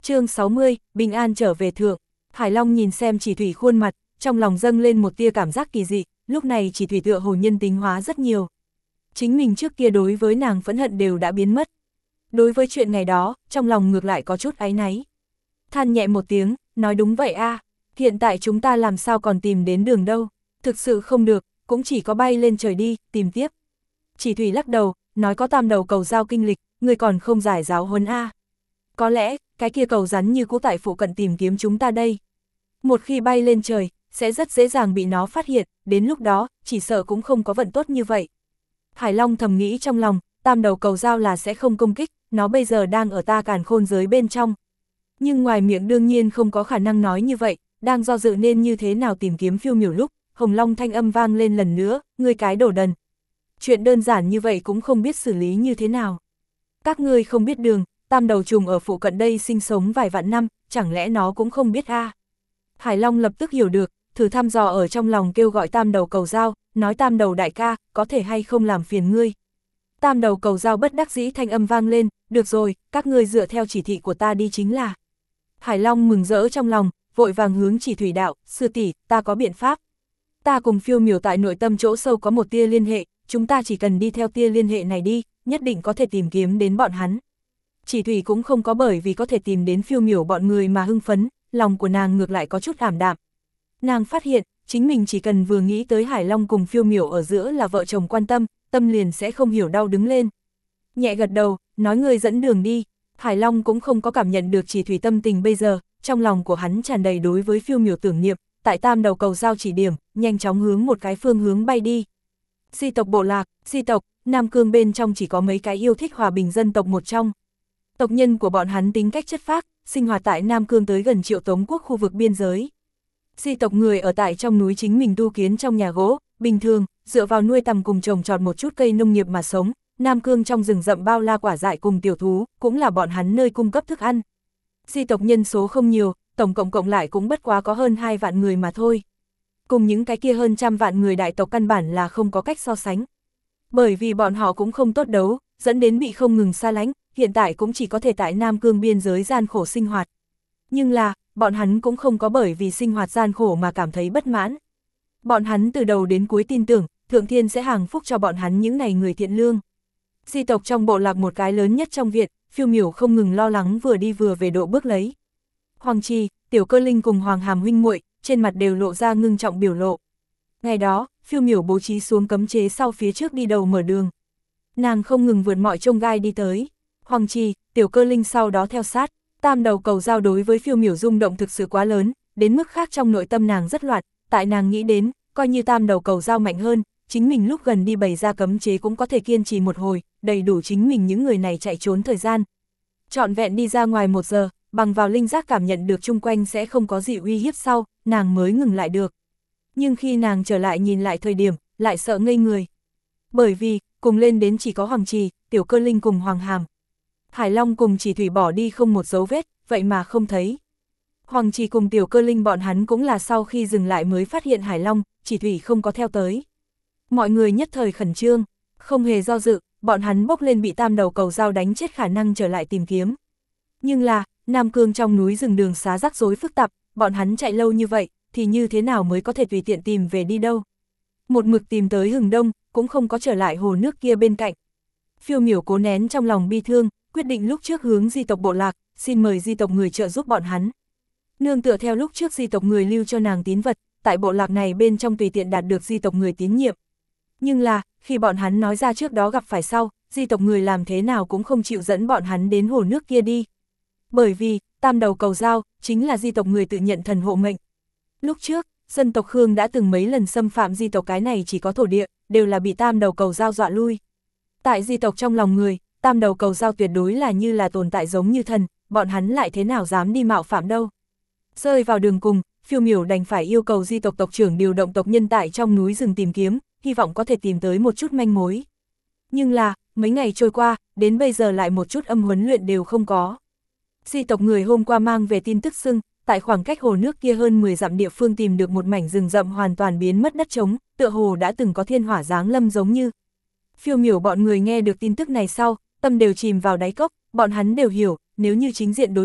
Chương 60, Bình An trở về thượng. Hải Long nhìn xem Chỉ Thủy khuôn mặt, trong lòng dâng lên một tia cảm giác kỳ dị, lúc này Chỉ Thủy tựa hồ nhân tính hóa rất nhiều. Chính mình trước kia đối với nàng phẫn hận đều đã biến mất. Đối với chuyện ngày đó, trong lòng ngược lại có chút áy náy. Than nhẹ một tiếng, nói đúng vậy a, hiện tại chúng ta làm sao còn tìm đến đường đâu, thực sự không được, cũng chỉ có bay lên trời đi, tìm tiếp. Chỉ Thủy lắc đầu, nói có tam đầu cầu giao kinh lịch, người còn không giải giáo huấn a. Có lẽ, cái kia cầu rắn như cũ tại phụ cận tìm kiếm chúng ta đây. Một khi bay lên trời, sẽ rất dễ dàng bị nó phát hiện, đến lúc đó, chỉ sợ cũng không có vận tốt như vậy. Hải Long thầm nghĩ trong lòng, tam đầu cầu giao là sẽ không công kích, nó bây giờ đang ở ta càn khôn giới bên trong. Nhưng ngoài miệng đương nhiên không có khả năng nói như vậy, đang do dự nên như thế nào tìm kiếm Phiêu Miểu lúc, Hồng Long thanh âm vang lên lần nữa, ngươi cái đồ đần. Chuyện đơn giản như vậy cũng không biết xử lý như thế nào. Các ngươi không biết đường, tam đầu trùng ở phụ cận đây sinh sống vài vạn năm, chẳng lẽ nó cũng không biết a? Hải Long lập tức hiểu được, thử thăm dò ở trong lòng kêu gọi tam đầu cầu giao, nói tam đầu đại ca, có thể hay không làm phiền ngươi. Tam đầu cầu giao bất đắc dĩ thanh âm vang lên, được rồi, các ngươi dựa theo chỉ thị của ta đi chính là. Hải Long mừng rỡ trong lòng, vội vàng hướng Chỉ Thủy đạo, sư tỷ, ta có biện pháp. Ta cùng Phiêu Miểu tại nội tâm chỗ sâu có một tia liên hệ, chúng ta chỉ cần đi theo tia liên hệ này đi, nhất định có thể tìm kiếm đến bọn hắn. Chỉ Thủy cũng không có bởi vì có thể tìm đến Phiêu Miểu bọn người mà hưng phấn, lòng của nàng ngược lại có chút ảm đạm. Nàng phát hiện, chính mình chỉ cần vừa nghĩ tới Hải Long cùng Phiêu Miểu ở giữa là vợ chồng quan tâm, tâm liền sẽ không hiểu đau đứng lên. Nhẹ gật đầu, nói người dẫn đường đi. Hải Long cũng không có cảm nhận được Chỉ Thủy tâm tình bây giờ, trong lòng của hắn tràn đầy đối với Phiêu Miểu tưởng niệm, tại tam đầu cầu giao chỉ điểm, nhanh chóng hướng một cái phương hướng bay đi. Di tộc bộ lạc, di tộc, Nam Cương bên trong chỉ có mấy cái yêu thích hòa bình dân tộc một trong. Tộc nhân của bọn hắn tính cách chất phác, sinh hoạt tại Nam Cương tới gần Triệu Tống quốc khu vực biên giới. Di tộc người ở tại trong núi chính mình tu kiến trong nhà gỗ, bình thường, dựa vào nuôi tầm cùng trồng trọt một chút cây nông nghiệp mà sống. Nam Cương trong rừng rậm bao la quả dại cùng tiểu thú, cũng là bọn hắn nơi cung cấp thức ăn. Di tộc nhân số không nhiều, tổng cộng lại cũng bất quá có hơn 2 vạn người mà thôi. Cùng những cái kia hơn trăm vạn người đại tộc căn bản là không có cách so sánh. Bởi vì bọn họ cũng không tốt đấu, dẫn đến bị không ngừng xa lánh, hiện tại cũng chỉ có thể tại Nam Cương biên giới gian khổ sinh hoạt. Nhưng là, bọn hắn cũng không có bởi vì sinh hoạt gian khổ mà cảm thấy bất mãn. Bọn hắn từ đầu đến cuối tin tưởng, Thượng Thiên sẽ hàng phúc cho bọn hắn những này người thiện lương. Di tộc trong bộ lạc một cái lớn nhất trong viện, Phiêu Miểu không ngừng lo lắng vừa đi vừa về độ bước lấy. Hoàng Trì, Tiểu Cơ Linh cùng Hoàng Hàm huynh muội trên mặt đều lộ ra ngưng trọng biểu lộ. Ngày đó, Phiêu Miểu bố trí xuống cấm chế sau phía trước đi đầu mở đường. Nàng không ngừng vượt mọi chông gai đi tới. Hoàng Trì, Tiểu Cơ Linh sau đó theo sát. Tam đầu cầu giao đối với Phiêu Miểu rung động thực sự quá lớn, đến mức khác trong nội tâm nàng rất loạn, tại nàng nghĩ đến, coi như tam đầu cầu giao mạnh hơn, chính mình lúc gần đi bày ra cấm chế cũng có thể kiên trì một hồi, đầy đủ chính mình những người này chạy trốn thời gian. Trọn vẹn đi ra ngoài 1 giờ, bằng vào linh giác cảm nhận được chung quanh sẽ không có gì uy hiếp sau, nàng mới ngừng lại được. Nhưng khi nàng trở lại nhìn lại thời điểm, lại sợ ngây người. Bởi vì, cùng lên đến chỉ có Hoàng Trì, Tiểu Cơ Linh cùng Hoàng Hàm. Hải Long cùng Chỉ Thủy bỏ đi không một dấu vết, vậy mà không thấy. Hoàng Trì cùng Tiểu Cơ Linh bọn hắn cũng là sau khi dừng lại mới phát hiện Hải Long, Chỉ Thủy không có theo tới. Mọi người nhất thời khẩn trương, không hề do dự, bọn hắn bốc lên bị tam đầu cầu giao đánh chết khả năng trở lại tìm kiếm. Nhưng là, Nam Cương trong núi rừng đường xá rắc rối phức tạp, bọn hắn chạy lâu như vậy, thì như thế nào mới có thể tùy tiện tìm về đi đâu. Một mực tìm tới Hừng Đông, cũng không có trở lại hồ nước kia bên cạnh. Phiêu Miểu cố nén trong lòng bi thương, quyết định lúc trước hướng di tộc bộ lạc, xin mời di tộc người trợ giúp bọn hắn. Nương tựa theo lúc trước di tộc người lưu cho nàng tín vật, tại bộ lạc này bên trong tùy tiện đạt được di tộc người tín nhiệm. Nhưng là, khi bọn hắn nói ra trước đó gặp phải sau, di tộc người làm thế nào cũng không chịu dẫn bọn hắn đến hồ nước kia đi. Bởi vì, tam đầu cầu giao, chính là di tộc người tự nhận thần hộ mệnh. Lúc trước, dân tộc Khương đã từng mấy lần xâm phạm di tộc cái này chỉ có thổ địa, đều là bị tam đầu cầu giao dọa lui. Tại di tộc trong lòng người, tam đầu cầu giao tuyệt đối là như là tồn tại giống như thần, bọn hắn lại thế nào dám đi mạo phạm đâu. Rơi vào đường cùng, Phiêu Miểu đành phải yêu cầu di tộc tộc trưởng điều động tộc nhân tại trong núi rừng tìm kiếm, hy vọng có thể tìm tới một chút manh mối. Nhưng là, mấy ngày trôi qua, đến bây giờ lại một chút âm huấn luyện đều không có. Di tộc người hôm qua mang về tin tức xưng, tại khoảng cách hồ nước kia hơn 10 dặm địa phương tìm được một mảnh rừng rậm hoàn toàn biến mất đất trống, tựa hồ đã từng có thiên hỏa giáng lâm giống như. Phiêu Miểu bọn người nghe được tin tức này sau, tâm đều chìm vào đáy cốc, bọn hắn đều hiểu, nếu như chính diện đối đầu,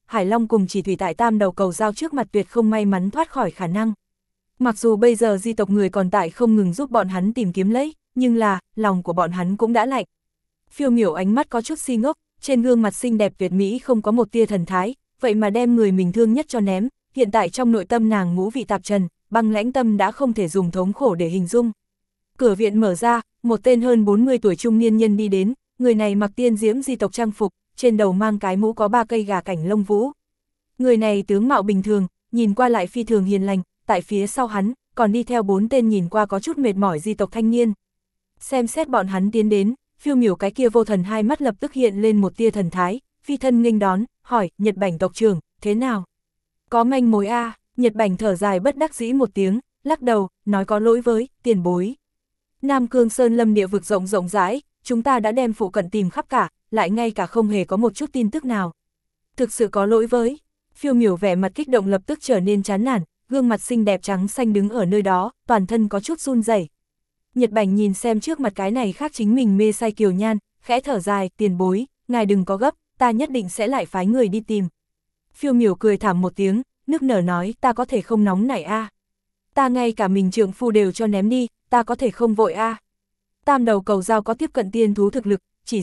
Hải Long cùng Chỉ Thủy tại Tam Đầu Cầu Giao trước mặt tuyệt không may mắn thoát khỏi khả năng. Mặc dù bây giờ di tộc người còn tại không ngừng giúp bọn hắn tìm kiếm lấy, nhưng là, lòng của bọn hắn cũng đã lạnh. Phiêu Miểu ánh mắt có chút si ngốc, trên gương mặt xinh đẹp tuyệt mỹ không có một tia thần thái, vậy mà đem người mình thương nhất cho ném, hiện tại trong nội tâm nàng ngũ vị tạp trần, băng lãnh tâm đã không thể dùng thống khổ để hình dung. Cửa viện mở ra, một tên hơn 40 tuổi trung niên nhân đi đến, người này mặc tiên diễm di tộc trang phục, trên đầu mang cái mũ có 3 cây gà cảnh lông vũ. Người này tướng mạo bình thường, nhìn qua lại phi thường hiền lành, tại phía sau hắn, còn đi theo 4 tên nhìn qua có chút mệt mỏi di tộc thanh niên. Xem xét bọn hắn tiến đến, Phiêu Miểu cái kia vô thần hai mắt lập tức hiện lên một tia thần thái, phi thân nghênh đón, hỏi, Nhật Bảnh tộc trưởng, thế nào? Có manh mối a? Nhật Bảnh thở dài bất đắc dĩ một tiếng, lắc đầu, nói có lỗi với, tiền bối. Nam Cương Sơn Lâm địa vực rộng rộng rãi, chúng ta đã đem phụ cận tìm khắp cả, lại ngay cả không hề có một chút tin tức nào. Thực sự có lỗi với. Phiêu Miểu vẻ mặt kích động lập tức trở nên chán nản, gương mặt xinh đẹp trắng xanh đứng ở nơi đó, toàn thân có chút run rẩy. Nhật Bảnh nhìn xem trước mặt cái này khác chính mình mê say kiều nhan, khẽ thở dài, tiền bối, ngài đừng có gấp, ta nhất định sẽ lại phái người đi tìm. Phiêu Miểu cười thảm một tiếng, nức nở nói, ta có thể không nóng nảy a. Ta ngay cả mình trượng phu đều cho ném đi, ta có thể không vội a. Tam Đầu Cầu Giao có tiếp cận tiên thú thực lực,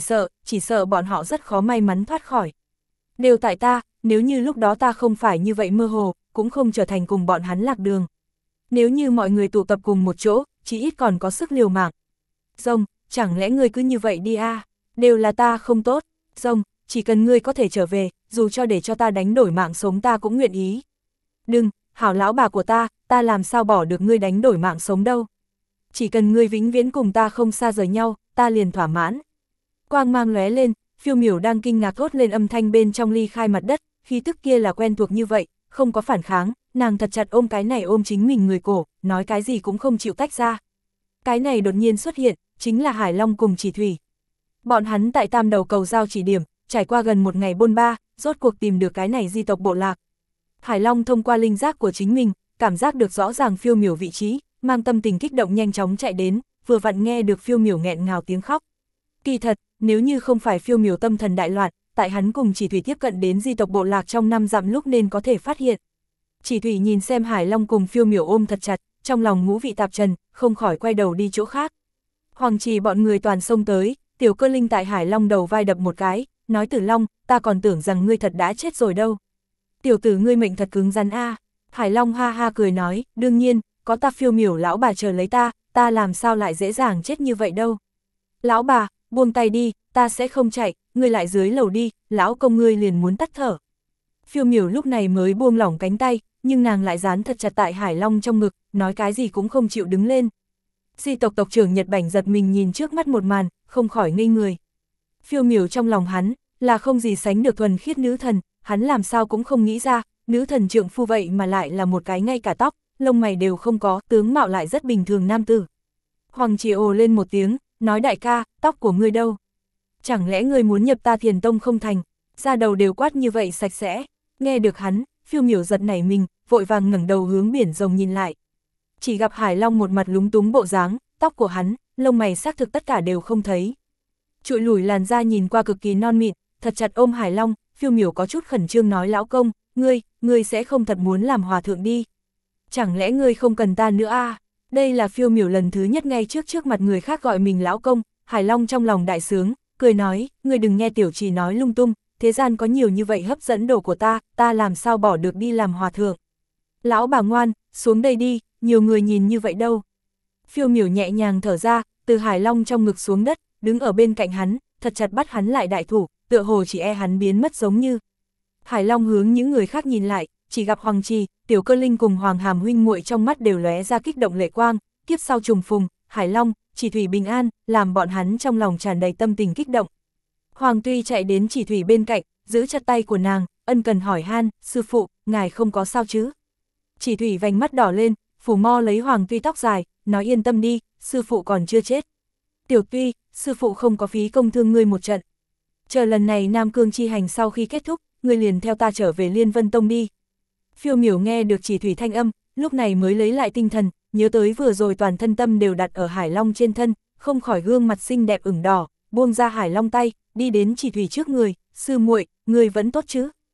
chỉ sợ bọn họ rất khó may mắn thoát khỏi. Đều tại ta, nếu như lúc đó ta không phải như vậy mơ hồ, cũng không trở thành cùng bọn hắn lạc đường. Nếu như mọi người tụ tập cùng một chỗ, chỉ ít còn có sức liều mạng. Rồng, chẳng lẽ ngươi cứ như vậy đi a? Đều là ta không tốt. Rồng, chỉ cần ngươi có thể trở về, dù cho để cho ta đánh đổi mạng sống ta cũng nguyện ý. Đừng, hảo lão bà của ta làm sao bỏ được ngươi đánh đổi mạng sống đâu. Chỉ cần ngươi vĩnh viễn cùng ta không xa rời nhau, ta liền thỏa mãn. Quang mang lóe lên, Phiêu Miểu đang kinh ngạc thốt lên âm thanh bên trong ly khai mặt đất, khí tức kia là quen thuộc như vậy, không có phản kháng, nàng thật chặt ôm cái này ôm chính mình người cổ, nói cái gì cũng không chịu tách ra. Cái này đột nhiên xuất hiện, chính là Hải Long cùng Chỉ Thủy. Bọn hắn tại Tam Đầu Cầu Giao chỉ điểm, trải qua gần một ngày bôn ba, rốt cuộc tìm được cái này di tộc bộ lạc. Hải Long thông qua linh giác của chính mình, cảm giác được rõ ràng Phiêu Miểu vị trí, mang tâm tình kích động nhanh chóng chạy đến, vừa vặn nghe được Phiêu Miểu nghẹn ngào tiếng khóc. Kỳ thật, nếu như không phải Phiêu Miểu tâm thần đại loạn, tại hắn cùng Chỉ Thủy tiếp cận đến di tộc bộ lạc trong 5 dặm lúc nên có thể phát hiện. Chỉ Thủy nhìn xem Hải Long cùng Phiêu Miểu ôm thật chặt, trong lòng ngũ vị tạp trần, không khỏi quay đầu đi chỗ khác. Hoàng Trì bọn người toàn xông tới, Tiểu Cơ Linh tại Hải Long đầu vai đập một cái, nói Tử Long, ta còn tưởng rằng ngươi thật đã chết rồi đâu. Tiểu tử ngươi mệnh thật cứng rắn a. Hải Long ha ha cười nói, đương nhiên, có ta Phiêu Miểu lão bà chờ lấy ta làm sao lại dễ dàng chết như vậy đâu. Lão bà, buông tay đi, ta sẽ không chạy, ngươi lại dưới lầu đi, lão công ngươi liền muốn tắt thở. Phiêu Miểu lúc này mới buông lỏng cánh tay, nhưng nàng lại dán thật chặt tại Hải Long trong ngực, nói cái gì cũng không chịu đứng lên. Di tộc tộc trưởng Nhật Bảnh giật mình nhìn trước mắt một màn, không khỏi ngây người. Phiêu Miểu trong lòng hắn, là không gì sánh được thuần khiết nữ thần, hắn làm sao cũng không nghĩ ra, nữ thần trượng phu vậy mà lại là một cái ngay cả tóc, lông mày đều không có, tướng mạo lại rất bình thường nam tử. Hoàng Trì ồ lên một tiếng, nói đại ca, tóc của ngươi đâu? Chẳng lẽ ngươi muốn nhập ta Thiền Tông không thành, da đầu đều quát như vậy sạch sẽ. Nghe được hắn, Phiêu Miểu giật nảy mình, vội vàng ngẩng đầu hướng biển rồng nhìn lại. Chỉ gặp Hải Long một mặt lúng túng bộ dáng, tóc của hắn, lông mày xác thực tất cả đều không thấy. Trụi lủi làn da nhìn qua cực kỳ non mịn, thật chặt ôm Hải Long, Phiêu Miểu có chút khẩn trương nói lão công, ngươi sẽ không thật muốn làm hòa thượng đi. Chẳng lẽ ngươi không cần ta nữa à? Đây là Phiêu Miểu lần thứ nhất ngay trước mặt người khác gọi mình lão công, Hải Long trong lòng đại sướng, cười nói, ngươi đừng nghe tiểu trì nói lung tung, thế gian có nhiều như vậy hấp dẫn đồ của ta làm sao bỏ được đi làm hòa thượng. Lão bà ngoan, xuống đây đi, nhiều người nhìn như vậy đâu. Phiêu Miểu nhẹ nhàng thở ra, từ Hải Long trong ngực xuống đất, đứng ở bên cạnh hắn, thật chặt bắt hắn lại đại thủ, tựa hồ chỉ e hắn biến mất giống như. Hải Long hướng những người khác nhìn lại, chỉ gặp Hoàng Trì, Tiểu Cơ Linh cùng Hoàng Hàm huynh muội trong mắt đều lóe ra kích động lệ quang, kiếp sau trùng phùng, Hải Long, Chỉ Thủy bình an, làm bọn hắn trong lòng tràn đầy tâm tình kích động. Hoàng Tuy chạy đến Chỉ Thủy bên cạnh, giữ chặt tay của nàng, ân cần hỏi han, sư phụ, ngài không có sao chứ? Chỉ Thủy vành mắt đỏ lên, phủ mo lấy Hoàng Tuy tóc dài, nói yên tâm đi, sư phụ còn chưa chết. Tiểu Tuy, sư phụ không có phí công thương ngươi một trận. Chờ lần này Nam Cương chi hành sau khi kết thúc, ngươi liền theo ta trở về Liên Vân Tông đi. Phiêu Miểu nghe được Chỉ Thủy thanh âm, lúc này mới lấy lại tinh thần, nhớ tới vừa rồi toàn thân tâm đều đặt ở Hải Long trên thân, không khỏi gương mặt xinh đẹp ửng đỏ, buông ra Hải Long tay, đi đến Chỉ Thủy trước người, sư muội, ngươi vẫn tốt chứ?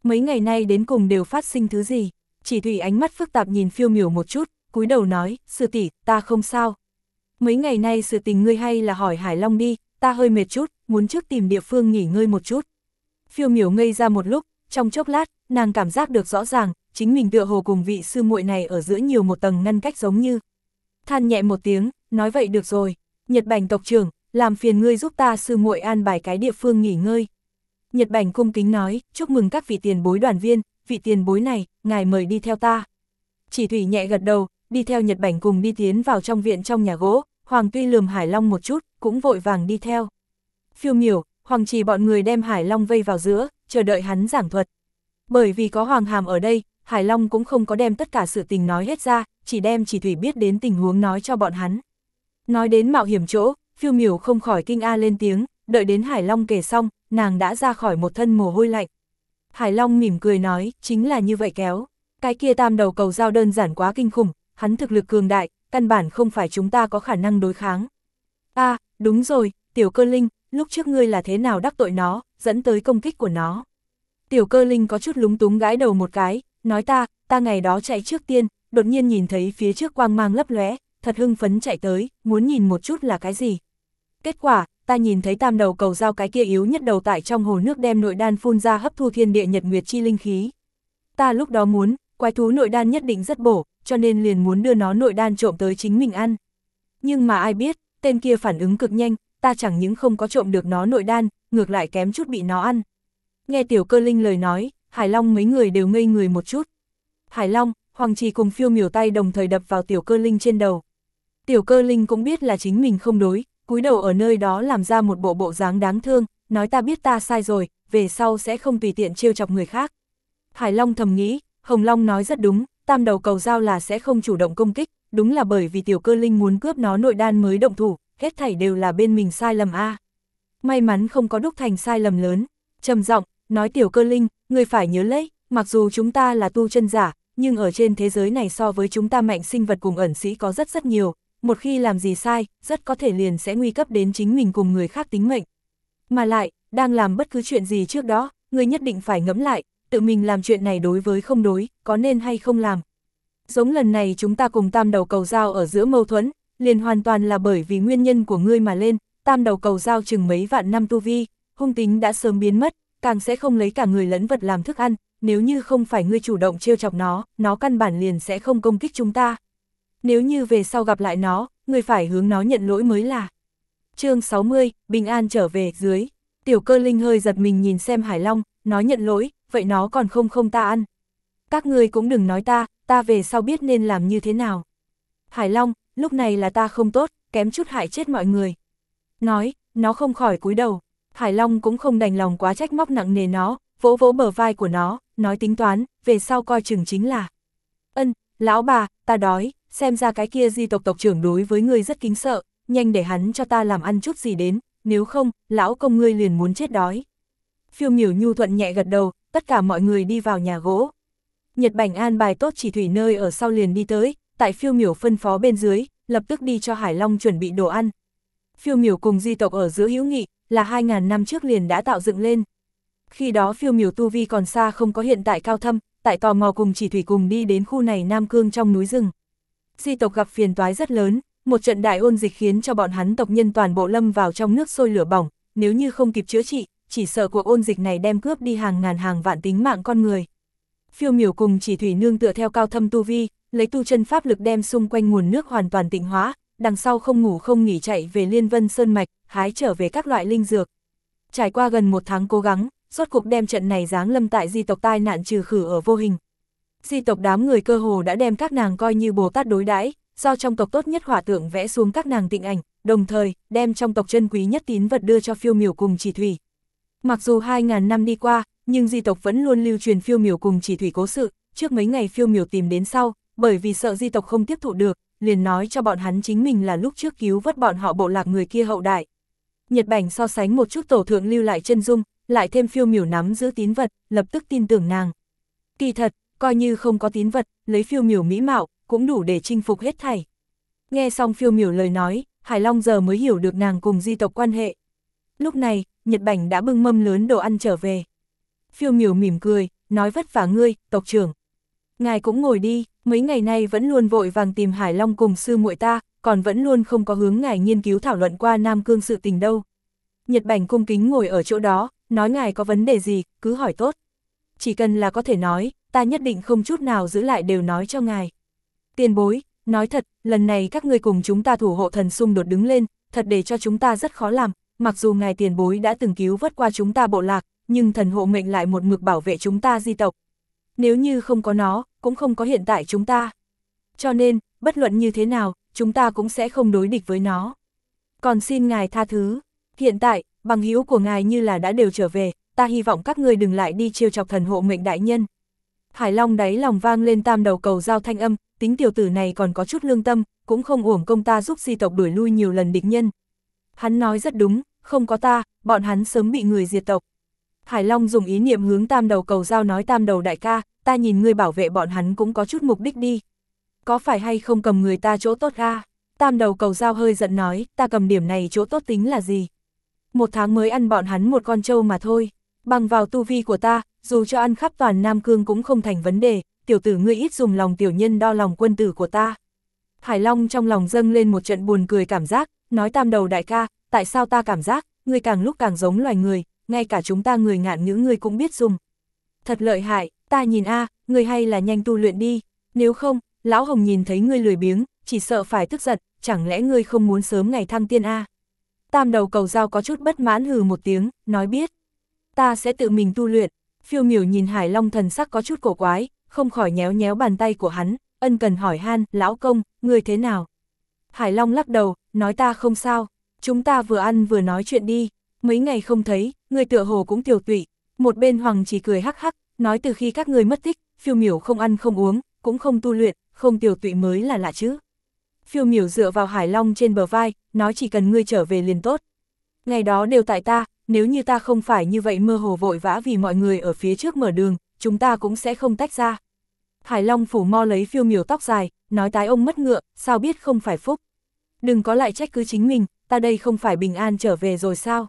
Mấy ngày nay đến cùng đều phát sinh thứ gì? Chỉ Thủy ánh mắt phức tạp nhìn Phiêu Miểu một chút, cúi đầu nói, sư tỷ, ta không sao. Mấy ngày nay sự tình ngươi hay là hỏi Hải Long đi, ta hơi mệt chút, muốn trước tìm địa phương nghỉ ngơi một chút. Phiêu Miểu ngây ra một lúc, trong chốc lát, nàng cảm giác được rõ ràng, chính mình tựa hồ cùng vị sư muội này ở giữa nhiều một tầng ngăn cách giống như. Than nhẹ một tiếng, nói vậy được rồi, Nhật Bành tộc trưởng, làm phiền ngươi giúp ta sư muội an bài cái địa phương nghỉ ngơi. Nhật Bành cung kính nói, chúc mừng các vị tiền bối đoàn viên, vị tiền bối này, ngài mời đi theo ta. Chỉ Thủy nhẹ gật đầu, đi theo Nhật Bành cùng đi tiến vào trong viện trong nhà gỗ, Hoàng Tuy lườm Hải Long một chút, cũng vội vàng đi theo. Phiêu Miểu, Hoàng Trì bọn người đem Hải Long vây vào giữa, chờ đợi hắn giảng thuật. Bởi vì có Hoàng Hàm ở đây, Hải Long cũng không có đem tất cả sự tình nói hết ra, chỉ đem Chỉ Thủy biết đến tình huống nói cho bọn hắn. Nói đến mạo hiểm chỗ, Phiêu Miểu không khỏi kinh a lên tiếng, đợi đến Hải Long kể xong, nàng đã ra khỏi một thân mồ hôi lạnh. Hải Long mỉm cười nói, chính là như vậy kéo. Cái kia tam đầu cầu dao đơn giản quá kinh khủng, hắn thực lực cường đại, căn bản không phải chúng ta có khả năng đối kháng. À, đúng rồi, Tiểu Cơ Linh, lúc trước ngươi là thế nào đắc tội nó, dẫn tới công kích của nó. Tiểu Cơ Linh có chút lúng túng gãi đầu một cái, nói ta ngày đó chạy trước tiên, đột nhiên nhìn thấy phía trước quang mang lấp lóe, thật hưng phấn chạy tới, muốn nhìn một chút là cái gì. Kết quả, ta nhìn thấy tam đầu cầu dao cái kia yếu nhất đầu tại trong hồ nước đem nội đan phun ra hấp thu thiên địa nhật nguyệt chi linh khí. Ta lúc đó muốn, quái thú nội đan nhất định rất bổ, cho nên liền muốn đưa nó nội đan trộm tới chính mình ăn. Nhưng mà ai biết, tên kia phản ứng cực nhanh, ta chẳng những không có trộm được nó nội đan, ngược lại kém chút bị nó ăn. Nghe Tiểu Cơ Linh lời nói, Hải Long mấy người đều ngây người một chút. Hải Long, Hoàng Trì cùng Phiêu Miểu tay đồng thời đập vào Tiểu Cơ Linh trên đầu. Tiểu Cơ Linh cũng biết là chính mình không đối, cúi đầu ở nơi đó làm ra một bộ dáng đáng thương, nói ta biết ta sai rồi, về sau sẽ không tùy tiện trêu chọc người khác. Hải Long thầm nghĩ, Hồng Long nói rất đúng, tam đầu cầu dao là sẽ không chủ động công kích, đúng là bởi vì Tiểu Cơ Linh muốn cướp nó nội đan mới động thủ, hết thảy đều là bên mình sai lầm a. May mắn không có đúc thành sai lầm lớn. Trầm giọng nói Tiểu Cơ Linh, ngươi phải nhớ lấy, mặc dù chúng ta là tu chân giả, nhưng ở trên thế giới này so với chúng ta mạnh sinh vật cùng ẩn sĩ có rất nhiều, một khi làm gì sai, rất có thể liền sẽ nguy cấp đến chính mình cùng người khác tính mệnh. Mà lại, đang làm bất cứ chuyện gì trước đó, ngươi nhất định phải ngẫm lại, tự mình làm chuyện này đối với không đối, có nên hay không làm. Giống lần này chúng ta cùng tam đầu cầu dao ở giữa mâu thuẫn, liền hoàn toàn là bởi vì nguyên nhân của ngươi mà lên, tam đầu cầu dao chừng mấy vạn năm tu vi, hung tính đã sớm biến mất, càng sẽ không lấy cả người lẫn vật làm thức ăn, nếu như không phải ngươi chủ động trêu chọc nó căn bản liền sẽ không công kích chúng ta. Nếu như về sau gặp lại nó, ngươi phải hướng nó nhận lỗi mới là. Chương 60, bình an trở về dưới. Tiểu Cơ Linh hơi giật mình nhìn xem Hải Long, nói nhận lỗi, vậy nó còn không ta ăn. Các ngươi cũng đừng nói ta về sau biết nên làm như thế nào. Hải Long, lúc này là ta không tốt, kém chút hại chết mọi người. Nói, nó không khỏi cúi đầu. Hải Long cũng không đành lòng quá trách móc nặng nề nó, vỗ vỗ bờ vai của nó, nói tính toán, về sau coi chừng chính là. Lão bà, ta đói, xem ra cái kia Di tộc tộc trưởng đối với ngươi rất kính sợ, nhanh để hắn cho ta làm ăn chút gì đến, nếu không, lão công ngươi liền muốn chết đói. Phiêu Miểu nhu thuận nhẹ gật đầu, tất cả mọi người đi vào nhà gỗ. Nhật Bành an bài tốt Chỉ Thủy nơi ở sau liền đi tới, tại Phiêu Miểu phân phó bên dưới, lập tức đi cho Hải Long chuẩn bị đồ ăn. Phiêu Miểu cùng Di tộc ở giữa hữu nghị, là 2000 năm trước liền đã tạo dựng lên. Khi đó Phiêu Miểu tu vi còn xa không có hiện tại cao thâm, tại tò mò cùng Chỉ Thủy cùng đi đến khu này Nam Cương trong núi rừng. Di tộc gặp phiền toái rất lớn, một trận đại ôn dịch khiến cho bọn hắn tộc nhân toàn bộ lâm vào trong nước sôi lửa bỏng, nếu như không kịp chữa trị, chỉ sợ cuộc ôn dịch này đem cướp đi hàng ngàn hàng vạn tính mạng con người. Phiêu Miểu cùng Chỉ Thủy nương tựa theo cao thâm tu vi, lấy tu chân pháp lực đem xung quanh nguồn nước hoàn toàn tịnh hóa, đằng sau không ngủ không nghỉ chạy về Liên Vân Sơn Mạch, hái trở về các loại linh dược. Trải qua gần một tháng cố gắng, rốt cuộc đem trận này giáng lâm tại Di tộc tai nạn trừ khử ở vô hình. Di tộc đám người cơ hồ đã đem các nàng coi như Bồ Tát đối đãi, do trong tộc tốt nhất hỏa tượng vẽ xuống các nàng tịnh ảnh, đồng thời đem trong tộc chân quý nhất tín vật đưa cho Phiêu Miểu cùng Chỉ Thủy. Mặc dù 2000 năm đi qua, nhưng Di tộc vẫn luôn lưu truyền Phiêu Miểu cùng Chỉ Thủy cố sự, trước mấy ngày Phiêu Miểu tìm đến sau, bởi vì sợ Di tộc không tiếp thụ được, liền nói cho bọn hắn chính mình là lúc trước cứu vớt bọn họ bộ lạc người kia hậu đại. Nhật Bành so sánh một chút tổ thượng lưu lại chân dung, lại thêm Phiêu Miểu nắm giữ tín vật, lập tức tin tưởng nàng. Kỳ thật, coi như không có tín vật, lấy Phiêu Miểu mỹ mạo, cũng đủ để chinh phục hết thảy. Nghe xong Phiêu Miểu lời nói, Hải Long giờ mới hiểu được nàng cùng Di tộc quan hệ. Lúc này, Nhật Bành đã bưng mâm lớn đồ ăn trở về. Phiêu Miểu mỉm cười, nói vất vả ngươi, tộc trưởng. Ngài cũng ngồi đi, mấy ngày nay vẫn luôn vội vàng tìm Hải Long cùng sư muội ta, còn vẫn luôn không có hướng ngài nghiên cứu thảo luận qua Nam Cương sự tình đâu. Nhật Bành cung kính ngồi ở chỗ đó, nói ngài có vấn đề gì, cứ hỏi tốt. Chỉ cần là có thể nói, ta nhất định không chút nào giữ lại đều nói cho ngài. Tiền bối, nói thật, lần này các ngươi cùng chúng ta thủ hộ thần xung đột đứng lên, thật để cho chúng ta rất khó làm, mặc dù ngài tiền bối đã từng cứu vớt qua chúng ta bộ lạc, nhưng thần hộ mệnh lại một mực bảo vệ chúng ta di tộc. Nếu như không có nó, cũng không có hiện tại chúng ta. Cho nên, bất luận như thế nào, chúng ta cũng sẽ không đối địch với nó. Còn xin ngài tha thứ, hiện tại, bằng hữu của ngài như là đã đều trở về, ta hy vọng các ngươi đừng lại đi trêu chọc thần hộ mệnh đại nhân. Hải Long đáy lòng vang lên tam đầu cầu giao thanh âm, tính tiểu tử này còn có chút lương tâm, cũng không uổng công ta giúp di tộc đuổi lui nhiều lần địch nhân. Hắn nói rất đúng, không có ta, bọn hắn sớm bị người diệt tộc. Hải Long dùng ý niệm hướng tam đầu cầu giao nói tam đầu đại ca, ta nhìn ngươi bảo vệ bọn hắn cũng có chút mục đích đi. Có phải hay không cầm người ta chỗ tốt ra? Tam đầu cầu giao hơi giận nói, ta cầm điểm này chỗ tốt tính là gì? 1 tháng mới ăn bọn hắn một con trâu mà thôi. Bằng vào tu vi của ta, dù cho ăn khắp toàn Nam Cương cũng không thành vấn đề, tiểu tử ngươi ít dùng lòng tiểu nhân đo lòng quân tử của ta. Hải Long trong lòng dâng lên một trận buồn cười cảm giác, nói tam đầu đại ca, tại sao ta cảm giác, ngươi càng lúc càng giống loài người, ngay cả chúng ta người ngạn ngữ ngươi cũng biết dùng. Thật lợi hại, ta nhìn ngươi hay là nhanh tu luyện đi, nếu không, lão Hồng nhìn thấy ngươi lười biếng, chỉ sợ phải tức giận, chẳng lẽ ngươi không muốn sớm ngày thăng tiên Tam đầu cầu giao có chút bất mãn hừ một tiếng, nói biết. Ta sẽ tự mình tu luyện. Phiêu Miểu nhìn Hải Long thần sắc có chút cổ quái, không khỏi nhéo nhéo bàn tay của hắn, ân cần hỏi han, lão công, ngươi thế nào? Hải Long lắc đầu, nói ta không sao, chúng ta vừa ăn vừa nói chuyện đi, mấy ngày không thấy, ngươi tựa hồ cũng tiểu tụy. Một bên Hoàng chỉ cười hắc hắc, nói từ khi các ngươi mất tích, Phiêu Miểu không ăn không uống, cũng không tu luyện, không tiểu tụy mới là lạ chứ. Phiêu Miểu dựa vào Hải Long trên bờ vai, nói chỉ cần ngươi trở về liền tốt. Ngày đó đều tại ta, nếu như ta không phải như vậy mơ hồ vội vã vì mọi người ở phía trước mở đường, chúng ta cũng sẽ không tách ra. Hải Long phủ mo lấy Phiêu Miểu tóc dài, nói tái ông mất ngựa, sao biết không phải phúc. Đừng có lại trách cứ chính mình, ta đây không phải bình an trở về rồi sao.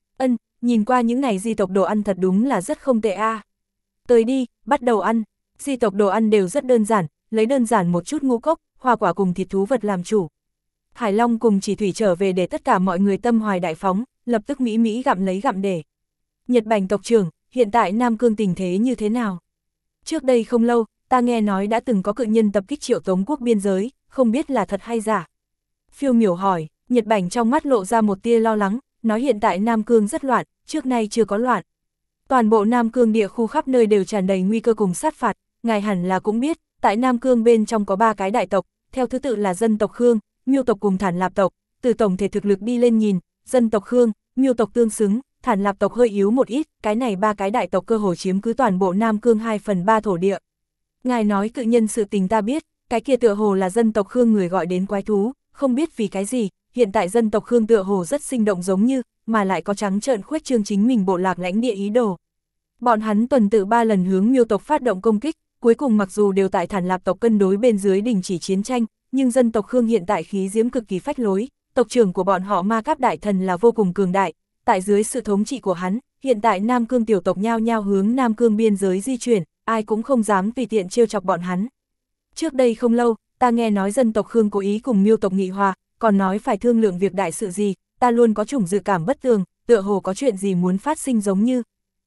Nhìn qua những ngày di tộc đồ ăn thật đúng là rất không tệ Tới đi, bắt đầu ăn. Di tộc đồ ăn đều rất đơn giản, lấy đơn giản một chút ngũ cốc, hoa quả cùng thịt thú vật làm chủ. Hải Long cùng Chỉ Thủy trở về để tất cả mọi người tâm hoài đại phóng, lập tức mỹ gặm lấy gặm để. Nhật Bành tộc trưởng, hiện tại Nam Cương tình thế như thế nào? Trước đây không lâu, ta nghe nói đã từng có cự nhân tập kích Triệu Tống quốc biên giới, không biết là thật hay giả. Phiêu Miểu hỏi, Nhật Bành trong mắt lộ ra một tia lo lắng, nói hiện tại Nam Cương rất loạn, trước nay chưa có loạn. Toàn bộ Nam Cương địa khu khắp nơi đều tràn đầy nguy cơ cùng sát phạt, ngài hẳn là cũng biết, tại Nam Cương bên trong có 3 cái đại tộc, theo thứ tự là dân tộc Khương, Miêu tộc cùng Thản Lạp tộc, từ tổng thể thực lực đi lên nhìn, dân tộc Khương, Miêu tộc tương xứng, Thản Lạp tộc hơi yếu một ít, cái này 3 cái đại tộc cơ hồ chiếm cứ toàn bộ Nam Cương 2/3 thổ địa. Ngài nói cự nhân sự tình ta biết, cái kia tựa hồ là dân tộc Khương người gọi đến quái thú, không biết vì cái gì, hiện tại dân tộc Khương tựa hồ rất sinh động giống như, mà lại có trắng trợn khuếch trương chính mình bộ lạc lãnh địa ý đồ. Bọn hắn tuần tự 3 lần hướng Miêu tộc phát động công kích, cuối cùng mặc dù đều tại Thản Lạp tộc cân đối bên dưới đình chỉ chiến tranh, nhưng dân tộc Khương hiện tại khí diễm cực kỳ phách lối, tộc trưởng của bọn họ Ma Cáp Đại Thần là vô cùng cường đại, tại dưới sự thống trị của hắn, hiện tại Nam Cương tiểu tộc nhao nhao hướng Nam Cương biên giới di chuyển, ai cũng không dám tùy tiện trêu chọc bọn hắn. Trước đây không lâu, ta nghe nói dân tộc Khương cố ý cùng Miêu tộc nghị hòa, còn nói phải thương lượng việc đại sự gì, ta luôn có chủng dự cảm bất tường, tựa hồ có chuyện gì muốn phát sinh giống như.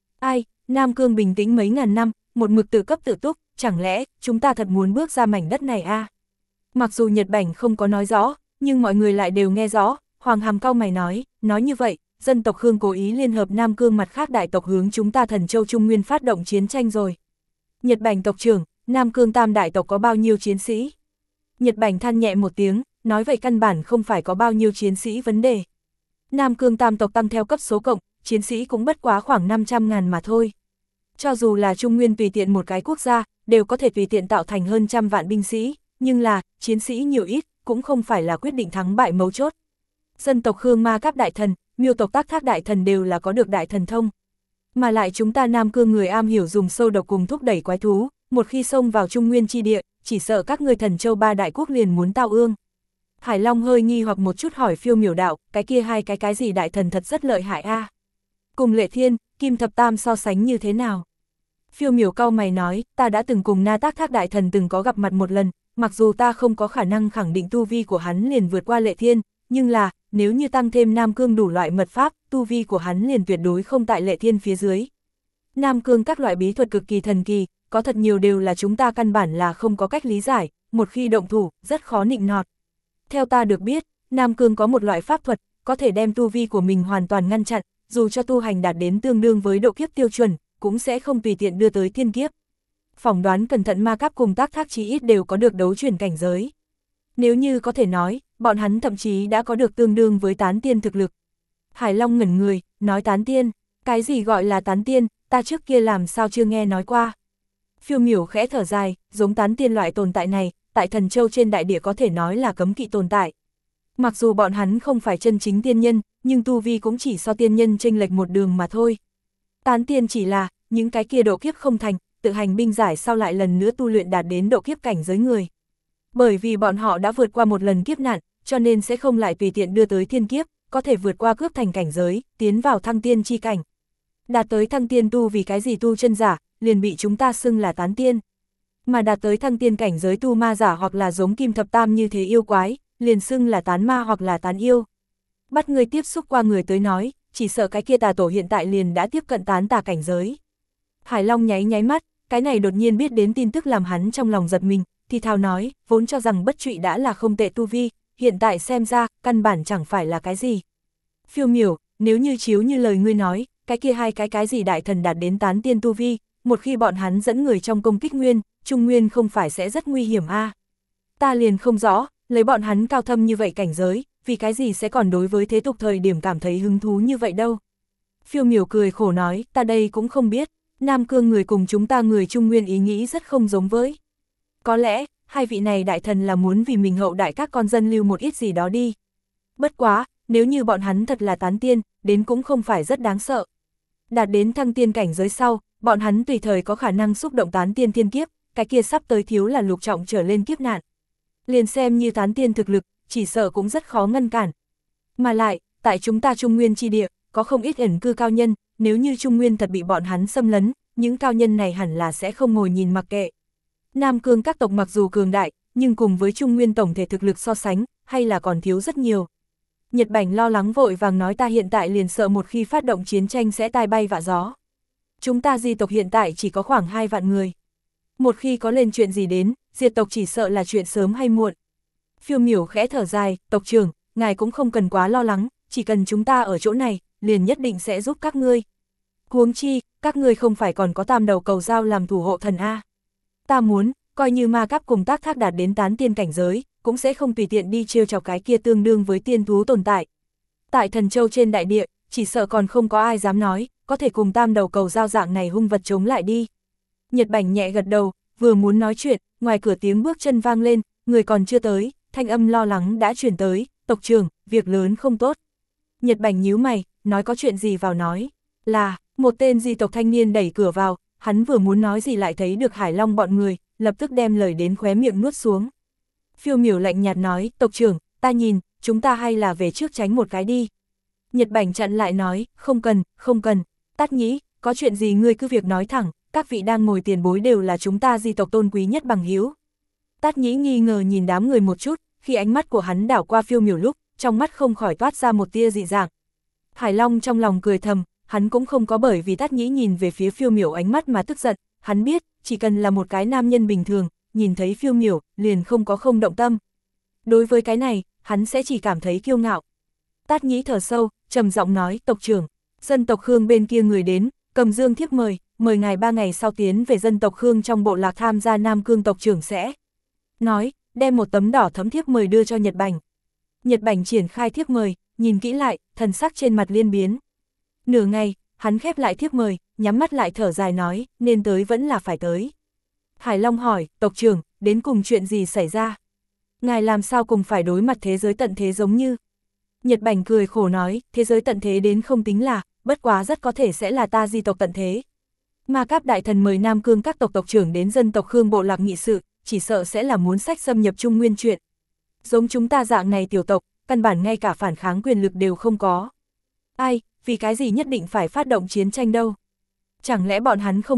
Nam Cương bình tĩnh mấy ngàn năm, một mực tự cấp tự túc, chẳng lẽ chúng ta thật muốn bước ra mảnh đất này Mặc dù Nhật Bành không có nói rõ, nhưng mọi người lại đều nghe rõ, Hoàng Hàm cau mày nói như vậy, dân tộc Khương cố ý liên hợp Nam Cương mặt khác đại tộc hướng chúng ta Thần Châu Trung Nguyên phát động chiến tranh rồi. Nhật Bành tộc trưởng, Nam Cương tam đại tộc có bao nhiêu chiến sĩ? Nhật Bành than nhẹ một tiếng, nói vậy căn bản không phải có bao nhiêu chiến sĩ vấn đề. Nam Cương tam tộc tăng theo cấp số cộng, chiến sĩ cũng bất quá khoảng 500.000 mà thôi. Cho dù là Trung Nguyên tùy tiện một cái quốc gia, đều có thể tùy tiện tạo thành hơn 100 vạn binh sĩ, nhưng là, chiến sĩ nhiều ít, cũng không phải là quyết định thắng bại mấu chốt. Dân tộc Khương Ma Cáp Đại Thần, Miêu tộc Tác Thác Đại Thần đều là có được đại thần thông. Mà lại chúng ta Nam Cương người am hiểu dùng sâu độc cùng thúc đẩy quái thú, một khi xông vào Trung Nguyên chi địa, chỉ sợ các người Thần Châu 3 đại quốc liền muốn tao ương. Hải Long hơi nghi hoặc một chút hỏi Phiêu Miểu đạo, cái kia hai cái gì đại thần thật rất lợi hại Cùng Lệ Thiên, Kim Thập Tam so sánh như thế nào? Phiêu Miểu cau mày nói, ta đã từng cùng Na Tác Thác đại thần từng có gặp mặt một lần, mặc dù ta không có khả năng khẳng định tu vi của hắn liền vượt qua Lệ Thiên, nhưng là, nếu như tăng thêm Nam Cương đủ loại mật pháp, tu vi của hắn liền tuyệt đối không tại Lệ Thiên phía dưới. Nam Cương các loại bí thuật cực kỳ thần kỳ, có thật nhiều đều là chúng ta căn bản là không có cách lý giải, một khi động thủ, rất khó nịnh nọt. Theo ta được biết, Nam Cương có một loại pháp thuật, có thể đem tu vi của mình hoàn toàn ngăn chặn, dù cho tu hành đạt đến tương đương với độ kiếp tiêu chuẩn, cũng sẽ không tùy tiện đưa tới thiên kiếp. Phỏng đoán cẩn thận Ma Cáp cùng Tác Thác chí ít đều có được đấu chuyển cảnh giới. Nếu như có thể nói, bọn hắn thậm chí đã có được tương đương với tán tiên thực lực. Hải Long ngẩn người, nói tán tiên, cái gì gọi là tán tiên, ta trước kia làm sao chưa nghe nói qua. Phiêu Miểu khẽ thở dài, giống tán tiên loại tồn tại này, tại Thần Châu trên đại địa có thể nói là cấm kỵ tồn tại. Mặc dù bọn hắn không phải chân chính tiên nhân, nhưng tu vi cũng chỉ so tiên nhân chênh lệch một đường mà thôi. Tán tiên chỉ là, những cái kia độ kiếp không thành, tự hành binh giải sau lại lần nữa tu luyện đạt đến độ kiếp cảnh giới người. Bởi vì bọn họ đã vượt qua một lần kiếp nạn, cho nên sẽ không lại tùy tiện đưa tới thiên kiếp, có thể vượt qua cướp thành cảnh giới, tiến vào thăng tiên chi cảnh. Đạt tới thăng tiên tu vì cái gì tu chân giả, liền bị chúng ta xưng là tán tiên. Mà đạt tới thăng tiên cảnh giới tu ma giả hoặc là giống Kim Thập Tam như thế yêu quái, liền xưng là tán ma hoặc là tán yêu. Bắt người tiếp xúc qua người tới nói, chỉ sợ cái kia tà tổ hiện tại liền đã tiếp cận tán tà cảnh giới. Hải Long nháy nháy mắt, cái này đột nhiên biết đến tin tức làm hắn trong lòng giật mình, thì thào nói, vốn cho rằng bất trụy đã là không tệ tu vi, hiện tại xem ra, căn bản chẳng phải là cái gì. Phiêu Miểu, nếu như chiếu như lời ngươi nói, cái kia hai cái gì đại thần đạt đến tán tiên tu vi, một khi bọn hắn dẫn người trong công kích nguyên, trung nguyên không phải sẽ rất nguy hiểm a? Ta liền không rõ, lấy bọn hắn cao thâm như vậy cảnh giới, vì cái gì sẽ còn đối với thế tục thời điểm cảm thấy hứng thú như vậy đâu. Phiêu Miểu cười khổ nói, ta đây cũng không biết, Nam Cương người cùng chúng ta người Trung Nguyên ý nghĩ rất không giống với. Có lẽ, hai vị này đại thần là muốn vì mình hậu đại các con dân lưu một ít gì đó đi. Bất quá, nếu như bọn hắn thật là tán tiên, đến cũng không phải rất đáng sợ. Đạt đến thăng tiên cảnh giới sau, bọn hắn tùy thời có khả năng xúc động tán tiên thiên kiếp, cái kia sắp tới thiếu là lục trọng trở lên kiếp nạn. Liền xem như tán tiên thực lực, chỉ sợ cũng rất khó ngăn cản. Mà lại, tại chúng ta Trung Nguyên chi địa, có không ít ẩn cư cao nhân, nếu như Trung Nguyên thật bị bọn hắn xâm lấn, những cao nhân này hẳn là sẽ không ngồi nhìn mặc kệ. Nam Cương các tộc mặc dù cường đại, nhưng cùng với Trung Nguyên tổng thể thực lực so sánh, hay là còn thiếu rất nhiều. Nhật Bảnh lo lắng vội vàng nói ta hiện tại liền sợ một khi phát động chiến tranh sẽ tai bay vạ gió. Chúng ta di tộc hiện tại chỉ có khoảng 2 vạn người. Một khi có lên chuyện gì đến, diệt tộc chỉ sợ là chuyện sớm hay muộn. Phiêu Miểu khẽ thở dài, tộc trưởng, ngài cũng không cần quá lo lắng, chỉ cần chúng ta ở chỗ này, liền nhất định sẽ giúp các ngươi. Huống chi, các ngươi không phải còn có tam đầu cầu dao làm thủ hộ thần A. Ta muốn, coi như Ma Cáp cùng Tác Thác đạt đến tán tiên cảnh giới, cũng sẽ không tùy tiện đi trêu chọc cái kia tương đương với tiên thú tồn tại. Tại Thần Châu trên đại địa, chỉ sợ còn không có ai dám nói, có thể cùng tam đầu cầu dao dạng này hung vật chống lại đi. Nhật Bảnh nhẹ gật đầu, vừa muốn nói chuyện, ngoài cửa tiếng bước chân vang lên, người còn chưa tới, thanh âm lo lắng đã truyền tới, tộc trưởng, việc lớn không tốt. Nhật Bảnh nhíu mày, nói có chuyện gì vào nói, là, một tên di tộc thanh niên đẩy cửa vào, hắn vừa muốn nói gì lại thấy được Hải Long bọn người, lập tức đem lời đến khóe miệng nuốt xuống. Phiêu Miểu lạnh nhạt nói, tộc trưởng, ta nhìn, chúng ta hay là về trước tránh một cái đi. Nhật Bảnh chặn lại nói, không cần, Tát Nhĩ, có chuyện gì ngươi cứ việc nói thẳng, các vị đang ngồi tiền bối đều là chúng ta di tộc tôn quý nhất bằng hữu. Tát Nhĩ nghi ngờ nhìn đám người một chút, khi ánh mắt của hắn đảo qua Phiêu Miểu lúc, trong mắt không khỏi toát ra một tia dị dạng. Hải Long trong lòng cười thầm, hắn cũng không có bởi vì Tát Nhĩ nhìn về phía Phiêu Miểu ánh mắt mà tức giận, hắn biết, chỉ cần là một cái nam nhân bình thường, nhìn thấy Phiêu Miểu, liền không có không động tâm. Đối với cái này, hắn sẽ chỉ cảm thấy kiêu ngạo. Tát Nhĩ thở sâu, trầm giọng nói, tộc trưởng, dân tộc Khương bên kia người đến, cầm dương thiếp mời ngài 3 ngày sau tiến về dân tộc Khương trong bộ lạc tham gia Nam Cương tộc trưởng sẽ. Nói, đem một tấm đỏ thấm thiếp mời đưa cho Nhật Bảnh. Nhật Bảnh triển khai thiếp mời, nhìn kỹ lại, thần sắc trên mặt liên biến. Nửa ngày, hắn khép lại thiếp mời, nhắm mắt lại thở dài nói, nên tới vẫn là phải tới. Hải Long hỏi, tộc trưởng, đến cùng chuyện gì xảy ra? Ngài làm sao cùng phải đối mặt thế giới tận thế giống như? Nhật Bảnh cười khổ nói, thế giới tận thế đến không tính là, bất quá rất có thể sẽ là ta di tộc tận thế. Ma Cáp đại thần mời Nam Cương các tộc tộc trưởng đến dân tộc Khương bộ lạc nghị sự, chỉ sợ sẽ là muốn sách xâm nhập Trung Nguyên chuyện. Giống chúng ta dạng này tiểu tộc, căn bản ngay cả phản kháng quyền lực đều không có. Ai, vì cái gì nhất định phải phát động chiến tranh đâu? Chẳng lẽ bọn hắn không biết,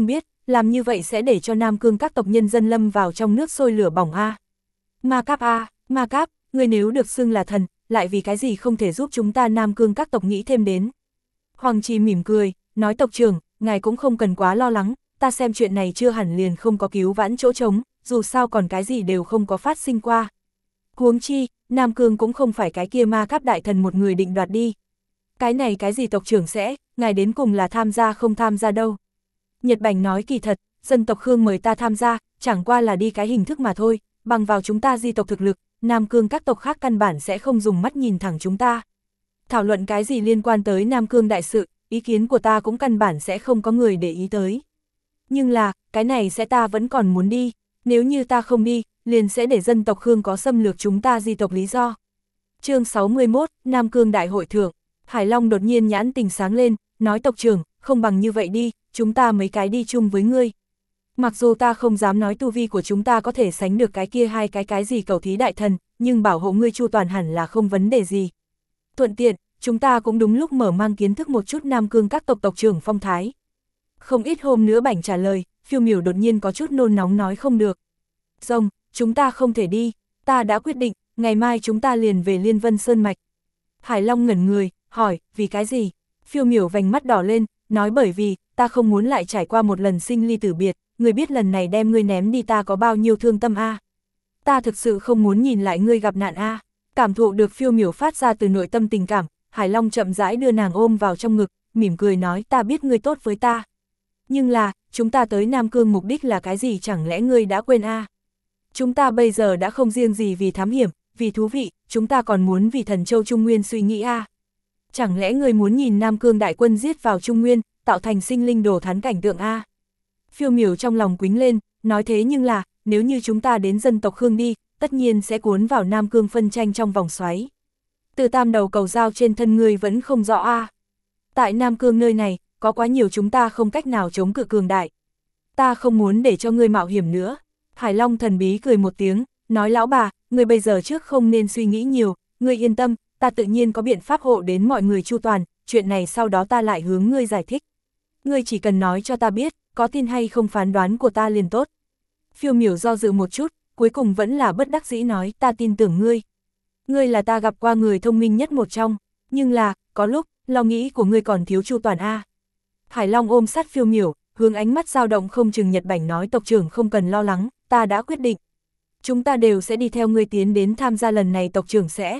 làm như vậy sẽ để cho Nam Cương các tộc nhân dân lâm vào trong nước sôi lửa bỏng a. Ma Cáp a, Ma Cáp, ngươi nếu được xưng là thần, lại vì cái gì không thể giúp chúng ta Nam Cương các tộc nghĩ thêm đến. Hoàng Trì mỉm cười, nói tộc trưởng, ngài cũng không cần quá lo lắng, ta xem chuyện này chưa hẳn liền không có cứu vãn chỗ trống, dù sao còn cái gì đều không có phát sinh qua. Huống chi, Nam Cương cũng không phải cái kia Ma Cáp đại thần một người định đoạt đi. Cái này cái gì tộc trưởng sẽ, ngài đến cùng là tham gia không tham gia đâu. Nhật Bành nói kỳ thật, dân tộc Khương mời ta tham gia, chẳng qua là đi cái hình thức mà thôi, bằng vào chúng ta di tộc thực lực, Nam Cương các tộc khác căn bản sẽ không dùng mắt nhìn thẳng chúng ta. Thảo luận cái gì liên quan tới Nam Cương đại sự, ý kiến của ta cũng căn bản sẽ không có người để ý tới. Nhưng là, cái này sẽ ta vẫn còn muốn đi, nếu như ta không đi, liền sẽ để dân tộc Khương có xâm lược chúng ta di tộc lý do. Chương 61, Nam Cương Đại hội thượng, Hải Long đột nhiên nhãn tình sáng lên, nói tộc trưởng, không bằng như vậy đi, chúng ta mấy cái đi chung với ngươi. Mặc dù ta không dám nói tu vi của chúng ta có thể sánh được cái kia hai cái gì cầu thí đại thần, nhưng bảo hộ ngươi chu toàn hẳn là không vấn đề gì. Thuận tiện, chúng ta cũng đúng lúc mở mang kiến thức một chút Nam Cương các tộc tộc trưởng phong thái. Không ít hôm nữa Bảnh trả lời, Phiêu Miểu đột nhiên có chút nôn nóng nói không được. Rồng, chúng ta không thể đi, ta đã quyết định, ngày mai chúng ta liền về Liên Vân Sơn Mạch. Hải Long ngẩn người, hỏi, vì cái gì? Phiêu Miểu vành mắt đỏ lên, nói bởi vì, ta không muốn lại trải qua một lần sinh ly tử biệt, ngươi biết lần này đem ngươi ném đi ta có bao nhiêu thương tâm a. Ta thực sự không muốn nhìn lại ngươi gặp nạn a. Cảm thụ được Phiêu Miểu phát ra từ nội tâm tình cảm, Hải Long chậm rãi đưa nàng ôm vào trong ngực, mỉm cười nói ta biết ngươi tốt với ta. Nhưng là, chúng ta tới Nam Cương mục đích là cái gì chẳng lẽ ngươi đã quên a? Chúng ta bây giờ đã không riêng gì vì thám hiểm, vì thú vị, chúng ta còn muốn vì Thần Châu Trung Nguyên suy nghĩ a. Chẳng lẽ ngươi muốn nhìn Nam Cương đại quân giết vào Trung Nguyên, tạo thành sinh linh đồ thán cảnh tượng a? Phiêu Miểu trong lòng quýnh lên, nói thế nhưng là, nếu như chúng ta đến dân tộc Khương đi, tất nhiên sẽ cuốn vào Nam Cương phân tranh trong vòng xoáy. Từ tam đầu cầu dao trên thân ngươi vẫn không rõ a. Tại Nam Cương nơi này, có quá nhiều chúng ta không cách nào chống cự cường đại. Ta không muốn để cho ngươi mạo hiểm nữa. Hải Long thần bí cười một tiếng, nói lão bà, ngươi bây giờ trước không nên suy nghĩ nhiều, ngươi yên tâm, ta tự nhiên có biện pháp hộ đến mọi người chu toàn, chuyện này sau đó ta lại hướng ngươi giải thích. Ngươi chỉ cần nói cho ta biết, có tin hay không phán đoán của ta liền tốt. Phiêu Miểu do dự một chút, cuối cùng vẫn là bất đắc dĩ nói ta tin tưởng ngươi. Ngươi là ta gặp qua người thông minh nhất một trong, nhưng là, có lúc, lo nghĩ của ngươi còn thiếu chu toàn a. Hải Long ôm sát Phiêu Miểu, hướng ánh mắt dao động không chừng Nhật Bảnh nói tộc trưởng không cần lo lắng, ta đã quyết định. Chúng ta đều sẽ đi theo ngươi tiến đến tham gia lần này tộc trưởng sẽ.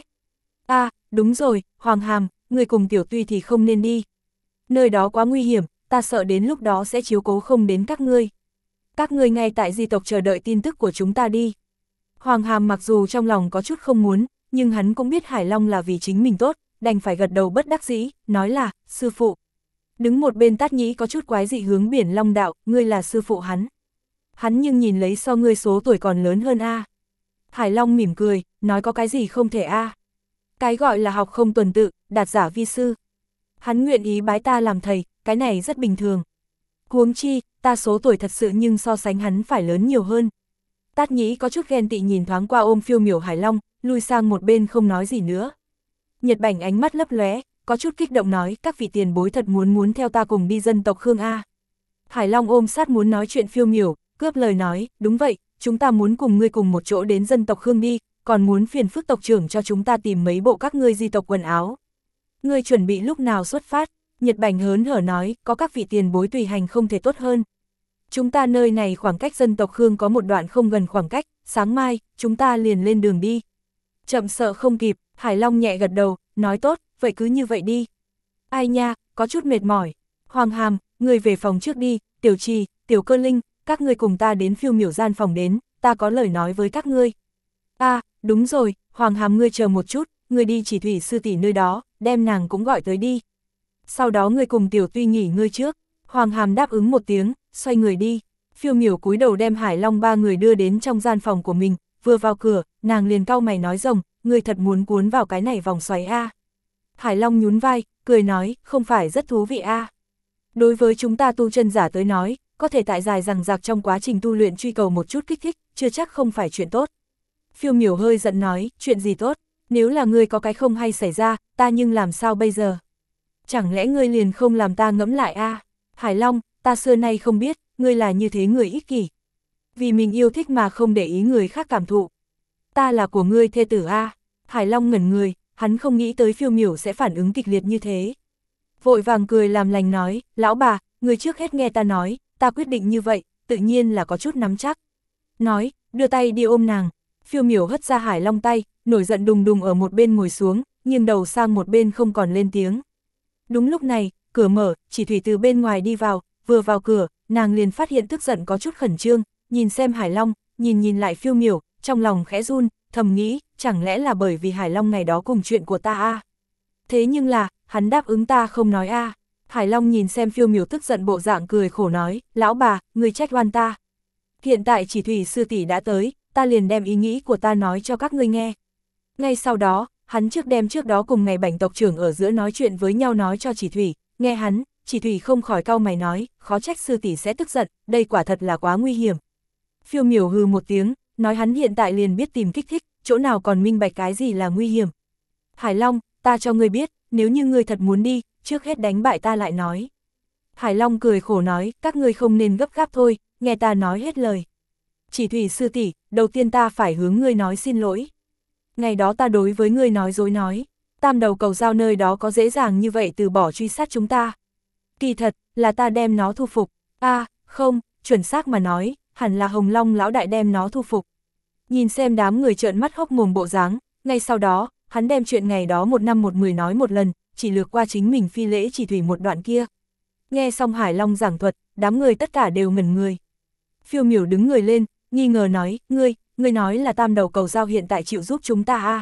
Đúng rồi, Hoàng Hàm, ngươi cùng Tiểu Tuy thì không nên đi. Nơi đó quá nguy hiểm, ta sợ đến lúc đó sẽ chiếu cố không đến các ngươi. Các ngươi ngay tại di tộc chờ đợi tin tức của chúng ta đi. Hoàng Hàm mặc dù trong lòng có chút không muốn, nhưng hắn cũng biết Hải Long là vì chính mình tốt, đành phải gật đầu bất đắc dĩ, nói là, sư phụ. Đứng một bên Tát Nhĩ có chút quái dị hướng Biển Long đạo, ngươi là sư phụ hắn. Hắn nhưng nhìn lấy so ngươi số tuổi còn lớn hơn a. Hải Long mỉm cười, nói có cái gì không thể a. Cái gọi là học không tuần tự, đạt giả vi sư. Hắn nguyện ý bái ta làm thầy, cái này rất bình thường. Huống chi, ta số tuổi thật sự nhưng so sánh hắn phải lớn nhiều hơn. Tát Nhĩ có chút ghen tị nhìn thoáng qua ôm Phiêu Miểu Hải Long, lui sang một bên không nói gì nữa. Nhật Bảnh ánh mắt lấp lóe, có chút kích động nói, các vị tiền bối thật muốn theo ta cùng đi dân tộc Khương a. Hải Long ôm sát muốn nói chuyện Phiêu Miểu, cướp lời nói, đúng vậy, chúng ta muốn cùng ngươi cùng một chỗ đến dân tộc Khương đi, còn muốn phiền phức tộc trưởng cho chúng ta tìm mấy bộ các ngươi di tộc quần áo. Ngươi chuẩn bị lúc nào xuất phát? Nhật Bảnh hớn hở nói, có các vị tiền bối tùy hành không thể tốt hơn. Chúng ta nơi này khoảng cách dân tộc Khương có một đoạn không gần khoảng cách, sáng mai, chúng ta liền lên đường đi. Chậm sợ không kịp, Hải Long nhẹ gật đầu, nói tốt, vậy cứ như vậy đi. Ai nha, có chút mệt mỏi. Hoàng Hàm, ngươi về phòng trước đi, Tiểu Trì, Tiểu Cơ Linh, các ngươi cùng ta đến Phiêu Miểu gian phòng đến, ta có lời nói với các ngươi. Đúng rồi, Hoàng Hàm ngươi chờ một chút, ngươi đi Chỉ Thủy sư tỷ nơi đó, đem nàng cũng gọi tới đi. Sau đó ngươi cùng Tiểu Tuy nghỉ ngơi trước. Hoàng Hàm đáp ứng một tiếng, xoay người đi. Phiêu Miểu cúi đầu đem Hải Long ba người đưa đến trong gian phòng của mình, vừa vào cửa, nàng liền cau mày nói rồng, ngươi thật muốn cuốn vào cái này vòng xoáy a. Hải Long nhún vai, cười nói, không phải rất thú vị a. Đối với chúng ta tu chân giả tới nói, có thể tại dài rằng rạc trong quá trình tu luyện truy cầu một chút kích thích, chưa chắc không phải chuyện tốt. Phiêu Miểu hơi giận nói, chuyện gì tốt, nếu là ngươi có cái không hay xảy ra, ta nhưng làm sao bây giờ? Chẳng lẽ ngươi liền không làm ta ngẫm lại a? Hải Long, ta xưa nay không biết, ngươi là như thế người ích kỷ. Vì mình yêu thích mà không để ý người khác cảm thụ. Ta là của ngươi thê tử a. Hải Long ngẩn người, hắn không nghĩ tới Phiêu Miểu sẽ phản ứng kịch liệt như thế. Vội vàng cười làm lành nói, lão bà, người trước hết nghe ta nói, ta quyết định như vậy, tự nhiên là có chút nắm chắc. Nói, đưa tay đi ôm nàng. Phiêu Miểu hất ra Hải Long tay, nổi giận đùng đùng ở một bên ngồi xuống, nghiêng đầu sang một bên không còn lên tiếng. Đúng lúc này, cửa mở, Chỉ Thủy từ bên ngoài đi vào, vừa vào cửa, nàng liền phát hiện tức giận có chút khẩn trương, nhìn xem Hải Long, nhìn lại Phiêu Miểu, trong lòng khẽ run, thầm nghĩ, chẳng lẽ là bởi vì Hải Long ngày đó cùng chuyện của ta a? Thế nhưng là, hắn đáp ứng ta không nói a. Hải Long nhìn xem Phiêu Miểu tức giận bộ dạng cười khổ nói, lão bà, người trách oan ta. Hiện tại Chỉ Thủy sư tỷ đã tới, ta liền đem ý nghĩ của ta nói cho các ngươi nghe. Ngay sau đó, hắn đem trước đó cùng ngày Bảnh tộc trưởng ở giữa nói chuyện với nhau nói cho Chỉ Thủy, nghe hắn, Chỉ Thủy không khỏi cau mày nói, khó trách sư tỷ sẽ tức giận, đây quả thật là quá nguy hiểm. Phiêu Miểu hừ một tiếng, nói hắn hiện tại liền biết tìm kích thích, chỗ nào còn minh bạch cái gì là nguy hiểm. Hải Long, ta cho ngươi biết, nếu như ngươi thật muốn đi, trước hết đánh bại ta lại nói. Hải Long cười khổ nói, các ngươi không nên gấp gáp thôi, nghe ta nói hết lời. Chỉ Thủy sư tỷ, đầu tiên ta phải hướng ngươi nói xin lỗi. Ngày đó ta đối với ngươi nói dối nói, Tam Đầu Cầu Dao nơi đó có dễ dàng như vậy từ bỏ truy sát chúng ta. Kỳ thật, là ta đem nó thu phục. Không, chuẩn xác mà nói, hẳn là Hồng Long lão đại đem nó thu phục. Nhìn xem đám người trợn mắt hốc mồm bộ dáng, ngay sau đó, hắn đem chuyện ngày đó 1 năm 1 10 nói một lần, chỉ lược qua chính mình phi lễ Chỉ Thủy một đoạn kia. Nghe xong Hải Long giảng thuật, đám người tất cả đều ngẩn người. Phiêu Miểu đứng người lên, nghi ngờ nói, ngươi nói là Tam Đầu Cầu Dao hiện tại chịu giúp chúng ta à?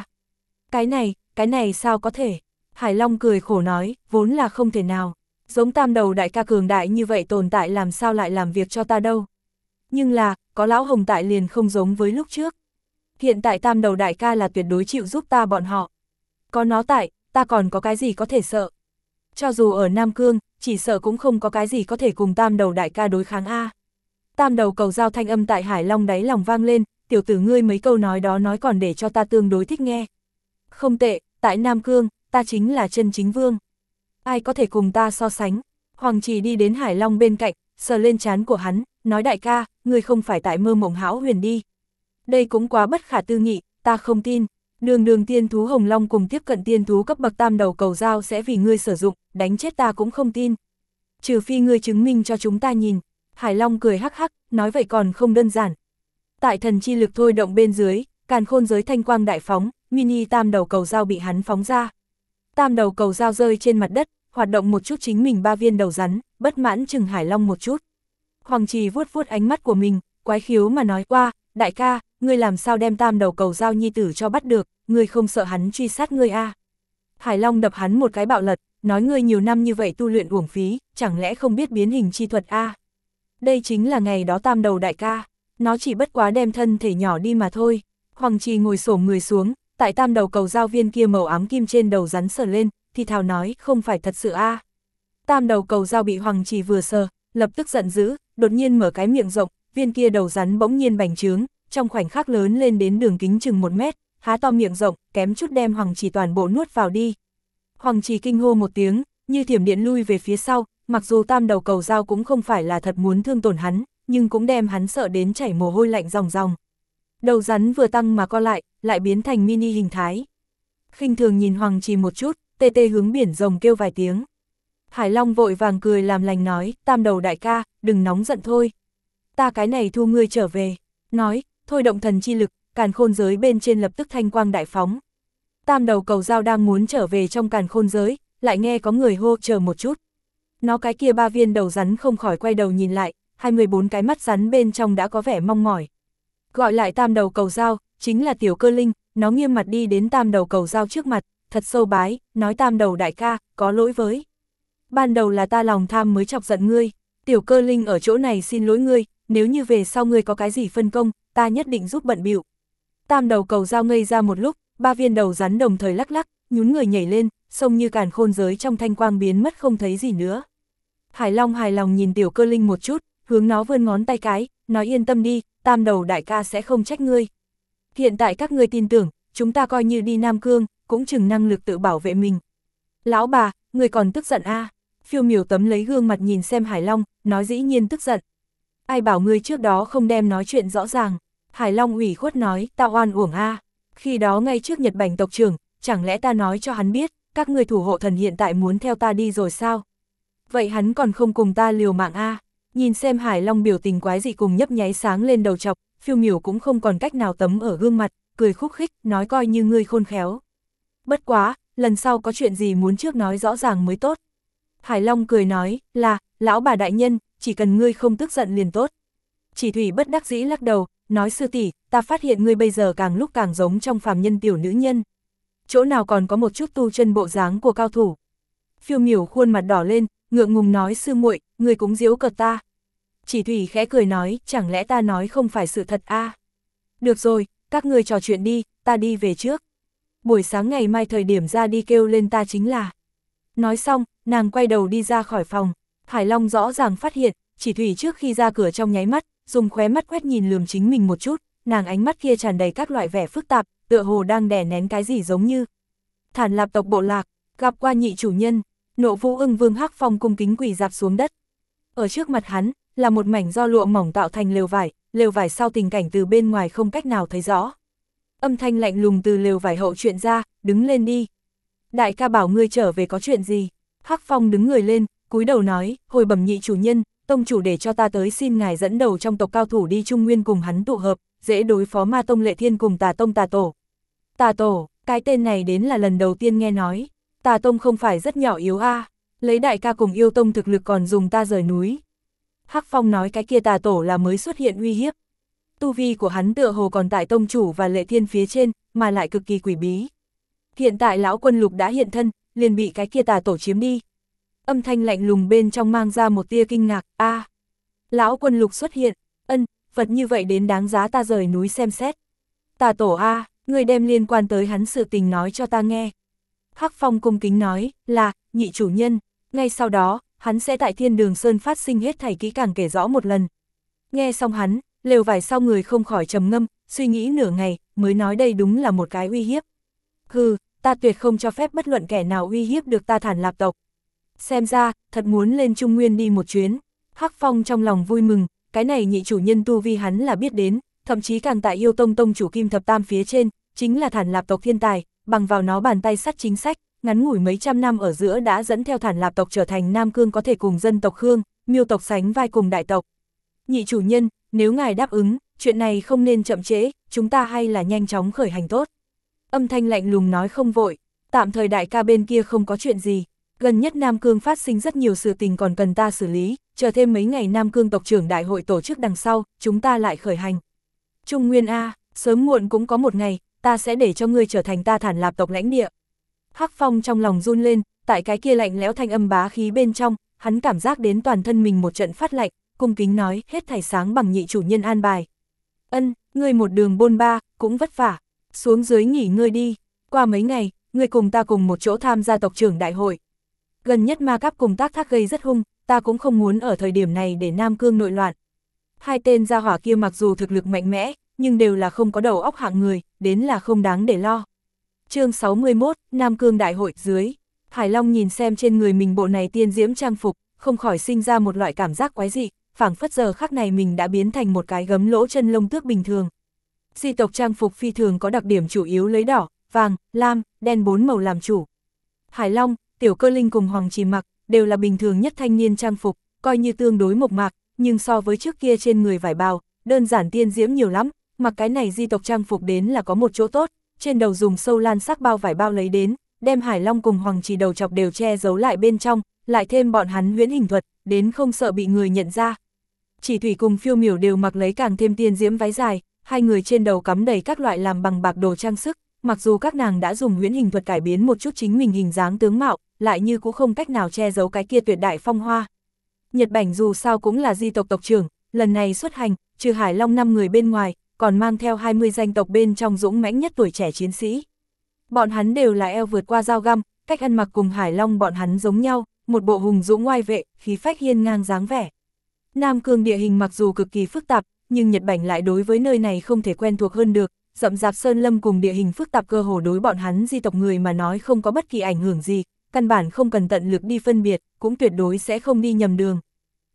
Cái này sao có thể? Hải Long cười khổ nói, vốn là không thể nào. Giống Tam Đầu đại ca cường đại như vậy tồn tại làm sao lại làm việc cho ta đâu. Nhưng là, có lão Hồng tại liền không giống với lúc trước. Hiện tại Tam Đầu đại ca là tuyệt đối chịu giúp ta bọn họ. Có nó tại, ta còn có cái gì có thể sợ. Cho dù ở Nam Cương, chỉ sợ cũng không có cái gì có thể cùng Tam Đầu đại ca đối kháng a. Tam Đầu Cầu Dao thanh âm tại Hải Long đáy lòng vang lên, tiểu tử ngươi mấy câu nói đó nói còn để cho ta tương đối thích nghe. Không tệ, tại Nam Cương, ta chính là chân chính vương. Ai có thể cùng ta so sánh? Hoàng Trì đi đến Hải Long bên cạnh, sờ lên trán của hắn, nói đại ca, ngươi không phải tại mơ mộng hão huyền đi. Đây cũng quá bất khả tư nghị, ta không tin. Đường tiên thú Hồng Long cùng tiếp cận tiên thú cấp bậc Tam Đầu Cầu Dao sẽ vì ngươi sử dụng, đánh chết ta cũng không tin. Trừ phi ngươi chứng minh cho chúng ta nhìn. Hải Long cười hắc hắc, nói vậy còn không đơn giản. Tại thần chi lực thôi động bên dưới, càn khôn giới thanh quang đại phóng, mini Tam Đầu Cầu Dao bị hắn phóng ra. Tam Đầu Cầu Dao rơi trên mặt đất, hoạt động một chút chính mình 3 viên đầu rắn, bất mãn chừng Hải Long một chút. Hoàng Trì vuốt vuốt ánh mắt của mình, quái khiếu mà nói qua, đại ca, ngươi làm sao đem Tam Đầu Cầu Dao nhi tử cho bắt được, ngươi không sợ hắn truy sát ngươi a? Hải Long đập hắn một cái bạo lật, nói ngươi nhiều năm như vậy tu luyện uổng phí, chẳng lẽ không biết biến hình chi thuật a? Đây chính là ngày đó Tam Đầu đại ca, nó chỉ bất quá đem thân thể nhỏ đi mà thôi. Hoàng Trì ngồi xổm người xuống, tại Tam Đầu Cầu Dao viên kia màu ám kim trên đầu rắn sờ lên, thì thào nói, không phải thật sự a. Tam Đầu Cầu Dao bị Hoàng Trì vừa sờ, lập tức giận dữ, đột nhiên mở cái miệng rộng, viên kia đầu rắn bỗng nhiên bành trướng, trong khoảnh khắc lớn lên đến đường kính chừng 1 mét, há to miệng rộng, kém chút đem Hoàng Trì toàn bộ nuốt vào đi. Hoàng Trì kinh hô một tiếng, như thiểm điện lui về phía sau, mặc dù Tam Đầu Cầu Dao cũng không phải là thật muốn thương tổn hắn, nhưng cũng đem hắn sợ đến chảy mồ hôi lạnh ròng ròng. Đầu rắn vừa tăng mà co lại biến thành mini hình thái. Khinh thường nhìn Hoàng Trì một chút, tê tê hướng biển rồng kêu vài tiếng. Hải Long vội vàng cười làm lành nói, Tam Đầu đại ca, đừng nóng giận thôi. Ta cái này thu ngươi trở về. Nói, thôi động thần chi lực, càn khôn giới bên trên lập tức thanh quang đại phóng. Tam Đầu Cầu Dao đang muốn trở về trong càn khôn giới, lại nghe có người hô chờ một chút. Nó cái kia 3 viên đầu rắn không khỏi quay đầu nhìn lại, 24 cái mắt rắn bên trong đã có vẻ mong mỏi. Gọi lại Tam Đầu Cầu Dao, chính là Tiểu Cơ Linh, nó nghiêm mặt đi đến Tam Đầu Cầu Dao trước mặt, thật sâu bái, nói Tam Đầu đại ca, có lỗi với. Ban đầu là ta lòng tham mới chọc giận ngươi, Tiểu Cơ Linh ở chỗ này xin lỗi ngươi, nếu như về sau ngươi có cái gì phân công, ta nhất định giúp bận bịu. Tam Đầu Cầu Dao ngây ra một lúc, 3 viên đầu rắn đồng thời lắc lắc, nhún người nhảy lên, xông như càn khôn giới trong thanh quang biến mất không thấy gì nữa. Hải Long hài lòng nhìn Tiểu Cơ Linh một chút, hướng nó vươn ngón tay cái, nói yên tâm đi, Tam Đầu đại ca sẽ không trách ngươi. Hiện tại các ngươi tin tưởng, chúng ta coi như đi Nam Cương, cũng chừng năng lực tự bảo vệ mình. Lão bà, ngươi còn tức giận a? Phiêu Miểu tấm lấy gương mặt nhìn xem Hải Long, nói dĩ nhiên tức giận. Ai bảo ngươi trước đó không đem nói chuyện rõ ràng. Hải Long ủy khuất nói, ta oan uổng a. Khi đó ngay trước Nhật Bành tộc trưởng, chẳng lẽ ta nói cho hắn biết, các ngươi thủ hộ thần hiện tại muốn theo ta đi rồi sao? Vậy hắn còn không cùng ta liều mạng a. Nhìn xem Hải Long biểu tình quái dị cùng nhấp nháy sáng lên đầu chọc, Phiêu Miểu cũng không còn cách nào tấm ở gương mặt, cười khúc khích, nói coi như ngươi khôn khéo. Bất quá, lần sau có chuyện gì muốn trước nói rõ ràng mới tốt. Hải Long cười nói, là, lão bà đại nhân, chỉ cần ngươi không tức giận liền tốt. Chỉ Thủy bất đắc dĩ lắc đầu, nói sư tỷ, ta phát hiện ngươi bây giờ càng lúc càng giống trong phàm nhân tiểu nữ nhân. Chỗ nào còn có một chút tu chân bộ dáng của cao thủ. Phiêu Miểu khuôn mặt đỏ lên, ngượng ngùng nói sư muội, ngươi cũng giễu cợt ta. Chỉ Thủy khẽ cười nói, chẳng lẽ ta nói không phải sự thật a? Được rồi, các ngươi trò chuyện đi, ta đi về trước. Buổi sáng ngày mai thời điểm ra đi kêu lên ta chính là. Nói xong, nàng quay đầu đi ra khỏi phòng. Hải Long rõ ràng phát hiện, Chỉ Thủy trước khi ra cửa trong nháy mắt, dùng khóe mắt quét nhìn lườm chính mình một chút, nàng ánh mắt kia tràn đầy các loại vẻ phức tạp, tựa hồ đang đè nén cái gì giống như. Thản Lạp tộc bộ lạc, gặp qua nhị chủ nhân, Nộ Vũ Ưng Vương Hắc Phong cung kính quỳ rạp xuống đất. Ở trước mặt hắn, là một mảnh do lụa mỏng tạo thành lều vải sau tình cảnh từ bên ngoài không cách nào thấy rõ. Âm thanh lạnh lùng từ lều vải hậu chuyện ra, đứng lên đi. Đại ca bảo ngươi trở về có chuyện gì? Hắc Phong đứng người lên, cúi đầu nói, hồi bẩm nhị chủ nhân, tông chủ để cho ta tới xin ngài dẫn đầu trong tộc cao thủ đi Trung Nguyên cùng hắn tụ hợp, dễ đối phó Ma Tông Lệ Thiên cùng Tà Tông Tà Tổ. Tà Tổ, cái tên này đến là lần đầu tiên nghe nói. Tà Tông không phải rất nhỏ yếu a? Lấy đại ca cùng yêu tông thực lực còn dùng ta rời núi. Hắc Phong nói cái kia Tà Tổ là mới xuất hiện uy hiếp. Tu vi của hắn tựa hồ còn tại tông chủ và Lệ Thiên phía trên, mà lại cực kỳ quỷ bí. Hiện tại lão quân lục đã hiện thân, liền bị cái kia Tà Tổ chiếm đi. Âm thanh lạnh lùng bên trong mang ra một tia kinh ngạc, a, lão quân lục xuất hiện, vật như vậy đến đáng giá ta rời núi xem xét. Tà Tổ a, người đem liên quan tới hắn sự tình nói cho ta nghe. Hắc Phong cung kính nói, là, nhị chủ nhân, ngay sau đó, hắn sẽ tại Thiên Đường Sơn phát sinh hết thảy kỹ càng kể rõ một lần. Nghe xong hắn, lều vải sau người không khỏi trầm ngâm, suy nghĩ nửa ngày, mới nói đây đúng là một cái uy hiếp. Hừ, ta tuyệt không cho phép bất luận kẻ nào uy hiếp được ta Thản Lạp tộc. Xem ra, thật muốn lên Trung Nguyên đi một chuyến. Hắc Phong trong lòng vui mừng, cái này nhị chủ nhân tu vi hắn là biết đến, thậm chí càng tại yêu tông tông chủ Kim Thập Tam phía trên, chính là Thản Lạp tộc thiên tài, bằng vào nó bàn tay sắt chính sách, ngắn ngủi mấy trăm năm ở giữa đã dẫn theo Thản Lạp tộc trở thành Nam Cương có thể cùng dân tộc Khương, Miêu tộc sánh vai cùng đại tộc. Nhị chủ nhân, nếu ngài đáp ứng, chuyện này không nên chậm trễ, chúng ta hay là nhanh chóng khởi hành tốt. Âm thanh lạnh lùng nói không vội, tạm thời đại ca bên kia không có chuyện gì. Gần nhất Nam Cương phát sinh rất nhiều sự tình còn cần ta xử lý, chờ thêm mấy ngày Nam Cương tộc trưởng đại hội tổ chức đằng sau, chúng ta lại khởi hành. Trung Nguyên A, sớm muộn cũng có một ngày, ta sẽ để cho ngươi trở thành ta Thản Lạp tộc lãnh địa. Hắc Phong trong lòng run lên, tại cái kia lạnh lẽo thanh âm bá khí bên trong, hắn cảm giác đến toàn thân mình một trận phát lạnh, cung kính nói, hết thảy sáng bằng nhị chủ nhân an bài. Ngươi một đường bôn ba, cũng vất vả, xuống dưới nghỉ ngơi đi, qua mấy ngày, ngươi cùng ta cùng một chỗ tham gia tộc trưởng đại hội. Gần nhất ma cáp cùng tác thác gây rất hung, ta cũng không muốn ở thời điểm này để Nam Cương nội loạn. Hai tên gia hỏa kia mặc dù thực lực mạnh mẽ, nhưng đều là không có đầu óc hạng người, đến là không đáng để lo. Chương 61, Nam Cương đại hội dưới. Hải Long nhìn xem trên người mình bộ này tiên diễm trang phục, không khỏi sinh ra một loại cảm giác quái dị, phảng phất giờ khắc này mình đã biến thành một cái gấm lỗ chân lông tước bình thường. Di tộc trang phục phi thường có đặc điểm chủ yếu lấy đỏ, vàng, lam, đen 4 màu làm chủ. Hải Long, Tiểu Cơ Linh cùng Hoàng Trì mặc, đều là bình thường nhất thanh niên trang phục, coi như tương đối mộc mạc, nhưng so với trước kia trên người vải bào, đơn giản tiên diễm nhiều lắm, mặc cái này di tộc trang phục đến là có một chỗ tốt, trên đầu dùng sâu lan sắc bao vải bao lấy đến, đem Hải Long cùng Hoàng Trì đầu chọc đều che giấu lại bên trong, lại thêm bọn hắn huyễn hình thuật, đến không sợ bị người nhận ra. Chỉ Thủy cùng Phiêu Miểu đều mặc lấy càng thêm tiên diễm váy dài, hai người trên đầu cắm đầy các loại làm bằng bạc đồ trang sức, mặc dù các nàng đã dùng huyễn hình thuật cải biến một chút chính mình hình dáng tướng mạo, lại như cũng không cách nào che giấu cái kia tuyệt đại phong hoa. Nhật Bảnh dù sao cũng là di tộc tộc trưởng, lần này xuất hành, trừ Hải Long 5 người bên ngoài, còn mang theo 20 danh tộc bên trong dũng mãnh nhất tuổi trẻ chiến sĩ. Bọn hắn đều là eo vượt qua dao găm, cách ăn mặc cùng Hải Long bọn hắn giống nhau, một bộ hùng dũng oai vệ, khí phách hiên ngang dáng vẻ. Nam Cương địa hình mặc dù cực kỳ phức tạp, nhưng Nhật Bảnh lại đối với nơi này không thể quen thuộc hơn được, rậm rạp sơn lâm cùng địa hình phức tạp cơ hồ đối bọn hắn di tộc người mà nói không có bất kỳ ảnh hưởng gì, căn bản không cần tận lực đi phân biệt, cũng tuyệt đối sẽ không đi nhầm đường.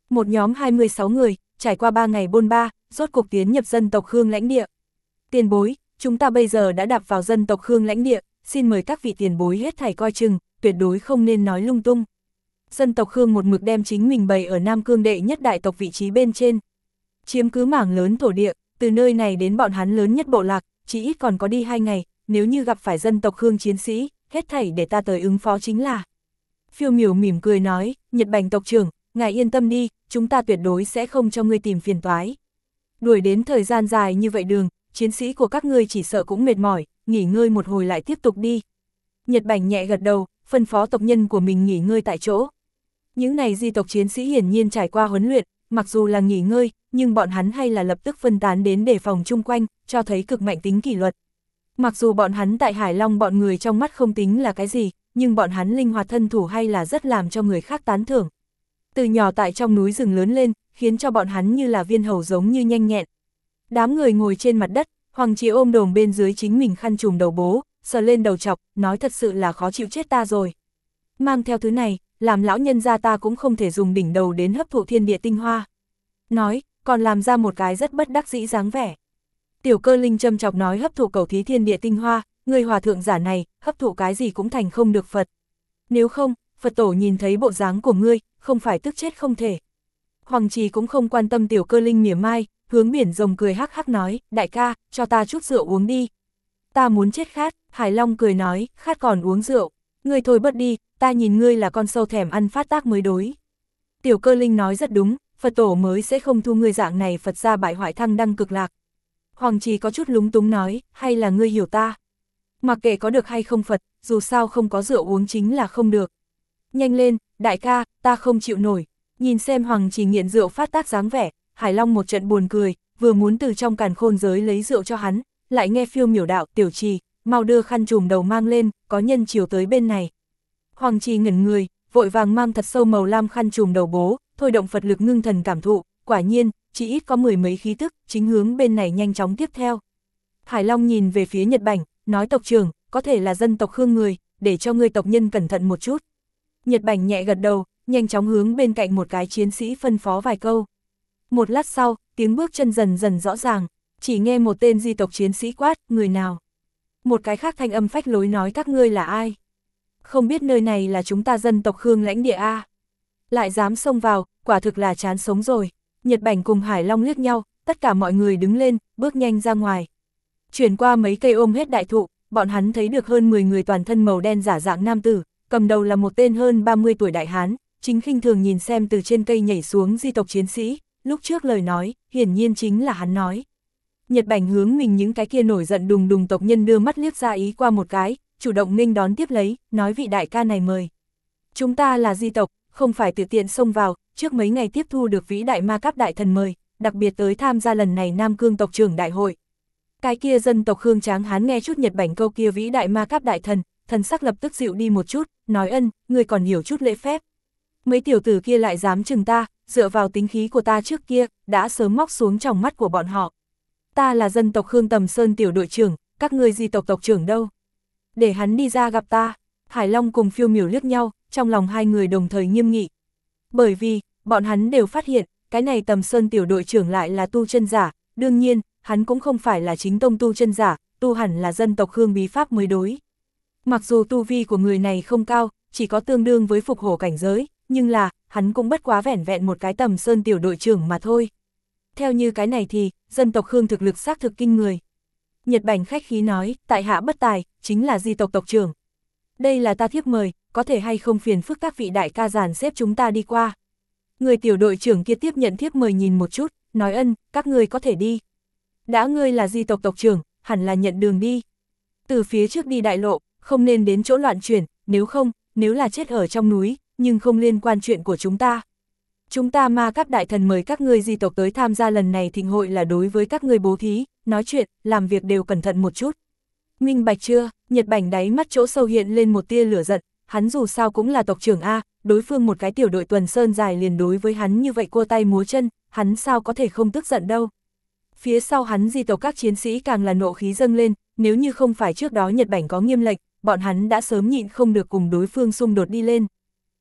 Một nhóm 26 người, trải qua 3 ngày bôn ba, rốt cuộc tiến nhập dân tộc Khương lãnh địa. Tiền bối, chúng ta bây giờ đã đạp vào dân tộc Khương lãnh địa, xin mời các vị tiền bối hết thảy coi chừng, tuyệt đối không nên nói lung tung. Dân tộc Khương một mực đem chính mình bày ở Nam Cương đệ nhất đại tộc vị trí bên trên. Chiếm cứ mảng lớn thổ địa, từ nơi này đến bọn hắn lớn nhất bộ lạc, chỉ ít còn có đi 2 ngày, nếu như gặp phải dân tộc Khương chiến sĩ, hết thảy để ta tới ứng phó chính là. Phiêu Miểu mỉm cười nói, Nhật Bành tộc trưởng, ngài yên tâm đi, chúng ta tuyệt đối sẽ không cho ngươi tìm phiền toái. Đuổi đến thời gian dài như vậy đường, chiến sĩ của các ngươi chỉ sợ cũng mệt mỏi, nghỉ ngơi một hồi lại tiếp tục đi. Nhật Bành nhẹ gật đầu, phân phó tộc nhân của mình nghỉ ngơi tại chỗ. Những này di tộc chiến sĩ hiển nhiên trải qua huấn luyện, mặc dù là nghỉ ngơi, nhưng bọn hắn hay là lập tức phân tán đến đề phòng chung quanh, cho thấy cực mạnh tính kỷ luật. Mặc dù bọn hắn tại Hải Long bọn người trong mắt không tính là cái gì, nhưng bọn hắn linh hoạt thân thủ hay là rất làm cho người khác tán thưởng. Từ nhỏ tại trong núi rừng lớn lên, khiến cho bọn hắn như là viên hầu giống như nhanh nhẹn. Đám người ngồi trên mặt đất, Hoàng Chí ôm đồm bên dưới chính mình khăn trùm đầu bố, sờ lên đầu chọc, nói thật sự là khó chịu chết ta rồi. Mang theo thứ này, làm lão nhân gia ta cũng không thể dùng đỉnh đầu đến hấp thụ thiên địa tinh hoa. Nói, còn làm ra một cái rất bất đắc dĩ dáng vẻ. Tiểu Cơ Linh châm chọc nói hấp thụ cầu thí thiên địa tinh hoa, người hòa thượng giả này, hấp thụ cái gì cũng thành không được Phật. Nếu không, Phật tổ nhìn thấy bộ dáng của ngươi, không phải tức chết không thể. Hoàng Trì cũng không quan tâm Tiểu Cơ Linh mỉa mai, hướng biển rồng cười hắc hắc nói, đại ca, cho ta chút rượu uống đi. Ta muốn chết khát, Hải Long cười nói, khát còn uống rượu, ngươi thôi bớt đi, ta nhìn ngươi là con sâu thèm ăn phát tác mới đối. Tiểu Cơ Linh nói rất đúng, Phật tổ mới sẽ không thu ngươi dạng này Phật gia bại hoại thăng đăng cực lạc. Hoàng Trì có chút lúng túng nói, hay là ngươi hiểu ta? Mặc kệ có được hay không Phật, dù sao không có rượu uống chính là không được. Nhanh lên, đại ca, ta không chịu nổi. Nhìn xem Hoàng Trì nghiện rượu phát tác dáng vẻ, Hải Long một trận buồn cười, vừa muốn từ trong càn khôn giới lấy rượu cho hắn, lại nghe Phiêu Miểu đạo, Tiểu Trì, mau đưa khăn trùm đầu mang lên, có nhân chiều tới bên này. Hoàng Trì ngẩn người, vội vàng mang thật sâu màu lam khăn trùm đầu bố, thôi động Phật lực ngưng thần cảm thụ, quả nhiên, chỉ ít có 10 mấy khí tức, chính hướng bên này nhanh chóng tiếp theo. Hải Long nhìn về phía Nhật Bành, nói tộc trưởng, có thể là dân tộc Khương người, để cho ngươi tộc nhân cẩn thận một chút. Nhật Bành nhẹ gật đầu, nhanh chóng hướng bên cạnh một cái chiến sĩ phân phó vài câu. Một lát sau, tiếng bước chân dần dần rõ ràng, chỉ nghe một tên di tộc chiến sĩ quát, người nào? Một cái khác thanh âm phách lối nói các ngươi là ai? Không biết nơi này là chúng ta dân tộc Khương lãnh địa A. Lại dám xông vào, quả thực là chán sống rồi. Nhật Bành cùng Hải Long liếc nhau, tất cả mọi người đứng lên, bước nhanh ra ngoài. Chuyển qua mấy cây ôm hết đại thụ, bọn hắn thấy được hơn 10 người toàn thân màu đen giả dạng nam tử, cầm đầu là một tên hơn 30 tuổi đại hán, chính khinh thường nhìn xem từ trên cây nhảy xuống di tộc chiến sĩ, lúc trước lời nói, hiển nhiên chính là hắn nói. Nhật Bành hướng mình những cái kia nổi giận đùng đùng tộc nhân đưa mắt liếc ra ý qua một cái, chủ động nghênh đón tiếp lấy, nói vị đại ca này mời. Chúng ta là di tộc, không phải tự tiện xông vào, trước mấy ngày tiếp thu được vĩ đại ma cáp đại thần mời, đặc biệt tới tham gia lần này Nam Cương tộc trưởng đại hội. Cái kia dân tộc Khương tráng hán nghe chút Nhật Bành câu kia vĩ đại ma cáp đại thần, thần sắc lập tức dịu đi một chút, nói ân, người còn hiểu chút lễ phép. Mấy tiểu tử kia lại dám chừng ta, dựa vào tính khí của ta trước kia, đã sớm móc xuống trong mắt của bọn họ. Ta là dân tộc Khương Tầm Sơn tiểu đội trưởng, các ngươi di tộc tộc trưởng đâu? Để hắn đi ra gặp ta. Hải Long cùng Phiêu Miểu liếc nhau, trong lòng hai người đồng thời nghiêm nghị. Bởi vì, bọn hắn đều phát hiện, cái này Tầm Sơn tiểu đội trưởng lại là tu chân giả, đương nhiên, hắn cũng không phải là chính tông tu chân giả, tu hẳn là dân tộc Khương bí pháp mới đối. Mặc dù tu vi của người này không cao, chỉ có tương đương với phục hổ cảnh giới, nhưng là, hắn cũng bất quá vẻn vẹn một cái Tầm Sơn tiểu đội trưởng mà thôi. Theo như cái này thì, dân tộc Khương thực lực xác thực kinh người. Nhật Bành khách khí nói, tại hạ bất tài, chính là di tộc tộc trưởng. Đây là ta thiếp mời, có thể hay không phiền phức các vị đại ca dàn xếp chúng ta đi qua. Người tiểu đội trưởng kia tiếp nhận thiếp mời nhìn một chút, nói ân, các ngươi có thể đi. Đã ngươi là di tộc tộc trưởng, hẳn là nhận đường đi. Từ phía trước đi đại lộ, không nên đến chỗ loạn chuyển, nếu không, nếu là chết ở trong núi, nhưng không liên quan chuyện của chúng ta. Chúng ta ma các đại thần mời các ngươi di tộc tới tham gia lần này thịnh hội là đối với các ngươi bố thí, nói chuyện, làm việc đều cẩn thận một chút. Minh bạch chưa? Nhật Bành đáy mắt chỗ sâu hiện lên một tia lửa giận, hắn dù sao cũng là tộc trưởng A, đối phương một cái tiểu đội tuần sơn dài liền đối với hắn như vậy cua tay múa chân, hắn sao có thể không tức giận đâu. Phía sau hắn di tộc các chiến sĩ càng là nộ khí dâng lên, nếu như không phải trước đó Nhật Bành có nghiêm lệnh, bọn hắn đã sớm nhịn không được cùng đối phương xung đột đi lên.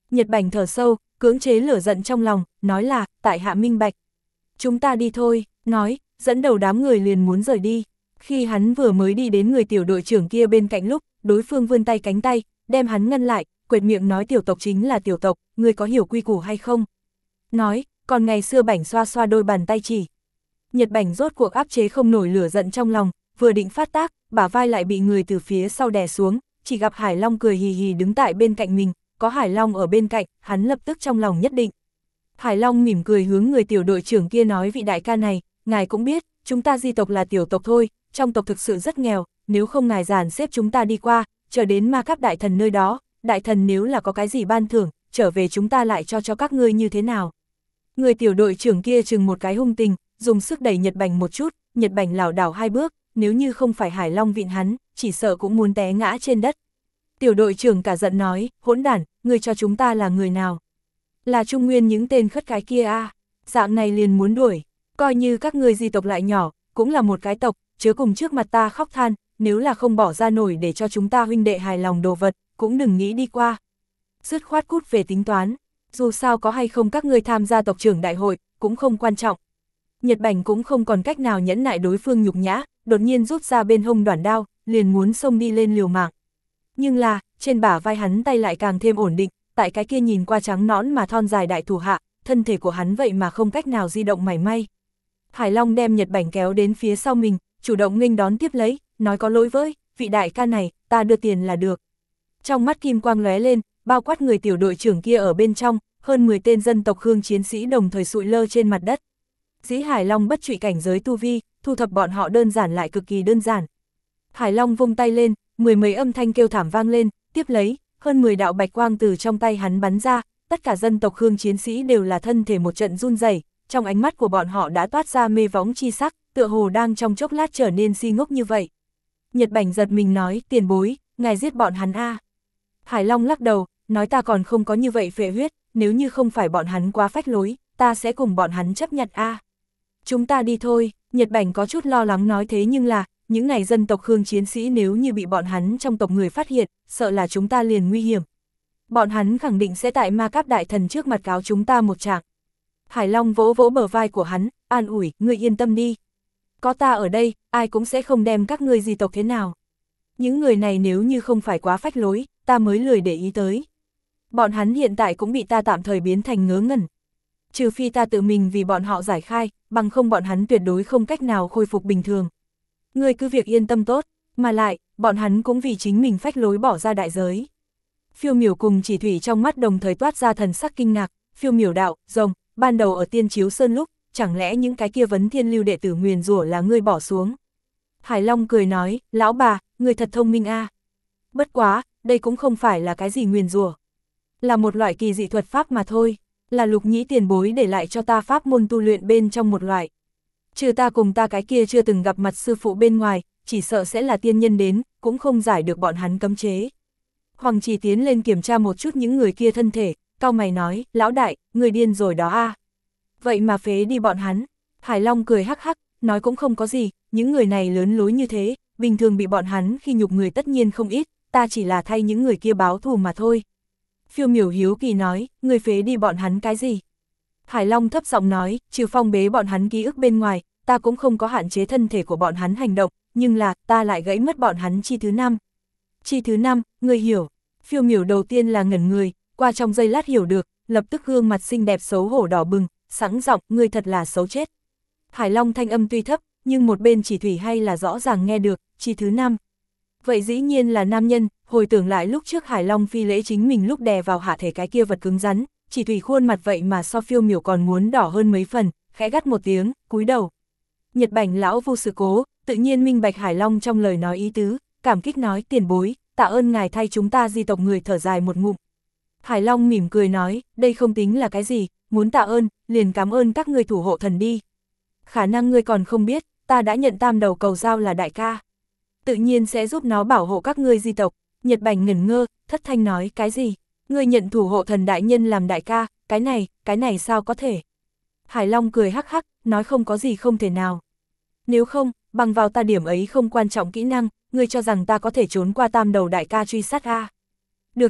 Nhật Bảnh thở sâu, cưỡng chế lửa giận trong lòng, nói là, tại hạ minh bạch. Chúng ta đi thôi, nói, dẫn đầu đám người liền muốn rời đi. Khi hắn vừa mới đi đến người tiểu đội trưởng kia bên cạnh lúc, đối phương vươn tay cánh tay, đem hắn ngăn lại, quệt miệng nói tiểu tộc chính là tiểu tộc, ngươi có hiểu quy củ hay không? Nói, còn ngày xưa Bảnh xoa xoa đôi bàn tay chỉ. Nhật Bảnh rốt cuộc áp chế không nổi lửa giận trong lòng, vừa định phát tác, bả vai lại bị người từ phía sau đè xuống, chỉ gặp Hải Long cười hì hì đứng tại bên cạnh mình, có Hải Long ở bên cạnh, hắn lập tức trong lòng nhất định. Hải Long mỉm cười hướng người tiểu đội trưởng kia nói vị đại ca này, ngài cũng biết, chúng ta di tộc là tiểu tộc thôi, trong tộc thực sự rất nghèo, nếu không ngài dàn xếp chúng ta đi qua, chờ đến ma cấp đại thần nơi đó, đại thần nếu là có cái gì ban thưởng, trở về chúng ta lại cho các ngươi như thế nào. Người tiểu đội trưởng kia chừng một cái hung tình, dùng sức đẩy Nhật Bảnh một chút, Nhật Bảnh lảo đảo 2 bước, nếu như không phải Hải Long vịn hắn, chỉ sợ cũng muốn té ngã trên đất. Tiểu đội trưởng cả giận nói, hỗn đản, ngươi cho chúng ta là người nào? Là Trung Nguyên những tên khất cái kia à, dạng này liền muốn đuổi, coi như các ngươi di tộc lại nhỏ, cũng là một cái tộc, chớ cùng trước mặt ta khóc than, nếu là không bỏ ra nổi để cho chúng ta huynh đệ hài lòng đồ vật, cũng đừng nghĩ đi qua. Dứt khoát cút về tính toán, dù sao có hay không các ngươi tham gia tộc trưởng đại hội, cũng không quan trọng. Nhật Bảnh cũng không còn cách nào nhẫn nại đối phương nhục nhã, đột nhiên rút ra bên hông đoản đao, liền muốn xông đi lên liều mạng. Nhưng là, trên bả vai hắn tay lại càng thêm ổn định, tại cái kia nhìn qua trắng nõn mà thon dài đại thủ hạ, thân thể của hắn vậy mà không cách nào di động mảy may. Hải Long đem Nhật Bảnh kéo đến phía sau mình, chủ động nghênh đón tiếp lấy, nói có lỗi với, vị đại ca này, ta đưa tiền là được. Trong mắt kim quang lóe lên, bao quát người tiểu đội trưởng kia ở bên trong, hơn 10 tên dân tộc Khương chiến sĩ đồng thời sụi lơ trên mặt đất. Dĩ Hải Long bất trụy cảnh giới tu vi, thu thập bọn họ đơn giản lại cực kỳ đơn giản. Hải Long vung tay lên, 10 mấy âm thanh kêu thảm vang lên, tiếp lấy, hơn 10 đạo bạch quang từ trong tay hắn bắn ra, tất cả dân tộc Khương chiến sĩ đều là thân thể một trận run rẩy, trong ánh mắt của bọn họ đã toát ra mê võng chi sắc, tựa hồ đang trong chốc lát trở nên si ngốc như vậy. Nhật Bảnh giật mình nói, tiền bối, ngài giết bọn hắn a. Hải Long lắc đầu, nói ta còn không có như vậy phệ huyết, nếu như không phải bọn hắn quá phách lối, ta sẽ cùng bọn hắn chấp nhận a. Chúng ta đi thôi, Nhật Bảnh có chút lo lắng nói thế nhưng là, những này dân tộc Khương chiến sĩ nếu như bị bọn hắn trong tộc người phát hiện, sợ là chúng ta liền nguy hiểm. Bọn hắn khẳng định sẽ tại ma cấp đại thần trước mặt cáo chúng ta một trạng. Hải Long vỗ vỗ bờ vai của hắn, an ủi, ngươi yên tâm đi. Có ta ở đây, ai cũng sẽ không đem các ngươi di tộc thế nào. Những người này nếu như không phải quá phách lối, ta mới lười để ý tới. Bọn hắn hiện tại cũng bị ta tạm thời biến thành ngớ ngẩn. Trừ phi ta tự mình vì bọn họ giải khai, bằng không bọn hắn tuyệt đối không cách nào khôi phục bình thường. Ngươi cứ việc yên tâm tốt, mà lại, bọn hắn cũng vì chính mình phách lối bỏ ra đại giới. Phiêu Miểu cùng Chỉ Thủy trong mắt đồng thời toát ra thần sắc kinh ngạc, Phiêu Miểu đạo, rồng, ban đầu ở Tiên Chiếu Sơn lúc, chẳng lẽ những cái kia vấn thiên lưu đệ tử nguyền rủa là ngươi bỏ xuống. Hải Long cười nói, lão bà, ngươi thật thông minh a. Bất quá, đây cũng không phải là cái gì nguyền rủa, là một loại kỳ dị thuật pháp mà thôi, là Lục Nhĩ tiền bối để lại cho ta pháp môn tu luyện bên trong một loại. Trừ ta cùng ta cái kia chưa từng gặp mặt sư phụ bên ngoài, chỉ sợ sẽ là tiên nhân đến, cũng không giải được bọn hắn cấm chế. Hoàng Chỉ tiến lên kiểm tra một chút những người kia thân thể, cau mày nói, lão đại, người điên rồi đó a. Vậy mà phế đi bọn hắn. Hải Long cười hắc hắc, nói cũng không có gì, những người này lớn lối như thế, bình thường bị bọn hắn khi nhục người tất nhiên không ít, ta chỉ là thay những người kia báo thù mà thôi. Phiêu Miểu hiếu kỳ nói, người phế đi bọn hắn cái gì? Hải Long thấp giọng nói, trừ phong bế bọn hắn ký ức bên ngoài, ta cũng không có hạn chế thân thể của bọn hắn hành động, nhưng là, ta lại gãy mất bọn hắn chi thứ 5. Chi thứ 5, người hiểu. Phiêu Miểu đầu tiên là ngẩn người, qua trong giây lát hiểu được, lập tức gương mặt xinh đẹp xấu hổ đỏ bừng, sẵn giọng, ngươi thật là xấu chết. Hải Long thanh âm tuy thấp, nhưng một bên Chỉ Thủy hay là rõ ràng nghe được, chi thứ 5. Vậy dĩ nhiên là nam nhân, hồi tưởng lại lúc trước Hải Long phi lễ chính mình lúc đè vào hạ thể cái kia vật cứng rắn, Chỉ Thủy khuôn mặt vậy mà so Phiêu Miểu còn muốn đỏ hơn mấy phần, khẽ gắt một tiếng, cúi đầu. Nhật Bảnh lão vô sự cố, tự nhiên minh bạch Hải Long trong lời nói ý tứ, cảm kích nói, tiền bối, tạ ơn ngài thay chúng ta di tộc người thở dài một ngụm. Hải Long mỉm cười nói, đây không tính là cái gì, muốn tạ ơn, liền cảm ơn các ngươi thủ hộ thần đi. Khả năng ngươi còn không biết, ta đã nhận Tam Đầu Cầu Dao là đại ca. Tự nhiên sẽ giúp nó bảo hộ các ngươi di tộc. Nhật Bảnh ngẩn ngơ, thất thanh nói, cái gì? Ngươi nhận thủ hộ thần đại nhân làm đại ca, cái này sao có thể? Hải Long cười hắc hắc, nói không có gì không thể nào. Nếu không, bằng vào ta điểm ấy không quan trọng kỹ năng, ngươi cho rằng ta có thể trốn qua Tam Đầu đại ca truy sát a? Được rồi,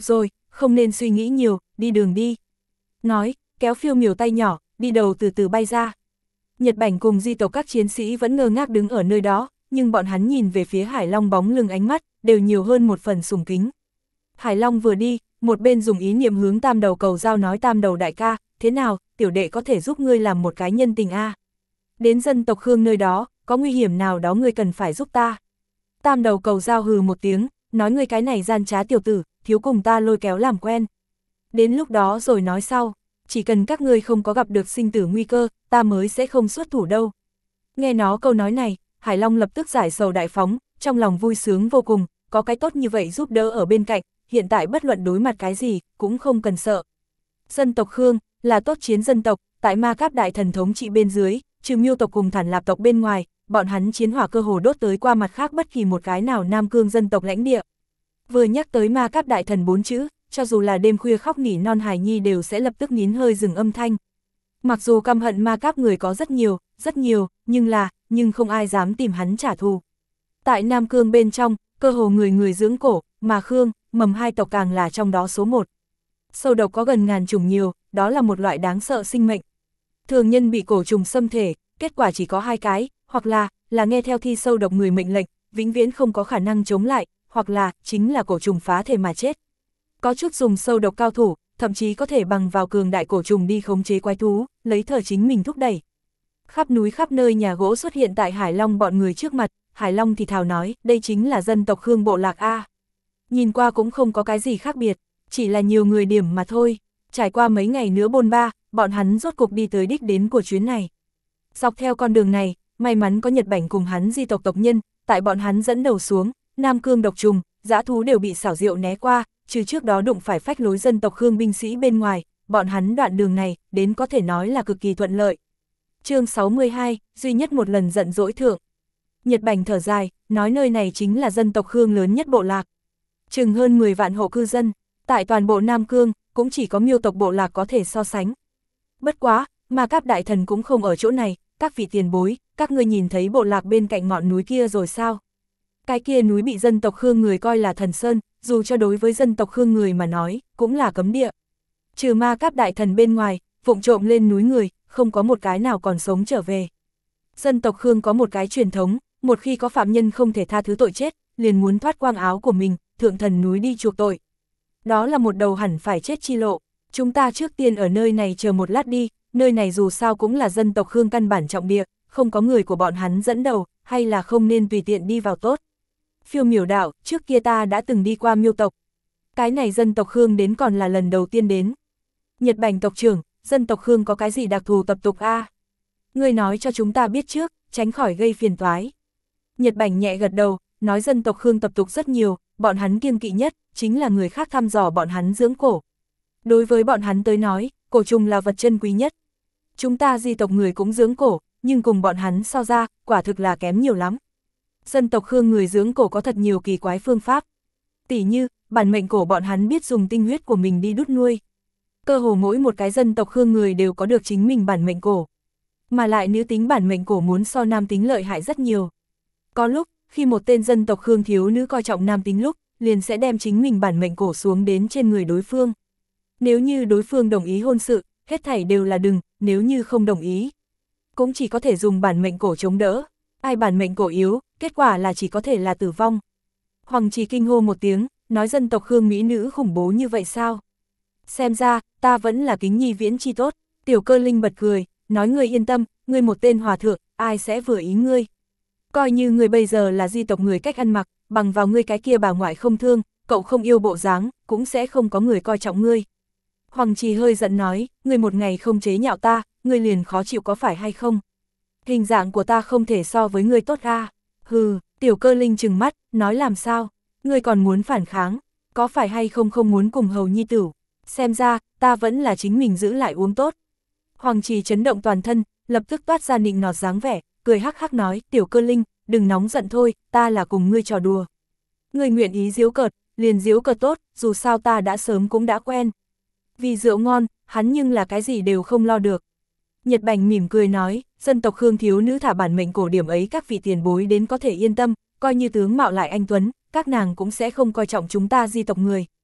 không nên suy nghĩ nhiều, đi đường đi. Nói, kéo Phiêu Miểu tay nhỏ, đi đầu từ từ bay ra. Nhật Bảnh cùng di tộc các chiến sĩ vẫn ngơ ngác đứng ở nơi đó, nhưng bọn hắn nhìn về phía Hải Long bóng lưng ánh mắt, đều nhiều hơn một phần sùng kính. Hải Long vừa đi, một bên dùng ý niệm hướng Tam Đầu cầu giao nói Tam Đầu đại ca, thế nào, tiểu đệ có thể giúp ngươi làm một cái nhân tình a? Đến dân tộc Khương nơi đó, có nguy hiểm nào đó ngươi cần phải giúp ta. Tam Đầu cầu giao hừ một tiếng, nói ngươi cái này gian trá tiểu tử, thiếu cùng ta lôi kéo làm quen. Đến lúc đó rồi nói sau, chỉ cần các ngươi không có gặp được sinh tử nguy cơ, ta mới sẽ không xuất thủ đâu. Nghe nó câu nói này, Hải Long lập tức giải sầu đại phóng, trong lòng vui sướng vô cùng, có cái tốt như vậy giúp đỡ ở bên cạnh, hiện tại bất luận đối mặt cái gì, cũng không cần sợ. Dân tộc Khương, là tốt chiến dân tộc, tại Ma Cáp đại thần thống trị bên dưới, trừ Miêu tộc cùng Thản Lạp tộc bên ngoài, bọn hắn chiến hỏa cơ hồ đốt tới qua mặt khác bất kỳ một cái nào Nam Cương dân tộc lãnh địa. Vừa nhắc tới Ma Cáp đại thần 4 chữ, cho dù là đêm khuya khóc nỉ non hài nhi đều sẽ lập tức nín hơi dừng âm thanh. Mặc dù căm hận Ma Cáp người có rất nhiều, nhưng không ai dám tìm hắn trả thù. Tại Nam Cương bên trong, cơ hồ người người dưỡng cổ, mà Khương, Mầm hai tộc càng là trong đó số 1. Sâu độc có gần ngàn chủng nhiều, đó là một loại đáng sợ sinh mệnh. Thường nhân bị cổ trùng xâm thể, kết quả chỉ có 2 cái, hoặc là nghe theo thi sâu độc người mệnh lệnh, vĩnh viễn không có khả năng chống lại, hoặc là chính là cổ trùng phá thể mà chết. Có chút dùng sâu độc cao thủ, thậm chí có thể bằng vào cường đại cổ trùng đi khống chế quái thú, lấy thở chính mình thúc đẩy. Khắp núi khắp nơi nhà gỗ xuất hiện tại Hải Long bọn người trước mặt, Hải Long thì thào nói, đây chính là dân tộc Khương bộ lạc A. Nhìn qua cũng không có cái gì khác biệt, chỉ là nhiều người điểm mà thôi. Trải qua mấy ngày nữa bôn ba, bọn hắn rốt cục đi tới đích đến của chuyến này. Dọc theo con đường này, may mắn có Nhật Bảnh cùng hắn di tộc tộc nhân, tại bọn hắn dẫn đầu xuống, Nam Cương độc trùng, dã thú đều bị xảo diệu né qua, trừ trước đó đụng phải phách lối dân tộc Khương binh sĩ bên ngoài, bọn hắn đoạn đường này, đến có thể nói là cực kỳ thuận lợi. Chương 62, duy nhất một lần giận dỗi thượng. Nhật Bảnh thở dài, nói nơi này chính là dân tộc Khương lớn nhất bộ lạc. Chừng hơn 10 vạn hộ cư dân, tại toàn bộ Nam Cương, cũng chỉ có Miêu tộc bộ lạc có thể so sánh. Bất quá, Ma Cáp đại thần cũng không ở chỗ này, các vị tiền bối, các ngươi nhìn thấy bộ lạc bên cạnh ngọn núi kia rồi sao? Cái kia núi bị dân tộc Khương người coi là thần sơn, dù cho đối với dân tộc Khương người mà nói, cũng là cấm địa. Trừ Ma Cáp đại thần bên ngoài, vụng trộm lên núi người, không có một cái nào còn sống trở về. Dân tộc Khương có một cái truyền thống, một khi có phạm nhân không thể tha thứ tội chết, liền muốn thoát quang áo của mình, thượng thần núi đi chuộc tội. Đó là một đầu hẳn phải chết chi lộ, chúng ta trước tiên ở nơi này chờ một lát đi, nơi này dù sao cũng là dân tộc Khương căn bản trọng địa, không có người của bọn hắn dẫn đầu, hay là không nên tùy tiện đi vào tốt. Phiêu Miểu đạo, trước kia ta đã từng đi qua Miêu tộc. Cái này dân tộc Khương đến còn là lần đầu tiên đến. Nhật Bảnh tộc trưởng, dân tộc Khương có cái gì đặc thù tập tục a? Ngươi nói cho chúng ta biết trước, tránh khỏi gây phiền toái. Nhật Bảnh nhẹ gật đầu, nói dân tộc Khương tập tục rất nhiều, bọn hắn kiêng kỵ nhất, chính là người khác thăm dò bọn hắn dưỡng cổ. Đối với bọn hắn tới nói, cổ trùng là vật chân quý nhất. Chúng ta di tộc người cũng dưỡng cổ, nhưng cùng bọn hắn so ra, quả thực là kém nhiều lắm. Dân tộc Khương người dưỡng cổ có thật nhiều kỳ quái phương pháp. Tỉ như, bản mệnh cổ bọn hắn biết dùng tinh huyết của mình đi đút nuôi. Cơ hồ mỗi một cái dân tộc Khương người đều có được chính mình bản mệnh cổ. Mà lại nữ tính bản mệnh cổ muốn so nam tính lợi hại rất nhiều. Có lúc, khi một tên dân tộc Khương thiếu nữ coi trọng nam tính lúc, liền sẽ đem chính mình bản mệnh cổ xuống đến trên người đối phương. Nếu như đối phương đồng ý hôn sự, hết thảy đều là đừng, nếu như không đồng ý, cũng chỉ có thể dùng bản mệnh cổ chống đỡ. Ai bản mệnh cổ yếu, kết quả là chỉ có thể là tử vong. Hoàng Trì kinh hô một tiếng, nói dân tộc Khương mỹ nữ khủng bố như vậy sao? Xem ra, ta vẫn là kính nhi viễn chi tốt. Tiểu Cơ Linh bật cười, nói ngươi yên tâm, ngươi một tên hòa thượng, ai sẽ vừa ý ngươi. Coi như ngươi bây giờ là di tộc người cách ăn mặc, bằng vào ngươi cái kia bà ngoại không thương, cậu không yêu bộ dáng, cũng sẽ không có người coi trọng ngươi. Hoàng Trì hơi giận nói, ngươi một ngày không chế nhạo ta, ngươi liền khó chịu có phải hay không? Hình dạng của ta không thể so với ngươi tốt ra. Hừ, Tiểu Cơ Linh trừng mắt, nói làm sao? Ngươi còn muốn phản kháng, có phải hay không không muốn cùng hầu nhi tử? Xem ra, ta vẫn là chính mình giữ lại uống tốt. Hoàng Trì chấn động toàn thân, lập tức toát ra nịnh nọt dáng vẻ, cười hắc hắc nói, Tiểu Cơ Linh, đừng nóng giận thôi, ta là cùng ngươi trò đùa. Ngươi nguyện ý giễu cợt, liền giễu cợt tốt, dù sao ta đã sớm cũng đã quen. Vì rượu ngon, hắn nhưng là cái gì đều không lo được. Nhật Bảnh mỉm cười nói, dân tộc Khương thiếu nữ thả bản mệnh cổ điểm ấy các vị tiền bối đến có thể yên tâm, coi như tướng mạo lại anh tuấn, các nàng cũng sẽ không coi trọng chúng ta di tộc người.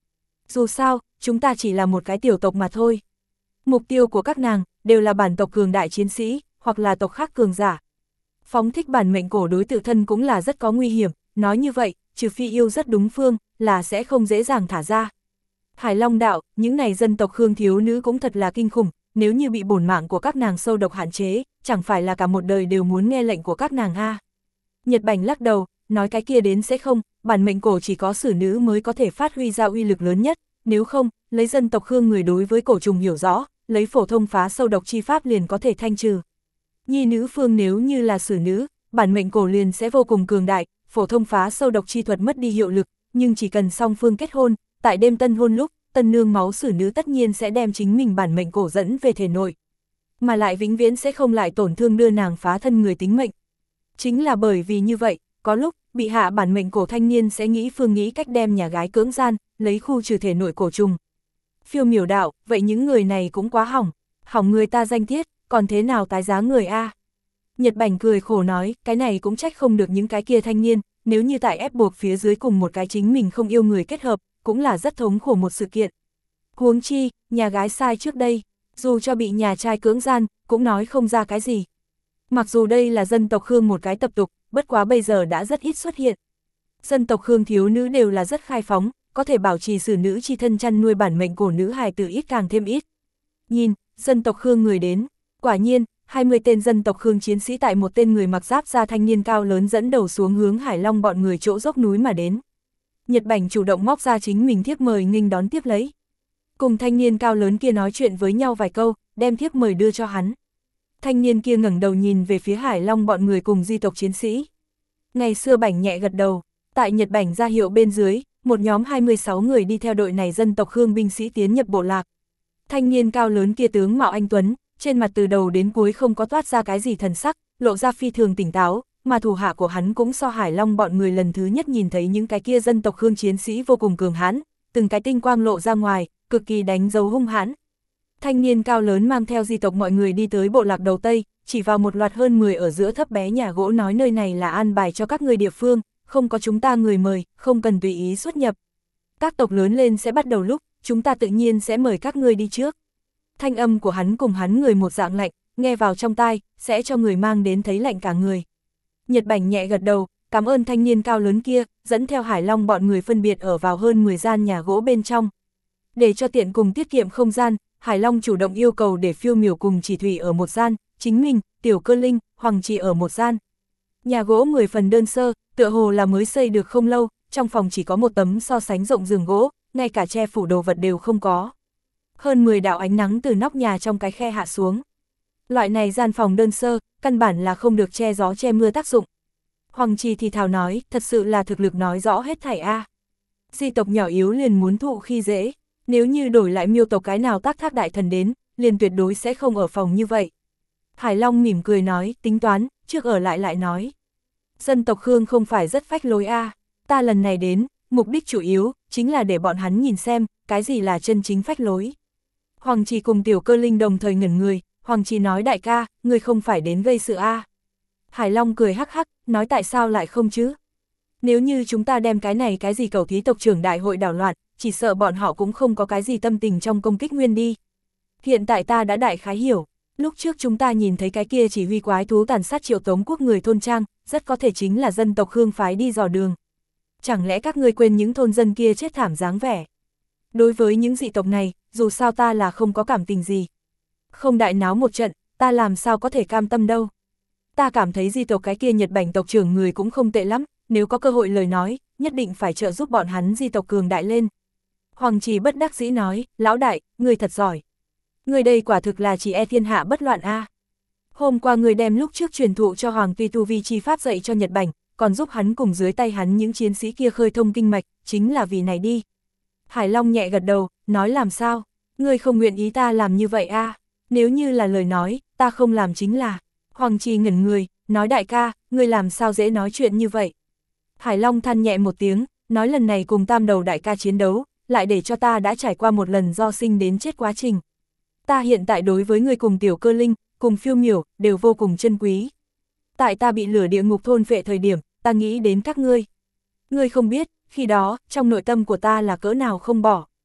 Dù sao, chúng ta chỉ là một cái tiểu tộc mà thôi. Mục tiêu của các nàng đều là bản tộc cường đại chiến sĩ, hoặc là tộc khác cường giả. Phóng thích bản mệnh cổ đối tự thân cũng là rất có nguy hiểm, nói như vậy, trừ phi yêu rất đúng phương, là sẽ không dễ dàng thả ra. Hải Long đạo, những này dân tộc Khương thiếu nữ cũng thật là kinh khủng, nếu như bị bổn mạng của các nàng sâu độc hạn chế, chẳng phải là cả một đời đều muốn nghe lệnh của các nàng ha. Nhật Bành lắc đầu, nói cái kia đến sẽ không, bản mệnh cổ chỉ có sử nữ mới có thể phát huy ra uy lực lớn nhất, nếu không, lấy dân tộc Khương người đối với cổ trùng hiểu rõ, lấy phổ thông phá sâu độc chi pháp liền có thể thanh trừ. Nhi nữ phương nếu như là sử nữ, bản mệnh cổ liền sẽ vô cùng cường đại, phổ thông phá sâu độc chi thuật mất đi hiệu lực, nhưng chỉ cần song phương kết hôn, tại đêm tân hôn lúc, tân nương máu sử nữ tất nhiên sẽ đem chính mình bản mệnh cổ dẫn về thể nội, mà lại vĩnh viễn sẽ không lại tổn thương đưa nàng phá thân người tính mệnh. Chính là bởi vì như vậy, có lúc, bị hạ bản mệnh cổ thanh niên sẽ nghĩ cách đem nhà gái cưỡng gian, lấy khu trừ thể nội cổ trùng. Phiêu Miểu đạo, vậy những người này cũng quá hỏng người ta danh tiết, còn thế nào tái giá người a? Nhật Bành cười khổ nói, cái này cũng trách không được những cái kia thanh niên, nếu như tại ép buộc phía dưới cùng một cái chính mình không yêu người kết hợp, cũng là rất thống khổ một sự kiện. Huống chi, nhà gái sai trước đây, dù cho bị nhà trai cưỡng gian, cũng nói không ra cái gì. Mặc dù đây là dân tộc Khương một cái tập tục, bất quá bây giờ đã rất ít xuất hiện. Dân tộc Khương thiếu nữ đều là rất khai phóng, có thể bảo trì sử nữ chi thân chăn nuôi bản mệnh cổ nữ hài tử ít càng thêm ít. Nhìn, dân tộc Khương người đến, quả nhiên, 20 tên dân tộc Khương chiến sĩ tại một tên người mặc giáp da thanh niên cao lớn dẫn đầu xuống hướng Hải Long bọn người chỗ dốc núi mà đến. Nhật Bành chủ động móc ra chính mình thiếp mời nghênh đón tiếp lấy. Cùng thanh niên cao lớn kia nói chuyện với nhau vài câu, đem thiếp mời đưa cho hắn. Thanh niên kia ngẩng đầu nhìn về phía Hải Long bọn người cùng di tộc chiến sĩ. Ngày xưa Bành nhẹ gật đầu, tại Nhật Bành ra hiệu bên dưới, một nhóm 26 người đi theo đội này dân tộc Khương binh sĩ tiến nhập bộ lạc. Thanh niên cao lớn kia tướng mạo anh tuấn, trên mặt từ đầu đến cuối không có toát ra cái gì thần sắc, lộ ra phi thường tỉnh táo, mà thủ hạ của hắn cũng so Hải Long bọn người lần thứ nhất nhìn thấy những cái kia dân tộc Khương chiến sĩ vô cùng cường hãn, từng cái tinh quang lộ ra ngoài, cực kỳ đánh dấu hung hãn. Thanh niên cao lớn mang theo di tộc mọi người đi tới bộ lạc đầu Tây, chỉ vào một loạt hơn 10 ở giữa thấp bé nhà gỗ nói nơi này là an bài cho các người địa phương, không có chúng ta người mời, không cần tùy ý xuất nhập. Các tộc lớn lên sẽ bắt đầu lúc, chúng ta tự nhiên sẽ mời các ngươi đi trước. Thanh âm của hắn cùng hắn người một dạng lạnh, nghe vào trong tai, sẽ cho người mang đến thấy lạnh cả người. Nhật Bành nhẹ gật đầu, cảm ơn thanh niên cao lớn kia, dẫn theo Hải Long bọn người phân biệt ở vào hơn 10 gian nhà gỗ bên trong. Để cho tiện cùng tiết kiệm không gian, Hải Long chủ động yêu cầu để Phiêu Miểu cùng Chỉ Thủy ở một gian, chính mình, Tiểu Cơ Linh, Hoàng Trì ở một gian. Nhà gỗ 10 phần đơn sơ, tựa hồ là mới xây được không lâu, trong phòng chỉ có một tấm so sánh rộng giường gỗ, ngay cả che phủ đồ vật đều không có. Hơn 10 đạo ánh nắng từ nóc nhà trong cái khe hạ xuống. Loại này gian phòng đơn sơ, căn bản là không được che gió che mưa tác dụng. Hoàng Trì thì thào nói, thật sự là thực lực nói rõ hết thảy a. Di tộc nhỏ yếu liền muốn thụ khi dễ, nếu như đổi lại Miêu tộc cái nào tác thác đại thần đến, liền tuyệt đối sẽ không ở phòng như vậy. Hải Long mỉm cười nói, tính toán, trước ở lại nói. Dân tộc Khương không phải rất phách lối a, ta lần này đến, mục đích chủ yếu, chính là để bọn hắn nhìn xem, cái gì là chân chính phách lối. Hoàng Trì cùng Tiểu Cơ Linh đồng thời ngẩn người, Hoàng Trì nói đại ca, người không phải đến gây sự a. Hải Long cười hắc hắc, nói tại sao lại không chứ? Nếu như chúng ta đem cái này cái gì cầu thí tộc trưởng đại hội đảo loạn, chỉ sợ bọn họ cũng không có cái gì tâm tình trong công kích nguyên đi. Hiện tại ta đã đại khái hiểu, lúc trước chúng ta nhìn thấy cái kia chỉ huy quái thú tàn sát Triệu Tống quốc người thôn trang, rất có thể chính là dân tộc Khương phái đi dò đường. Chẳng lẽ các ngươi quên những thôn dân kia chết thảm dáng vẻ? Đối với những dị tộc này, dù sao ta là không có cảm tình gì. Không đại náo một trận, ta làm sao có thể cam tâm đâu. Ta cảm thấy di tộc cái kia Nhật Bành tộc trưởng người cũng không tệ lắm, nếu có cơ hội lời nói, nhất định phải trợ giúp bọn hắn di tộc cường đại lên. Hoàng Trì bất đắc dĩ nói, lão đại, người thật giỏi. Người đây quả thực là chỉ e thiên hạ bất loạn a. Hôm qua người đem lúc trước truyền thụ cho Hoàng Tuy tu vi chi pháp dạy cho Nhật Bành, còn giúp hắn cùng dưới tay hắn những chiến sĩ kia khơi thông kinh mạch, chính là vì này đi. Hải Long nhẹ gật đầu, nói làm sao, người không nguyện ý ta làm như vậy a? Nếu như là lời nói, ta không làm chính là. Hoàng Trì ngẩn người, nói đại ca, người làm sao dễ nói chuyện như vậy. Hải Long than nhẹ một tiếng, nói lần này cùng tam đầu đại ca chiến đấu, lại để cho ta đã trải qua một lần do sinh đến chết quá trình. Ta hiện tại đối với người cùng Tiểu Cơ Linh, cùng Phiêu Miểu, đều vô cùng chân quý. Tại ta bị lửa địa ngục thôn phệ thời điểm, ta nghĩ đến các ngươi. Ngươi không biết, khi đó, trong nội tâm của ta là cỡ nào không bỏ.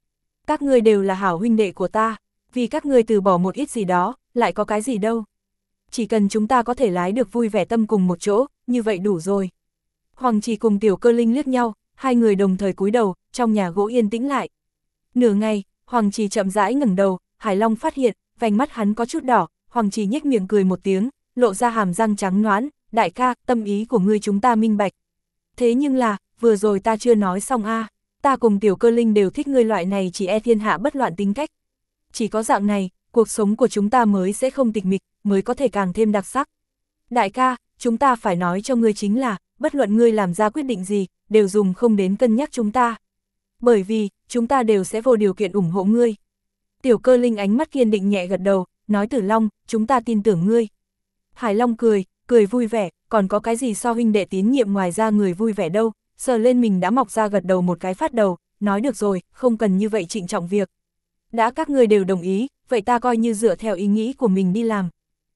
Các ngươi đều là hảo huynh đệ của ta, vì các ngươi từ bỏ một ít gì đó, lại có cái gì đâu. Chỉ cần chúng ta có thể lái được vui vẻ tâm cùng một chỗ, như vậy đủ rồi. Hoàng Trì cùng Tiểu Cơ Linh liếc nhau, hai người đồng thời cúi đầu, trong nhà gỗ yên tĩnh lại. Nửa ngày, Hoàng Trì chậm rãi ngẩng đầu, Hải Long phát hiện, vành mắt hắn có chút đỏ, Hoàng Trì nhếch miệng cười một tiếng, lộ ra hàm răng trắng nõn, đại ca, tâm ý của ngươi chúng ta minh bạch. Thế nhưng là, vừa rồi ta chưa nói xong a, ta cùng Tiểu Cơ Linh đều thích ngươi loại này chỉ e thiên hạ bất loạn tính cách. Chỉ có dạng này, cuộc sống của chúng ta mới sẽ không tịch mịch, mới có thể càng thêm đặc sắc. Đại ca, chúng ta phải nói cho ngươi chính là, bất luận ngươi làm ra quyết định gì, đều dùng không đến cân nhắc chúng ta. Bởi vì, chúng ta đều sẽ vô điều kiện ủng hộ ngươi. Tiểu Cơ Linh ánh mắt kiên định nhẹ gật đầu, nói Tử Long, chúng ta tin tưởng ngươi. Hải Long cười vui vẻ, còn có cái gì so huynh đệ tín nhiệm ngoài ra người vui vẻ đâu, sờ lên mình đã mọc ra gật đầu một cái phát đầu, nói được rồi, không cần như vậy trịnh trọng việc. Đã các ngươi đều đồng ý, vậy ta coi như dựa theo ý nghĩ của mình đi làm.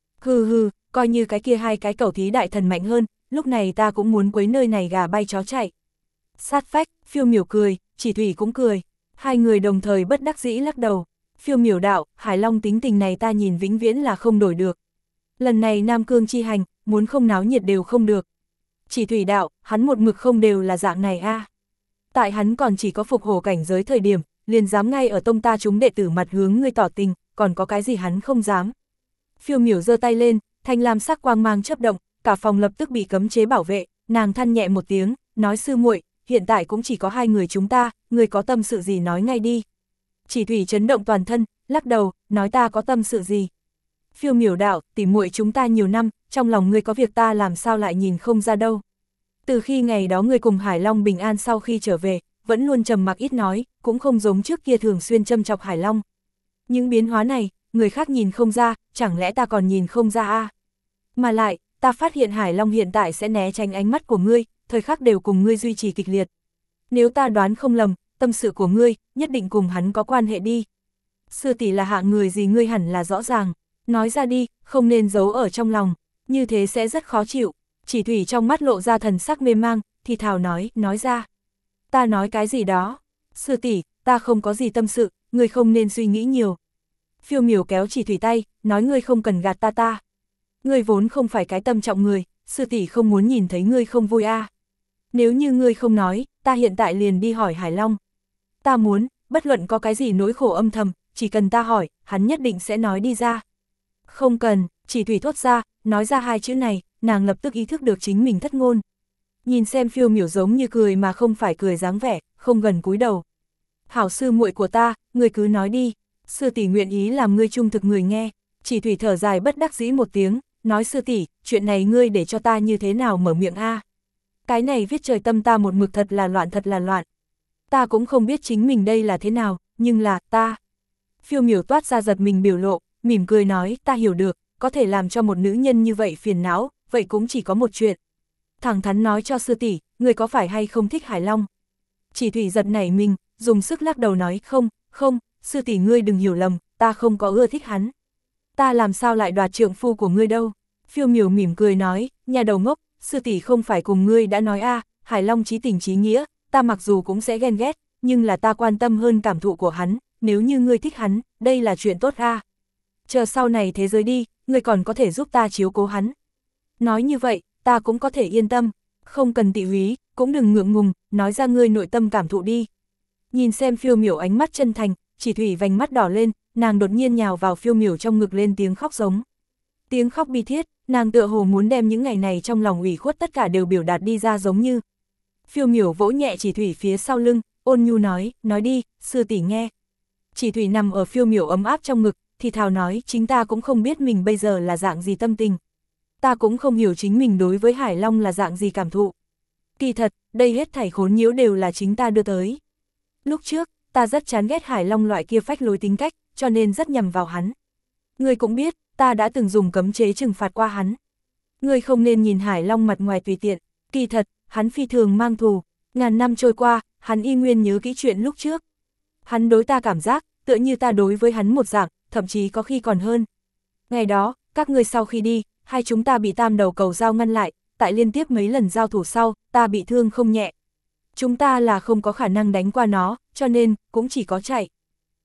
Hừ, coi như cái kia hai cái cẩu thí đại thần mạnh hơn, lúc này ta cũng muốn quấy nơi này gà bay chó chạy. Sát phách, Phiêu Miểu cười, Chỉ Thủy cũng cười, hai người đồng thời bất đắc dĩ lắc đầu. Phiêu Miểu đạo, Hải Long tính tình này ta nhìn vĩnh viễn là không đổi được. Lần này Nam Cương chi hành, muốn không náo nhiệt đều không được. Chỉ Thủy đạo, hắn một mực không đều là dạng này a. Tại hắn còn chỉ có phục hổ cảnh giới thời điểm, liền dám ngay ở tông ta chúng đệ tử mặt hướng ngươi tỏ tình, còn có cái gì hắn không dám. Phiêu Miểu giơ tay lên, thanh lam sắc quang mang chớp động, cả phòng lập tức bị cấm chế bảo vệ, nàng than nhẹ một tiếng, nói sư muội, hiện tại cũng chỉ có hai người chúng ta, ngươi có tâm sự gì nói ngay đi. Chỉ Thủy chấn động toàn thân, lắc đầu, nói ta có tâm sự gì. Phiêu Miểu đạo, tỉ muội chúng ta nhiều năm, trong lòng ngươi có việc ta làm sao lại nhìn không ra đâu. Từ khi ngày đó ngươi cùng Hải Long bình an sau khi trở về, vẫn luôn trầm mặc ít nói, cũng không giống trước kia thường xuyên châm chọc Hải Long. Những biến hóa này, người khác nhìn không ra, chẳng lẽ ta còn nhìn không ra a? Mà lại, ta phát hiện Hải Long hiện tại sẽ né tránh ánh mắt của ngươi, thời khắc đều cùng ngươi duy trì kịch liệt. Nếu ta đoán không lầm, tâm sự của ngươi, nhất định cùng hắn có quan hệ đi. Sư tỷ là hạng người gì ngươi hẳn là rõ ràng, nói ra đi, không nên giấu ở trong lòng, như thế sẽ rất khó chịu. Chỉ Thủy trong mắt lộ ra thần sắc mê mang, thì thào nói ra. Ta nói cái gì đó, sư tỷ, ta không có gì tâm sự, ngươi không nên suy nghĩ nhiều. Phiêu Miểu kéo Chỉ Thủy tay, nói ngươi không cần gạt ta. Ngươi vốn không phải cái tâm trọng người, sư tỷ không muốn nhìn thấy ngươi không vui a. Nếu như ngươi không nói, ta hiện tại liền đi hỏi Hải Long. Ta muốn, bất luận có cái gì nỗi khổ âm thầm, chỉ cần ta hỏi, hắn nhất định sẽ nói đi ra. Không cần, Chỉ Thủy thốt ra, nói ra hai chữ này, nàng lập tức ý thức được chính mình thất ngôn. Nhìn xem Phiêu Miểu giống như cười mà không phải cười dáng vẻ, không gần cúi đầu. Hảo sư muội của ta, ngươi cứ nói đi, sư tỷ nguyện ý làm ngươi trung thực người nghe. Chỉ Thủy thở dài bất đắc dĩ một tiếng, nói sư tỷ, chuyện này ngươi để cho ta như thế nào mở miệng a? Cái này viết trời tâm ta một mực thật là loạn. Ta cũng không biết chính mình đây là thế nào, nhưng là, ta. Phiêu Miểu toát ra giật mình biểu lộ, mỉm cười nói, ta hiểu được, có thể làm cho một nữ nhân như vậy phiền não, vậy cũng chỉ có một chuyện. Thẳng thắn nói cho sư tỷ, người có phải hay không thích Hải Long? Chỉ Thủy giật nảy mình, dùng sức lắc đầu nói, không, sư tỷ ngươi đừng hiểu lầm, ta không có ưa thích hắn. Ta làm sao lại đoạt trượng phu của ngươi đâu? Phiêu Miểu mỉm cười nói, nhà đầu ngốc, sư tỷ không phải cùng ngươi đã nói a, Hải Long chí tình chí nghĩa, ta mặc dù cũng sẽ ghen ghét, nhưng là ta quan tâm hơn cảm thụ của hắn, nếu như ngươi thích hắn, đây là chuyện tốt a. Chờ sau này thế giới đi, ngươi còn có thể giúp ta chiếu cố hắn. Nói như vậy, ta cũng có thể yên tâm, không cần tị húy, cũng đừng ngượng ngùng, nói ra ngươi nội tâm cảm thụ đi. Nhìn xem Phiêu Miểu ánh mắt chân thành, Chỉ Thủy vành mắt đỏ lên, nàng đột nhiên nhào vào Phiêu Miểu trong ngực lên tiếng khóc giống. Tiếng khóc bi thiết, nàng tựa hồ muốn đem những ngày này trong lòng ủy khuất tất cả đều biểu đạt đi ra giống như. Phiêu Miểu vỗ nhẹ Chỉ Thủy phía sau lưng, ôn nhu nói đi, sư tỷ nghe. Chỉ Thủy nằm ở Phiêu Miểu ấm áp trong ngực, thì thào nói, chính ta cũng không biết mình bây giờ là dạng gì tâm tình. Ta cũng không hiểu chính mình đối với Hải Long là dạng gì cảm thụ. Kỳ thật, đây hết thảy khốn nhiễu đều là chính ta đưa tới. Lúc trước, ta rất chán ghét Hải Long loại kia phách lối tính cách, cho nên rất nhầm vào hắn. Ngươi cũng biết, ta đã từng dùng cấm chế trừng phạt qua hắn. Ngươi không nên nhìn Hải Long mặt ngoài tùy tiện, kỳ thật, hắn phi thường mang thù, ngàn năm trôi qua, hắn y nguyên nhớ kỹ chuyện lúc trước. Hắn đối ta cảm giác, tựa như ta đối với hắn một dạng, thậm chí có khi còn hơn. Ngày đó, các ngươi sau khi đi, hai chúng ta bị tam đầu cầu dao ngăn lại, tại liên tiếp mấy lần giao thủ sau, ta bị thương không nhẹ. Chúng ta là không có khả năng đánh qua nó, cho nên, cũng chỉ có chạy.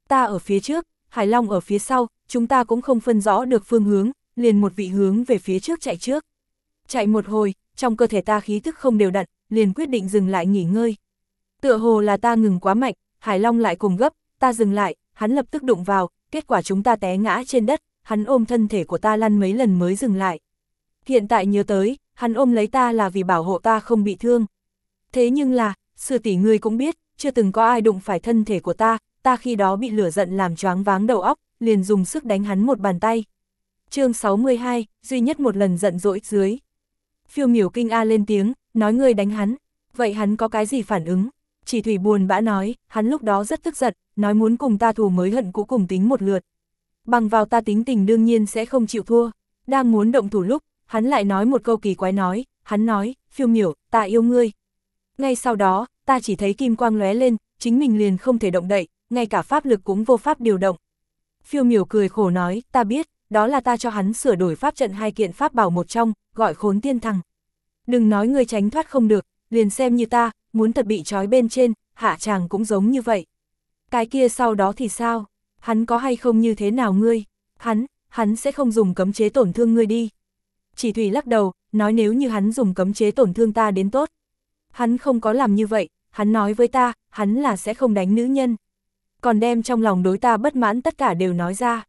Ta ở phía trước, Hải Long ở phía sau, chúng ta cũng không phân rõ được phương hướng, liền một vị hướng về phía trước chạy trước. Chạy một hồi, trong cơ thể ta khí thức không đều đặn, liền quyết định dừng lại nghỉ ngơi. Tựa hồ là ta ngừng quá mạnh, Hải Long lại cùng gấp, ta dừng lại, hắn lập tức đụng vào, kết quả chúng ta té ngã trên đất, hắn ôm thân thể của ta lăn mấy lần mới dừng lại. Hiện tại nhớ tới, hắn ôm lấy ta là vì bảo hộ ta không bị thương. Thế nhưng là, sư tỷ ngươi cũng biết, chưa từng có ai đụng phải thân thể của ta khi đó bị lửa giận làm choáng váng đầu óc, liền dùng sức đánh hắn một bàn tay. Chương 62, duy nhất một lần giận dỗi dưới. Phiêu Miểu kinh a lên tiếng, nói ngươi đánh hắn, vậy hắn có cái gì phản ứng? Chỉ Thủy buồn bã nói, hắn lúc đó rất tức giận, nói muốn cùng ta thù mới hận cũ cùng tính một lượt. Bằng vào ta tính tình đương nhiên sẽ không chịu thua, đang muốn động thủ lúc, hắn lại nói một câu kỳ quái nói, hắn nói, Phiêu Miểu, ta yêu ngươi. Ngay sau đó, ta chỉ thấy kim quang lóe lên, chính mình liền không thể động đậy, ngay cả pháp lực cũng vô pháp điều động. Phiêu Miểu cười khổ nói, ta biết, đó là ta cho hắn sửa đổi pháp trận 2 kiện pháp bảo một trong, gọi Khốn Tiên Thằng. Đừng nói ngươi tránh thoát không được, liền xem như ta, muốn thật bị trói bên trên, hạ chàng cũng giống như vậy. Cái kia sau đó thì sao? Hắn có hay không như thế nào ngươi? Hắn sẽ không dùng cấm chế tổn thương ngươi đi. Chỉ Thủy lắc đầu, nói nếu như hắn dùng cấm chế tổn thương ta đến tốt. Hắn không có làm như vậy, hắn nói với ta, hắn là sẽ không đánh nữ nhân. Còn đem trong lòng đối ta bất mãn tất cả đều nói ra.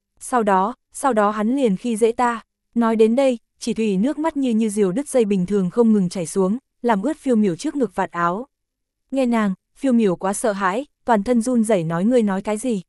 Sau đó hắn liền khi dễ ta. Nói đến đây, Chỉ Thủy nước mắt như diều đứt dây bình thường không ngừng chảy xuống, làm ướt Phiêu Miểu trước ngực vạt áo. Nghe nàng, Phiêu Miểu quá sợ hãi, toàn thân run rẩy nói ngươi nói cái gì?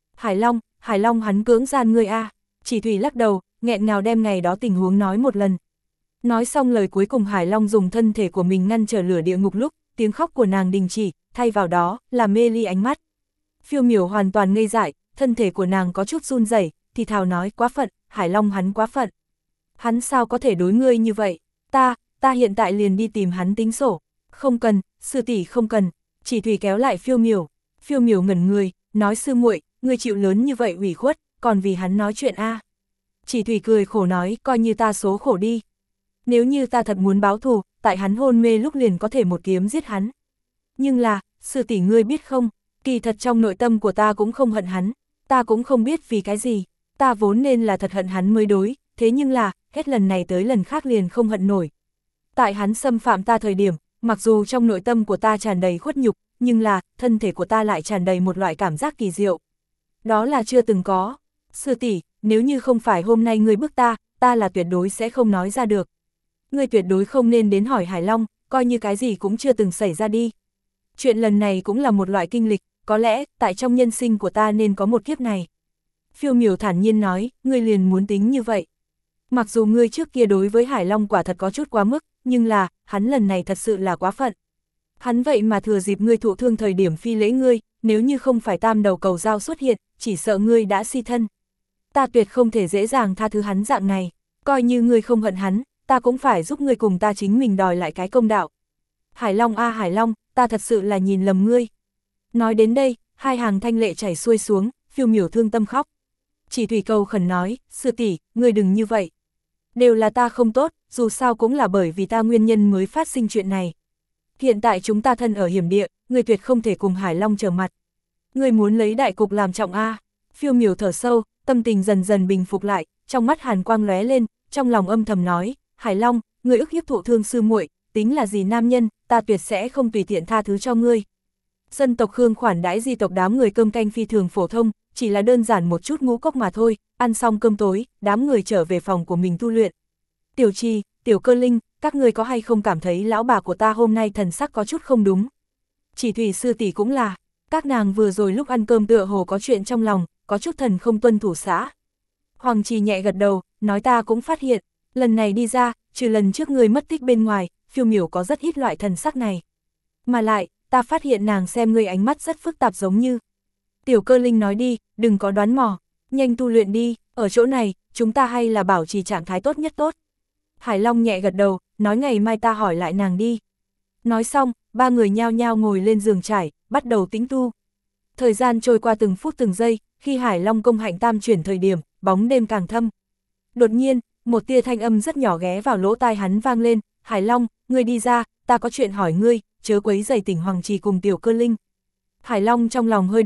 Hải Long hắn cưỡng gian ngươi a. Chỉ Thủy lắc đầu, nghẹn ngào đem ngày đó tình huống nói một lần. Nói xong lời cuối cùng Hải Long dùng thân thể của mình ngăn trở lửa địa ngục lúc, tiếng khóc của nàng đình chỉ, thay vào đó là mê ly ánh mắt. Phiêu Miểu hoàn toàn ngây dại, thân thể của nàng có chút run rẩy, thì thào nói quá phận, Hải Long hắn quá phận. Hắn sao có thể đối ngươi như vậy? Ta hiện tại liền đi tìm hắn tính sổ. Không cần, sư tỷ không cần. Chỉ Thủy kéo lại Phiêu Miểu. Phiêu Miểu ngẩn người, nói sư muội, ngươi chịu lớn như vậy ủy khuất, còn vì hắn nói chuyện a. Chỉ Thủy cười khổ nói, coi như ta số khổ đi. Nếu như ta thật muốn báo thù, tại hắn hôn mê lúc liền có thể một kiếm giết hắn. Nhưng là, sư tỷ ngươi biết không, kỳ thật trong nội tâm của ta cũng không hận hắn, ta cũng không biết vì cái gì, ta vốn nên là thật hận hắn mới đối, thế nhưng là, hết lần này tới lần khác liền không hận nổi. Tại hắn xâm phạm ta thời điểm, mặc dù trong nội tâm của ta tràn đầy khuất nhục, nhưng là, thân thể của ta lại tràn đầy một loại cảm giác kỳ diệu. Đó là chưa từng có. Sư tỷ, nếu như không phải hôm nay ngươi bức ta là tuyệt đối sẽ không nói ra được. Ngươi tuyệt đối không nên đến hỏi Hải Long, coi như cái gì cũng chưa từng xảy ra đi. Chuyện lần này cũng là một loại kinh lịch, có lẽ, tại trong nhân sinh của ta nên có một kiếp này. Phiêu Miểu thản nhiên nói, ngươi liền muốn tính như vậy. Mặc dù ngươi trước kia đối với Hải Long quả thật có chút quá mức, nhưng là, hắn lần này thật sự là quá phận. Hắn vậy mà thừa dịp ngươi thụ thương thời điểm phi lễ ngươi, nếu như không phải tam đầu cầu dao xuất hiện, chỉ sợ ngươi đã si thân. Ta tuyệt không thể dễ dàng tha thứ hắn dạng này, coi như ngươi không hận hắn, ta cũng phải giúp ngươi cùng ta chính mình đòi lại cái công đạo. Hải Long a Hải Long, ta thật sự là nhìn lầm ngươi. Nói đến đây, hai hàng thanh lệ chảy xuôi xuống, Phiêu Miểu thương tâm khóc. Chỉ Thủy cầu khẩn nói, sư tỷ, ngươi đừng như vậy. Đều là ta không tốt, dù sao cũng là bởi vì ta nguyên nhân mới phát sinh chuyện này. Hiện tại chúng ta thân ở hiểm địa, ngươi tuyệt không thể cùng Hải Long trở mặt. Ngươi muốn lấy đại cục làm trọng a. Phiêu Miểu thở sâu, tâm tình dần dần bình phục lại, trong mắt hàn quang lóe lên, trong lòng âm thầm nói, Hải Long, ngươi ức hiếp thụ thương sư muội, tính là gì nam nhân, ta tuyệt sẽ không tùy tiện tha thứ cho ngươi. Dân tộc Khương khoản đãi di tộc đám người cơm canh phi thường phổ thông, chỉ là đơn giản một chút ngũ cốc mà thôi, ăn xong cơm tối, đám người trở về phòng của mình tu luyện. Tiểu Trì, Tiểu Cơ Linh, các ngươi có hay không cảm thấy lão bà của ta hôm nay thần sắc có chút không đúng? Chỉ Thủy sư tỷ cũng là, các nàng vừa rồi lúc ăn cơm tựa hồ có chuyện trong lòng, có chút thần không tuân thủ xã. Hoàng Trì nhẹ gật đầu, nói ta cũng phát hiện, lần này đi ra, trừ lần trước người mất tích bên ngoài, Phiêu Miểu có rất ít loại thần sắc này. Mà lại, ta phát hiện nàng xem ngươi ánh mắt rất phức tạp giống như. Tiểu Cơ Linh nói đi, đừng có đoán mò, nhanh tu luyện đi, ở chỗ này, chúng ta hay là bảo trì trạng thái tốt nhất tốt. Hải Long nhẹ gật đầu, nói ngày mai ta hỏi lại nàng đi. Nói xong, ba người nhao nhao ngồi lên giường trải, bắt đầu tĩnh tu. Thời gian trôi qua từng phút từng giây, khi Hải Long công hạnh tam chuyển thời điểm, bóng đêm càng thâm. Đột nhiên, một tia thanh âm rất nhỏ ghé vào lỗ tai hắn vang lên, Hải Long, ngươi đi ra, ta có chuyện hỏi ngươi, chớ quấy rầy tỉnh Hoàng Trì cùng Tiểu Cơ Linh. Hải Long trong lòng hơi động,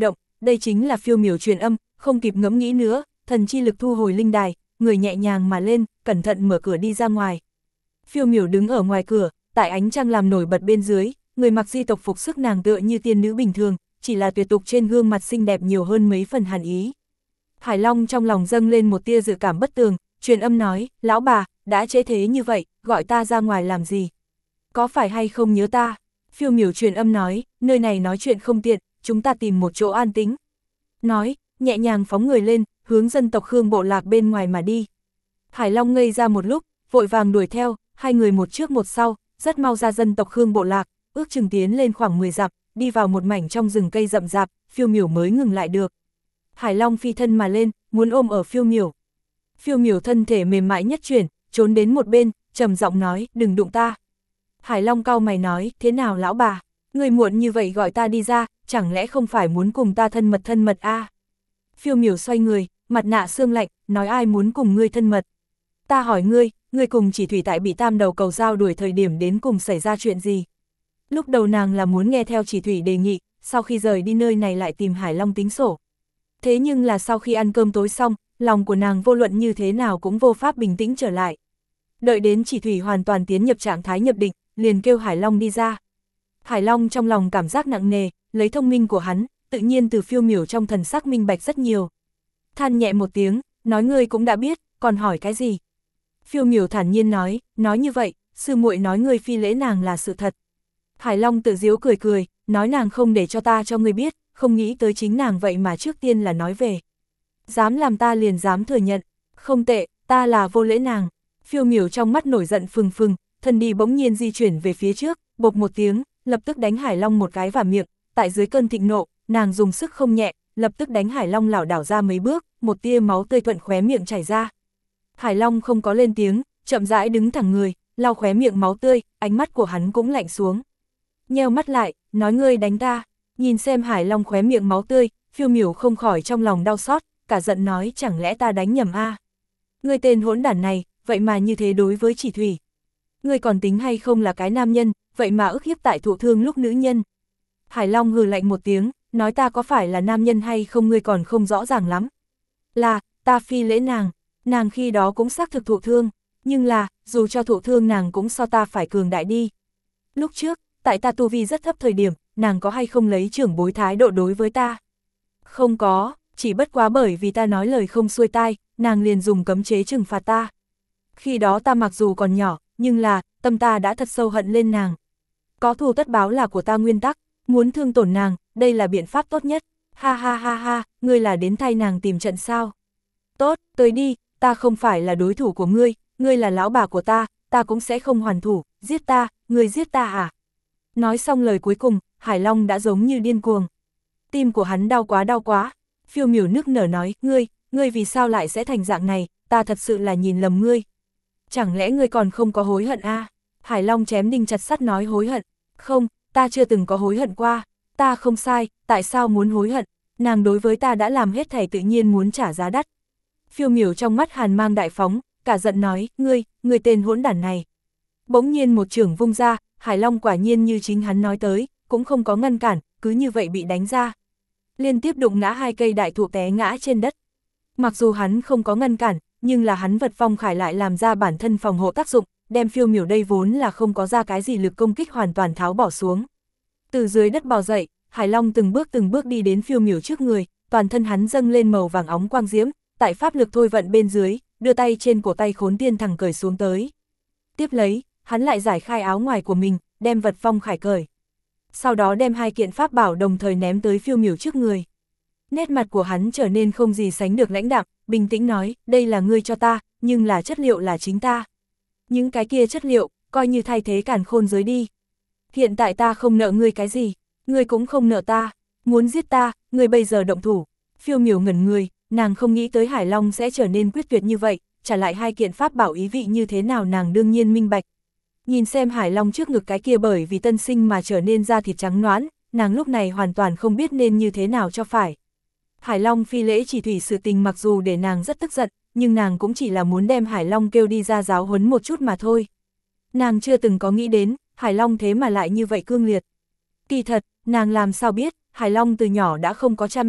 đây chính là phiêu miểu truyền âm, không kịp ngẫm nghĩ nữa, thần chi lực thu hồi linh đài, người nhẹ nhàng mà lên, cẩn thận mở cửa đi ra ngoài. Phiêu miểu đứng ở ngoài cửa, tại ánh trăng làm nổi bật bên dưới, người mặc di tộc phục sức nàng tựa như tiên nữ bình thường, chỉ là tuyệt tục trên gương mặt xinh đẹp nhiều hơn mấy phần hàn ý. Hải Long trong lòng dâng lên một tia dự cảm bất tường, truyền âm nói, lão bà, đã trễ thế như vậy, gọi ta ra ngoài làm gì? Có phải hay không nhớ ta? Phiêu miểu truyền âm nói, nơi này nói chuyện không tiện, chúng ta tìm một chỗ an tĩnh. Nói, nhẹ nhàng phóng người lên, hướng dân tộc Khương bộ lạc bên ngoài mà đi. Hải Long ngây ra một lúc, vội vàng đuổi theo, hai người một trước một sau, rất mau ra dân tộc Khương bộ lạc, ước chừng tiến lên khoảng 10 dặm, đi vào một mảnh trong rừng cây rậm rạp, phiêu miểu mới ngừng lại được. Hải Long phi thân mà lên, muốn ôm ở phiêu miểu. Phiêu miểu thân thể mềm mại nhất chuyển, trốn đến một bên, trầm giọng nói, đừng đụng ta. Hải Long cau mày nói, thế nào lão bà, người muộn như vậy gọi ta đi ra, chẳng lẽ không phải muốn cùng ta thân mật a? Phiêu miểu xoay người, mặt nạ sương lạnh, nói ai muốn cùng ngươi thân mật. Ta hỏi ngươi cùng Chỉ Thủy tại bị Tam Đầu Cầu giao đuổi thời điểm đến cùng xảy ra chuyện gì? Lúc đầu nàng là muốn nghe theo Chỉ Thủy đề nghị, sau khi rời đi nơi này lại tìm Hải Long tính sổ. Thế nhưng là sau khi ăn cơm tối xong, lòng của nàng vô luận như thế nào cũng vô pháp bình tĩnh trở lại. Đợi đến Chỉ Thủy hoàn toàn tiến nhập trạng thái nhập định, liền kêu Hải Long đi ra. Hải Long trong lòng cảm giác nặng nề, lấy thông minh của hắn, tự nhiên từ phiêu miểu trong thần sắc minh bạch rất nhiều. Than nhẹ một tiếng, nói ngươi cũng đã biết, còn hỏi cái gì? Phiêu miểu thản nhiên nói như vậy, sư muội nói ngươi phi lễ nàng là sự thật. Hải Long tự giễu cười cười, nói nàng không để cho ta cho ngươi biết, không nghĩ tới chính nàng vậy mà trước tiên là nói về. Dám làm ta liền dám thừa nhận, không tệ, ta là vô lễ nàng. Phiêu miểu trong mắt nổi giận phừng phừng, thân đi bỗng nhiên di chuyển về phía trước, bộp một tiếng, lập tức đánh Hải Long một cái vào miệng, tại dưới cơn thịnh nộ, nàng dùng sức không nhẹ, lập tức đánh Hải Long lảo đảo ra mấy bước, một tia máu tươi thuận khóe miệng chảy ra. Hải Long không có lên tiếng, chậm rãi đứng thẳng người, lau khóe miệng máu tươi, ánh mắt của hắn cũng lạnh xuống. Nheo mắt lại, nói ngươi đánh ta, nhìn xem Hải Long khóe miệng máu tươi, phiêu miểu không khỏi trong lòng đau xót, cả giận nói chẳng lẽ ta đánh nhầm a? Ngươi tên hỗn đản này, vậy mà như thế đối với Chỉ Thủy. Ngươi còn tính hay không là cái nam nhân, vậy mà ức hiếp tại thụ thương lúc nữ nhân. Hải Long hừ lạnh một tiếng, nói ta có phải là nam nhân hay không ngươi còn không rõ ràng lắm. Là, ta phi lễ nàng khi đó cũng xác thực thụ thương, nhưng là, dù cho thụ thương nàng cũng so ta phải cường đại đi. Lúc trước, tại ta tu vi rất thấp thời điểm, nàng có hay không lấy trưởng bối thái độ đối với ta? Không có, chỉ bất quá bởi vì ta nói lời không xuôi tai, nàng liền dùng cấm chế trừng phạt ta. Khi đó ta mặc dù còn nhỏ, nhưng là, tâm ta đã thật sâu hận lên nàng. Có thù tất báo là của ta nguyên tắc, muốn thương tổn nàng, đây là biện pháp tốt nhất. Ha ha ha ha, ngươi là đến thay nàng tìm trận sao? Tốt, tới đi, ta không phải là đối thủ của ngươi là lão bà của ta cũng sẽ không hoàn thủ, giết ta, ngươi giết ta à? Nói xong lời cuối cùng, Hải Long đã giống như điên cuồng. Tim của hắn đau quá. Phiêu miểu nức nở nói, ngươi vì sao lại sẽ thành dạng này, ta thật sự là nhìn lầm ngươi. Chẳng lẽ ngươi còn không có hối hận à? Hải Long chém đinh chặt sắt nói hối hận. Không, ta chưa từng có hối hận qua, ta không sai, tại sao muốn hối hận, nàng đối với ta đã làm hết thảy tự nhiên muốn trả giá đắt. Phiêu miểu trong mắt hàn mang đại phóng, cả giận nói, ngươi tên hỗn đản này. Bỗng nhiên một chưởng vung ra, Hải Long quả nhiên như chính hắn nói tới, cũng không có ngăn cản, cứ như vậy bị đánh ra. Liên tiếp đụng ngã hai cây đại thụ té ngã trên đất. Mặc dù hắn không có ngăn cản, nhưng là hắn vật phong khải lại làm ra bản thân phòng hộ tác dụng, đem phiêu miểu đây vốn là không có ra cái gì lực công kích hoàn toàn tháo bỏ xuống. Từ dưới đất bò dậy, Hải Long từng bước đi đến phiêu miểu trước người, toàn thân hắn dâng lên màu vàng óng quang diễm, tại pháp lực thôi vận bên dưới, đưa tay trên cổ tay khốn tiên thẳng cởi xuống tới. Tiếp lấy, hắn lại giải khai áo ngoài của mình, đem vật phong khải cởi. Sau đó đem hai kiện pháp bảo đồng thời ném tới phiêu miểu trước người. Nét mặt của hắn trở nên không gì sánh được lãnh đạm, bình tĩnh nói, đây là ngươi cho ta, nhưng là chất liệu là chính ta. Những cái kia chất liệu, coi như thay thế càn khôn giới đi. Hiện tại ta không nợ ngươi cái gì, ngươi cũng không nợ ta, muốn giết ta, ngươi bây giờ động thủ. Phiêu miểu ngẩn người, nàng không nghĩ tới Hải Long sẽ trở nên quyết tuyệt như vậy, trả lại hai kiện pháp bảo ý vị như thế nào nàng đương nhiên minh bạch. Nhìn xem Hải Long trước ngực cái kia bởi vì tân sinh mà trở nên da thịt trắng nõn, nàng lúc này hoàn toàn không biết nên như thế nào cho phải. Hải Long phi lễ Chỉ Thủy sự tình mặc dù để nàng rất tức giận, nhưng nàng cũng chỉ là muốn đem Hải Long kêu đi ra giáo huấn một chút mà thôi. Nàng chưa từng có nghĩ đến, Hải Long thế mà lại như vậy cương liệt. Kỳ thật, nàng làm sao biết, Hải Long từ nhỏ đã không có cha mẹ,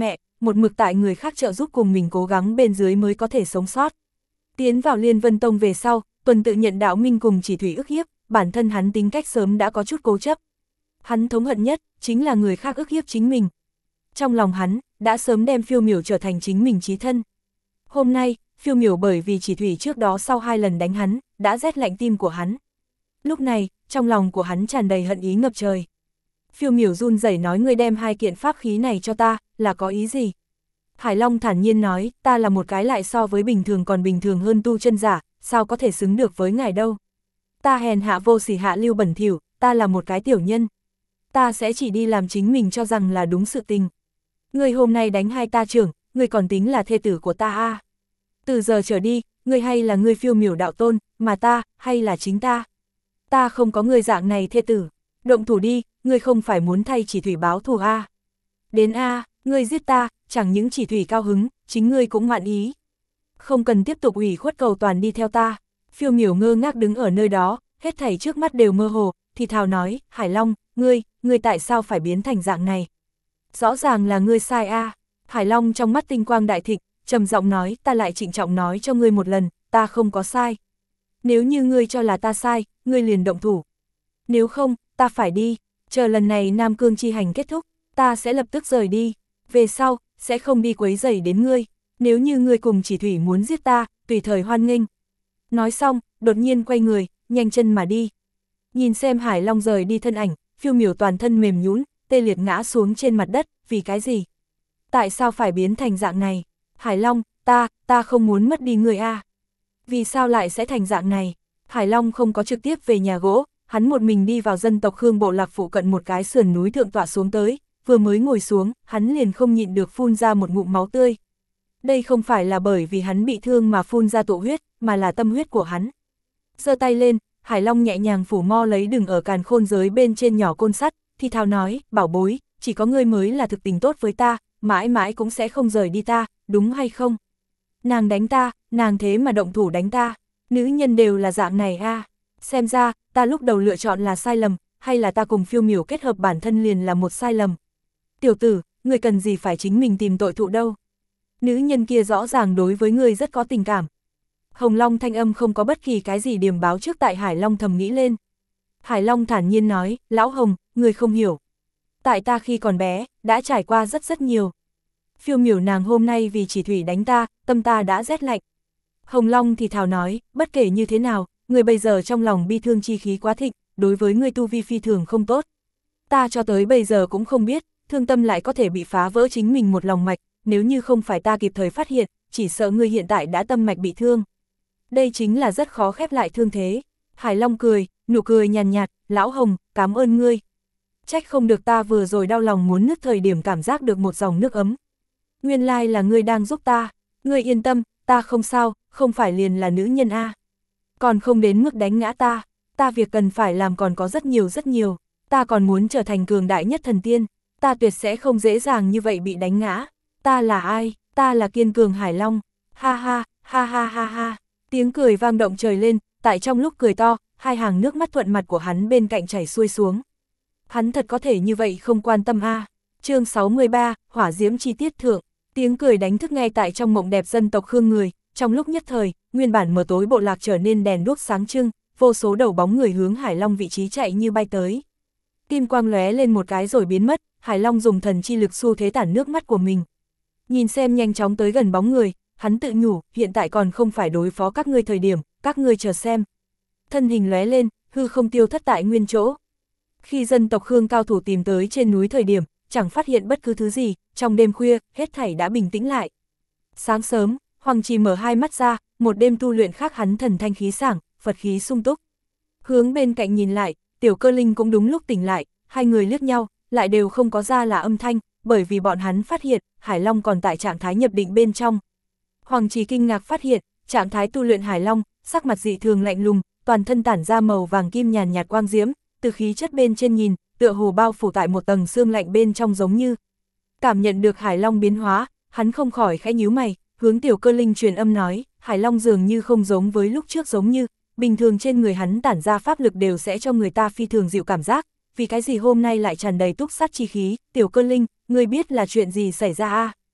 một mực tại người khác trợ giúp cùng mình cố gắng bên dưới mới có thể sống sót. Tiến vào Liên Vân Tông về sau, Tuần tự nhận đạo minh cùng chỉ thủy ức hiếp, bản thân hắn tính cách sớm đã có chút cố chấp. Hắn thống hận nhất, chính là người khác ức hiếp chính mình. Trong lòng hắn, đã sớm đem Phiêu Miểu trở thành chính mình chí thân. Hôm nay, Phiêu Miểu bởi vì chỉ thủy trước đó sau 2 lần đánh hắn, đã rét lạnh tim của hắn. Lúc này, trong lòng của hắn tràn đầy hận ý ngập trời. Phiêu Miểu run rẩy nói ngươi đem 2 kiện pháp khí này cho ta, là có ý gì? Hải Long thản nhiên nói, ta là một cái lại so với bình thường còn bình thường hơn tu chân giả, sao có thể xứng được với ngài đâu. Ta hèn hạ vô sỉ hạ lưu bẩn thỉu, ta là một cái tiểu nhân. Ta sẽ chỉ đi làm chính mình cho rằng là đúng sự tình. Ngươi hôm nay đánh 2 ta trưởng, ngươi còn tính là thê tử của ta à? Từ giờ trở đi, ngươi hay là ngươi Phiêu Miểu đạo tôn, mà ta, hay là chính ta? Ta không có ngươi dạng này thê tử. Động thủ đi, ngươi không phải muốn thay chỉ thủy báo thù à? Đến à, ngươi giết ta, chẳng những chỉ thủy cao hứng, chính ngươi cũng ngoạn ý. Không cần tiếp tục ủy khuất cầu toàn đi theo ta. Phiêu Miểu ngơ ngác đứng ở nơi đó, hết thảy trước mắt đều mơ hồ, thì thào nói, Hải Long, ngươi tại sao phải biến thành dạng này? Rõ ràng là ngươi sai à. Hải Long trong mắt tinh quang đại thịnh, trầm giọng nói, ta lại trịnh trọng nói cho ngươi một lần, ta không có sai. Nếu như ngươi cho là ta sai, ngươi liền động thủ. Nếu không, ta phải đi, chờ lần này Nam Cương chi hành kết thúc, ta sẽ lập tức rời đi. Về sau, sẽ không đi quấy rầy đến ngươi. Nếu như ngươi cùng chỉ thủy muốn giết ta, tùy thời hoan nghênh. Nói xong, đột nhiên quay người, nhanh chân mà đi. Nhìn xem Hải Long rời đi thân ảnh, Phiêu Miểu toàn thân mềm nhũn, tê liệt ngã xuống trên mặt đất, vì cái gì? Tại sao phải biến thành dạng này? Hải Long, ta không muốn mất đi người a. Vì sao lại sẽ thành dạng này? Hải Long không có trực tiếp về nhà gỗ, hắn một mình đi vào dân tộc Khương bộ lạc phụ cận một cái sườn núi thượng tọa xuống tới, vừa mới ngồi xuống, hắn liền không nhịn được phun ra một ngụm máu tươi. Đây không phải là bởi vì hắn bị thương mà phun ra tụ huyết, mà là tâm huyết của hắn. Giơ tay lên, Hải Long nhẹ nhàng phủ mo lấy đừng ở càn khôn giới bên trên nhỏ côn sắt, thì thào nói, bảo bối, chỉ có ngươi mới là thực tình tốt với ta, mãi mãi cũng sẽ không rời đi ta, đúng hay không? Nàng đánh ta, nàng thế mà động thủ đánh ta, nữ nhân đều là dạng này à. Xem ra, ta lúc đầu lựa chọn là sai lầm, hay là ta cùng Phiêu Miểu kết hợp bản thân liền là một sai lầm. Tiểu tử, ngươi cần gì phải chính mình tìm tội thụ đâu. Nữ nhân kia rõ ràng đối với ngươi rất có tình cảm. Hồng Long thanh âm không có bất kỳ cái gì điểm báo trước tại Hải Long thầm nghĩ lên. Hải Long thản nhiên nói, Lão Hồng, ngươi không hiểu. Tại ta khi còn bé, đã trải qua rất nhiều. Phiêu Miểu nàng hôm nay vì chỉ thủy đánh ta, tâm ta đã rét lạnh. Hồng Long thì thào nói, bất kể như thế nào, ngươi bây giờ trong lòng bi thương chi khí quá thịnh, đối với ngươi tu vi phi thường không tốt. Ta cho tới bây giờ cũng không biết, thương tâm lại có thể bị phá vỡ chính mình một lòng mạch, nếu như không phải ta kịp thời phát hiện, chỉ sợ ngươi hiện tại đã tâm mạch bị thương. Đây chính là rất khó khép lại thương thế. Hải Long cười, nụ cười nhàn nhạt, Lão Hồng, cảm ơn ngươi. Trách không được ta vừa rồi đau lòng muốn nứt thời điểm cảm giác được một dòng nước ấm. Nguyên lai là ngươi đang giúp ta, ngươi yên tâm, ta không sao, không phải liền là nữ nhân a. Còn không đến mức đánh ngã ta việc cần phải làm còn có rất nhiều, ta còn muốn trở thành cường đại nhất thần tiên, ta tuyệt sẽ không dễ dàng như vậy bị đánh ngã. Ta là ai? Ta là kiên cường Hải Long. Ha ha, ha ha ha ha. Tiếng cười vang động trời lên, tại trong lúc cười to, 2 hàng nước mắt thuận mặt của hắn bên cạnh chảy xuôi xuống. Hắn thật có thể như vậy không quan tâm a. Chương 63, hỏa diễm chi tiết thượng. Tiếng cười đánh thức ngay tại trong mộng đẹp dân tộc Khương người, trong lúc nhất thời, nguyên bản mờ tối bộ lạc trở nên đèn đuốc sáng trưng, vô số đầu bóng người hướng Hải Long vị trí chạy như bay tới. Kim quang lóe lên một cái rồi biến mất, Hải Long dùng thần chi lực xu thế tản nước mắt của mình. Nhìn xem nhanh chóng tới gần bóng người, hắn tự nhủ, hiện tại còn không phải đối phó các ngươi thời điểm, các ngươi chờ xem. Thân hình lóe lên, hư không tiêu thất tại nguyên chỗ. Khi dân tộc Khương cao thủ tìm tới trên núi thời điểm, chẳng phát hiện bất cứ thứ gì, trong đêm khuya, hết thảy đã bình tĩnh lại. Sáng sớm, Hoàng Trì mở 2 mắt ra, một đêm tu luyện khác hắn thần thanh khí sảng, Phật khí sung túc. Hướng bên cạnh nhìn lại, Tiểu Cơ Linh cũng đúng lúc tỉnh lại, 2 người liếc nhau, lại đều không có ra là âm thanh, bởi vì bọn hắn phát hiện, Hải Long còn tại trạng thái nhập định bên trong. Hoàng Trì kinh ngạc phát hiện, trạng thái tu luyện Hải Long, sắc mặt dị thường lạnh lùng, toàn thân tản ra màu vàng kim nhàn nhạt quang diễm, từ khí chất bên trên nhìn, tựa hồ bao phủ tại một tầng sương lạnh bên trong giống như. Cảm nhận được Hải Long biến hóa, hắn không khỏi khẽ nhíu mày, hướng Tiểu Cơ Linh truyền âm nói, Hải Long dường như không giống với lúc trước giống như, bình thường trên người hắn tản ra pháp lực đều sẽ cho người ta phi thường dịu cảm giác, vì cái gì hôm nay lại tràn đầy túc sát chi khí, Tiểu Cơ Linh, ngươi biết là chuyện gì xảy ra à?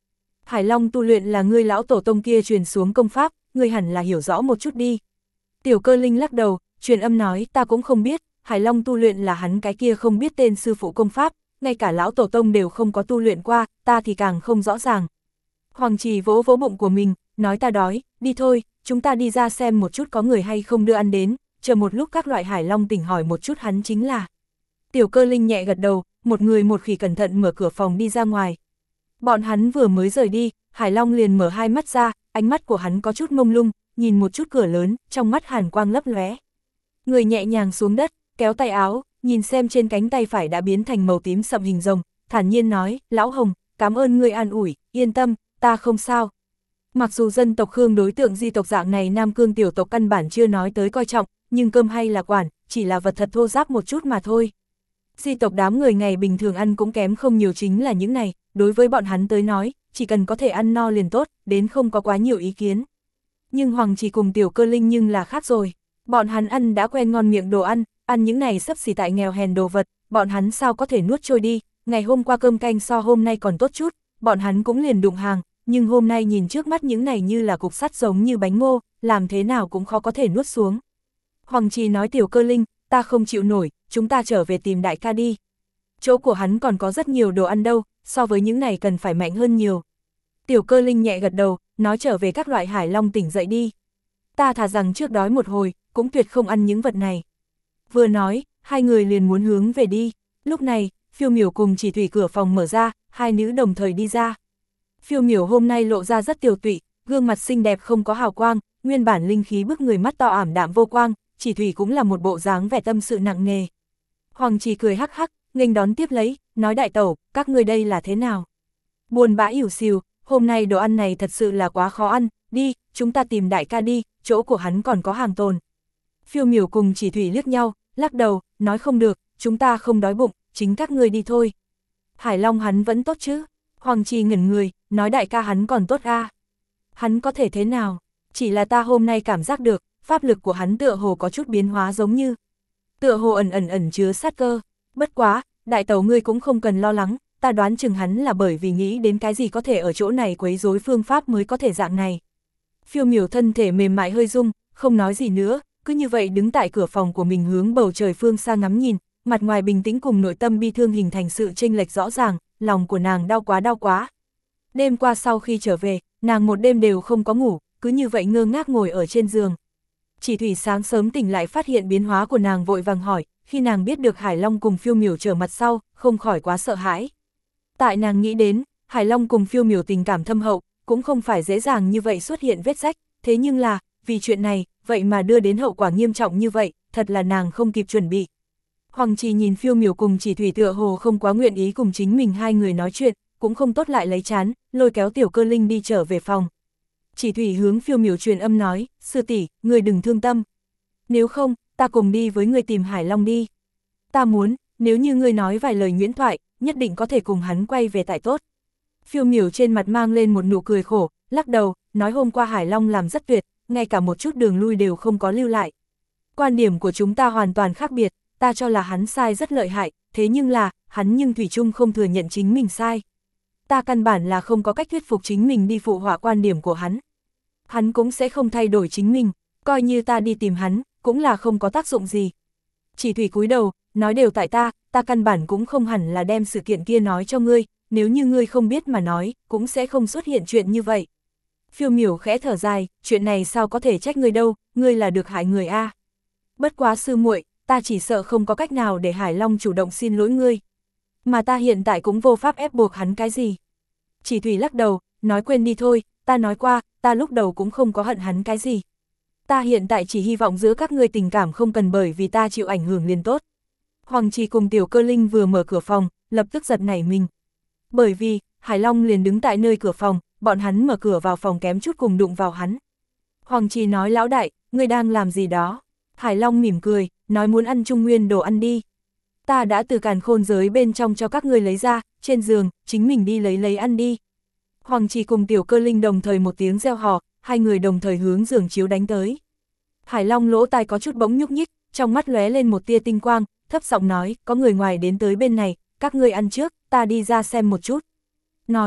Hải Long tu luyện là ngươi lão tổ tông kia truyền xuống công pháp, ngươi hẳn là hiểu rõ một chút đi. Tiểu Cơ Linh lắc đầu, truyền âm nói ta cũng không biết, Hải Long tu luyện là hắn cái kia không biết tên sư phụ công pháp, ngay cả lão tổ tông đều không có tu luyện qua, ta thì càng không rõ ràng. Hoàng Trì vỗ vỗ bụng của mình, nói ta đói, đi thôi, chúng ta đi ra xem một chút có người hay không đưa ăn đến, chờ một lúc các loại Hải Long tỉnh hỏi một chút hắn chính là. Tiểu Cơ Linh nhẹ gật đầu, một người một khỉ cẩn thận mở cửa phòng đi ra ngoài. Bọn hắn vừa mới rời đi, Hải Long liền mở hai mắt ra, ánh mắt của hắn có chút mông lung, nhìn một chút cửa lớn, trong mắt hàn quang lấp lóe. Người nhẹ nhàng xuống đất, kéo tay áo, nhìn xem trên cánh tay phải đã biến thành màu tím sậm hình rồng, thản nhiên nói, Lão Hồng, cảm ơn ngươi an ủi, yên tâm, ta không sao. Mặc dù dân tộc Khương đối tượng di tộc dạng này Nam Cương tiểu tộc căn bản chưa nói tới coi trọng, nhưng cơm hay là quản, chỉ là vật thật thô ráp một chút mà thôi. Di tộc đám người ngày bình thường ăn cũng kém không nhiều chính là những này, đối với bọn hắn tới nói, chỉ cần có thể ăn no liền tốt, đến không có quá nhiều ý kiến. Nhưng Hoàng Trì cùng Tiểu Cơ Linh nhưng là khác rồi, bọn hắn ăn đã quen ngon miệng đồ ăn những này xấp xỉ tại nghèo hèn đồ vật, bọn hắn sao có thể nuốt trôi đi, ngày hôm qua cơm canh so hôm nay còn tốt chút, bọn hắn cũng liền đụng hàng, nhưng hôm nay nhìn trước mắt những này như là cục sắt giống như bánh ngô, làm thế nào cũng khó có thể nuốt xuống. Hoàng Trì nói Tiểu Cơ Linh, ta không chịu nổi, chúng ta trở về tìm đại ca đi. Chỗ của hắn còn có rất nhiều đồ ăn đâu, so với những này cần phải mạnh hơn nhiều. Tiểu Cơ Linh nhẹ gật đầu, nói trở về các loại Hải Long tỉnh dậy đi. Ta thà rằng trước đói một hồi, cũng tuyệt không ăn những vật này. Vừa nói, hai người liền muốn hướng về đi. Lúc này, Phiêu Miểu cùng Chỉ Thủy cửa phòng mở ra, hai nữ đồng thời đi ra. Phiêu Miểu hôm nay lộ ra rất tiều tụy, gương mặt xinh đẹp không có hào quang, nguyên bản linh khí bức người mắt to ảm đạm vô quang, Chỉ Thủy cũng là một bộ dáng vẻ tâm sự nặng nề. Hoàng Trì cười hắc hắc, nghênh đón tiếp lấy, nói đại tẩu, các ngươi đây là thế nào? Buồn bã ỉu xìu, hôm nay đồ ăn này thật sự là quá khó ăn, đi, chúng ta tìm đại ca đi, chỗ của hắn còn có hàng tồn. Phiêu Miểu cùng Chỉ Thủy liếc nhau, lắc đầu, nói không được, chúng ta không đói bụng, chính các ngươi đi thôi. Hải Long hắn vẫn tốt chứ? Hoàng Trì ngẩn người, nói đại ca hắn còn tốt a. Hắn có thể thế nào? Chỉ là ta hôm nay cảm giác được, pháp lực của hắn tựa hồ có chút biến hóa giống như. Tựa hồ ẩn chứa sát cơ. Bất quá, đại tẩu ngươi cũng không cần lo lắng, ta đoán chừng hắn là bởi vì nghĩ đến cái gì có thể ở chỗ này quấy rối phương pháp mới có thể dạng này. Phiêu Miểu thân thể mềm mại hơi rung, không nói gì nữa, cứ như vậy đứng tại cửa phòng của mình hướng bầu trời phương xa ngắm nhìn, mặt ngoài bình tĩnh cùng nội tâm bi thương hình thành sự chênh lệch rõ ràng, lòng của nàng đau quá. Đêm qua sau khi trở về, nàng một đêm đều không có ngủ, cứ như vậy ngơ ngác ngồi ở trên giường. Chỉ Thủy sáng sớm tỉnh lại phát hiện biến hóa của nàng vội vàng hỏi, khi nàng biết được Hải Long cùng Phiêu Miểu trở mặt sau, không khỏi quá sợ hãi. Tại nàng nghĩ đến, Hải Long cùng Phiêu Miểu tình cảm thâm hậu, cũng không phải dễ dàng như vậy xuất hiện vết rách, thế nhưng là, vì chuyện này, vậy mà đưa đến hậu quả nghiêm trọng như vậy, thật là nàng không kịp chuẩn bị. Hoàng Trì nhìn Phiêu Miểu cùng Chỉ Thủy tựa hồ không quá nguyện ý cùng chính mình hai người nói chuyện, cũng không tốt lại lấy chán, lôi kéo Tiểu Cơ Linh đi trở về phòng. Chỉ Thủy hướng Phiêu Miểu truyền âm nói, sư tỷ, người đừng thương tâm. Nếu không, ta cùng đi với người tìm Hải Long đi. Ta muốn, nếu như ngươi nói vài lời nhuyễn thoại, nhất định có thể cùng hắn quay về tại tốt. Phiêu Miểu trên mặt mang lên một nụ cười khổ, lắc đầu, nói hôm qua Hải Long làm rất tuyệt, ngay cả một chút đường lui đều không có lưu lại. Quan điểm của chúng ta hoàn toàn khác biệt, ta cho là hắn sai rất lợi hại, thế nhưng là, hắn nhưng thủy chung không thừa nhận chính mình sai. Ta căn bản là không có cách thuyết phục chính mình đi phụ họa quan điểm của hắn. Hắn cũng sẽ không thay đổi chính mình, coi như ta đi tìm hắn, cũng là không có tác dụng gì. Chỉ Thủy cúi đầu, nói đều tại ta căn bản cũng không hẳn là đem sự kiện kia nói cho ngươi, nếu như ngươi không biết mà nói, cũng sẽ không xuất hiện chuyện như vậy. Phiêu Miểu khẽ thở dài, chuyện này sao có thể trách ngươi đâu, ngươi là được hại người a. Bất quá sư muội, ta chỉ sợ không có cách nào để Hải Long chủ động xin lỗi ngươi. Mà ta hiện tại cũng vô pháp ép buộc hắn cái gì. Chỉ Thủy lắc đầu, nói quên đi thôi, ta nói qua, ta lúc đầu cũng không có hận hắn cái gì. Ta hiện tại chỉ hy vọng giữa các ngươi tình cảm không cần bởi vì ta chịu ảnh hưởng liền tốt. Hoàng Trì cùng Tiểu Cơ Linh vừa mở cửa phòng, lập tức giật nảy mình. Bởi vì, Hải Long liền đứng tại nơi cửa phòng, bọn hắn mở cửa vào phòng kém chút cùng đụng vào hắn. Hoàng Trì nói lão đại, ngươi đang làm gì đó? Hải Long mỉm cười, nói muốn ăn Trung Nguyên đồ ăn đi. Ta đã từ càn khôn giới bên trong cho các ngươi lấy ra, trên giường, chính mình đi lấy ăn đi. Hoàng Trì cùng Tiểu Cơ Linh đồng thời một tiếng reo hò, hai người đồng thời hướng giường chiếu đánh tới. Hải Long lỗ tai có chút bỗng nhúc nhích, trong mắt lóe lên một tia tinh quang, thấp giọng nói, có người ngoài đến tới bên này, các ngươi ăn trước, ta đi ra xem một chút. Nói,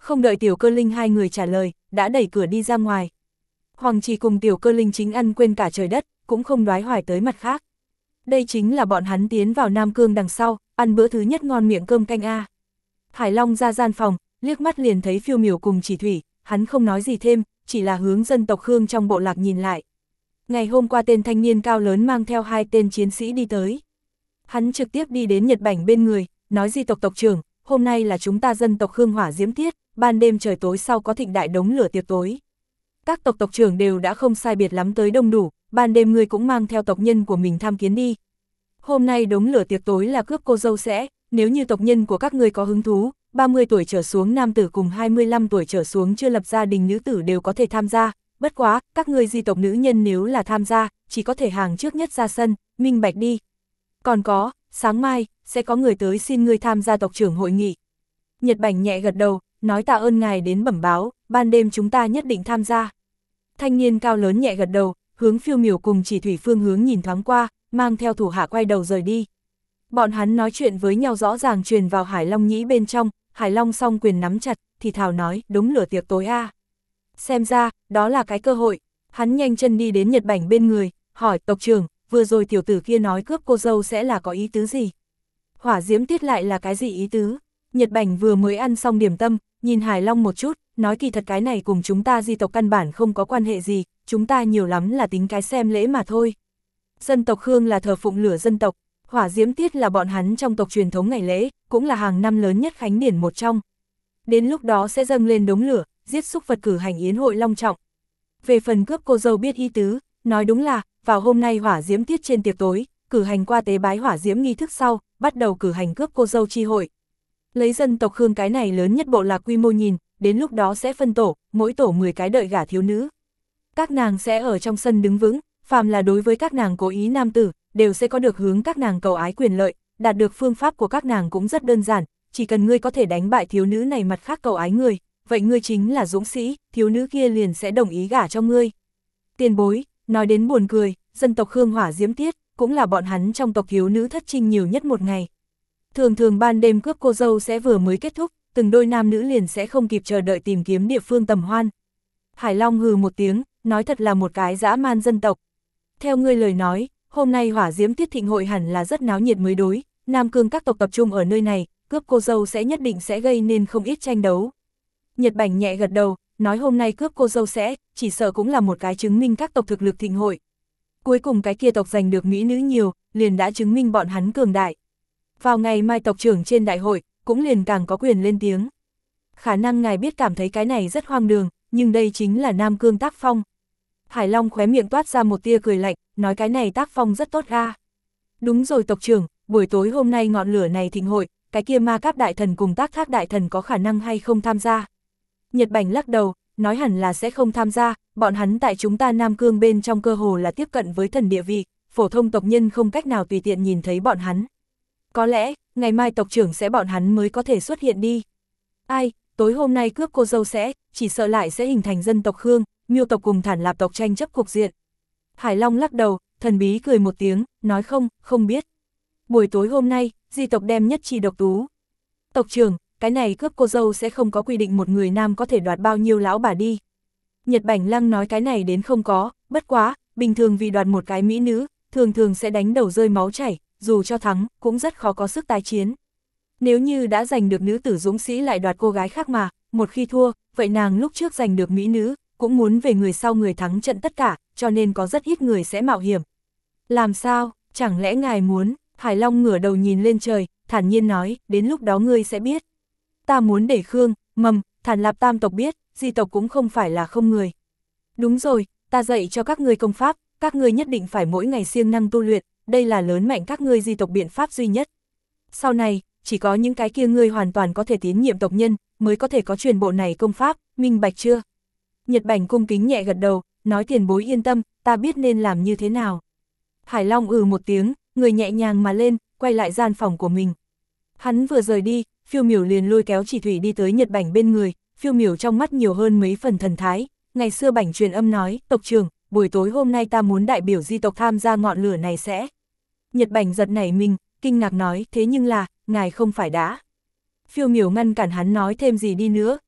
Không đợi Tiểu Cơ Linh hai người trả lời, đã đẩy cửa đi ra ngoài. Hoàng Trì cùng Tiểu Cơ Linh chính ăn quên cả trời đất, cũng không đoái hoài tới mặt khác. Đây chính là bọn hắn tiến vào Nam Cương đằng sau, ăn bữa thứ nhất ngon miệng cơm canh a. Hải Long ra gian phòng, liếc mắt liền thấy Phiêu Miểu cùng Chỉ Thủy, hắn không nói gì thêm, chỉ là hướng dân tộc Khương trong bộ lạc nhìn lại. Ngày hôm qua tên thanh niên cao lớn mang theo 2 tên chiến sĩ đi tới. Hắn trực tiếp đi đến Nhật Bảnh bên người, nói Di tộc tộc trưởng, hôm nay là chúng ta dân tộc Khương hỏa diễm tiết, ban đêm trời tối sau có thịnh đại đống lửa tiệc tối. Các tộc trưởng đều đã không sai biệt lắm tới đông đủ, ban đêm ngươi cũng mang theo tộc nhân của mình tham kiến đi. Hôm nay đống lửa tiệc tối là cướp cô dâu sẽ, nếu như tộc nhân của các ngươi có hứng thú, 30 tuổi trở xuống nam tử cùng 25 tuổi trở xuống chưa lập gia đình nữ tử đều có thể tham gia, bất quá, các ngươi Di tộc nữ nhân nếu là tham gia, chỉ có thể hàng trước nhất ra sân, minh bạch đi. Còn có, sáng mai, sẽ có người tới xin ngươi tham gia tộc trưởng hội nghị. Nhật Bảnh nhẹ gật đầu, nói tạ ơn ngài đến bẩm báo, ban đêm chúng ta nhất định tham gia. Thanh niên cao lớn nhẹ gật đầu, hướng Phiêu Miểu cùng Chỉ Thủy phương hướng nhìn thoáng qua, mang theo thủ hạ quay đầu rời đi. Bọn hắn nói chuyện với nhau rõ ràng truyền vào Hải Long nhĩ bên trong, Hải Long song quyền nắm chặt, thì thào nói, đống lửa tiệc tối a. Xem ra, đó là cái cơ hội. Hắn nhanh chân đi đến Nhật Bảnh bên người, hỏi tộc trưởng, vừa rồi tiểu tử kia nói cướp cô dâu sẽ là có ý tứ gì? Hỏa diễm tiết lại là cái gì ý tứ? Nhật Bảnh vừa mới ăn xong điểm tâm, nhìn Hải Long một chút, nói kỳ thật cái này cùng chúng ta Di tộc căn bản không có quan hệ gì, chúng ta nhiều lắm là tính cái xem lễ mà thôi. Dân tộc Khương là thờ phụng lửa dân tộc, hỏa diễm tiết là bọn hắn trong tộc truyền thống ngày lễ, cũng là hàng năm lớn nhất khánh điển một trong. Đến lúc đó sẽ dâng lên đống lửa, giết súc vật cử hành yến hội long trọng. Về phần cướp cô dâu biết ý tứ, nói đúng là, vào hôm nay hỏa diễm tiết trên tiệc tối, cử hành qua tế bái hỏa diễm nghi thức sau, bắt đầu cử hành cướp cô dâu chi hội. Lấy dân tộc Khương cái này lớn nhất bộ lạc quy mô nhìn, đến lúc đó sẽ phân tổ, mỗi tổ 10 cái đợi gả thiếu nữ. Các nàng sẽ ở trong sân đứng vững, phàm là đối với các nàng cố ý nam tử, đều sẽ có được hướng các nàng cầu ái quyền lợi, đạt được phương pháp của các nàng cũng rất đơn giản, chỉ cần ngươi có thể đánh bại thiếu nữ này mặt khác cầu ái người, vậy ngươi chính là dũng sĩ, thiếu nữ kia liền sẽ đồng ý gả cho ngươi. Tiền bối, nói đến buồn cười, dân tộc Khương hỏa diễm tiết, cũng là bọn hắn trong tộc thiếu nữ thất trinh nhiều nhất một ngày. Thường thường ban đêm cướp cô dâu sẽ vừa mới kết thúc, từng đôi nam nữ liền sẽ không kịp chờ đợi tìm kiếm địa phương tầm hoan. Hải Long hừ một tiếng, nói thật là một cái dã man dân tộc. Theo ngươi lời nói, hôm nay hỏa diễm tiết thịnh hội hẳn là rất náo nhiệt mới đối, Nam Cương các tộc tập trung ở nơi này, cướp cô dâu sẽ nhất định sẽ gây nên không ít tranh đấu. Nhật Bảnh nhẹ gật đầu, nói hôm nay cướp cô dâu sẽ, chỉ sợ cũng là một cái chứng minh các tộc thực lực thịnh hội. Cuối cùng cái kia tộc giành được mỹ nữ nhiều, liền đã chứng minh bọn hắn cường đại. Vào ngày mai tộc trưởng trên đại hội, cũng liền càng có quyền lên tiếng. Khả năng ngài biết cảm thấy cái này rất hoang đường, nhưng đây chính là Nam Cương tác phong. Hải Long khóe miệng toát ra một tia cười lạnh, nói cái này tác phong rất tốt ga. Đúng rồi tộc trưởng, buổi tối hôm nay ngọn lửa này thịnh hội, cái kia ma cáp đại thần cùng tác thác đại thần có khả năng hay không tham gia? Nhật Bảnh lắc đầu, nói hẳn là sẽ không tham gia, bọn hắn tại chúng ta Nam Cương bên trong cơ hồ là tiếp cận với thần địa vị, phổ thông tộc nhân không cách nào tùy tiện nhìn thấy bọn hắn. Có lẽ, ngày mai tộc trưởng sẽ bọn hắn mới có thể xuất hiện đi. Ai, tối hôm nay cướp cô dâu sẽ, chỉ sợ lại sẽ hình thành dân tộc Khương, Miêu tộc cùng Thản Lạp tộc tranh chấp cục diện. Hải Long lắc đầu, thần bí cười một tiếng, nói không biết. Buổi tối hôm nay, Di tộc đem nhất chi độc tú. Tộc trưởng, cái này cướp cô dâu sẽ không có quy định một người nam có thể đoạt bao nhiêu lão bà đi. Nhật Bảnh Lăng nói cái này đến không có, bất quá, bình thường vì đoạt một cái mỹ nữ, thường thường sẽ đánh đầu rơi máu chảy, dù cho thắng, cũng rất khó có sức tái chiến. Nếu như đã giành được nữ tử dũng sĩ lại đoạt cô gái khác mà, một khi thua, vậy nàng lúc trước giành được mỹ nữ, cũng muốn về người sau người thắng trận tất cả, cho nên có rất ít người sẽ mạo hiểm. Làm sao, chẳng lẽ ngài muốn? Hải Long ngửa đầu nhìn lên trời, thản nhiên nói, đến lúc đó ngươi sẽ biết. Ta muốn để Khương, Mầm, Thản Lạp tam tộc biết, Di tộc cũng không phải là không người. Đúng rồi, ta dạy cho các ngươi công pháp, các ngươi nhất định phải mỗi ngày siêng năng tu luyện, đây là lớn mạnh các ngươi Di tộc biện pháp duy nhất. Sau này, chỉ có những cái kia ngươi hoàn toàn có thể tín nhiệm tộc nhân, mới có thể có truyền bộ này công pháp, minh bạch chưa? Nhật Bảnh cung kính nhẹ gật đầu, nói tiền bối yên tâm, ta biết nên làm như thế nào. Hải Long một tiếng, người nhẹ nhàng mà lên, quay lại gian phòng của mình. Hắn vừa rời đi, Phiêu Miểu liền lôi kéo Chỉ Thủy đi tới Nhật Bảnh bên người, Phiêu Miểu trong mắt nhiều hơn mấy phần thần thái. Ngày xưa Bảnh truyền âm nói, tộc trưởng, buổi tối hôm nay ta muốn đại biểu Di tộc tham gia ngọn lửa này sẽ. Nhật Bảnh giật nảy mình, kinh ngạc nói, thế nhưng là, ngài không phải đã. Phiêu Miểu ngăn cản hắn nói thêm gì đi nữa,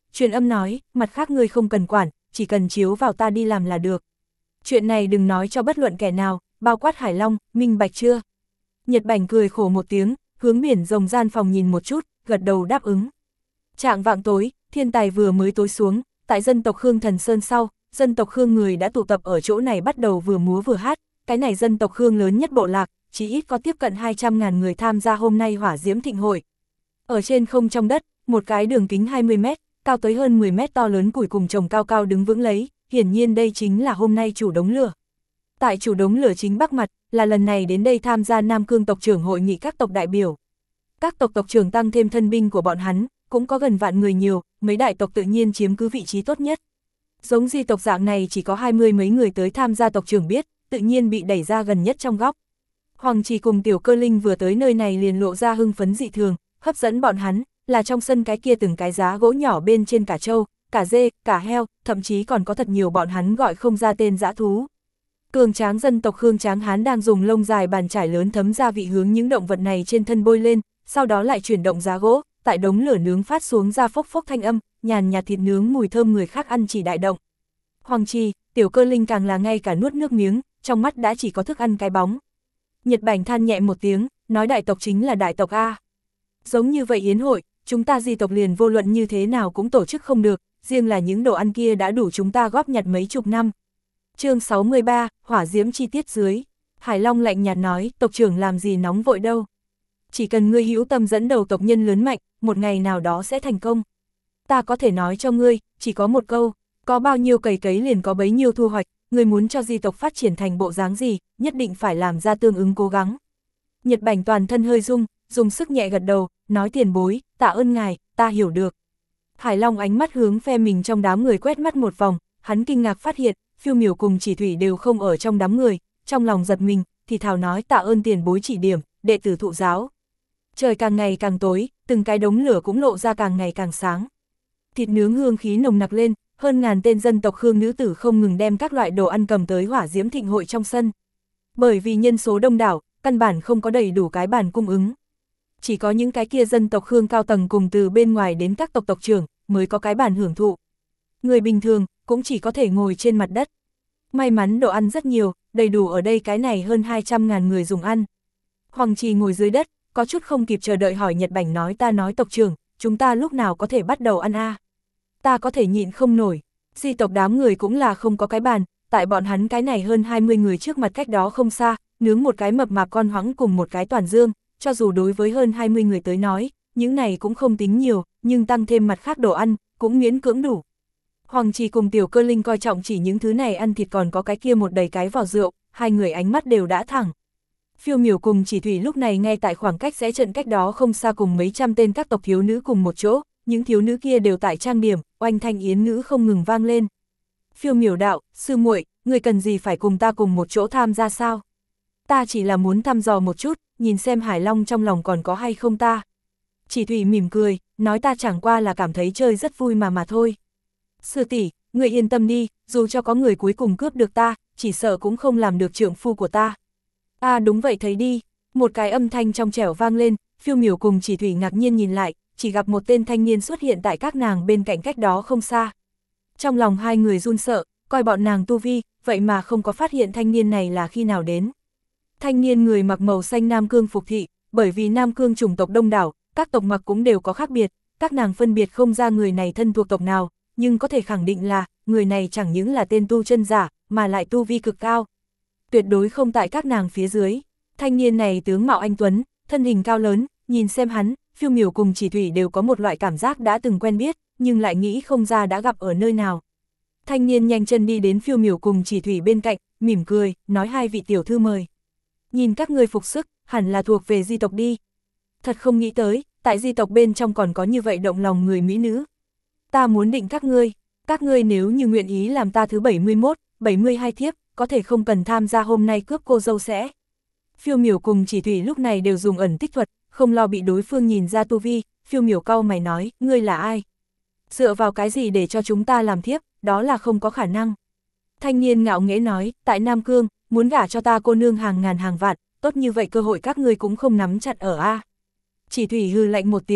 truyền âm nói, mặt khác ngươi không cần quản, chỉ cần chiếu vào ta đi làm là được. Chuyện này đừng nói cho bất luận kẻ nào, bao quát Hải Long, minh bạch chưa? Nhật Bảnh cười khổ một tiếng, hướng biển rồng gian phòng nhìn một chút, gật đầu đáp ứng. Trạng vạng tối, thiên tài vừa mới tối xuống, tại dân tộc Khương Thần Sơn sau, dân tộc Khương người đã tụ tập ở chỗ này bắt đầu vừa múa vừa hát, cái này dân tộc Khương lớn nhất bộ lạc, chỉ ít có tiếp cận 200.000 người tham gia hôm nay hỏa diễm thịnh hội. Ở trên không trong đất, một cái đường kính 20 mét, cao tới hơn 10 mét to lớn củi cùng chồng cao cao đứng vững lấy, hiển nhiên đây chính là hôm nay chủ đống lửa. Tại chủ đống lửa chính bắc mặt, là lần này đến đây tham gia Nam Cương tộc trưởng hội nghị các tộc đại biểu. Các tộc tộc trưởng tăng thêm thân binh của bọn hắn, cũng có gần vạn người nhiều, mấy đại tộc tự nhiên chiếm cứ vị trí tốt nhất. Giống Di tộc dạng này chỉ có 20 mấy người tới tham gia tộc trưởng biết, tự nhiên bị đẩy ra gần nhất trong góc. Hoàng Trì cùng Tiểu Cơ Linh vừa tới nơi này liền lộ ra hưng phấn dị thường, hấp dẫn bọn hắn, là trong sân cái kia từng cái giá gỗ nhỏ bên trên cả trâu, cả dê, cả heo, thậm chí còn có thật nhiều bọn hắn gọi không ra tên dã thú. Cường tráng dân tộc Khương Tráng Hán đang dùng lông dài bàn chải lớn thấm gia vị hướng những động vật này trên thân bôi lên, sau đó lại chuyển động giá gỗ, tại đống lửa nướng phát xuống ra phốc phốc thanh âm, nhàn nhạt thịt nướng mùi thơm người khác ăn chỉ đại động. Hoàng Trì, Tiểu Cơ Linh càng là ngay cả nuốt nước miếng, trong mắt đã chỉ có thức ăn cái bóng. Nhật Bảnh than nhẹ một tiếng, nói đại tộc chính là đại tộc A. Giống như vậy yến hội, chúng ta Di tộc liền vô luận như thế nào cũng tổ chức không được, riêng là những đồ ăn kia đã đủ chúng ta góp nhặt mấy chục năm. Chương 63, hỏa diễm chi tiết dưới. Hải Long lạnh nhạt nói, tộc trưởng làm gì nóng vội đâu. Chỉ cần ngươi hữu tâm dẫn đầu tộc nhân lớn mạnh, một ngày nào đó sẽ thành công. Ta có thể nói cho ngươi, chỉ có một câu, có bao nhiêu cày cấy liền có bấy nhiêu thu hoạch, ngươi muốn cho Di tộc phát triển thành bộ dáng gì, nhất định phải làm ra tương ứng cố gắng. Nhật Bảnh toàn thân hơi rung, dùng sức nhẹ gật đầu, nói tiền bối, tạ ơn ngài, ta hiểu được. Hải Long ánh mắt hướng phe mình trong đám người quét mắt một vòng, hắn kinh ngạc phát hiện, Phiêu Miểu cùng Chỉ Thủy đều không ở trong đám người, trong lòng giật mình, thì thào nói tạ ơn tiền bối chỉ điểm, đệ tử thụ giáo. Trời càng ngày càng tối, từng cái đống lửa cũng lộ ra càng ngày càng sáng. Thịt nướng hương khí nồng nặc lên, hơn ngàn tên dân tộc Khương nữ tử không ngừng đem các loại đồ ăn cầm tới hỏa diễm thịnh hội trong sân. Bởi vì nhân số đông đảo, căn bản không có đầy đủ cái bàn cung ứng. Chỉ có những cái kia dân tộc Khương cao tầng cùng từ bên ngoài đến các tộc tộc trưởng mới có cái bàn hưởng thụ. Người bình thường cũng chỉ có thể ngồi trên mặt đất. May mắn đồ ăn rất nhiều, đầy đủ ở đây cái này hơn 200.000 người dùng ăn. Hoàng Trì ngồi dưới đất, có chút không kịp chờ đợi hỏi Nhật Bảnh nói ta nói tộc trưởng, chúng ta lúc nào có thể bắt đầu ăn a? Ta có thể nhịn không nổi. Di tộc đám người cũng là không có cái bàn, tại bọn hắn cái này hơn 20 người trước mặt cách đó không xa, nướng một cái mập mạp con hoãng cùng một cái toàn dương, cho dù đối với hơn 20 người tới nói, những này cũng không tính nhiều, nhưng tăng thêm mặt khác đồ ăn, cũng miễn cưỡng đủ. Hoàng Trì cùng Tiểu Cơ Linh coi trọng chỉ những thứ này ăn thịt còn có cái kia một đầy cái vỏ rượu, hai người ánh mắt đều đã thẳng. Phiêu Miểu cùng Chỉ Thủy lúc này ngay tại khoảng cách rẽ trận cách đó không xa cùng mấy trăm tên các tộc thiếu nữ cùng một chỗ, những thiếu nữ kia đều tại trang điểm, oanh thanh yến ngữ không ngừng vang lên. Phiêu Miểu đạo, sư muội, người cần gì phải cùng ta cùng một chỗ tham gia sao? Ta chỉ là muốn thăm dò một chút, nhìn xem Hải Long trong lòng còn có hay không ta. Chỉ Thủy mỉm cười, nói ta chẳng qua là cảm thấy chơi rất vui mà thôi. Sư tỷ, người yên tâm đi, dù cho có người cuối cùng cướp được ta, chỉ sợ cũng không làm được trượng phu của ta. À đúng vậy thấy đi, một cái âm thanh trong trẻo vang lên, Phiêu Miểu cùng Chỉ Thủy ngạc nhiên nhìn lại, chỉ gặp một tên thanh niên xuất hiện tại các nàng bên cạnh cách đó không xa. Trong lòng hai người run sợ, coi bọn nàng tu vi, vậy mà không có phát hiện thanh niên này là khi nào đến. Thanh niên người mặc màu xanh Nam Cương phục thị, bởi vì Nam Cương chủng tộc đông đảo, các tộc mặc cũng đều có khác biệt, các nàng phân biệt không ra người này thân thuộc tộc nào, nhưng có thể khẳng định là, người này chẳng những là tên tu chân giả, mà lại tu vi cực cao. Tuyệt đối không tại các nàng phía dưới. Thanh niên này tướng mạo anh tuấn, thân hình cao lớn, nhìn xem hắn, Phiêu Miểu cùng Chỉ Thủy đều có một loại cảm giác đã từng quen biết, nhưng lại nghĩ không ra đã gặp ở nơi nào. Thanh niên nhanh chân đi đến Phiêu Miểu cùng Chỉ Thủy bên cạnh, mỉm cười, nói hai vị tiểu thư mời. Nhìn các ngươi phục sức, hẳn là thuộc về Di tộc đi. Thật không nghĩ tới, tại Di tộc bên trong còn có như vậy động lòng người mỹ nữ. Ta muốn định các ngươi nếu như nguyện ý làm ta thứ 71, 72 thiếp, có thể không cần tham gia hôm nay cướp cô dâu sẽ. Phiêu Miểu cùng Chỉ Thủy lúc này đều dùng ẩn tích thuật, không lo bị đối phương nhìn ra tu vi. Phiêu Miểu cau mày nói, ngươi là ai? Dựa vào cái gì để cho chúng ta làm thiếp, đó là không có khả năng. Thanh niên ngạo nghễ nói, tại Nam Cương, muốn gả cho ta cô nương hàng ngàn hàng vạn, tốt như vậy cơ hội các ngươi cũng không nắm chặt ở a. Chỉ Thủy hừ lạnh một tiếng,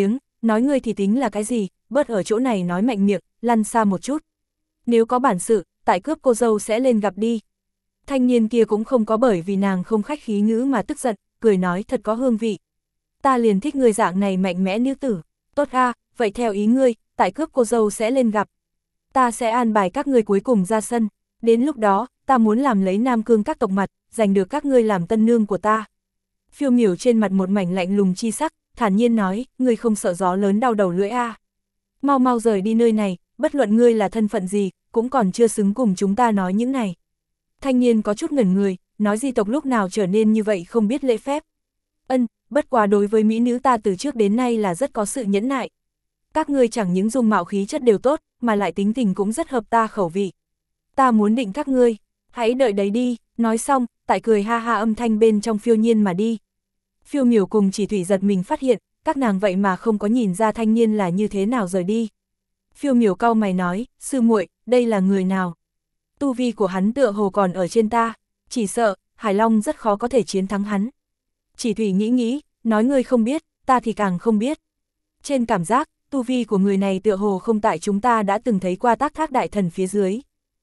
nói ngươi thì tính là cái gì, bớt ở chỗ này nói mạnh miệng, lăn xa một chút. Nếu có bản sự, tại cướp cô dâu sẽ lên gặp đi. Thanh niên kia cũng không có bởi vì nàng không khách khí ngữ mà tức giận, cười nói thật có hương vị. Ta liền thích người dạng này mạnh mẽ nữ tử, tốt a, vậy theo ý ngươi, tại cướp cô dâu sẽ lên gặp. Ta sẽ an bài các ngươi cuối cùng ra sân, đến lúc đó, ta muốn làm lấy Nam Cương các tộc mặt, giành được các ngươi làm tân nương của ta. Phiêu Miểu trên mặt một mảnh lạnh lùng chi sắc, thản nhiên nói, ngươi không sợ gió lớn đau đầu lưỡi a. Mau mau rời đi nơi này, bất luận ngươi là thân phận gì, cũng còn chưa xứng cùng chúng ta nói những này. Thanh niên có chút ngẩn người, nói di tộc lúc nào trở nên như vậy không biết lễ phép. Bất quá đối với mỹ nữ ta từ trước đến nay là rất có sự nhẫn nại. Các ngươi chẳng những dung mạo khí chất đều tốt, mà lại tính tình cũng rất hợp ta khẩu vị. Ta muốn định các ngươi, hãy đợi đấy đi, nói xong, tại cười ha ha âm thanh bên trong phiêu nhiên mà đi. Phiêu Miểu cùng Chỉ Thủy giật mình phát hiện, các nàng vậy mà không có nhìn ra thanh niên là như thế nào rời đi. Phiêu Miểu cau mày nói, sư muội, đây là người nào? Tu vi của hắn tựa hồ còn ở trên ta, chỉ sợ, Hải Long rất khó có thể chiến thắng hắn. Chỉ Thủy nghĩ, nói ngươi không biết, ta thì càng không biết. Trên cảm giác, tu vi của người này tựa hồ không tại chúng ta đã từng thấy qua Tác Thác đại thần phía dưới.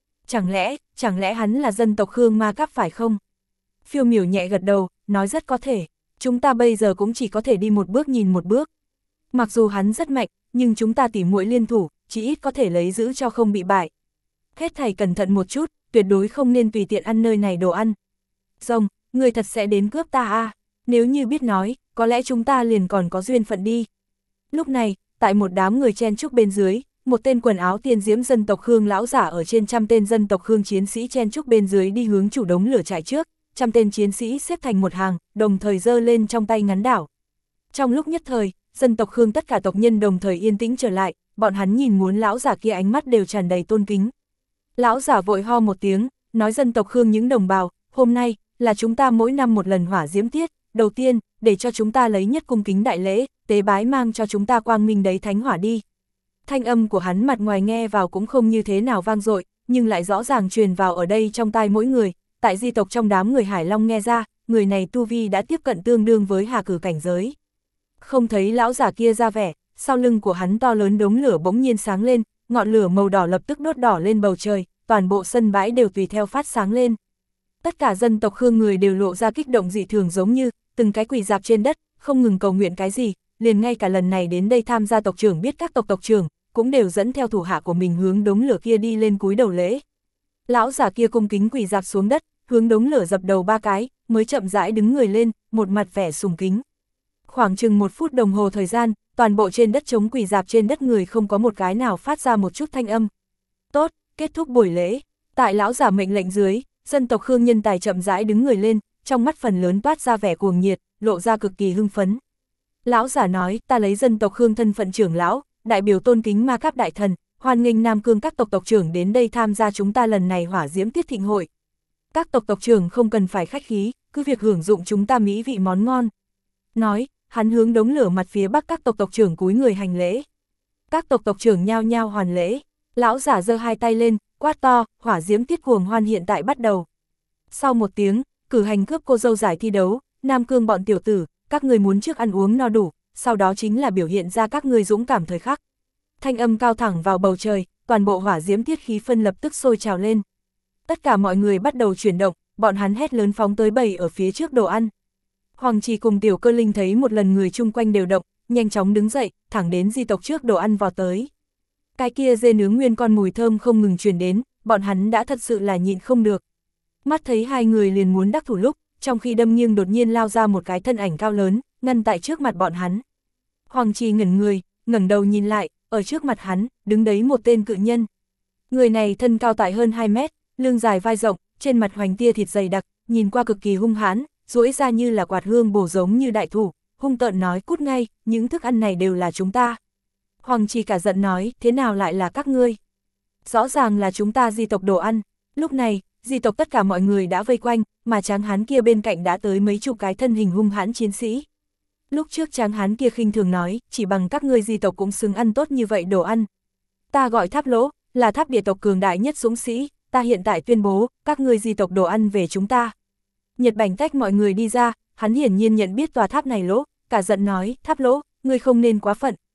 Chẳng lẽ hắn là dân tộc Khương Ma Cáp phải không? Phiêu Miểu nhẹ gật đầu, nói rất có thể, chúng ta bây giờ cũng chỉ có thể đi một bước nhìn một bước. Mặc dù hắn rất mạnh, nhưng chúng ta tỉ muội liên thủ, chỉ ít có thể lấy giữ cho không bị bại. Hết thảy cẩn thận một chút, tuyệt đối không nên tùy tiện ăn nơi này đồ ăn. Rồng, người thật sẽ đến cướp ta à? Nếu như biết nói, có lẽ chúng ta liền còn có duyên phận đi. Lúc này, tại một đám người chen chúc bên dưới, một tên quần áo tiên diễm dân tộc Khương lão giả ở trên 100 tên dân tộc Khương chiến sĩ chen chúc bên dưới đi hướng chủ đống lửa trại trước, 100 tên chiến sĩ xếp thành một hàng, đồng thời giơ lên trong tay ngắn đảo. Trong lúc nhất thời, dân tộc Khương tất cả tộc nhân đồng thời yên tĩnh trở lại, bọn hắn nhìn muốn lão giả kia ánh mắt đều tràn đầy tôn kính. Lão giả vội ho một tiếng, nói dân tộc Khương những đồng bào, hôm nay, là chúng ta mỗi năm một lần hỏa diễm tiết, đầu tiên, để cho chúng ta lấy nhất cung kính đại lễ, tế bái mang cho chúng ta quang minh đấy thánh hỏa đi. Thanh âm của hắn mặt ngoài nghe vào cũng không như thế nào vang dội, nhưng lại rõ ràng truyền vào ở đây trong tai mỗi người, tại di tộc trong đám người Hải Long nghe ra, người này tu vi đã tiếp cận tương đương với Hà Cử cảnh giới. Không thấy lão giả kia ra vẻ, sau lưng của hắn to lớn đống lửa bỗng nhiên sáng lên, ngọn lửa màu đỏ lập tức đốt đỏ lên bầu trời, toàn bộ sân bãi đều tùy theo phát sáng lên. Tất cả dân tộc Khương người đều lộ ra kích động dị thường giống như, từng cái quỳ dạp trên đất, không ngừng cầu nguyện cái gì, liền ngay cả lần này đến đây tham gia tộc trưởng biết các tộc trưởng, cũng đều dẫn theo thủ hạ của mình hướng đống lửa kia đi lên cúi đầu lễ. Lão giả kia cung kính quỳ dạp xuống đất, hướng đống lửa dập đầu 3 cái, mới chậm rãi đứng người lên, một mặt vẻ sùng kính. Khoảng chừng 1 phút đồng hồ thời gian, toàn bộ trên đất trống quỳ dạp trên đất người không có một cái nào phát ra một chút thanh âm. Tốt, kết thúc buổi lễ. Tại lão giả mệnh lệnh dưới, dân tộc Khương nhân tài chậm rãi đứng người lên, trong mắt phần lớn toát ra vẻ cuồng nhiệt, lộ ra cực kỳ hưng phấn. Lão giả nói, ta lấy dân tộc Khương thân phận trưởng lão, đại biểu tôn kính Ma Cáp đại thần, hoan nghênh Nam Cương các tộc tộc trưởng đến đây tham gia chúng ta lần này hỏa diễm tiết thịnh hội. Các tộc tộc trưởng không cần phải khách khí, cứ việc hưởng dụng chúng ta mỹ vị món ngon. Nói, hắn hướng đống lửa mặt phía bắc các tộc tộc trưởng cúi người hành lễ. Các tộc tộc trưởng nhao nhao hoàn lễ, lão giả giơ 2 tay lên, quát to, hỏa diễm tiết cuồng hoan hiện tại bắt đầu. Sau 1 tiếng, cử hành cướp cô dâu giải thi đấu, Nam Cương bọn tiểu tử, các người muốn trước ăn uống no đủ, sau đó chính là biểu hiện ra các người dũng cảm thời khắc. Thanh âm cao thẳng vào bầu trời, toàn bộ hỏa diễm tiết khí phân lập tức sôi trào lên. Tất cả mọi người bắt đầu chuyển động, bọn hắn hét lớn phóng tới bầy ở phía trước đồ ăn. Hoàng Trì cùng Tiểu Cơ Linh thấy một lần người chung quanh đều động, nhanh chóng đứng dậy, thẳng đến di tộc trước đồ ăn vào tới. Cái kia dê nướng nguyên con mùi thơm không ngừng truyền đến, bọn hắn đã thật sự là nhịn không được. Mắt thấy 2 người liền muốn đắc thủ lúc, trong khi đâm nghiêng đột nhiên lao ra một cái thân ảnh cao lớn, ngăn tại trước mặt bọn hắn. Hoàng Trì ngẩn người, ngẩng đầu nhìn lại, ở trước mặt hắn, đứng đấy một tên cự nhân. Người này thân cao tại hơn 2 mét, lưng dài vai rộng, trên mặt hoành tia thịt dày đặc, nhìn qua cực kỳ hung hãn, duỗi ra như là quạt hương bổ giống như đại thủ, hung tợn nói cút ngay, những thức ăn này đều là chúng ta. Hoàng Trì cả giận nói, thế nào lại là các ngươi? Rõ ràng là chúng ta di tộc đồ ăn. Lúc này, di tộc tất cả mọi người đã vây quanh, mà tráng hán kia bên cạnh đã tới mấy chục cái thân hình hung hãn chiến sĩ. Lúc trước tráng hán kia khinh thường nói, chỉ bằng các ngươi di tộc cũng xứng ăn tốt như vậy đồ ăn. Ta gọi Tháp Lỗ, là tháp địa tộc cường đại nhất dũng sĩ, ta hiện tại tuyên bố, các ngươi di tộc đồ ăn về chúng ta. Nhật Bành tách mọi người đi ra, hắn hiển nhiên nhận biết tòa tháp này Lỗ, cả giận nói, Tháp Lỗ, ngươi không nên quá phận,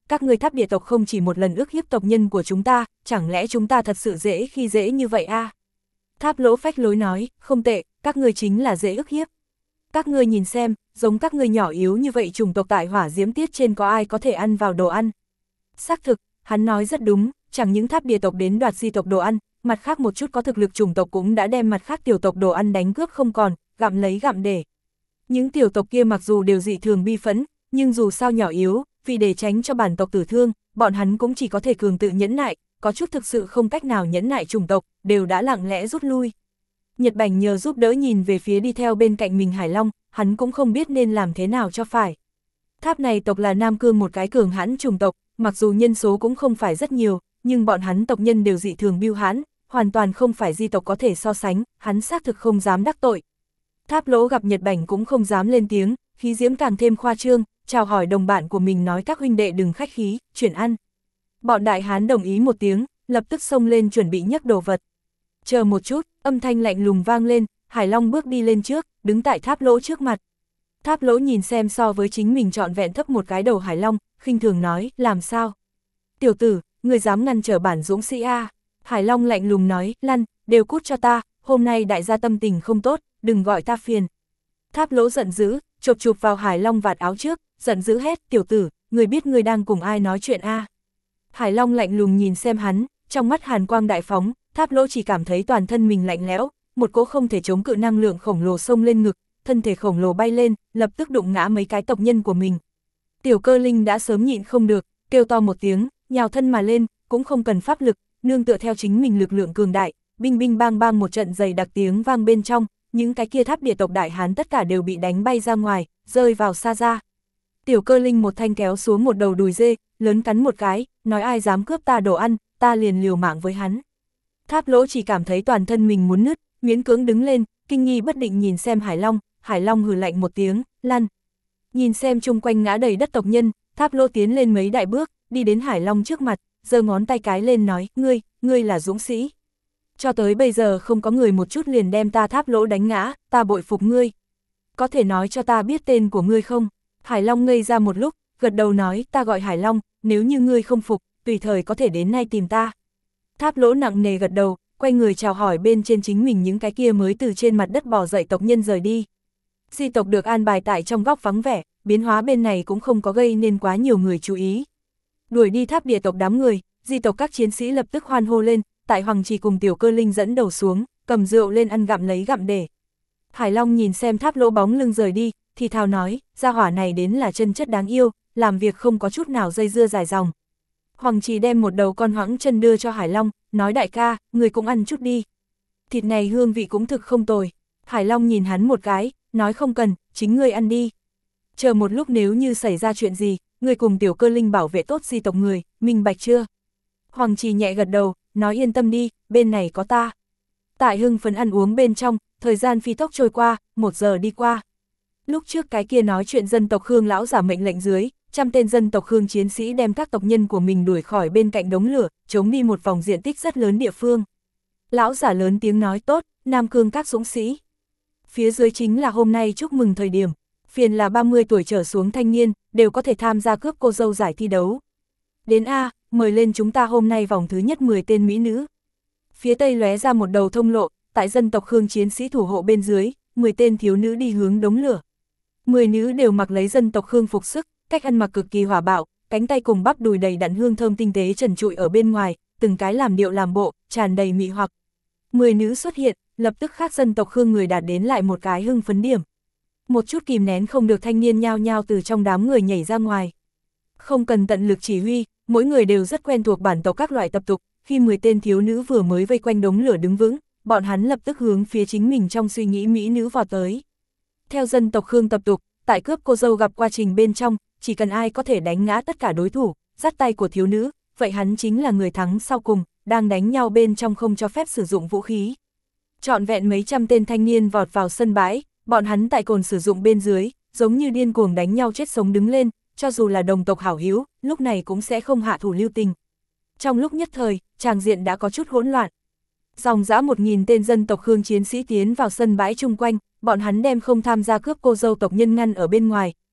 các ngươi Tháp địa tộc không chỉ một lần ức hiếp tộc nhân của chúng ta, chẳng lẽ chúng ta thật sự dễ khi dễ như vậy à? Tháp Lỗ phách lối nói, không tệ, các ngươi chính là dễ ức hiếp. Các ngươi nhìn xem, giống các ngươi nhỏ yếu như vậy chủng tộc tại hỏa diễm tiết trên có ai có thể ăn vào đồ ăn. Xác thực, hắn nói rất đúng, chẳng những Tháp địa tộc đến đoạt di tộc đồ ăn, mặt khác một chút có thực lực chủng tộc cũng đã đem mặt khác tiểu tộc đồ ăn đánh cướp không còn, gặm lấy gặm để. Những tiểu tộc kia mặc dù đều dị thường bi phẫn, nhưng dù sao nhỏ yếu, vì để tránh cho bản tộc tử thương, bọn hắn cũng chỉ có thể cường tự nhẫn nại, có chút thực sự không cách nào nhẫn nại chủng tộc, đều đã lặng lẽ rút lui. Nhật Bành nhờ giúp đỡ nhìn về phía đi theo bên cạnh mình Hải Long, hắn cũng không biết nên làm thế nào cho phải. Tháp này tộc là Nam Cương một cái cường hãn chủng tộc, mặc dù nhân số cũng không phải rất nhiều, nhưng bọn hắn tộc nhân đều dị thường bưu hãn, hoàn toàn không phải di tộc có thể so sánh, hắn xác thực không dám đắc tội. Tháp Lỗ gặp Nhật Bành cũng không dám lên tiếng, khí diễm càng thêm khoa trương, chào hỏi đồng bạn của mình nói các huynh đệ đừng khách khí, chuyển ăn. Bọn đại hán đồng ý một tiếng, lập tức xông lên chuẩn bị nhấc đồ vật. Chờ một chút, âm thanh lạnh lùng vang lên, Hải Long bước đi lên trước, đứng tại Tháp Lỗ trước mặt. Tháp Lỗ nhìn xem so với chính mình trọn vẹn thấp một cái đầu Hải Long, khinh thường nói, làm sao? Tiểu tử, người dám ngăn trở bản dũng sĩ a? Hải Long lạnh lùng nói, lăn, đều cút cho ta, hôm nay đại gia tâm tình không tốt, đừng gọi ta phiền. Tháp Lỗ giận dữ, chộp chụp vào Hải Long vạt áo trước, giận dữ hét, tiểu tử, người biết người đang cùng ai nói chuyện a? Hải Long lạnh lùng nhìn xem hắn, trong mắt hàn quang đại phóng, Tháp Lỗ chỉ cảm thấy toàn thân mình lạnh lẽo, một cỗ không thể chống cự năng lượng khổng lồ xông lên ngực, thân thể khổng lồ bay lên, lập tức đụng ngã mấy cái tộc nhân của mình. Tiểu Cơ Linh đã sớm nhịn không được, kêu to một tiếng, nhào thân mà lên, cũng không cần pháp lực, nương tựa theo chính mình lực lượng cường đại, binh binh bang bang một trận dày đặc tiếng vang bên trong, những cái kia Tháp địa tộc đại hán tất cả đều bị đánh bay ra ngoài, rơi vào xa ra. Tiểu Cơ Linh một thanh kéo xuống một đầu đùi dê, lớn cắn một cái, nói ai dám cướp ta đồ ăn, ta liền liều mạng với hắn. Tháp Lỗ chỉ cảm thấy toàn thân mình muốn nứt, miễn cưỡng đứng lên, kinh nghi bất định nhìn xem Hải Long hừ lạnh một tiếng, lăn. Nhìn xem chung quanh ngã đầy đất tộc nhân, Tháp Lỗ tiến lên mấy đại bước, đi đến Hải Long trước mặt, giơ ngón tay cái lên nói, ngươi là dũng sĩ. Cho tới bây giờ không có người một chút liền đem ta Tháp Lỗ đánh ngã, ta bội phục ngươi. Có thể nói cho ta biết tên của ngươi không? Hải Long ngây ra một lúc, gật đầu nói, ta gọi Hải Long, nếu như ngươi không phục, tùy thời có thể đến nay tìm ta. Tháp Lỗ nặng nề gật đầu, quay người chào hỏi bên trên chính mình những cái kia mới từ trên mặt đất bò dậy tộc nhân rời đi. Di tộc được an bài tại trong góc vắng vẻ, biến hóa bên này cũng không có gây nên quá nhiều người chú ý. Đuổi đi Tháp địa tộc đám người, di tộc các chiến sĩ lập tức hoan hô lên, tại Hoàng Trì cùng Tiểu Cơ Linh dẫn đầu xuống, cầm rượu lên ăn gặm lấy gặm để. Hải Long nhìn xem Tháp Lỗ bóng lưng rời đi, thì thào nói, gia hỏa này đến là chân chất đáng yêu, làm việc không có chút nào dây dưa dài dòng. Hoàng Trì đem một đầu con hoãng chân đưa cho Hải Long, nói đại ca, người cũng ăn chút đi. Thịt này hương vị cũng thực không tồi. Hải Long nhìn hắn một cái, nói không cần, chính ngươi ăn đi. Chờ một lúc nếu như xảy ra chuyện gì, ngươi cùng Tiểu Cơ Linh bảo vệ tốt di tộc người, minh bạch chưa? Hoàng Trì nhẹ gật đầu, nói yên tâm đi, bên này có ta. Tại hưng phấn ăn uống bên trong, thời gian phi tốc trôi qua, 1 giờ đi qua. Lúc trước cái kia nói chuyện dân tộc Khương lão giả mệnh lệnh dưới, 100 tên dân tộc Khương chiến sĩ đem các tộc nhân của mình đuổi khỏi bên cạnh đống lửa, chống đi một vòng diện tích rất lớn địa phương. Lão giả lớn tiếng nói tốt, Nam Cương các dũng sĩ. Phía dưới chính là hôm nay chúc mừng thời điểm, phiền là 30 tuổi trở xuống thanh niên, đều có thể tham gia cướp cô dâu giải thi đấu. Đến A, mời lên chúng ta hôm nay vòng thứ nhất 10 tên mỹ nữ. Phía tây lóe ra một đầu thông lộ, tại dân tộc Khương chiến sĩ thủ hộ bên dưới, 10 tên thiếu nữ đi hướng đống lửa. 10 nữ đều mặc lấy dân tộc Khương phục sức, cách ăn mặc cực kỳ hỏa bạo, cánh tay cùng bắp đùi đầy đặn hương thơm tinh tế trần trụi ở bên ngoài, từng cái làm điệu làm bộ, tràn đầy mị hoặc. 10 nữ xuất hiện, lập tức khác dân tộc Khương người đạt đến lại một cái hưng phấn điểm. Một chút kìm nén không được thanh niên nhao nhao từ trong đám người nhảy ra ngoài. Không cần tận lực chỉ huy, mỗi người đều rất quen thuộc bản tộc các loại tập tục, khi 10 tên thiếu nữ vừa mới vây quanh đống lửa đứng vững, bọn hắn lập tức hướng phía chính mình trong suy nghĩ mỹ nữ vọt tới. Theo dân tộc Khương tập tục, tại cướp cô dâu gặp quá trình bên trong, chỉ cần ai có thể đánh ngã tất cả đối thủ, dắt tay của thiếu nữ, vậy hắn chính là người thắng sau cùng, đang đánh nhau bên trong không cho phép sử dụng vũ khí. Trọn vẹn mấy trăm tên thanh niên vọt vào sân bãi, bọn hắn tại cồn sử dụng bên dưới, giống như điên cuồng đánh nhau chết sống đứng lên, cho dù là đồng tộc hảo hữu, lúc này cũng sẽ không hạ thủ lưu tình. Trong lúc nhất thời, tràng diện đã có chút hỗn loạn. Dòng dã 1000 tên dân tộc Khương chiến sĩ tiến vào sân bãi chung quanh, bọn hắn đem không tham gia cướp cô dâu tộc nhân ngăn ở bên ngoài,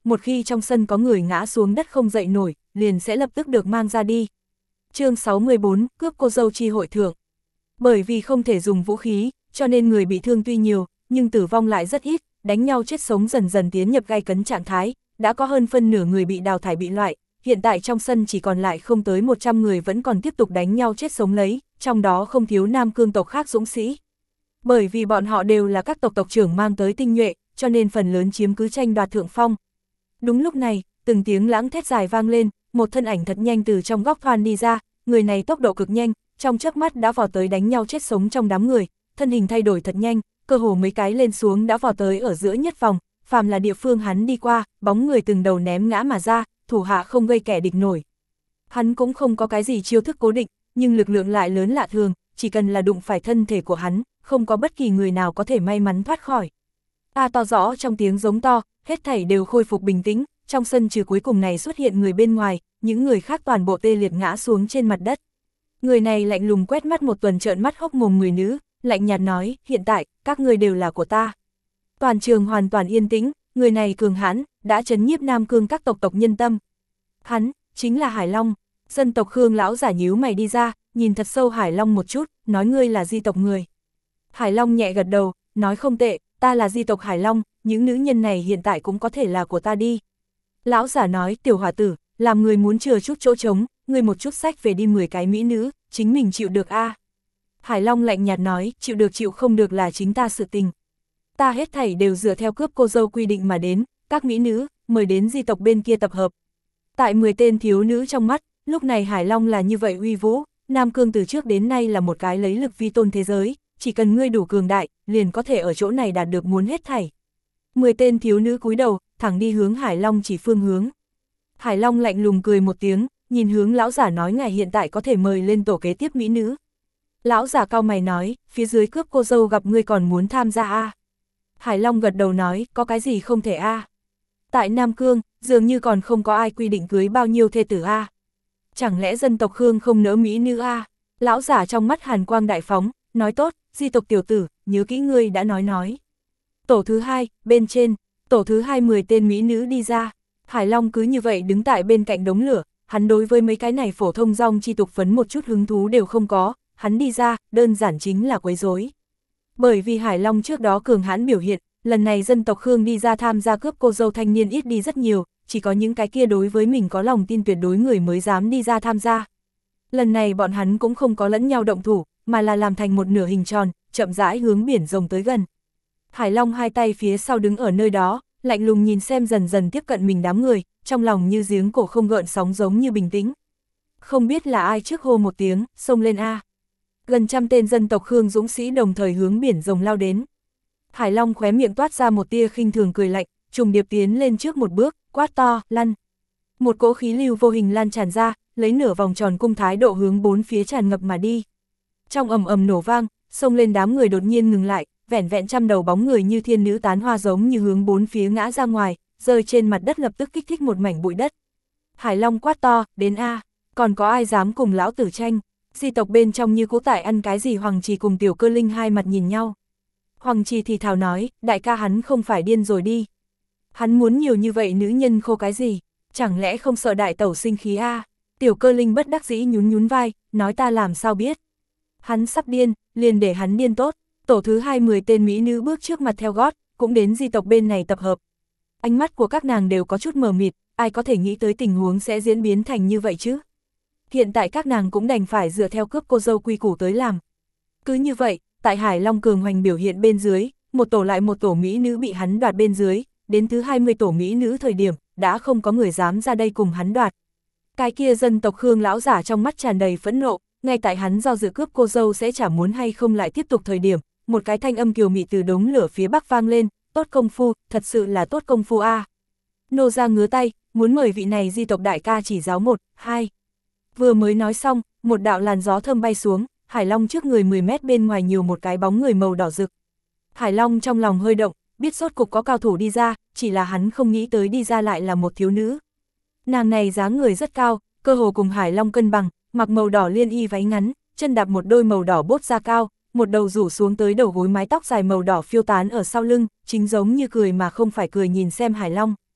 một khi trong sân có người ngã xuống đất không dậy nổi, liền sẽ lập tức được mang ra đi. Chương 64, cướp cô dâu chi hội thưởng. Bởi vì không thể dùng vũ khí, cho nên người bị thương tuy nhiều, nhưng tử vong lại rất ít, đánh nhau chết sống dần dần tiến nhập gay cấn trạng thái, đã có hơn phân nửa người bị đào thải bị loại, hiện tại trong sân chỉ còn lại không tới 100 người vẫn còn tiếp tục đánh nhau chết sống lấy, trong đó không thiếu Nam Cương tộc khác dũng sĩ. Bởi vì bọn họ đều là các tộc trưởng mang tới tinh nhuệ, cho nên phần lớn chiếm cứ tranh đoạt thượng phong. Đúng lúc này, từng tiếng lãng thét dài vang lên, một thân ảnh thật nhanh từ trong góc thoan đi ra, người này tốc độ cực nhanh, trong chớp mắt đã vào tới đánh nhau chết sống trong đám người, thân hình thay đổi thật nhanh, cơ hồ mấy cái lên xuống đã vào tới ở giữa nhất vòng, phàm là địa phương hắn đi qua, bóng người từng đầu ném ngã mà ra, thủ hạ không gây kẻ địch nổi. Hắn cũng không có cái gì chiêu thức cố định, nhưng lực lượng lại lớn lạ thường, chỉ cần là đụng phải thân thể của hắn, không có bất kỳ người nào có thể may mắn thoát khỏi. To rõ trong tiếng giống to, hết thảy đều khôi phục bình tĩnh, trong sân trừ cuối cùng này xuất hiện người bên ngoài, những người khác toàn bộ tê liệt ngã xuống trên mặt đất. Người này lạnh lùng quét mắt một tuần trợn mắt hốc mồm người nữ, lạnh nhạt nói, hiện tại, các người đều là của ta. Toàn trường hoàn toàn yên tĩnh, người này cường hãn, đã trấn nhiếp Nam Cương các tộc nhân tâm. Hắn, chính là Hải Long. Dân tộc Khương lão giả nhíu mày đi ra, nhìn thật sâu Hải Long một chút, nói ngươi là di tộc người. Hải Long nhẹ gật đầu, nói không tệ, ta là di tộc Hải Long, những nữ nhân này hiện tại cũng có thể là của ta đi. Lão giả nói, tiểu hòa tử, làm người muốn chừa chút chỗ trống, ngươi một chút sách về đi 10 cái mỹ nữ, chính mình chịu được a. Hải Long lạnh nhạt nói, chịu được chịu không được là chính ta sự tình. Ta hết thảy đều dựa theo cướp cô dâu quy định mà đến, các mỹ nữ, mời đến di tộc bên kia tập hợp. Tại 10 tên thiếu nữ trong mắt, lúc này Hải Long là như vậy uy vũ, Nam Cương từ trước đến nay là một cái lấy lực vi tôn thế giới, chỉ cần ngươi đủ cường đại, liền có thể ở chỗ này đạt được muốn hết thảy. 10 tên thiếu nữ cúi đầu, thẳng đi hướng Hải Long chỉ phương hướng. Hải Long lạnh lùng cười một tiếng, nhìn hướng lão giả nói ngài hiện tại có thể mời lên tổ kế tiếp mỹ nữ. Lão giả cau mày nói, phía dưới cướp cô dâu gặp ngươi còn muốn tham gia a? Hải Long gật đầu nói, có cái gì không thể a? Tại Nam Cương, dường như còn không có ai quy định cưới bao nhiêu thê tử a. Chẳng lẽ dân tộc Khương không nỡ mỹ nữ a? Lão giả trong mắt hàn quang đại phóng, nói tốt, di tộc tiểu tử, nhớ kỹ ngươi đã nói. Tổ thứ 2, bên trên, tổ thứ 2 10 tên mỹ nữ đi ra. Hải Long cứ như vậy đứng tại bên cạnh đống lửa, hắn đối với mấy cái này phổ thông dong chi tục phấn một chút hứng thú đều không có, hắn đi ra, đơn giản chính là quấy rối. Bởi vì Hải Long trước đó cường hãn biểu hiện, lần này dân tộc Khương đi ra tham gia cướp cô dâu thanh niên ít đi rất nhiều, chỉ có những cái kia đối với mình có lòng tin tuyệt đối người mới dám đi ra tham gia. Lần này bọn hắn cũng không có lẫn nhau động thủ, mà là làm thành một nửa hình tròn, chậm rãi hướng biển rồng tới gần. Hải Long hai tay phía sau đứng ở nơi đó, lạnh lùng nhìn xem dần dần tiếp cận mình đám người, trong lòng như giếng cổ không gợn sóng giống như bình tĩnh. Không biết là ai trước hô một tiếng, xông lên a. Gần trăm tên dân tộc Khương dũng sĩ đồng thời hướng biển rồng lao đến. Hải Long khóe miệng toát ra một tia khinh thường cười lạnh, trùng điệp tiến lên trước một bước, quát to, lăn. Một cỗ khí lưu vô hình lan tràn ra, lấy nửa vòng tròn cung thái độ hướng bốn phía tràn ngập mà đi. Trong ầm ầm nổ vang, xông lên đám người đột nhiên ngừng lại, vẻn vẹn trăm đầu bóng người như thiên nữ tán hoa giống như hướng bốn phía ngã ra ngoài, rơi trên mặt đất lập tức kích thích một mảnh bụi đất. Hải Long quát to, đến a, còn có ai dám cùng lão tử tranh? Di tộc bên trong như cũ tại ăn cái gì Hoàng Trì cùng Tiểu Cơ Linh hai mặt nhìn nhau. Hoàng Trì thì thào nói, đại ca hắn không phải điên rồi đi. Hắn muốn nhiều như vậy nữ nhân khô cái gì, chẳng lẽ không sợ đại tẩu sinh khí a? Tiểu Cơ Linh bất đắc dĩ nhún vai, nói ta làm sao biết. Hắn sắp điên, liền để hắn điên tốt. Tổ thứ 2 10 tên mỹ nữ bước trước mặt theo gót, cũng đến di tộc bên này tập hợp. Ánh mắt của các nàng đều có chút mờ mịt, ai có thể nghĩ tới tình huống sẽ diễn biến thành như vậy chứ? Hiện tại các nàng cũng đành phải dựa theo cướp cô dâu quy củ tới làm. Cứ như vậy, tại Hải Long cường hoành biểu hiện bên dưới, một tổ lại một tổ mỹ nữ bị hắn đoạt bên dưới, đến thứ 20 tổ mỹ nữ thời điểm, đã không có người dám ra đây cùng hắn đoạt. Cái kia dân tộc Khương lão giả trong mắt tràn đầy phẫn nộ, ngay tại hắn do dự cướp cô dâu sẽ chả muốn hay không lại tiếp tục thời điểm, một cái thanh âm kiều mị từ đống lửa phía bắc vang lên, tốt công phu, thật sự là tốt công phu a. Nô ra ngứa tay, muốn mời vị này di tộc đại ca chỉ giáo 1, 2. Vừa mới nói xong, một đạo làn gió thơm bay xuống, Hải Long trước người 10 mét bên ngoài nhiều một cái bóng người màu đỏ rực. Hải Long trong lòng hơi động, biết sốt cục có cao thủ đi ra, chỉ là hắn không nghĩ tới đi ra lại là một thiếu nữ. Nàng này dáng người rất cao, cơ hồ cùng Hải Long cân bằng, mặc màu đỏ liên y váy ngắn, chân đạp một đôi màu đỏ bốt da cao, một đầu rủ xuống tới đầu gối mái tóc dài màu đỏ phiêu tán ở sau lưng, chính giống như cười mà không phải cười nhìn xem Hải Long.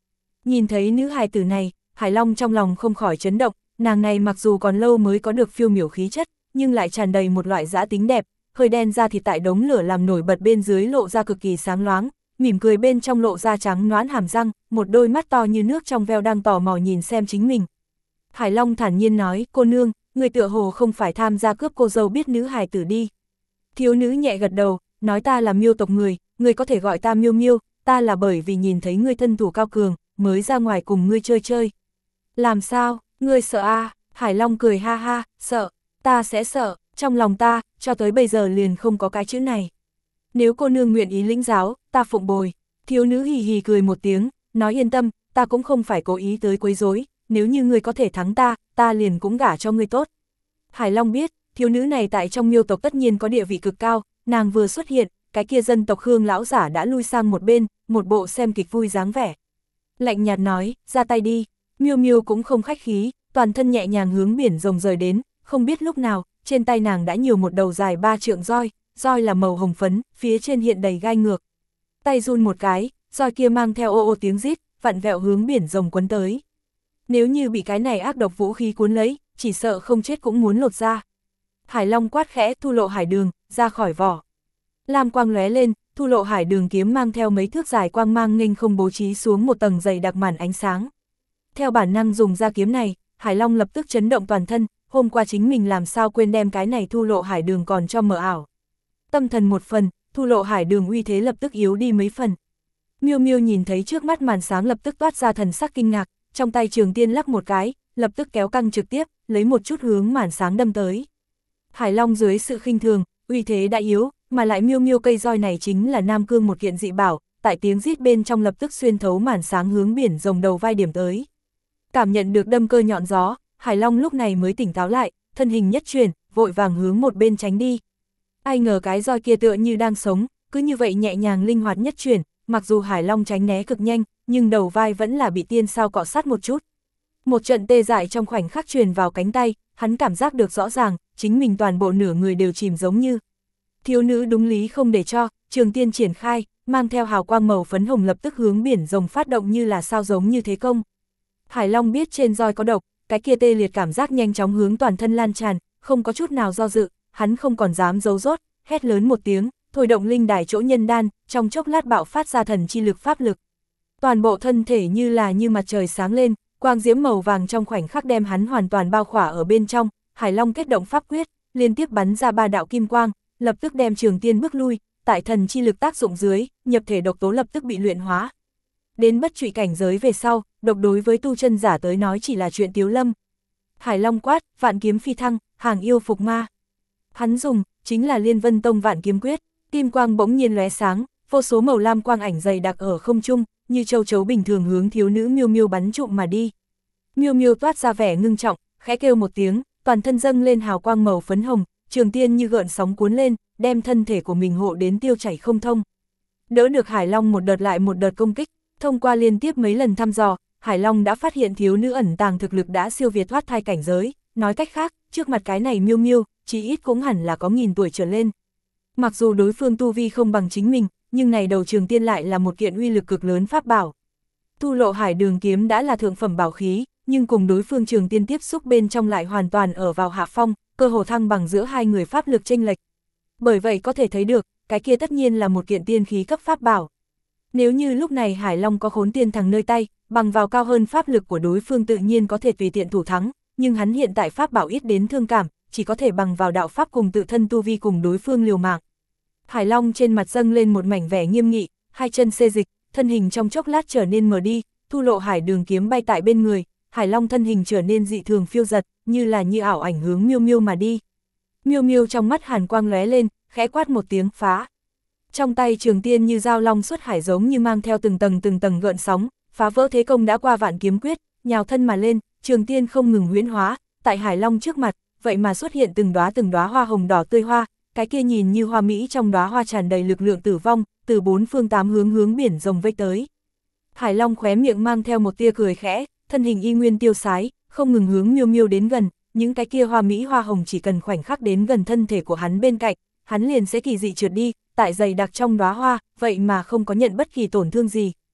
Nhìn thấy nữ hài tử này, Hải Long trong lòng không khỏi chấn động, nàng này mặc dù còn lâu mới có được phiêu miểu khí chất, nhưng lại tràn đầy một loại dã tính đẹp, hơi đen da thịt tại đống lửa làm nổi bật bên dưới lộ ra cực kỳ sáng loáng, mỉm cười bên trong lộ ra trắng nõn hàm răng, một đôi mắt to như nước trong veo đang tò mò nhìn xem chính mình. Hải Long thản nhiên nói, cô nương, người tựa hồ không phải tham gia cướp cô dâu biết nữ hài tử đi. Thiếu nữ nhẹ gật đầu, nói ta là Miêu tộc người có thể gọi ta Miêu Miêu, ta là bởi vì nhìn thấy ngươi thân thủ cao cường, mới ra ngoài cùng ngươi chơi chơi. Làm sao, ngươi sợ à? Hải Long cười ha ha, sợ, ta sẽ sợ, trong lòng ta, cho tới bây giờ liền không có cái chữ này. Nếu cô nương nguyện ý lĩnh giáo, ta phụng bồi. Thiếu nữ hì hì cười một tiếng, nói yên tâm, ta cũng không phải cố ý tới quấy rối, nếu như ngươi có thể thắng ta liền cũng gả cho ngươi tốt. Hải Long biết, thiếu nữ này tại trong Miêu tộc tất nhiên có địa vị cực cao, nàng vừa xuất hiện, cái kia dân tộc Khương lão giả đã lui sang một bên, một bộ xem kịch vui dáng vẻ. Lạnh nhạt nói, ra tay đi. Miêu Miêu cũng không khách khí, toàn thân nhẹ nhàng hướng biển rồng rời đến, không biết lúc nào, trên tay nàng đã nhiều một đầu dài 3 trượng roi là màu hồng phấn, phía trên hiện đầy gai ngược. Tay run một cái, roi kia mang theo ô ô tiếng rít, vặn vẹo hướng biển rồng quấn tới. Nếu như bị cái này ác độc vũ khí cuốn lấy, chỉ sợ không chết cũng muốn lột ra. Hải Long quát khẽ, Thu Lộ Hải Đường, ra khỏi vỏ. Lam quang lóe lên, Thu Lộ Hải Đường kiếm mang theo mấy thước dài quang mang nghênh không bố trí xuống một tầng dày đặc màn ánh sáng. Theo bản năng dùng ra kiếm này, Hải Long lập tức chấn động toàn thân, hôm qua chính mình làm sao quên đem cái này Thu Lộ Hải Đường còn cho mờ ảo. Tâm thần một phần, Thu Lộ Hải Đường uy thế lập tức yếu đi mấy phần. Miêu Miêu nhìn thấy trước mắt màn sáng lập tức toát ra thần sắc kinh ngạc, trong tay Trường Tiên lắc một cái, lập tức kéo căng trực tiếp, lấy một chút hướng màn sáng đâm tới. Hải Long dưới sự khinh thường, uy thế đã yếu, mà lại Miêu Miêu cây roi này chính là Nam Cương một kiện dị bảo, tại tiếng rít bên trong lập tức xuyên thấu màn sáng hướng biển rồng đầu vai điểm tới. Cảm nhận được đâm cơ nhọn gió, Hải Long lúc này mới tỉnh táo lại, thân hình nhất chuyển, vội vàng hướng một bên tránh đi. Ai ngờ cái roi kia tựa như đang sống, cứ như vậy nhẹ nhàng linh hoạt nhất chuyển, mặc dù Hải Long tránh né cực nhanh, nhưng đầu vai vẫn là bị tiên sao cọ sát một chút. Một trận tê dại trong khoảnh khắc truyền vào cánh tay, hắn cảm giác được rõ ràng, chính mình toàn bộ nửa người đều chìm giống như. Thiếu nữ đúng lý không để cho, Trường Tiên triển khai, mang theo hào quang màu phấn hồng lập tức hướng biển rồng phát động như là sao giống như thế công. Hải Long biết trên roi có độc, cái kia tê liệt cảm giác nhanh chóng hướng toàn thân lan tràn, không có chút nào do dự, hắn không còn dám giấu rốt, hét lớn một tiếng, thôi động linh đài chỗ nhân đan, trong chốc lát bạo phát ra thần chi lực pháp lực. Toàn bộ thân thể như là như mặt trời sáng lên, quang diễm màu vàng trong khoảnh khắc đem hắn hoàn toàn bao khỏa ở bên trong, Hải Long kết động pháp quyết, liên tiếp bắn ra 3 đạo kim quang, lập tức đem Trường Tiên bước lui, tại thần chi lực tác dụng dưới, nhập thể độc tố lập tức bị luyện hóa. Đến bất trụy cảnh giới về sau, độc đối với tu chân giả tới nói chỉ là chuyện tiếu lâm. Hải Long quát, vạn kiếm phi thăng, hàng yêu phục ma. Hắn dùng, chính là Liên Vân Tông vạn kiếm quyết, kim quang bỗng nhiên lóe sáng, vô số màu lam quang ảnh dày đặc ở không trung, như châu chấu bình thường hướng thiếu nữ Miêu Miêu bắn trụm mà đi. Miêu Miêu toát ra vẻ ngưng trọng, khẽ kêu một tiếng, toàn thân dâng lên hào quang màu phấn hồng, Trường Tiên như gợn sóng cuốn lên, đem thân thể của mình hộ đến tiêu chảy không thông. Đỡ được Hải Long một đợt lại một đợt công kích, thông qua liên tiếp mấy lần thăm dò, Hải Long đã phát hiện thiếu nữ ẩn tàng thực lực đã siêu việt thoát thai cảnh giới, nói cách khác, trước mặt cái này Miêu Miêu, chí ít cũng hẳn là có 1000 tuổi trở lên. Mặc dù đối phương tu vi không bằng chính mình, nhưng này đầu Trường Tiên lại là một kiện uy lực cực lớn pháp bảo. Thu Lộ Hải Đường kiếm đã là thượng phẩm bảo khí, nhưng cùng đối phương Trường Tiên tiếp xúc bên trong lại hoàn toàn ở vào hạ phong, cơ hồ thăng bằng giữa hai người pháp lực chênh lệch. Bởi vậy có thể thấy được, cái kia tất nhiên là một kiện tiên khí cấp pháp bảo. Nếu như lúc này Hải Long có Khốn Tiên Thằng nơi tay, bằng vào cao hơn pháp lực của đối phương tự nhiên có thể tùy tiện thủ thắng, nhưng hắn hiện tại pháp bảo ít đến thương cảm, chỉ có thể bằng vào đạo pháp cùng tự thân tu vi cùng đối phương liều mạng. Hải Long trên mặt dâng lên một mảnh vẻ nghiêm nghị, hai chân xê dịch, thân hình trong chốc lát trở nên mờ đi, Thu Lộ Hải Đường kiếm bay tại bên người, Hải Long thân hình trở nên dị thường phiêu giật, như ảo ảnh hướng Miêu Miêu mà đi. Miêu Miêu trong mắt hàn quang lóe lên, khẽ quát một tiếng phá. Trong tay Trường Tiên như dao long xuất hải giống như mang theo từng tầng gợn sóng, phá vỡ thế công đã qua vạn kiếm quyết, nhào thân mà lên, Trường Tiên không ngừng huyễn hóa, tại Hải Long trước mặt, vậy mà xuất hiện từng đóa hoa hồng đỏ tươi hoa, cái kia nhìn như hoa mỹ trong đóa hoa tràn đầy lực lượng tử vong, từ 4 phương 8 hướng biển rồng vây tới. Hải Long khóe miệng mang theo một tia cười khẽ, thân hình y nguyên tiêu sái, không ngừng hướng Miêu Miêu đến gần, những cái kia hoa mỹ hoa hồng chỉ cần khoảnh khắc đến gần thân thể của hắn bên cạnh, hắn liền sẽ kỳ dị trượt đi, tại dày đặc trong đóa hoa, vậy mà không có nhận bất kỳ tổn thương gì.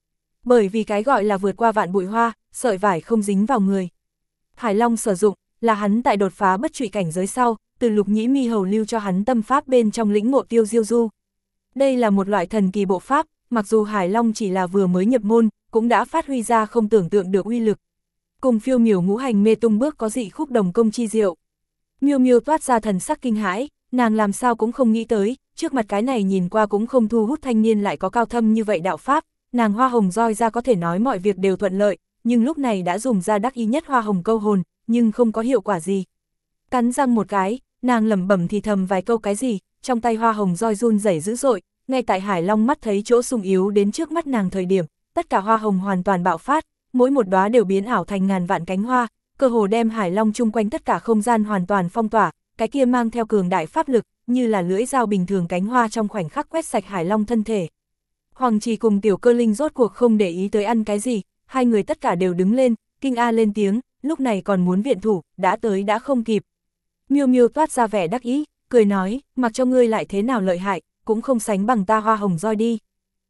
Bởi vì cái gọi là vượt qua vạn bụi hoa, sợi vải không dính vào người. Hải Long sử dụng, là hắn tại đột phá bất trụy cảnh giới sau, từ Lục Nhĩ Mi hầu lưu cho hắn tâm pháp bên trong lĩnh ngộ tiêu diêu du. Đây là một loại thần kỳ bộ pháp, mặc dù Hải Long chỉ là vừa mới nhập môn, cũng đã phát huy ra không tưởng tượng được uy lực. Cùng phiêu miểu ngũ hành mê tung bước có dị khúc đồng công chi diệu. Miêu Miêu toát ra thần sắc kinh hãi, nàng làm sao cũng không nghĩ tới, trước mặt cái này nhìn qua cũng không thu hút thanh niên lại có cao thâm như vậy đạo pháp, nàng hoa hồng roi ra có thể nói mọi việc đều thuận lợi, nhưng lúc này đã dùng ra đắc ý nhất hoa hồng câu hồn, nhưng không có hiệu quả gì. Cắn răng một cái, nàng lẩm bẩm thì thầm vài câu cái gì, trong tay hoa hồng roi run rẩy dữ dội, ngay tại Hải Long mắt thấy chỗ sung yếu đến trước mắt nàng thời điểm, tất cả hoa hồng hoàn toàn bạo phát, mỗi một đóa đều biến ảo thành ngàn vạn cánh hoa, cơ hồ đem Hải Long chung quanh tất cả không gian hoàn toàn phong tỏa, cái kia mang theo cường đại pháp lực, như là lưỡi dao bình thường cánh hoa trong khoảnh khắc quét sạch Hải Long thân thể. Hoàng Trì cùng Tiểu Cơ Linh rốt cuộc không để ý tới ăn cái gì, hai người tất cả đều đứng lên, kinh a lên tiếng, lúc này còn muốn viện thủ, đã tới đã không kịp. Miêu Miêu toát ra vẻ đắc ý, cười nói, mặc cho ngươi lại thế nào lợi hại, cũng không sánh bằng ta hoa hồng roi đi.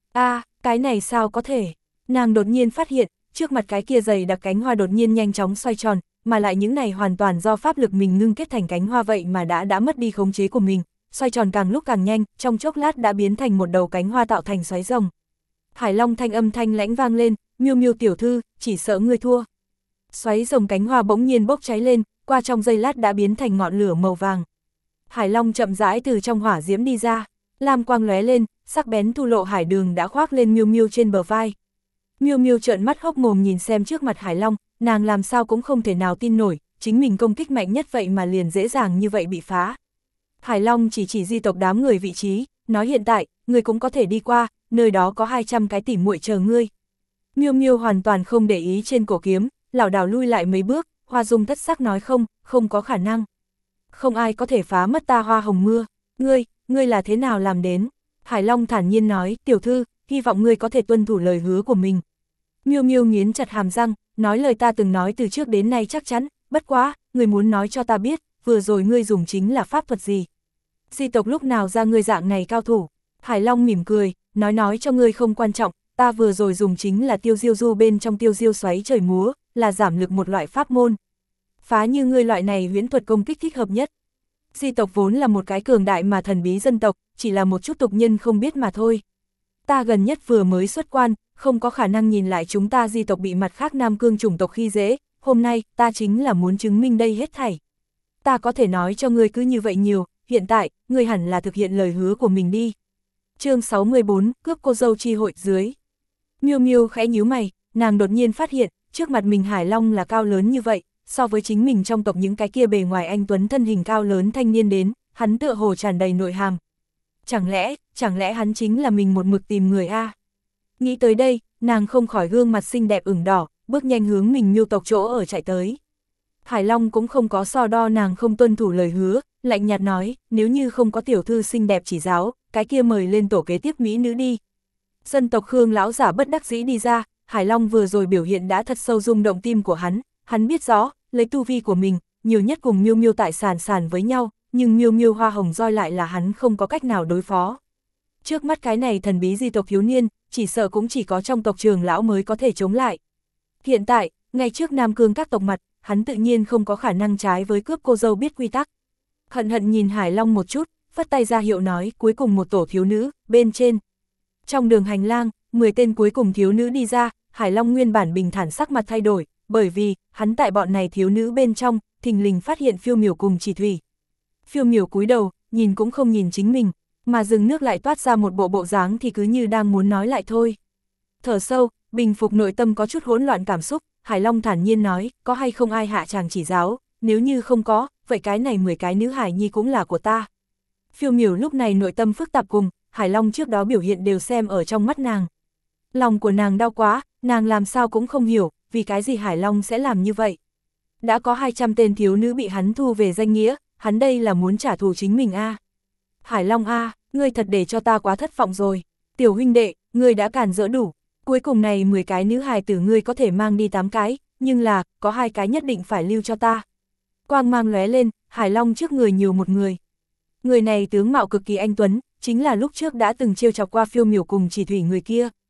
Cái này sao có thể? Nàng đột nhiên phát hiện, trước mặt cái kia dày đặc cánh hoa đột nhiên nhanh chóng xoay tròn, mà lại những này hoàn toàn do pháp lực mình ngưng kết thành cánh hoa vậy mà đã mất đi khống chế của mình, xoay tròn càng lúc càng nhanh, trong chốc lát đã biến thành một đầu cánh hoa tạo thành xoáy rồng. Hải Long thanh âm thanh lãnh vang lên, Miêu Miêu tiểu thư, chỉ sợ ngươi thua. Xoáy rồng cánh hoa bỗng nhiên bốc cháy lên, qua trong giây lát đã biến thành ngọn lửa màu vàng. Hải Long chậm rãi từ trong hỏa diễm đi ra, lam quang lóe lên, sắc bén thu lộ hải đường đã khoác lên Miêu Miêu trên bờ vai. Miêu Miêu trợn mắt hốc mồm nhìn xem trước mặt Hải Long, nàng làm sao cũng không thể nào tin nổi, chính mình công kích mạnh nhất vậy mà liền dễ dàng như vậy bị phá. Hải Long chỉ di tộc đám người vị trí, nói hiện tại, ngươi cũng có thể đi qua, nơi đó có 200 cái tỉ muội chờ ngươi. Miêu Miêu hoàn toàn không để ý trên cổ kiếm, lảo đảo lui lại mấy bước, Hoa Dung thất sắc nói không có khả năng. Không ai có thể phá mất ta hoa hồng mưa, ngươi là thế nào làm đến? Hải Long thản nhiên nói, tiểu thư, hy vọng ngươi có thể tuân thủ lời hứa của mình. Miêu Miêu nghiến chặt hàm răng, nói lời ta từng nói từ trước đến nay chắc chắn, bất quá, ngươi muốn nói cho ta biết, vừa rồi ngươi dùng chính là pháp thuật gì? Di tộc lúc nào ra ngươi dạng này cao thủ? Hải Long mỉm cười, nói cho ngươi không quan trọng, ta vừa rồi dùng chính là tiêu diêu du bên trong tiêu diêu xoáy trời múa, là giảm lực một loại pháp môn. Phá như ngươi loại này huyễn thuật công kích thích hợp nhất. Di tộc vốn là một cái cường đại mà thần bí dân tộc, chỉ là một chút tục nhân không biết mà thôi. Ta gần nhất vừa mới xuất quan, không có khả năng nhìn lại chúng ta di tộc bị mặt khác Nam Cương chủng tộc khi dễ, hôm nay ta chính là muốn chứng minh đây hết thảy. Ta có thể nói cho ngươi cứ như vậy nhiều, hiện tại, ngươi hẳn là thực hiện lời hứa của mình đi. Chương 64, cướp cô dâu chi hội dưới. Miêu Miêu khẽ nhíu mày, nàng đột nhiên phát hiện, trước mặt mình Hải Long là cao lớn như vậy, so với chính mình trong tộc những cái kia bề ngoài anh tuấn thân hình cao lớn thanh niên đến, hắn tựa hồ tràn đầy nội hàm. Chẳng lẽ hắn chính là mình một mực tìm người a? Nghĩ tới đây, nàng không khỏi gương mặt xinh đẹp ửng đỏ, bước nhanh hướng mình Miêu tộc chỗ ở chạy tới. Hải Long cũng không có so đo nàng không tuân thủ lời hứa, lạnh nhạt nói, nếu như không có tiểu thư xinh đẹp chỉ giáo, cái kia mời lên tổ kế tiếp mỹ nữ đi. Dân tộc Khương lão giả bất đắc dĩ đi ra, Hải Long vừa rồi biểu hiện đã thật sâu rung động tim của hắn biết rõ, lấy tu vi của mình, nhiều nhất cùng Miêu Miêu tại sàn với nhau, nhưng Miêu Miêu hoa hồng roi lại là hắn không có cách nào đối phó. Trước mắt cái này thần bí di tộc thiếu niên, chỉ sợ cũng chỉ có trong tộc Trường lão mới có thể chống lại. Hiện tại, ngay trước Nam Cương các tộc mặt, hắn tự nhiên không có khả năng trái với cướp cô dâu biết quy tắc. Hận nhìn Hải Long một chút, phất tay ra hiệu nói, cuối cùng một tổ thiếu nữ, bên trên. Trong đường hành lang, 10 tên cuối cùng thiếu nữ đi ra, Hải Long nguyên bản bình thản sắc mặt thay đổi, bởi vì, hắn tại bọn này thiếu nữ bên trong, thình lình phát hiện Phiêu Miểu cùng Chỉ Thủy. Phiêu Miểu cúi đầu, nhìn cũng không nhìn chính mình, mà rừng nước lại toát ra một bộ dáng thì cứ như đang muốn nói lại thôi. Thở sâu, bình phục nội tâm có chút hỗn loạn cảm xúc, Hải Long thản nhiên nói, có hay không ai hạ chàng chỉ giáo, nếu như không có, vậy cái này 10 cái nữ hải nhi cũng là của ta. Phiêu Miểu lúc này nội tâm phức tạp cùng, Hải Long trước đó biểu hiện đều xem ở trong mắt nàng. Lòng của nàng đau quá, nàng làm sao cũng không hiểu, vì cái gì Hải Long sẽ làm như vậy. Đã có 200 tên thiếu nữ bị hắn thu về danh nghĩa, hắn đây là muốn trả thù chính mình a. Hải Long a, ngươi thật để cho ta quá thất vọng rồi. Tiểu huynh đệ, ngươi đã cản rỡ đủ. Cuối cùng này 10 cái nữ hài tử ngươi có thể mang đi 8 cái, nhưng là, có 2 cái nhất định phải lưu cho ta. Quang mang lóe lên, Hải Long trước người nhiều một người. Người này tướng mạo cực kỳ anh tuấn, chính là lúc trước đã từng trêu chọc qua Phiêu Miểu cùng Chỉ Thủy người kia.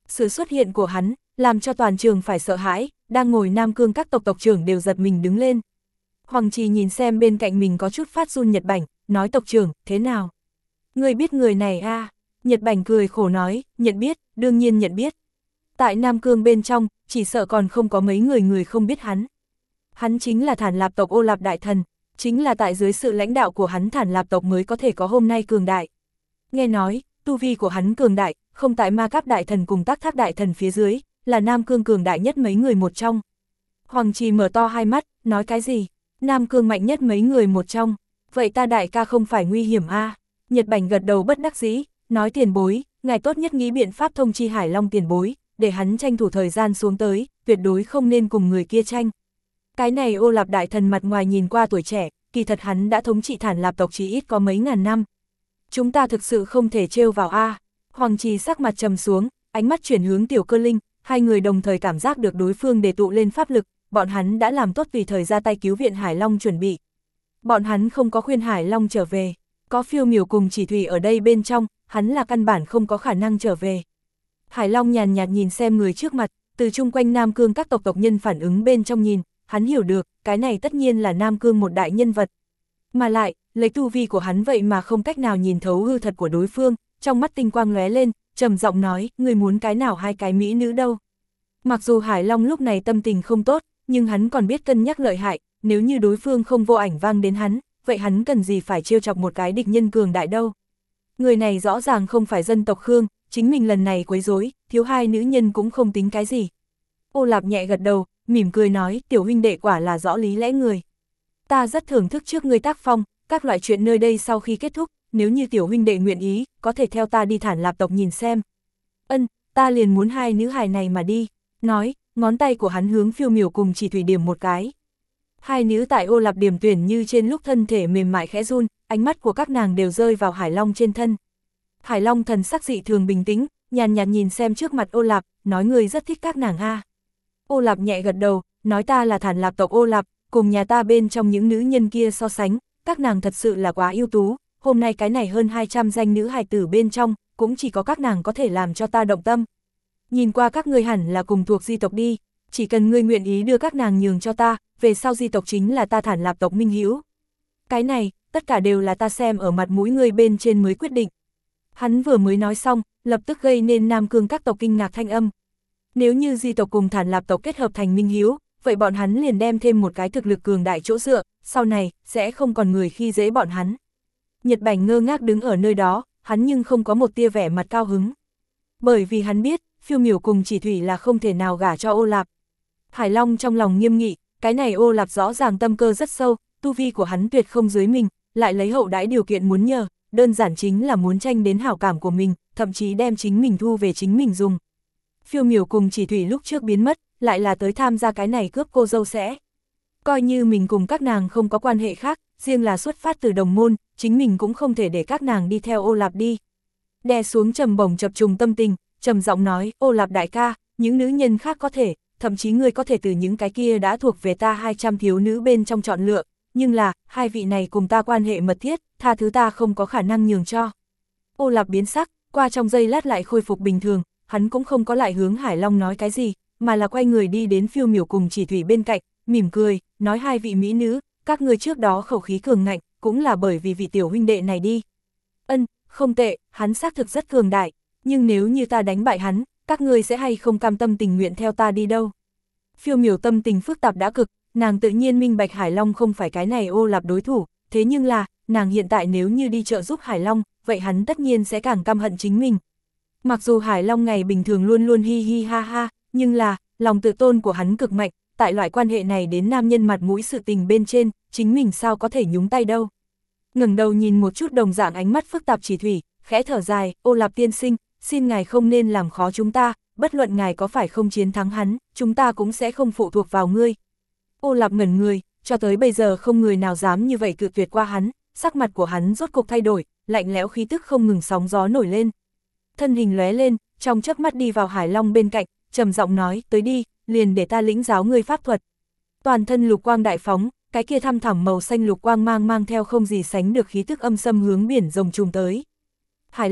Sự xuất hiện của hắn, làm cho toàn trường phải sợ hãi, đang ngồi Nam Cương các tộc tộc trưởng đều giật mình đứng lên. Hoàng Trì nhìn xem bên cạnh mình có chút phát run Nhật Bảnh, nói tộc trưởng, thế nào? Người biết người này à? Nhật Bảnh cười khổ nói, nhận biết, đương nhiên nhận biết. Tại Nam Cương bên trong, chỉ sợ còn không có mấy người không biết hắn. Hắn chính là Thản Lạp tộc Ô Lạp Đại Thần, chính là tại dưới sự lãnh đạo của hắn Thản Lạp tộc mới có thể có hôm nay cường đại. Nghe nói, tu vi của hắn cường đại, không tại Ma Cáp Đại Thần cùng Tác Thác Đại Thần phía dưới, là Nam Cương cường đại nhất mấy người một trong. Hoàng Trì mở to hai mắt, nói cái gì? Nam Cương mạnh nhất mấy người một trong, vậy ta đại ca không phải nguy hiểm a? Nhật Bảnh gật đầu bất đắc dĩ, nói tiền bối, ngài tốt nhất nghĩ biện pháp thông chi Hải Long tiền bối, để hắn tranh thủ thời gian xuống tới, tuyệt đối không nên cùng người kia tranh. Cái này Ô Lạp Đại Thần mặt ngoài nhìn qua tuổi trẻ, kỳ thật hắn đã thống trị Thản Lạp tộc chỉ ít có mấy ngàn năm. Chúng ta thực sự không thể trêu vào a. Hoàng Trì sắc mặt trầm xuống, ánh mắt chuyển hướng Tiểu Cơ Linh, hai người đồng thời cảm giác được đối phương đề tụ lên pháp lực, bọn hắn đã làm tốt tùy thời ra tay cứu viện Hải Long chuẩn bị. Bọn hắn không có khuyên Hải Long trở về, có Phiêu Miểu cùng Chỉ Thủy ở đây bên trong, hắn là căn bản không có khả năng trở về. Hải Long nhàn nhạt nhìn xem người trước mặt, từ chung quanh Nam Cương các tộc nhân phản ứng bên trong nhìn, hắn hiểu được, cái này tất nhiên là Nam Cương một đại nhân vật. Mà lại, lấy tu vi của hắn vậy mà không cách nào nhìn thấu hư thật của đối phương, trong mắt tinh quang lóe lên, trầm giọng nói, người muốn cái nào hai cái mỹ nữ đâu. Mặc dù Hải Long lúc này tâm tình không tốt, nhưng hắn còn biết cân nhắc lợi hại, nếu như đối phương không vô ảnh vang đến hắn, vậy hắn cần gì phải trêu chọc một cái địch nhân cường đại đâu. Người này rõ ràng không phải dân tộc Khương, chính mình lần này quấy rối, thiếu hai nữ nhân cũng không tính cái gì. Ô Lạp nhẹ gật đầu, mỉm cười nói, tiểu huynh đệ quả là rõ lý lẽ người. Ta rất thưởng thức trước ngươi tác phong, các loại chuyện nơi đây sau khi kết thúc, nếu như tiểu huynh đệ nguyện ý, có thể theo ta đi Thản Lạp tộc nhìn xem. Ân, ta liền muốn hai nữ hài này mà đi. Nói, ngón tay của hắn hướng Phiêu Miểu cùng Chỉ Thủy điểm một cái. Hai nữ tại Ô Lạp điểm tuyển như trên lúc thân thể mềm mại khẽ run, ánh mắt của các nàng đều rơi vào Hải Long trên thân. Hải Long thần sắc dị thường bình tĩnh, nhàn nhạt nhìn xem trước mặt Ô Lạp, nói người rất thích các nàng a. Ô Lạp nhẹ gật đầu, nói ta là Thản Lạp tộc Ô Lạp, cùng nhà ta bên trong những nữ nhân kia so sánh, các nàng thật sự là quá ưu tú, hôm nay cái này hơn 200 danh nữ hài tử bên trong, cũng chỉ có các nàng có thể làm cho ta động tâm. Nhìn qua các ngươi hẳn là cùng thuộc di tộc đi, chỉ cần ngươi nguyện ý đưa các nàng nhường cho ta, về sau di tộc chính là ta Thản Lạp tộc minh hữu. Cái này, tất cả đều là ta xem ở mặt mũi ngươi bên trên mới quyết định. Hắn vừa mới nói xong, lập tức gây nên Nam Cương các tộc kinh ngạc thanh âm. Nếu như di tộc cùng Thản Lạp tộc kết hợp thành minh hữu, vậy bọn hắn liền đem thêm một cái thực lực cường đại chỗ dựa, sau này, sẽ không còn người khi dễ bọn hắn. Nhật Bảnh ngơ ngác đứng ở nơi đó, hắn nhưng không có một tia vẻ mặt cao hứng. Bởi vì hắn biết, Phiêu Miểu cùng Chỉ Thủy là không thể nào gả cho Ô Lạp. Hải Long trong lòng nghiêm nghị, cái này Ô Lạp rõ ràng tâm cơ rất sâu, tu vi của hắn tuyệt không dưới mình, lại lấy hậu đãi điều kiện muốn nhờ, đơn giản chính là muốn tranh đến hảo cảm của mình, thậm chí đem chính mình thu về chính mình dùng. Phiêu Miểu cùng Chỉ Thủy lúc trước biến mất, lại là tới tham gia cái này cướp cô dâu sẽ. Coi như mình cùng các nàng không có quan hệ khác, riêng là xuất phát từ đồng môn, chính mình cũng không thể để các nàng đi theo Ô Lạp đi. Đè xuống trầm bổng chập trùng tâm tình, trầm giọng nói, Ô Lạp đại ca, những nữ nhân khác có thể, thậm chí ngươi có thể từ những cái kia đã thuộc về ta 200 thiếu nữ bên trong chọn lựa, nhưng là, hai vị này cùng ta quan hệ mật thiết, tha thứ ta không có khả năng nhường cho. Ô Lạp biến sắc, qua trong giây lát lại khôi phục bình thường, hắn cũng không có lại hướng Hải Long nói cái gì, mà là quay người đi đến Phiêu Miểu cùng Chỉ Thủy bên cạnh, mỉm cười, nói hai vị mỹ nữ, các ngươi trước đó khẩu khí cường ngạnh, cũng là bởi vì vị tiểu huynh đệ này đi. Ân, không tệ, hắn xác thực rất cường đại, nhưng nếu như ta đánh bại hắn, các ngươi sẽ hay không cam tâm tình nguyện theo ta đi đâu. Phiêu Miểu tâm tình phức tạp đã cực, nàng tự nhiên minh bạch Hải Long không phải cái này Ô Lạp đối thủ, thế nhưng là, nàng hiện tại nếu như đi trợ giúp Hải Long, vậy hắn tất nhiên sẽ càng căm hận chính mình. Mặc dù Hải Long ngày bình thường luôn luôn hi hi ha ha, nhưng là, lòng tự tôn của hắn cực mạnh, tại loại quan hệ này đến nam nhân mặt mũi sự tình bên trên, chính mình sao có thể nhúng tay đâu. Ngẩng đầu nhìn một chút đồng dạng ánh mắt phức tạp Chỉ Thủy, khẽ thở dài, Ô Lạp tiên sinh, xin ngài không nên làm khó chúng ta, bất luận ngài có phải không chiến thắng hắn, chúng ta cũng sẽ không phụ thuộc vào ngươi. Ô Lạp ngẩn người, cho tới bây giờ không người nào dám như vậy cự tuyệt qua hắn, sắc mặt của hắn rốt cục thay đổi, lạnh lẽo khí tức không ngừng sóng gió nổi lên. Thân hình lóe lên, trong chớp mắt đi vào Hải Long bên cạnh, trầm giọng nói, tới đi, liền để ta lĩnh giáo ngươi pháp thuật. Toàn thân lục quang đại phóng, cái kia thăm thẳm màu xanh lục quang mang theo không gì sánh được khí tức âm xâm hướng biển rồng trùng tới. Hải Long,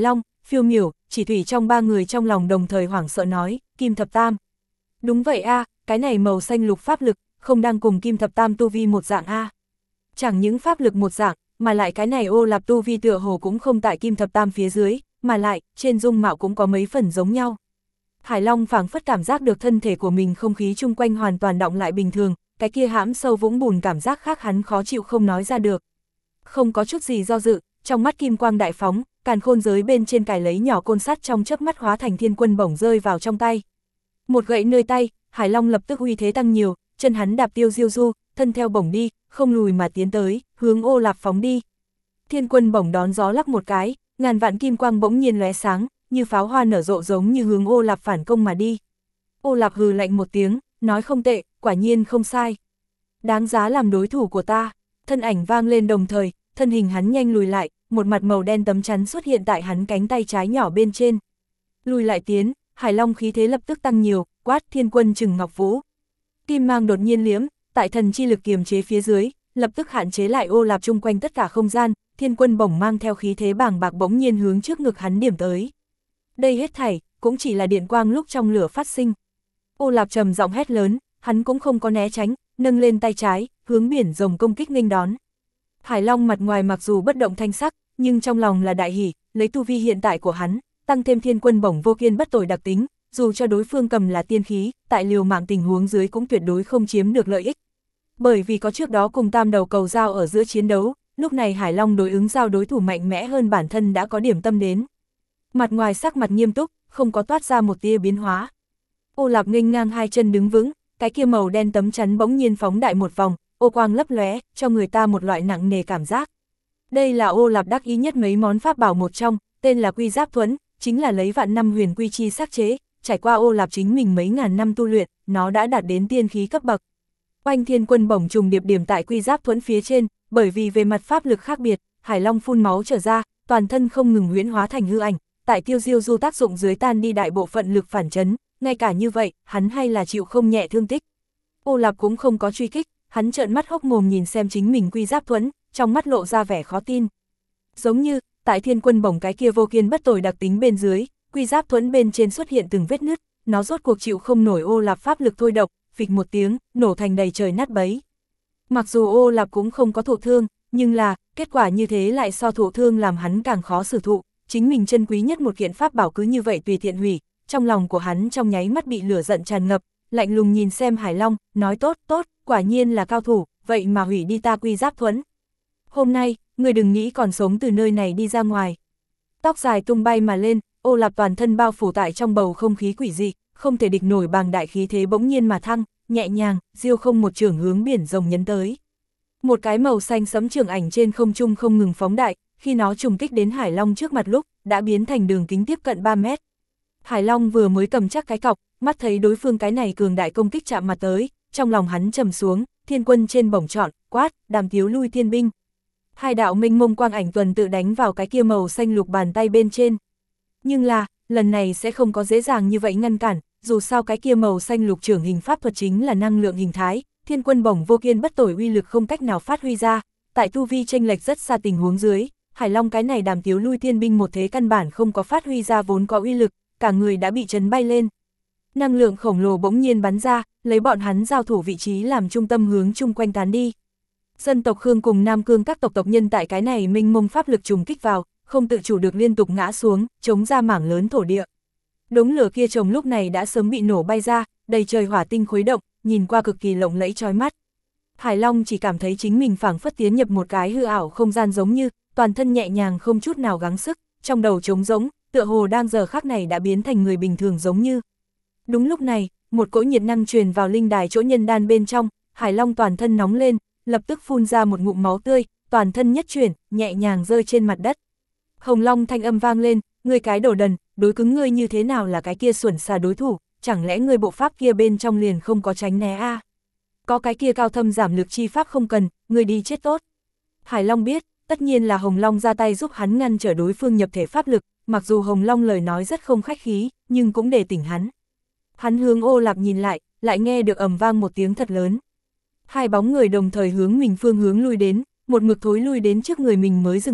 phiêu miểu, chỉ thủy trong ba người trong lòng đồng thời hoảng sợ nói, Kim Thập Tam. Đúng vậy a, cái này màu xanh lục pháp lực, không đang cùng Kim Thập Tam tu vi một dạng a. Chẳng những pháp lực một dạng, mà lại cái này Ô Lạp tu vi tựa hồ cũng không tại Kim Thập Tam phía dưới, mà lại, trên dung mạo cũng có mấy phần giống nhau. Hải Long phảng phất cảm giác được thân thể của mình không khí chung quanh hoàn toàn động lại bình thường, cái kia hãm sâu vũng bùn cảm giác khác hắn khó chịu không nói ra được. Không có chút gì do dự, trong mắt kim quang đại phóng, càn khôn giới bên trên cài lấy nhỏ côn sắt trong chớp mắt hóa thành thiên quân bổng rơi vào trong tay. Một gậy nơi tay, Hải Long lập tức uy thế tăng nhiều, chân hắn đạp tiêu diêu du, thân theo bổng đi, không lùi mà tiến tới, hướng Ô Lạp phóng đi. Thiên quân bổng đón gió lắc một cái, ngàn vạn kim quang bỗng nhiên lóe sáng, như pháo hoa nở rộ giống như hướng Ô Lạp phản công mà đi. Ô Lạp hừ lạnh một tiếng, nói không tệ, quả nhiên không sai. Đáng giá làm đối thủ của ta. Thân ảnh vang lên đồng thời, thân hình hắn nhanh lùi lại, một mặt màu đen tấm chắn xuất hiện tại hắn cánh tay trái nhỏ bên trên. Lùi lại tiến, Hải Long khí thế lập tức tăng nhiều, quát thiên quân Trừng Ngọc Vũ. Kim mang đột nhiên liếm, tại thần chi lực kiềm chế phía dưới, lập tức hạn chế lại Ô Lạp chung quanh tất cả không gian, thiên quân bổng mang theo khí thế bàng bạc bỗng nhiên hướng trước ngực hắn điểm tới. Đây hết thảy, cũng chỉ là điện quang lúc trong lửa phát sinh. Ô Lạp trầm giọng hét lớn, hắn cũng không có né tránh, nâng lên tay trái, hướng biển rồng công kích nghênh đón. Hải Long mặt ngoài mặc dù bất động thanh sắc, nhưng trong lòng là đại hỉ, lấy tu vi hiện tại của hắn, tăng thêm thiên quân bổng vô kiên bất tồi đặc tính, dù cho đối phương cầm là tiên khí, tại liều mạng tình huống dưới cũng tuyệt đối không chiếm được lợi ích. Bởi vì có trước đó cùng tam đầu cầu giao ở giữa chiến đấu, lúc này Hải Long đối ứng giao đối thủ mạnh mẽ hơn bản thân đã có điểm tâm đến. Mặt ngoài sắc mặt nghiêm túc, không có toát ra một tia biến hóa. Ô Lạp nghênh ngang hai chân đứng vững, cái kia màu đen tấm chắn bỗng nhiên phóng đại một vòng, ô quang lấp lóe, cho người ta một loại nặng nề cảm giác. Đây là Ô Lạp đắc ý nhất mấy món pháp bảo một trong, tên là Quy Giáp Thuẫn, chính là lấy vạn năm huyền quy chi sắc chế, trải qua Ô Lạp chính mình mấy ngàn năm tu luyện, nó đã đạt đến tiên khí cấp bậc. Oanh thiên quân bổng trùng điệp điểm tại Quy Giáp Thuẫn phía trên, bởi vì về mặt pháp lực khác biệt, Hải Long phun máu trở ra, toàn thân không ngừng huyễn hóa thành hư ảnh, tại tiêu diêu du tác dụng dưới tan đi đại bộ phận lực phản chấn, ngay cả như vậy, hắn hay là chịu không nhẹ thương tích. Ô Lạp cũng không có truy kích, hắn trợn mắt hốc mồm nhìn xem chính mình Quy Giáp Thuẫn, trong mắt lộ ra vẻ khó tin. Giống như, tại thiên quân bổng cái kia vô kiên bất tồi đặc tính bên dưới, Quy Giáp Thuẫn bên trên xuất hiện từng vết nứt, nó rốt cuộc chịu không nổi Ô Lạp pháp lực thôi động, phịch một tiếng, nổ thành đầy trời nát bấy. Mặc dù Ô Lạp cũng không có thụ thương, nhưng là, kết quả như thế lại so thụ thương làm hắn càng khó xử thụ, chính mình chân quý nhất một kiện pháp bảo cứ như vậy tùy tiện hủy, trong lòng của hắn trong nháy mắt bị lửa giận tràn ngập, lạnh lùng nhìn xem Hải Long, nói tốt, tốt, quả nhiên là cao thủ, vậy mà hủy đi ta Quy Giáp Thuẫn. Hôm nay, người đừng nghĩ còn sống từ nơi này đi ra ngoài. Tóc dài tung bay mà lên, Ô Lạp toàn thân bao phủ tại trong bầu không khí quỷ dị, không thể địch nổi bàng đại khí thế bỗng nhiên mà thăng, nhẹ nhàng, diêu không một chưởng hướng biển rồng nhấn tới. Một cái màu xanh sẫm trường ảnh trên không trung không ngừng phóng đại, khi nó trùng kích đến Hải Long trước mặt lúc, đã biến thành đường kính tiếp cận 3 mét. Hải Long vừa mới cầm chắc cái cọc, mắt thấy đối phương cái này cường đại công kích chạm mặt tới, trong lòng hắn trầm xuống, thiên quân trên bổng trọn, quát, Đàm Tiếu lui thiên binh. Hai đạo minh mông quang ảnh tuần tự đánh vào cái kia màu xanh lục bàn tay bên trên. Nhưng là, lần này sẽ không có dễ dàng như vậy ngăn cản, dù sao cái kia màu xanh lục trưởng hình pháp thuật chính là năng lượng hình thái, thiên quân bổng vô kiên bất tồi uy lực không cách nào phát huy ra, tại tu vi chênh lệch rất xa tình huống dưới, Hải Long cái này Đàm Tiếu lui thiên binh một thế căn bản không có phát huy ra vốn có uy lực, cả người đã bị chấn bay lên. Năng lượng khổng lồ bỗng nhiên bắn ra, lấy bọn hắn giao thủ vị trí làm trung tâm hướng chung quanh tán đi. Dân tộc Khương cùng Nam Cương các tộc nhân tại cái này minh mông pháp lực trùng kích vào, không tự chủ được liên tục ngã xuống, chống ra mảng lớn thổ địa. Đống lửa kia trồng lúc này đã sớm bị nổ bay ra, đầy trời hỏa tinh khuấy động, nhìn qua cực kỳ lộng lẫy chói mắt. Hải Long chỉ cảm thấy chính mình phảng phất tiến nhập một cái hư ảo không gian giống như, toàn thân nhẹ nhàng không chút nào gắng sức, trong đầu trống rỗng, tựa hồ đang giờ khắc này đã biến thành người bình thường giống như. Đúng lúc này, một cỗ nhiệt năng truyền vào linh đài chỗ nhân đan bên trong, Hải Long toàn thân nóng lên, lập tức phun ra một ngụm máu tươi, toàn thân nhất chuyển, nhẹ nhàng rơi trên mặt đất. Hồng Long thanh âm vang lên, ngươi cái đồ đần, đối cứng ngươi như thế nào là cái kia xuẩn xà đối thủ, chẳng lẽ ngươi bộ pháp kia bên trong liền không có tránh né a? Có cái kia cao thâm giảm lực chi pháp không cần, ngươi đi chết tốt. Hải Long biết, tất nhiên là Hồng Long ra tay giúp hắn ngăn trở đối phương nhập thể pháp lực, mặc dù Hồng Long lời nói rất không khách khí, nhưng cũng để tỉnh hắn. Hắn hướng Ô Lạp nhìn lại nghe được ầm vang một tiếng thật lớn. Hai bóng người đồng thời hướng mình phương hướng lui đến, một mực thối lui đến trước người mình mới dừng lại,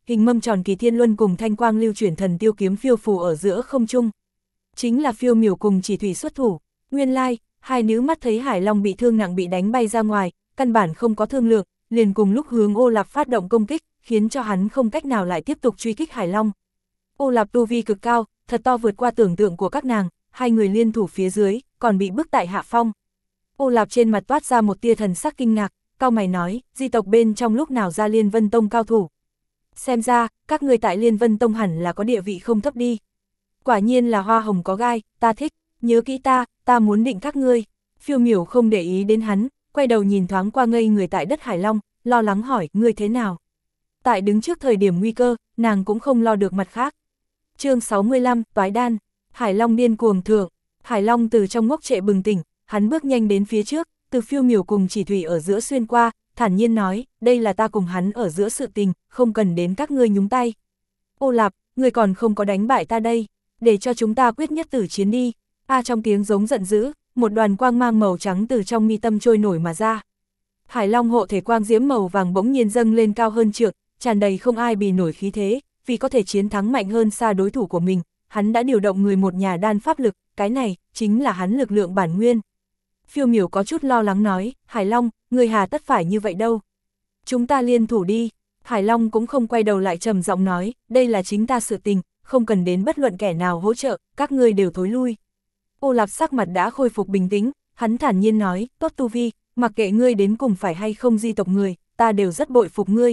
hình mâm tròn kỳ thiên luân cùng thanh quang lưu chuyển thần tiêu kiếm phiêu phù ở giữa không trung. Chính là Phiêu Miểu cùng Chỉ Thủy xuất thủ. Nguyên lai, hai nữ mắt thấy Hải Long bị thương nặng bị đánh bay ra ngoài, căn bản không có thương lượng, liền cùng lúc hướng Ô Lạp phát động công kích, khiến cho hắn không cách nào lại tiếp tục truy kích Hải Long. Ô Lạp tu vi cực cao, thật to vượt qua tưởng tượng của các nàng, hai người liên thủ phía dưới, còn bị bức tại hạ phong. Ô Lạp trên mặt toát ra một tia thần sắc kinh ngạc, cau mày nói, di tộc bên trong lúc nào ra Liên Vân Tông cao thủ. Xem ra, các người tại Liên Vân Tông hẳn là có địa vị không thấp đi. Quả nhiên là hoa hồng có gai, ta thích, nhớ kỹ ta muốn định các ngươi. Phiêu Miểu không để ý đến hắn, quay đầu nhìn thoáng qua ngây người tại đất Hải Long, lo lắng hỏi, ngươi thế nào? Tại đứng trước thời điểm nguy cơ, nàng cũng không lo được mặt khác. Chương 65, Toái Đan. Hải Long điên cuồng thượng. Hải Long từ trong ngốc trệ bừng tỉnh, hắn bước nhanh đến phía trước, từ Phiêu Miểu cùng Chỉ Thủy ở giữa xuyên qua, thản nhiên nói, đây là ta cùng hắn ở giữa sự tình, không cần đến các ngươi nhúng tay. Ô Lạp, ngươi còn không có đánh bại ta đây, để cho chúng ta quyết nhất tử chiến đi. Trong tiếng giống giận dữ, một đoàn quang mang màu trắng từ trong mi tâm trôi nổi mà ra. Hải Long hộ thể quang diễm màu vàng bỗng nhiên dâng lên cao hơn trượng, tràn đầy không ai bì nổi khí thế, vì có thể chiến thắng mạnh hơn xa đối thủ của mình, hắn đã điều động người một nhà đan pháp lực, cái này chính là hắn lực lượng bản nguyên. Phiêu Miểu có chút lo lắng nói, Hải Long, người hà tất phải như vậy đâu. Chúng ta liên thủ đi. Hải Long cũng không quay đầu lại trầm giọng nói, đây là chính ta sự tình, không cần đến bất luận kẻ nào hỗ trợ, các ngươi đều thối lui. Ô Lạp sắc mặt đã khôi phục bình tĩnh, hắn thản nhiên nói, tốt tu vi, mặc kệ ngươi đến cùng phải hay không di tộc người, ta đều rất bội phục ngươi.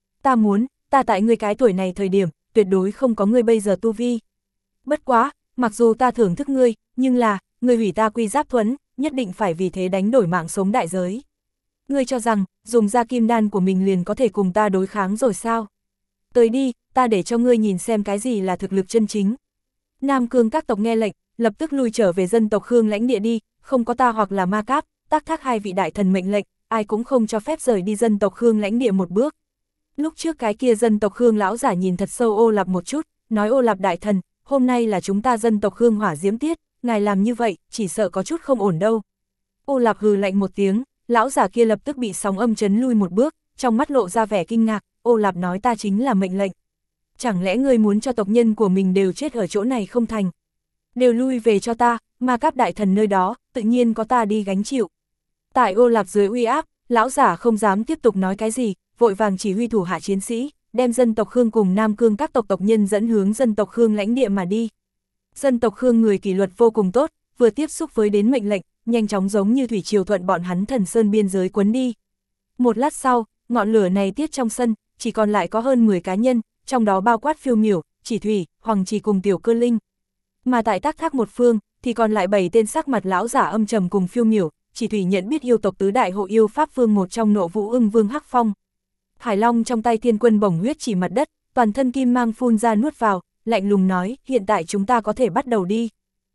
Ta tại ngươi cái tuổi này thời điểm, tuyệt đối không có ngươi bây giờ tu vi. Bất quá, mặc dù ta thưởng thức ngươi, nhưng là, ngươi hủy ta quy giáp thuẫn, nhất định phải vì thế đánh đổi mạng sống đại giới. Ngươi cho rằng, dùng ra kim đan của mình liền có thể cùng ta đối kháng rồi sao? Tới đi, ta để cho ngươi nhìn xem cái gì là thực lực chân chính. Nam Cương các tộc nghe lệnh, lập tức lui trở về dân tộc Khương lãnh địa đi, không có ta hoặc là Ma Cáp, Tác Thác hai vị đại thần mệnh lệnh, ai cũng không cho phép rời đi dân tộc Khương lãnh địa một bước. Lúc trước cái kia dân tộc Khương lão giả nhìn thật sâu Ô Lạp một chút, nói Ô Lạp đại thần, hôm nay là chúng ta dân tộc Khương hỏa diễm tiết, ngài làm như vậy, chỉ sợ có chút không ổn đâu. Ô Lạp hừ lạnh một tiếng, lão giả kia lập tức bị sóng âm chấn lui một bước, trong mắt lộ ra vẻ kinh ngạc, Ô Lạp nói ta chính là mệnh lệnh. Chẳng lẽ ngươi muốn cho tộc nhân của mình đều chết ở chỗ này không thành? Đều lui về cho ta, Ma Cáp đại thần nơi đó, tự nhiên có ta đi gánh chịu. Tại Ô Lạp dưới uy áp, lão giả không dám tiếp tục nói cái gì, vội vàng chỉ huy thủ hạ chiến sĩ, đem dân tộc Khương cùng Nam Cương các tộc nhân dẫn hướng dân tộc Khương lãnh địa mà đi. Dân tộc Khương người kỷ luật vô cùng tốt, vừa tiếp xúc với đến mệnh lệnh, nhanh chóng giống như thủy triều thuận bọn hắn Thần Sơn biên giới cuốn đi. Một lát sau, ngọn lửa này tiết trong sân, chỉ còn lại có hơn 10 cá nhân, trong đó bao quát Phiêu Miểu, Chỉ Thủy, Hoàng Chỉ cùng Tiểu Cơ Linh. Mà tại Tác Thác một phương, thì còn lại 7 tên sắc mặt lão giả âm trầm cùng Phiêu Miểu, Chỉ Thủy nhận biết yêu tộc tứ đại hộ yêu pháp vương một trong Nộ Vũ Ưng Vương Hắc Phong. Hải Long trong tay thiên quân bổng huyết chỉ mặt đất, toàn thân kim mang phun ra nuốt vào, lạnh lùng nói, hiện tại chúng ta có thể bắt đầu đi.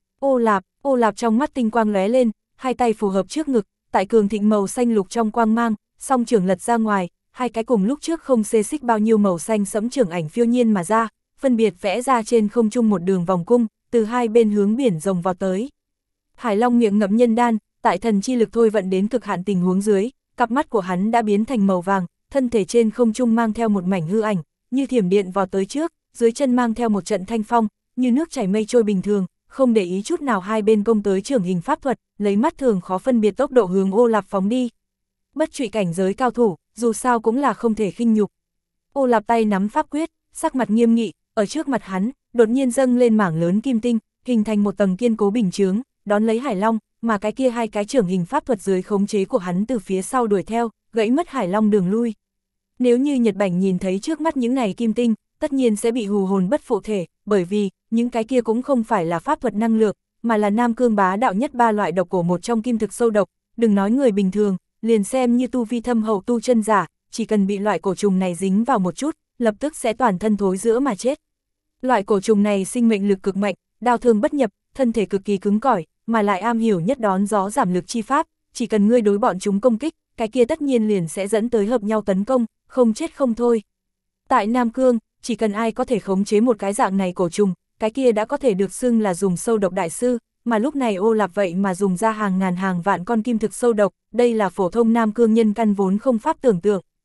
Ô Lạp trong mắt tinh quang lóe lên, hai tay phù hợp trước ngực, tại cường thịnh màu xanh lục trong quang mang, song trưởng lật ra ngoài, hai cái cùng lúc trước không xê xích bao nhiêu màu xanh sẫm trưởng ảnh phiêu nhiên mà ra, phân biệt vẽ ra trên không trung một đường vòng cung, từ hai bên hướng biển rồng vào tới. Hải Long miệng ngậm nhân đan, tại thần chi lực thôi vận đến cực hạn tình huống dưới, cặp mắt của hắn đã biến thành màu vàng, thân thể trên không trung mang theo một mảnh hư ảnh, như thiểm điện vào tới trước, dưới chân mang theo một trận thanh phong, như nước chảy mây trôi bình thường, không để ý chút nào hai bên công tới trưởng hình pháp thuật, lấy mắt thường khó phân biệt tốc độ hướng Ô Lạp phóng đi. Bất trụy cảnh giới cao thủ, dù sao cũng là không thể khinh nhục. Ô Lạp tay nắm pháp quyết, sắc mặt nghiêm nghị, ở trước mặt hắn, đột nhiên dâng lên mảng lớn kim tinh, hình thành một tầng kiên cố bình chướng, đón lấy Hải Long, mà cái kia hai cái trưởng hình pháp thuật dưới khống chế của hắn từ phía sau đuổi theo, gãy mất Hải Long đường lui. Nếu như Nhật Bảnh nhìn thấy trước mắt những này kim tinh, tất nhiên sẽ bị hù hồn bất phụ thể, bởi vì, những cái kia cũng không phải là pháp thuật năng lượng, mà là Nam Cương bá đạo nhất ba loại độc cổ một trong kim thực sâu độc, đừng nói người bình thường, liền xem như tu vi thâm hậu tu chân giả, chỉ cần bị loại cổ trùng này dính vào một chút, lập tức sẽ toàn thân thối rữa mà chết. Loại cổ trùng này sinh mệnh lực cực mạnh, đao thương bất nhập, thân thể cực kỳ cứng cỏi, mà lại am hiểu nhất đón gió giảm lực chi pháp, chỉ cần ngươi đối bọn chúng công kích, cái kia tất nhiên liền sẽ dẫn tới hợp nhau tấn công, không chết không thôi. Tại Nam Cương, chỉ cần ai có thể khống chế một cái dạng này cổ trùng, cái kia đã có thể được xưng là dùng sâu độc đại sư, mà lúc này Ô Lạp vậy mà dùng ra hàng ngàn hàng vạn con kim thực sâu độc, đây là phổ thông Nam Cương nhân căn vốn không pháp tưởng tượng.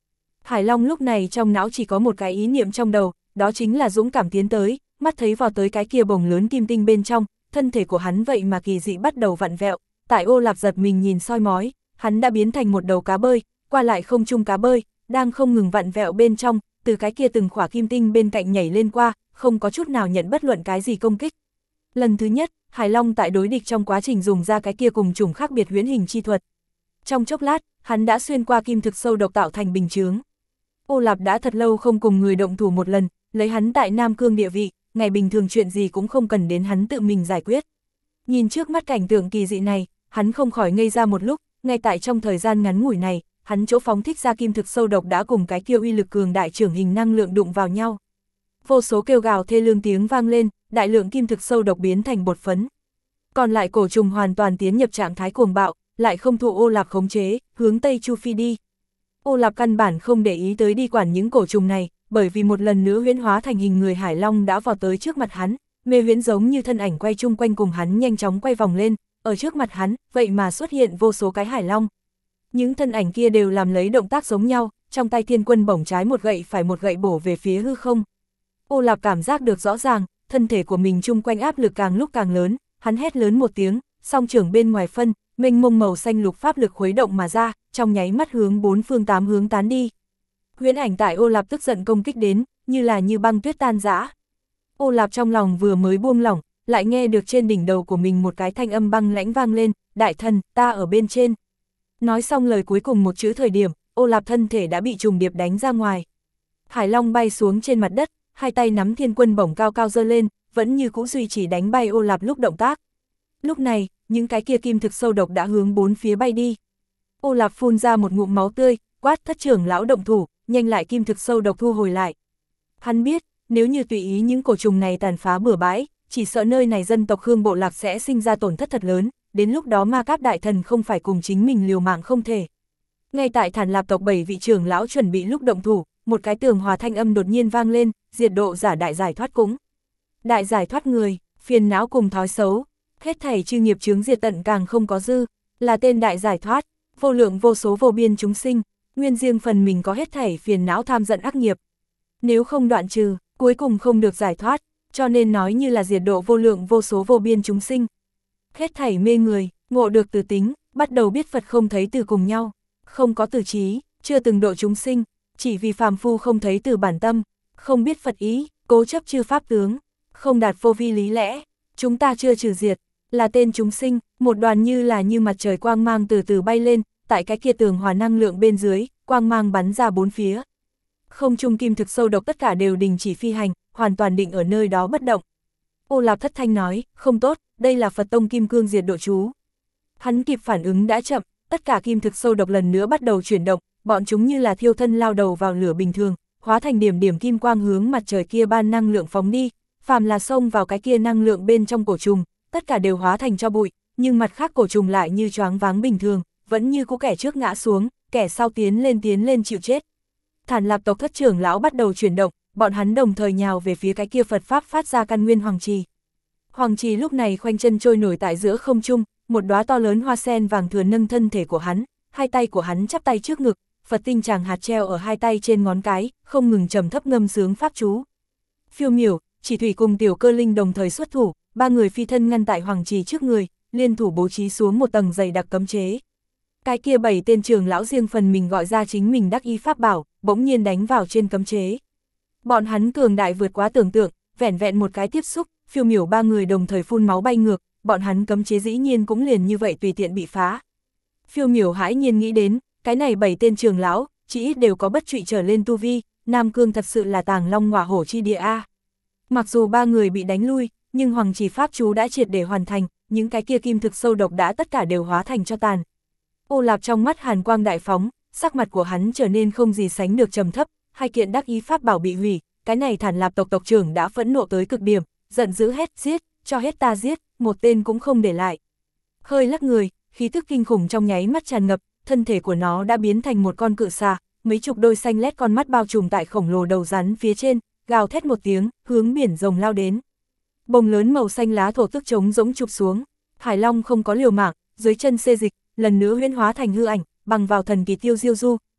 Hải Long lúc này trong não chỉ có một cái ý niệm trong đầu, đó chính là dũng cảm tiến tới, mắt thấy vào tới cái kia bồng lớn kim tinh bên trong, thân thể của hắn vậy mà kỳ dị bắt đầu vặn vẹo, tại Ô Lạp giật mình nhìn soi mói, hắn đã biến thành một đầu cá bơi, qua lại không trung cá bơi, đang không ngừng vặn vẹo bên trong, từ cái kia từng khỏa kim tinh bên cạnh nhảy lên qua, không có chút nào nhận bất luận cái gì công kích. Lần thứ nhất, Hải Long tại đối địch trong quá trình dùng ra cái kia cùng chủng khác biệt huyễn hình chi thuật. Trong chốc lát, hắn đã xuyên qua kim thực sâu độc tạo thành bình chướng. Ô Lạp đã thật lâu không cùng người động thủ một lần, lấy hắn tại Nam Cương địa vị, ngày bình thường chuyện gì cũng không cần đến hắn tự mình giải quyết. Nhìn trước mắt cảnh tượng kỳ dị này, hắn không khỏi ngây ra một lúc, ngay tại trong thời gian ngắn ngủi này, hắn chỗ phóng thích ra kim thực sâu độc đã cùng cái kia uy lực cường đại trưởng hình năng lượng đụng vào nhau. Vô số kêu gào thê lương tiếng vang lên, đại lượng kim thực sâu độc biến thành bột phấn. Còn lại cổ trùng hoàn toàn tiến nhập trạng thái cuồng bạo, lại không thụ Ô Lạp khống chế, hướng Tây Chu phi đi. Ô Lạp căn bản không để ý tới đi quản những cổ trùng này, bởi vì một lần nữa huyễn hóa thành hình người Hải Long đã vào tới trước mặt hắn, mê huyễn giống như thân ảnh quay chung quanh cùng hắn nhanh chóng quay vòng lên, ở trước mặt hắn, vậy mà xuất hiện vô số cái Hải Long. Những thân ảnh kia đều làm lấy động tác giống nhau, trong tay Thiên Quân bổng trái một gậy phải một gậy bổ về phía hư không. Ô Lạp cảm giác được rõ ràng, thân thể của mình chung quanh áp lực càng lúc càng lớn, hắn hét lớn một tiếng, song trưởng bên ngoài phân, mênh mông màu xanh lục pháp lực khuấy động mà ra, trong nháy mắt hướng bốn phương tám hướng tán đi. Huyễn ảnh tại Ô Lạp tức giận công kích đến, như là như băng tuyết tan rã. Ô Lạp trong lòng vừa mới buông lỏng, lại nghe được trên đỉnh đầu của mình một cái thanh âm băng lãnh vang lên, đại thần, ta ở bên trên. Nói xong lời cuối cùng một chữ thời điểm, Ô Lạp thân thể đã bị trùng điệp đánh ra ngoài. Hải Long bay xuống trên mặt đất, hai tay nắm Thiên Quân bổng cao cao giơ lên, vẫn như cũ duy trì đánh bay Ô Lạp lúc động tác. Lúc này, những cái kia kim thực sâu độc đã hướng bốn phía bay đi. Ô Lạp phun ra một ngụm máu tươi, quát Thất trưởng lão động thủ, nhanh lại kim thực sâu độc thu hồi lại. Hắn biết, nếu như tùy ý những cổ trùng này tàn phá bừa bãi, chỉ sợ nơi này dân tộc Khương bộ lạc sẽ sinh ra tổn thất thật lớn, đến lúc đó Ma Cáp đại thần không phải cùng chính mình liều mạng không thể. Ngay tại Thản Lạp tộc 7 vị trưởng lão chuẩn bị lúc động thủ, một cái tường hòa thanh âm đột nhiên vang lên, diệt độ giả đại giải thoát cũng. Đại giải thoát người, phiền não cùng thói xấu, hết thảy chư nghiệp chướng diệt tận càng không có dư, là tên đại giải thoát, vô lượng vô số vô biên chúng sinh, nguyên riêng phần mình có hết thảy phiền não tham giận ác nghiệp. Nếu không đoạn trừ, cuối cùng không được giải thoát, cho nên nói như là diệt độ vô lượng vô số vô biên chúng sinh. Hết thảy mê người, ngộ được từ tính, bắt đầu biết Phật không thấy từ cùng nhau, không có từ trí, chưa từng độ chúng sinh, chỉ vì phàm phu không thấy từ bản tâm, không biết Phật ý, cố chấp chư pháp tướng, không đạt vô vi lý lẽ, chúng ta chưa trừ diệt, là tên chúng sinh, một đoàn như là như mặt trời quang mang từ từ bay lên, tại cái kia tường hòa năng lượng bên dưới, quang mang bắn ra bốn phía. Không trung kim thực sâu độc tất cả đều đình chỉ phi hành, hoàn toàn định ở nơi đó bất động. Ô Lạp thất thanh nói, không tốt, đây là Phật tông kim cương diệt độ chú. Hắn kịp phản ứng đã chậm, tất cả kim thực sâu độc lần nữa bắt đầu chuyển động, bọn chúng như là thiêu thân lao đầu vào lửa bình thường, hóa thành điểm điểm kim quang hướng mặt trời kia ban năng lượng phóng đi, phàm là xông vào cái kia năng lượng bên trong cổ trùng, tất cả đều hóa thành tro bụi, nhưng mặt khác cổ trùng lại như choáng váng bình thường, vẫn như cũ kẻ trước ngã xuống, kẻ sau tiến lên chịu chết. Thản Lạp tộc thất trưởng lão bắt đầu chuyển động, bọn hắn đồng thời nhào về phía cái kia Phật pháp phát ra căn nguyên hoàng trì. Hoàng trì lúc này khoanh chân trôi nổi tại giữa không trung, một đóa to lớn hoa sen vàng thừa nâng thân thể của hắn, hai tay của hắn chắp tay trước ngực, Phật tinh tràng hạt treo ở hai tay trên ngón cái, không ngừng trầm thấp ngâm sướng pháp chú. Phiêu Miểu, Chỉ Thủy cùng Tiểu Cơ Linh đồng thời xuất thủ, ba người phi thân ngăn tại hoàng trì trước người, liên thủ bố trí xuống một tầng dày đặc cấm chế. Cái kia 7 tên trưởng lão riêng phần mình gọi ra chính mình đắc ý pháp bảo, bỗng nhiên đánh vào trên cấm chế. Bọn hắn cường đại vượt quá tưởng tượng, vẻn vẹn một cái tiếp xúc, Phiêu Miểu ba người đồng thời phun máu bay ngược, bọn hắn cấm chế dĩ nhiên cũng liền như vậy tùy tiện bị phá. Phiêu Miểu hãi nhiên nghĩ đến, cái này 7 tên trưởng lão, chỉ ít đều có bất trụy trở lên tu vi, Nam Cương thật sự là tàng long ngọa hổ chi địa a. Mặc dù ba người bị đánh lui, nhưng hoàng chỉ pháp chú đã triệt để hoàn thành, những cái kia kim thực sâu độc đã tất cả đều hóa thành cho tàn. Ô Lạp trong mắt hàn quang đại phóng, sắc mặt của hắn trở nên không gì sánh được trầm thấp, hai kiện đắc ý pháp bảo bị hủy, cái này Thản Lạp tộc tộc trưởng đã phẫn nộ tới cực điểm, giận dữ hét giết, cho hết ta giết, một tên cũng không để lại. Hơi lắc người, khí tức kinh khủng trong nháy mắt tràn ngập, thân thể của nó đã biến thành một con cự xà, mấy chục đôi xanh lét con mắt bao trùm tại khổng lồ đầu rắn phía trên, gào thét một tiếng, hướng biển rồng lao đến. Bông lớn màu xanh lá thổ tức trống rỗng chụp xuống, Hải Long không có liều mạng, dưới chân xê dịch, lần nữa huyễn hóa thành hư ảnh, bằng vào thần kỳ tiêu diêu du,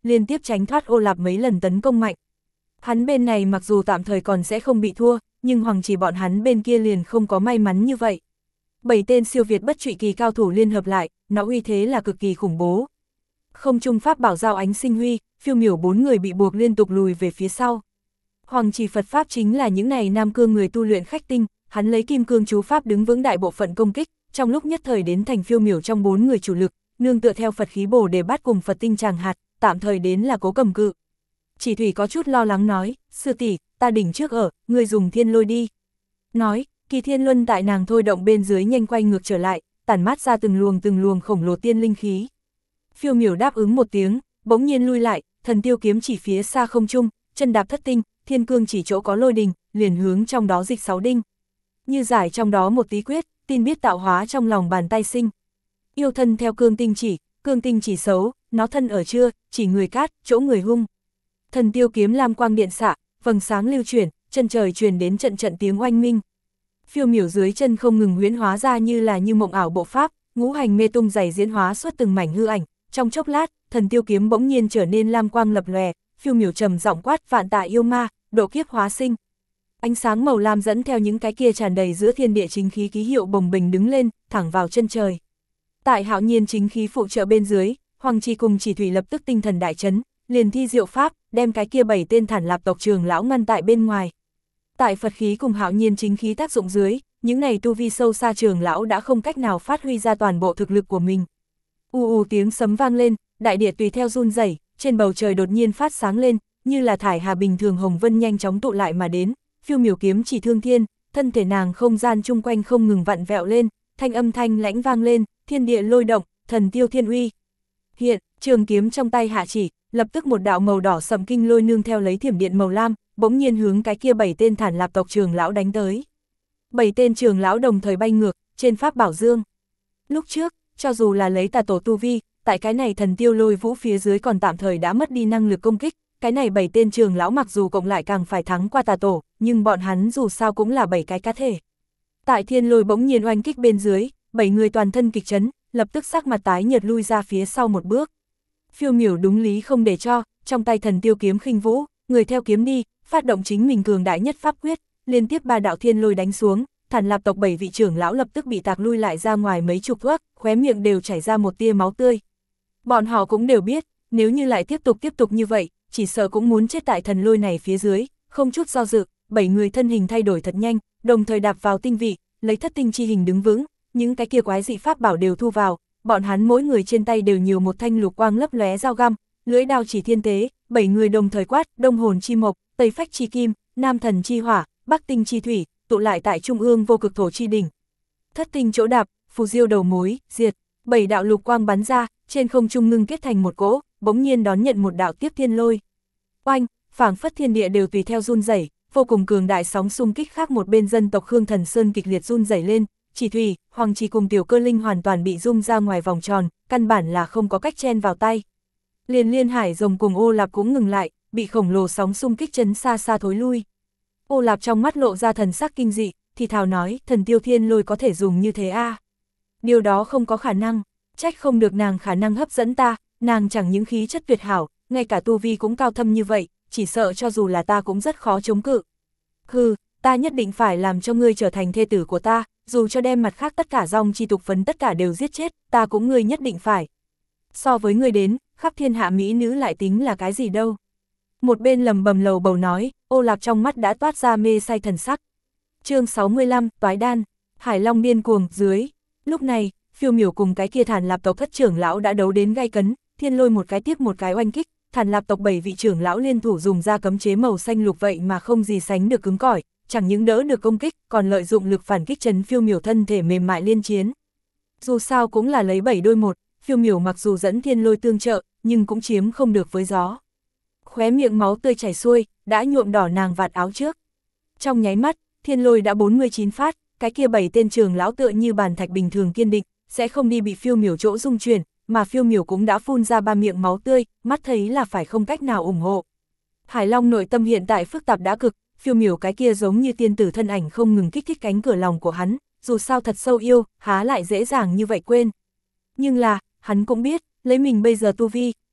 liên tiếp tránh thoát Ô Lạp mấy lần tấn công mạnh. Hắn bên này mặc dù tạm thời còn sẽ không bị thua, nhưng Hoàng Chỉ bọn hắn bên kia liền không có may mắn như vậy. 7 tên siêu việt bất trụy kỳ cao thủ liên hợp lại, nó uy thế là cực kỳ khủng bố. Không trung pháp bảo giao ánh sinh huy, Phiêu Miểu 4 người bị buộc liên tục lùi về phía sau. Hoàng Chỉ Phật Pháp chính là những này Nam Cương người tu luyện khách tinh, hắn lấy kim cương chú Pháp đứng vững đại bộ phận công kích, trong lúc nhất thời đến thành Phiêu Miểu trong 4 người chủ lực, nương tựa theo Phật khí Bồ Đề Bát cùng Phật tinh tràng hạt, tạm thời đến là cố cầm cự. Chỉ Thủy có chút lo lắng nói, sư tỷ, ta đỉnh trước ở, người dùng thiên lôi đi. Nói, Kỳ Thiên Luân tại nàng thôi động bên dưới nhanh quay ngược trở lại, tản mát ra từng luồng khổng lồ tiên linh khí. Phiêu Miểu đáp ứng một tiếng, bỗng nhiên lui lại, thần tiêu kiếm chỉ phía xa không trung, chân đạp thất tinh, thiên cương chỉ chỗ có lôi đình, liền hướng trong đó dịch 6 đinh. Như giải trong đó một tí quyết, tin biết tạo hóa trong lòng bàn tay sinh. Yêu thân theo cương tinh chỉ xấu, nó thân ở chưa, chỉ người cát, chỗ người hung. Thần tiêu kiếm lam quang điện xạ, vầng sáng lưu chuyển, chân trời truyền đến trận trận tiếng oanh minh. Phiêu Miểu dưới chân không ngừng huyễn hóa ra như mộng ảo bộ pháp, ngũ hành mê tung dày diễn hóa xuất từng mảnh hư ảnh, trong chốc lát, thần tiêu kiếm bỗng nhiên trở nên lam quang lập lòe, Phiêu Miểu trầm giọng quát vạn tạ yêu ma, độ kiếp hóa sinh. Ánh sáng màu lam dẫn theo những cái kia tràn đầy giữa thiên địa chính khí ký hiệu bồng bềnh đứng lên, thẳng vào chân trời. Tại Hạo Nhiên chính khí phụ trợ bên dưới, Hoàng Chỉ cùng Chỉ Thủy lập tức tinh thần đại chấn, liền thi diệu pháp, đem cái kia 7 tên Thản Lạp tộc trưởng lão ngăn tại bên ngoài. Tại Phật khí cùng Hạo Nhiên chính khí tác dụng dưới, những này tu vi sâu xa trưởng lão đã không cách nào phát huy ra toàn bộ thực lực của mình. Tiếng sấm vang lên, đại địa tùy theo run rẩy, trên bầu trời đột nhiên phát sáng lên, như là thải hà bình thường hồng vân nhanh chóng tụ lại mà đến. Phiêu Miểu kiếm chỉ thương thiên, thân thể nàng không gian chung quanh không ngừng vặn vẹo lên, thanh âm thanh lãnh vang lên, thiên địa lôi động, thần tiêu thiên uy. Hiện, trường kiếm trong tay hạ chỉ, lập tức một đạo màu đỏ sẫm kinh lôi nương theo lấy thiểm điện màu lam, bỗng nhiên hướng cái kia 7 tên Thản Lạp tộc trưởng lão đánh tới. 7 tên trưởng lão đồng thời bay ngược, trên pháp bảo dương. Lúc trước, cho dù là lấy tà tổ tu vi, tại cái này thần tiêu lôi vũ phía dưới còn tạm thời đã mất đi năng lực công kích, cái này 7 tên trưởng lão mặc dù cộng lại càng phải thắng qua tà tổ, nhưng bọn hắn dù sao cũng là 7 cái cá thể. Tại thiên lôi bỗng nhiên oanh kích bên dưới, 7 người toàn thân kịch chấn, lập tức sắc mặt tái nhợt lui ra phía sau một bước. Phiêu Miểu đúng lý không để cho, trong tay thần tiêu kiếm khinh vũ, người theo kiếm đi, phát động chính mình cường đại nhất pháp quyết, liên tiếp 3 đạo thiên lôi đánh xuống, Thản Lạp tộc 7 vị trưởng lão lập tức bị tạc lui lại ra ngoài mấy chục thước, khóe miệng đều chảy ra một tia máu tươi. Bọn họ cũng đều biết, nếu như lại tiếp tục như vậy, chỉ sợ cũng muốn chết tại thần lôi này phía dưới, không chút do dự, 7 người thân hình thay đổi thật nhanh, đồng thời đạp vào tinh vị, lấy thất tinh chi hình đứng vững, những cái kia quái dị pháp bảo đều thu vào, bọn hắn mỗi người trên tay đều nhiều một thanh lục quang lấp lóe dao găm, lưỡi đao chỉ thiên tế, 7 người đồng thời quát, đông hồn chi mộc, tây phách chi kim, nam thần chi hỏa, bắc tinh chi thủy, tụ lại tại trung ương vô cực thổ chi đỉnh. Thất tinh chỗ đạp, phù diêu đầu mối, diệt, 7 đạo lục quang bắn ra, trên không trung ngưng kết thành một cỗ, bỗng nhiên đón nhận một đạo tiếp thiên lôi. Oanh, phảng phất thiên địa đều tùy theo run rẩy, vô cùng cường đại sóng xung kích khác một bên dân tộc Khương Thần Sơn kịch liệt run rẩy lên, Chỉ Thủy, Hoàng Chỉ cùng Tiểu Cơ Linh hoàn toàn bị rung ra ngoài vòng tròn, căn bản là không có cách chen vào tay. Liền Liên Hải Rồng cùng Ô Lạp cũng ngừng lại, bị khổng lồ sóng xung kích chấn xa xa thối lui. Ô Lạp trong mắt lộ ra thần sắc kinh dị, thì thào nói, thần tiêu thiên lôi có thể dùng như thế à? Điều đó không có khả năng, trách không được nàng khả năng hấp dẫn ta, nàng chẳng những khí chất tuyệt hảo, ngay cả tu vi cũng cao thâm như vậy, chỉ sợ cho dù là ta cũng rất khó chống cự. Hừ, ta nhất định phải làm cho ngươi trở thành thê tử của ta, dù cho đem mặt khác tất cả dòng chi tục phấn tất cả đều giết chết, ta cũng ngươi nhất định phải. So với ngươi đến, khắp thiên hạ mỹ nữ lại tính là cái gì đâu. Một bên lầm bầm lầu bầu nói, Ô Lạp trong mắt đã toát ra mê say thần sắc. Chương 65, Toái Đan, Hải Long điên cuồng, dưới. Lúc này, Phiêu Miểu cùng cái kia Thản Lạp tộc thất trưởng lão đã đấu đến gay cấn, thiên lôi một cái tiếp một cái oanh kích, Thản Lạp tộc 7 vị trưởng lão liên thủ dùng ra cấm chế màu xanh lục vậy mà không gì sánh được cứng cỏi, chẳng những đỡ được công kích, còn lợi dụng lực phản kích trấn Phiêu Miểu thân thể mềm mại liên chiến. Dù sao cũng là lấy 7 đôi 1, Phiêu Miểu mặc dù dẫn thiên lôi tương trợ, nhưng cũng chiếm không được với gió. Khóe miệng máu tươi chảy xuôi, đã nhuộm đỏ nàng vạt áo trước. Trong nháy mắt, thiên lôi đã 49 phát, cái kia 7 tên trưởng lão tựa như bàn thạch bình thường kiên định, sẽ không đi bị Phiêu Miểu chỗ dung chuyển, mà Phiêu Miểu cũng đã phun ra 3 miệng máu tươi, mắt thấy là phải không cách nào ủng hộ. Hải Long nội tâm hiện tại phức tạp đã cực, Phiêu Miểu cái kia giống như tiên tử thân ảnh không ngừng kích thích cánh cửa lòng của hắn, dù sao thật sâu yêu, há lại dễ dàng như vậy quên. Nhưng là, hắn cũng biết, lấy mình bây giờ tu vi,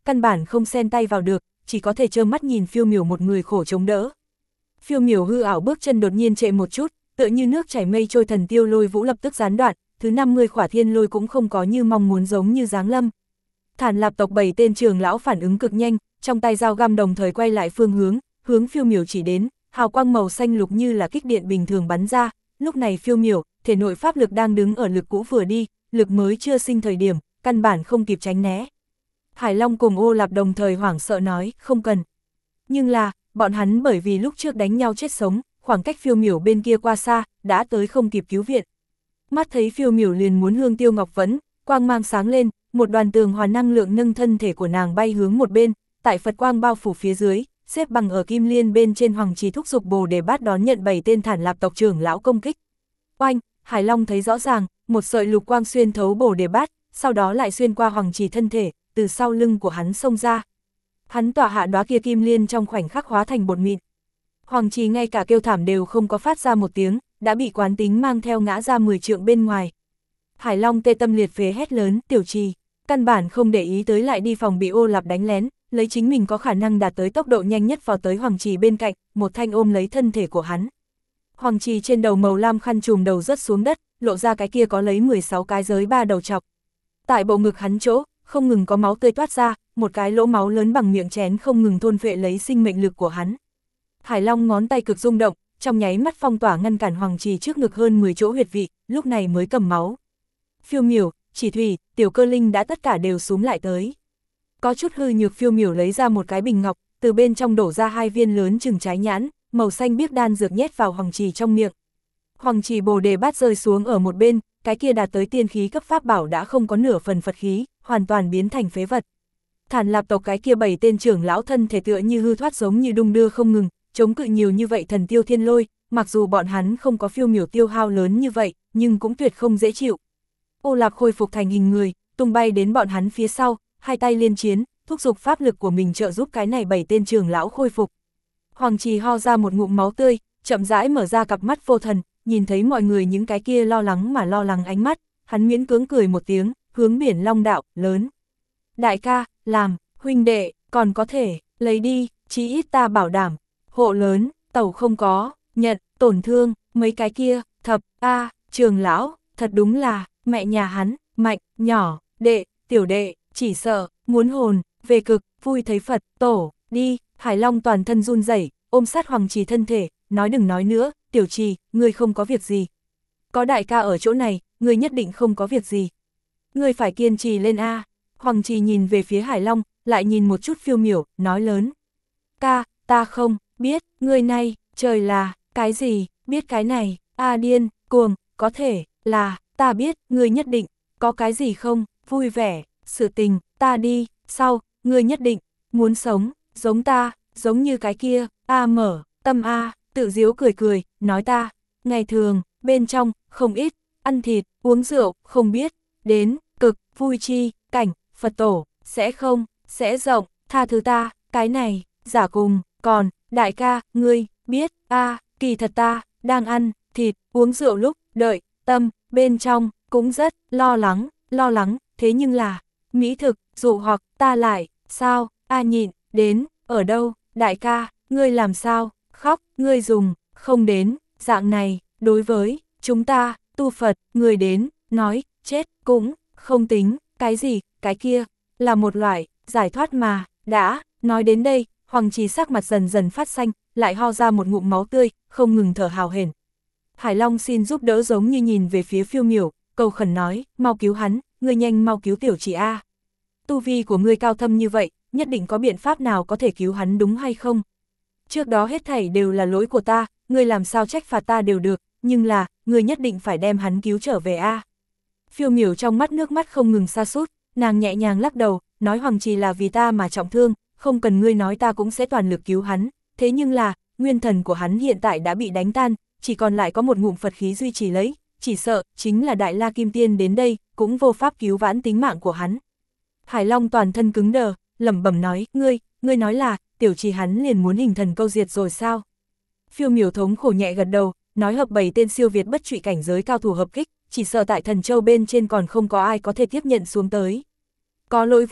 căn bản không xen tay vào được, chỉ có thể trơ mắt nhìn Phiêu Miểu một người khổ chống đỡ. Phiêu Miểu hư ảo bước chân đột nhiên trệ một chút, tựa như nước chảy mây trôi, thần tiêu lôi vũ lập tức gián đoạn, thứ 50 khỏa thiên lôi cũng không có như mong muốn giống như giáng lâm. Thản Lạp tộc 7 tên trưởng lão phản ứng cực nhanh, trong tay dao găm đồng thời quay lại phương hướng Phiêu Miểu chỉ đến, hào quang màu xanh lục như là kích điện bình thường bắn ra. Lúc này Phiêu Miểu, thể nội pháp lực đang đứng ở lực cũ vừa đi, lực mới chưa sinh thời điểm, căn bản không kịp tránh né. Hải Long cùng Ô Lạp đồng thời hoảng sợ nói, không cần. Nhưng là, bọn hắn bởi vì lúc trước đánh nhau chết sống, khoảng cách Phiêu Miểu bên kia qua xa, đã tới không kịp cứu viện. Mắt thấy Phiêu Miểu liền muốn hương tiêu ngọc vẫn, quang mang sáng lên, một đoàn tường hòa năng lượng nâng thân thể của nàng bay hướng một bên, tại Phật quang bao phủ phía dưới, xếp bằng ở kim liên bên trên Hoàng Trì thúc giục Bồ Đề Bát đón nhận 7 tên Thản Lạp tộc trưởng lão công kích. Oanh, Hải Long thấy rõ ràng, một sợi lục quang xuyên thấu Bồ Đề Bát, sau đó lại xuyên qua Hoàng Trì thân thể, từ sau lưng của hắn xông ra. Hắn tỏa hạ đóa kia kim liên trong khoảnh khắc hóa thành bột mịn. Hoàng Trì ngay cả kêu thảm đều không có phát ra một tiếng, đã bị quán tính mang theo ngã ra 10 trượng bên ngoài. Hải Long tê tâm liệt phế hét lớn, Tiểu Trì, căn bản không để ý tới lại đi phòng bị Ô Lạp đánh lén, lấy chính mình có khả năng đạt tới tốc độ nhanh nhất vào tới Hoàng Trì bên cạnh, một thanh ôm lấy thân thể của hắn. Hoàng Trì trên đầu màu lam khăn trùm đầu rớt xuống đất, lộ ra cái kia có lấy 16 cái giới 3 đầu chọc. Tại bộ ngực hắn chỗ, không ngừng có máu tươi toát ra, một cái lỗ máu lớn bằng miệng chén không ngừng thôn phệ lấy sinh mệnh lực của hắn. Hải Long ngón tay cực rung động, trong nháy mắt phong tỏa ngăn cản Hoàng Trì trước ngực hơn 10 chỗ huyệt vị, lúc này mới cầm máu. Phiêu Miểu, Chỉ Thủy, Tiểu Cơ Linh đã tất cả đều xúm lại tới. Có chút hư nhược Phiêu Miểu lấy ra một cái bình ngọc, từ bên trong đổ ra 2 viên lớn chừng trái nhãn, màu xanh biếc đan dược nhét vào Hoàng Trì trong miệng. Hoàng Trì Bồ Đề Bát rơi xuống ở một bên, cái kia đạt tới tiên khí cấp pháp bảo đã không có nửa phần Phật khí, hoàn toàn biến thành phế vật. Thản Lạp tộc cái kia 7 tên trưởng lão thân thể tựa như hư thoát giống như đung đưa không ngừng, chống cự nhiều như vậy thần tiêu thiên lôi, mặc dù bọn hắn không có Phiêu Miểu tiêu hao lớn như vậy, nhưng cũng tuyệt không dễ chịu. Ô Lạp khôi phục thành hình người, tung bay đến bọn hắn phía sau, hai tay liên chiến, thúc giục pháp lực của mình trợ giúp cái này 7 tên trưởng lão khôi phục. Hoàng Trì ho ra một ngụm máu tươi, chậm rãi mở ra cặp mắt vô thần, nhìn thấy mọi người những cái kia lo lắng ánh mắt, hắn miễn cưỡng cười một tiếng, hướng Biển Long đạo, lớn. Đại ca, làm, huynh đệ, còn có thể, lấy đi, chí ít ta bảo đảm, hộ lớn, tẩu không có, nhận, tổn thương, mấy cái kia, thập, trường lão, thật đúng là, mẹ nhà hắn, mạnh, nhỏ, đệ, tiểu đệ, chỉ sợ, muốn hồn, về cực, vui thấy Phật, tổ, đi. Hải Long toàn thân run rẩy, ôm sát Hoàng Trì thân thể, nói đừng nói nữa, Tiểu Trì, ngươi không có việc gì. Có đại ca ở chỗ này, ngươi nhất định không có việc gì. Ngươi phải kiên trì lên a. Hoàng Trì nhìn về phía Hải Long, lại nhìn một chút Phiêu Miểu, nói lớn. Ca, ta không, biết, ngươi này, trời là, cái gì, biết cái này, điên, cuồng, có thể, là, ta biết, ngươi nhất định, có cái gì không, vui vẻ, sự tình, ta đi, sau, ngươi nhất định, muốn sống, giống ta, giống như cái kia, mở, tâm tự diếu cười, nói ta, ngày thường, bên trong, không ít, ăn thịt, uống rượu, không biết, đến, cực, vui chi, cảnh, Phật tổ, sẽ không, sẽ rộng, tha thứ ta, cái này, giả cùng, còn, đại ca, ngươi, biết, kỳ thật ta, đang ăn, thịt, uống rượu lúc, đợi, tâm, bên trong, cũng rất, lo lắng, thế nhưng là, mỹ thực, dụ hoặc, ta lại, sao, nhịn, đến, ở đâu, đại ca, ngươi làm sao, khóc, ngươi dùng, không đến, dạng này, đối với, chúng ta, tu Phật, người đến, nói, chết, cũng, không tính, cái gì, cái kia, là một loại, giải thoát mà, đã, nói đến đây, Hoàng Trì sắc mặt dần dần phát xanh, lại ho ra một ngụm máu tươi, không ngừng thở hào hển. Hải Long xin giúp đỡ giống như nhìn về phía Phiêu Miểu, cầu khẩn nói, mau cứu hắn, ngươi nhanh mau cứu Tiểu Trì a. Tu vi của ngươi cao thâm như vậy, nhất định có biện pháp nào có thể cứu hắn đúng hay không? Trước đó hết thảy đều là lỗi của ta, ngươi làm sao trách phạt ta đều được, nhưng là, ngươi nhất định phải đem hắn cứu trở về a. Phiêu Miểu trong mắt nước mắt không ngừng sa sút, nàng nhẹ nhàng lắc đầu, nói Hoàng Trì là vì ta mà trọng thương, không cần ngươi nói ta cũng sẽ toàn lực cứu hắn, thế nhưng là, nguyên thần của hắn hiện tại đã bị đánh tan, chỉ còn lại có một ngụm Phật khí duy trì lấy, chỉ sợ, chính là Đại La Kim Tiên đến đây, cũng vô pháp cứu vãn tính mạng của hắn. Hải Long toàn thân cứng đờ, lẩm bẩm nói, ngươi nói là, Tiểu Trì hắn liền muốn hình thần câu diệt rồi sao? Phiêu Miểu thống khổ nhẹ gật đầu, nói hợp 7 tên siêu việt bất trụy cảnh giới cao thủ hợp kích, chỉ sợ tại Thần Châu bên trên còn không có ai có thể tiếp nhận xuống tới. Có lỗi với,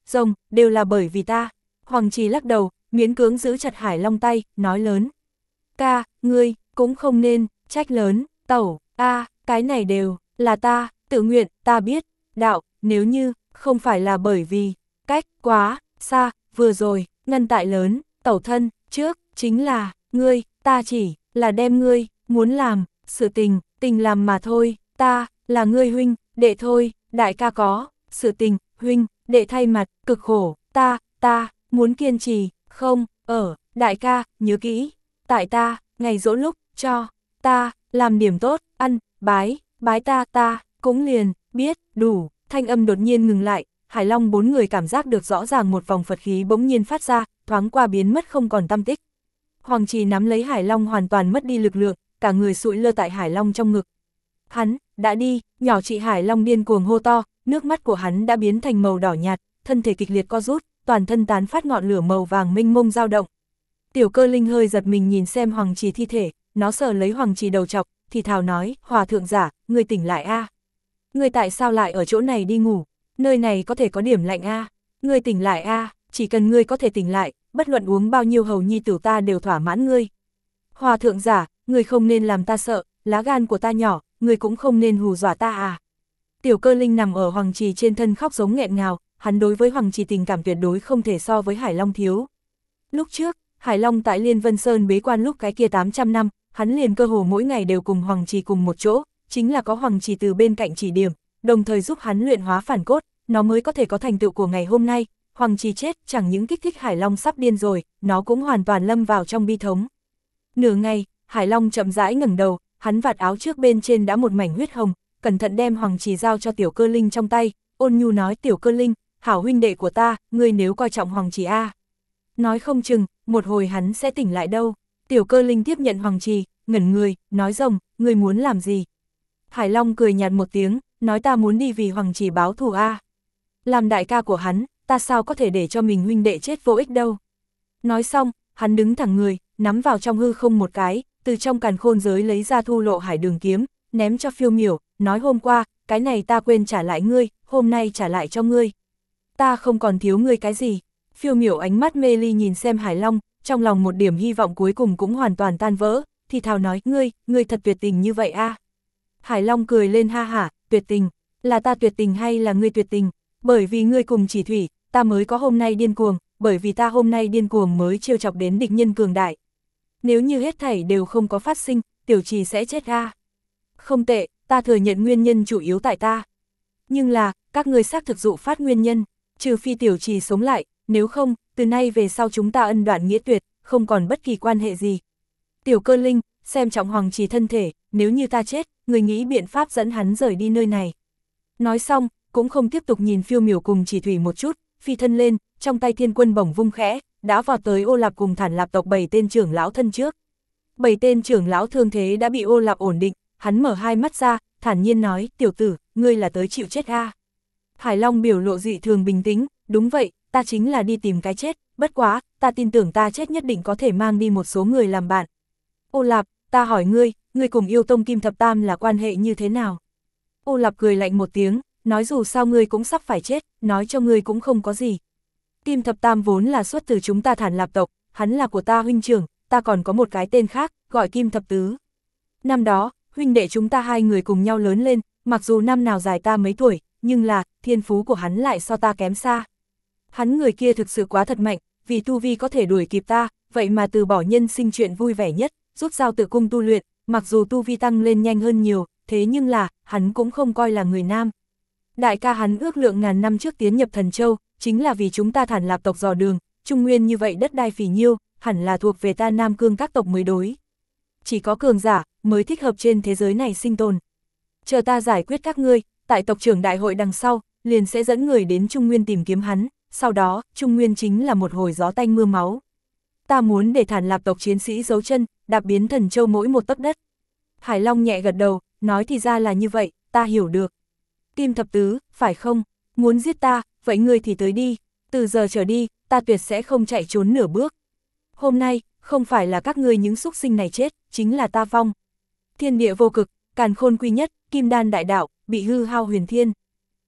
rồng, đều là bởi vì ta. Hoàng Trì lắc đầu, miễn cưỡng giữ chặt Hải Long tay, nói lớn. Ca, ngươi, cũng không nên, trách lớn, tẩu, cái này đều, là ta, tự nguyện, ta biết, đạo, nếu như, không phải là bởi vì, cách, quá, xa, vừa rồi, ngăn tại lớn, tẩu thân, trước, chính là, ngươi, ta chỉ, là đem ngươi, muốn làm, sự tình làm mà thôi, ta, là ngươi huynh, đệ thôi, đại ca có, sự tình, huynh, đệ thay mặt, cực khổ, ta, muốn kiên trì, không, đại ca, nhớ kỹ, tại ta, ngày dỗ lúc, cho, ta, làm điểm tốt, ăn, bái ta, cũng liền, biết, đủ, thanh âm đột nhiên ngừng lại, Hải Long bốn người cảm giác được rõ ràng một vòng Phật khí bỗng nhiên phát ra, thoáng qua biến mất không còn tăm tích. Hoàng Trì nắm lấy Hải Long hoàn toàn mất đi lực lượng, cả người sụi lơ tại Hải Long trong ngực. Hắn, đã đi, nhỏ chị Hải Long điên cuồng hô to, nước mắt của hắn đã biến thành màu đỏ nhạt, thân thể kịch liệt co rút, toàn thân tán phát ngọn lửa màu vàng mênh mông dao động. Tiểu Cơ Linh hơi giật mình nhìn xem Hoàng Trì thi thể, nó sờ lấy Hoàng Trì đầu chọc, thì thào nói, Hòa thượng giả, ngươi tỉnh lại a. Ngươi tại sao lại ở chỗ này đi ngủ, nơi này có thể có điểm lạnh a. Ngươi tỉnh lại a, chỉ cần ngươi có thể tỉnh lại, bất luận uống bao nhiêu hầu nhi tử ta đều thỏa mãn ngươi. Hòa thượng giả, ngươi không nên làm ta sợ, lá gan của ta nhỏ, ngươi cũng không nên hù dọa ta à. Tiểu Cơ Linh nằm ở Hoàng Trì trên thân khóc giống nghẹn ngào, hắn đối với Hoàng Trì tình cảm tuyệt đối không thể so với Hải Long thiếu. Lúc trước, Hải Long tại Liên Vân Sơn bế quan lúc cái kia 800 năm, hắn liền cơ hồ mỗi ngày đều cùng Hoàng Trì cùng một chỗ, chính là có Hoàng Trì từ bên cạnh chỉ điểm, đồng thời giúp hắn luyện hóa phản cốt, nó mới có thể có thành tựu của ngày hôm nay. Hoàng Trì chết chẳng những kích thích Hải Long sắp điên rồi, nó cũng hoàn toàn lâm vào trong bi thống. Nửa ngày, Hải Long chậm rãi ngẩng đầu, hắn vạt áo trước bên trên đã một mảnh huyết hồng, cẩn thận đem Hoàng Trì giao cho Tiểu Cơ Linh trong tay, ôn nhu nói, Tiểu Cơ Linh, hảo huynh đệ của ta, ngươi nếu coi trọng Hoàng Trì a, nói không chừng, một hồi hắn sẽ tỉnh lại đâu. Tiểu Cơ Linh tiếp nhận Hoàng Trì, ngẩn người, nói, rồng, ngươi muốn làm gì? Hải Long cười nhạt một tiếng, nói, ta muốn đi vì Hoàng Trì báo thù a. Làm đại ca của hắn, ta sao có thể để cho mình huynh đệ chết vô ích đâu. Nói xong, hắn đứng thẳng người, nắm vào trong hư không một cái, từ trong càn khôn giới lấy ra Thu Lộ Hải Đường kiếm, ném cho Phiêu Miểu, nói, hôm qua, cái này ta quên trả lại ngươi, hôm nay trả lại cho ngươi. Ta không còn thiếu ngươi cái gì. Phiêu Miểu ánh mắt mê ly nhìn xem Hải Long, trong lòng một điểm hy vọng cuối cùng cũng hoàn toàn tan vỡ, thì thào nói, ngươi thật tuyệt tình như vậy a. Hải Long cười lên, ha hả, tuyệt tình, là ta tuyệt tình hay là ngươi tuyệt tình? Bởi vì ngươi cùng Chỉ Thủy, ta mới có hôm nay điên cuồng, bởi vì ta hôm nay điên cuồng mới trêu chọc đến địch nhân cường đại. Nếu như hết thảy đều không có phát sinh, Tiểu Trì sẽ chết a. Không tệ, ta thừa nhận nguyên nhân chủ yếu tại ta. Nhưng là, các ngươi xác thực dụ phát nguyên nhân, trừ phi Tiểu Trì sống lại, nếu không, từ nay về sau chúng ta ân đoạn nghĩa tuyệt, không còn bất kỳ quan hệ gì. Tiểu Cơ Linh, xem trọng Hoàng Trì thân thể, nếu như ta chết, người nghĩ biện pháp dẫn hắn rời đi nơi này. Nói xong, cũng không tiếp tục nhìn Phiêu Miểu cùng Chỉ Thủy một chút, phi thân lên, trong tay thiên quân bổng vung khẽ, đã vào tới Ô Lạp cùng Thản Lạp tộc 7 tên trưởng lão thân trước. 7 tên trưởng lão thương thế đã bị Ô Lạp ổn định, hắn mở hai mắt ra, thản nhiên nói, tiểu tử, ngươi là tới chịu chết a. Hải Long biểu lộ dị thường bình tĩnh, đúng vậy, ta chính là đi tìm cái chết, bất quá, ta tin tưởng ta chết nhất định có thể mang đi một số người làm bạn. Ô Lạp, ta hỏi ngươi cùng Yêu Tông Kim Thập Tam là quan hệ như thế nào? Ô Lạp cười lạnh một tiếng, nói, dù sao ngươi cũng sắp phải chết, nói cho ngươi cũng không có gì. Kim Thập Tam vốn là xuất từ chúng ta Thản Lạp tộc, hắn là của ta huynh trưởng, ta còn có một cái tên khác, gọi Kim Thập Tứ. Năm đó, huynh đệ chúng ta hai người cùng nhau lớn lên, mặc dù năm nào dài ta mấy tuổi, nhưng là, thiên phú của hắn lại so ta kém xa. Hắn người kia thực sự quá thật mạnh, vì tu vi có thể đuổi kịp ta, vậy mà từ bỏ nhân sinh chuyện vui vẻ nhất, rút dao tự cung tu luyện, mặc dù tu vi tăng lên nhanh hơn nhiều, thế nhưng là, hắn cũng không coi là người nam. Đại ca hắn ước lượng ngàn năm trước tiến nhập Thần Châu, chính là vì chúng ta Thản Lạp tộc dò đường, Trung Nguyên như vậy đất đai phì nhiêu, hẳn là thuộc về ta Nam Cương các tộc mới đối. Chỉ có cường giả, mới thích hợp trên thế giới này sinh tồn. Chờ ta giải quyết các ngươi, tại tộc trưởng đại hội đằng sau, liền sẽ dẫn người đến Trung Nguyên tìm kiếm hắn, sau đó, Trung Nguyên chính là một hồi gió tanh mưa máu. Ta muốn để Thản Lạp tộc chiến sĩ giấu chân, đạp biến Thần Châu mỗi một tấc đất. Hải Long nhẹ gật đầu, nói, thì ra là như vậy, ta hiểu được. Kim Thập Tứ, phải không? Muốn giết ta, vậy ngươi thì tới đi, từ giờ trở đi, ta tuyệt sẽ không chạy trốn nửa bước. Hôm nay, không phải là các ngươi những súc sinh này chết, chính là ta vong. Thiên địa vô cực, càn khôn quy nhất, kim đan đại đạo, bị hư hao huyền thiên.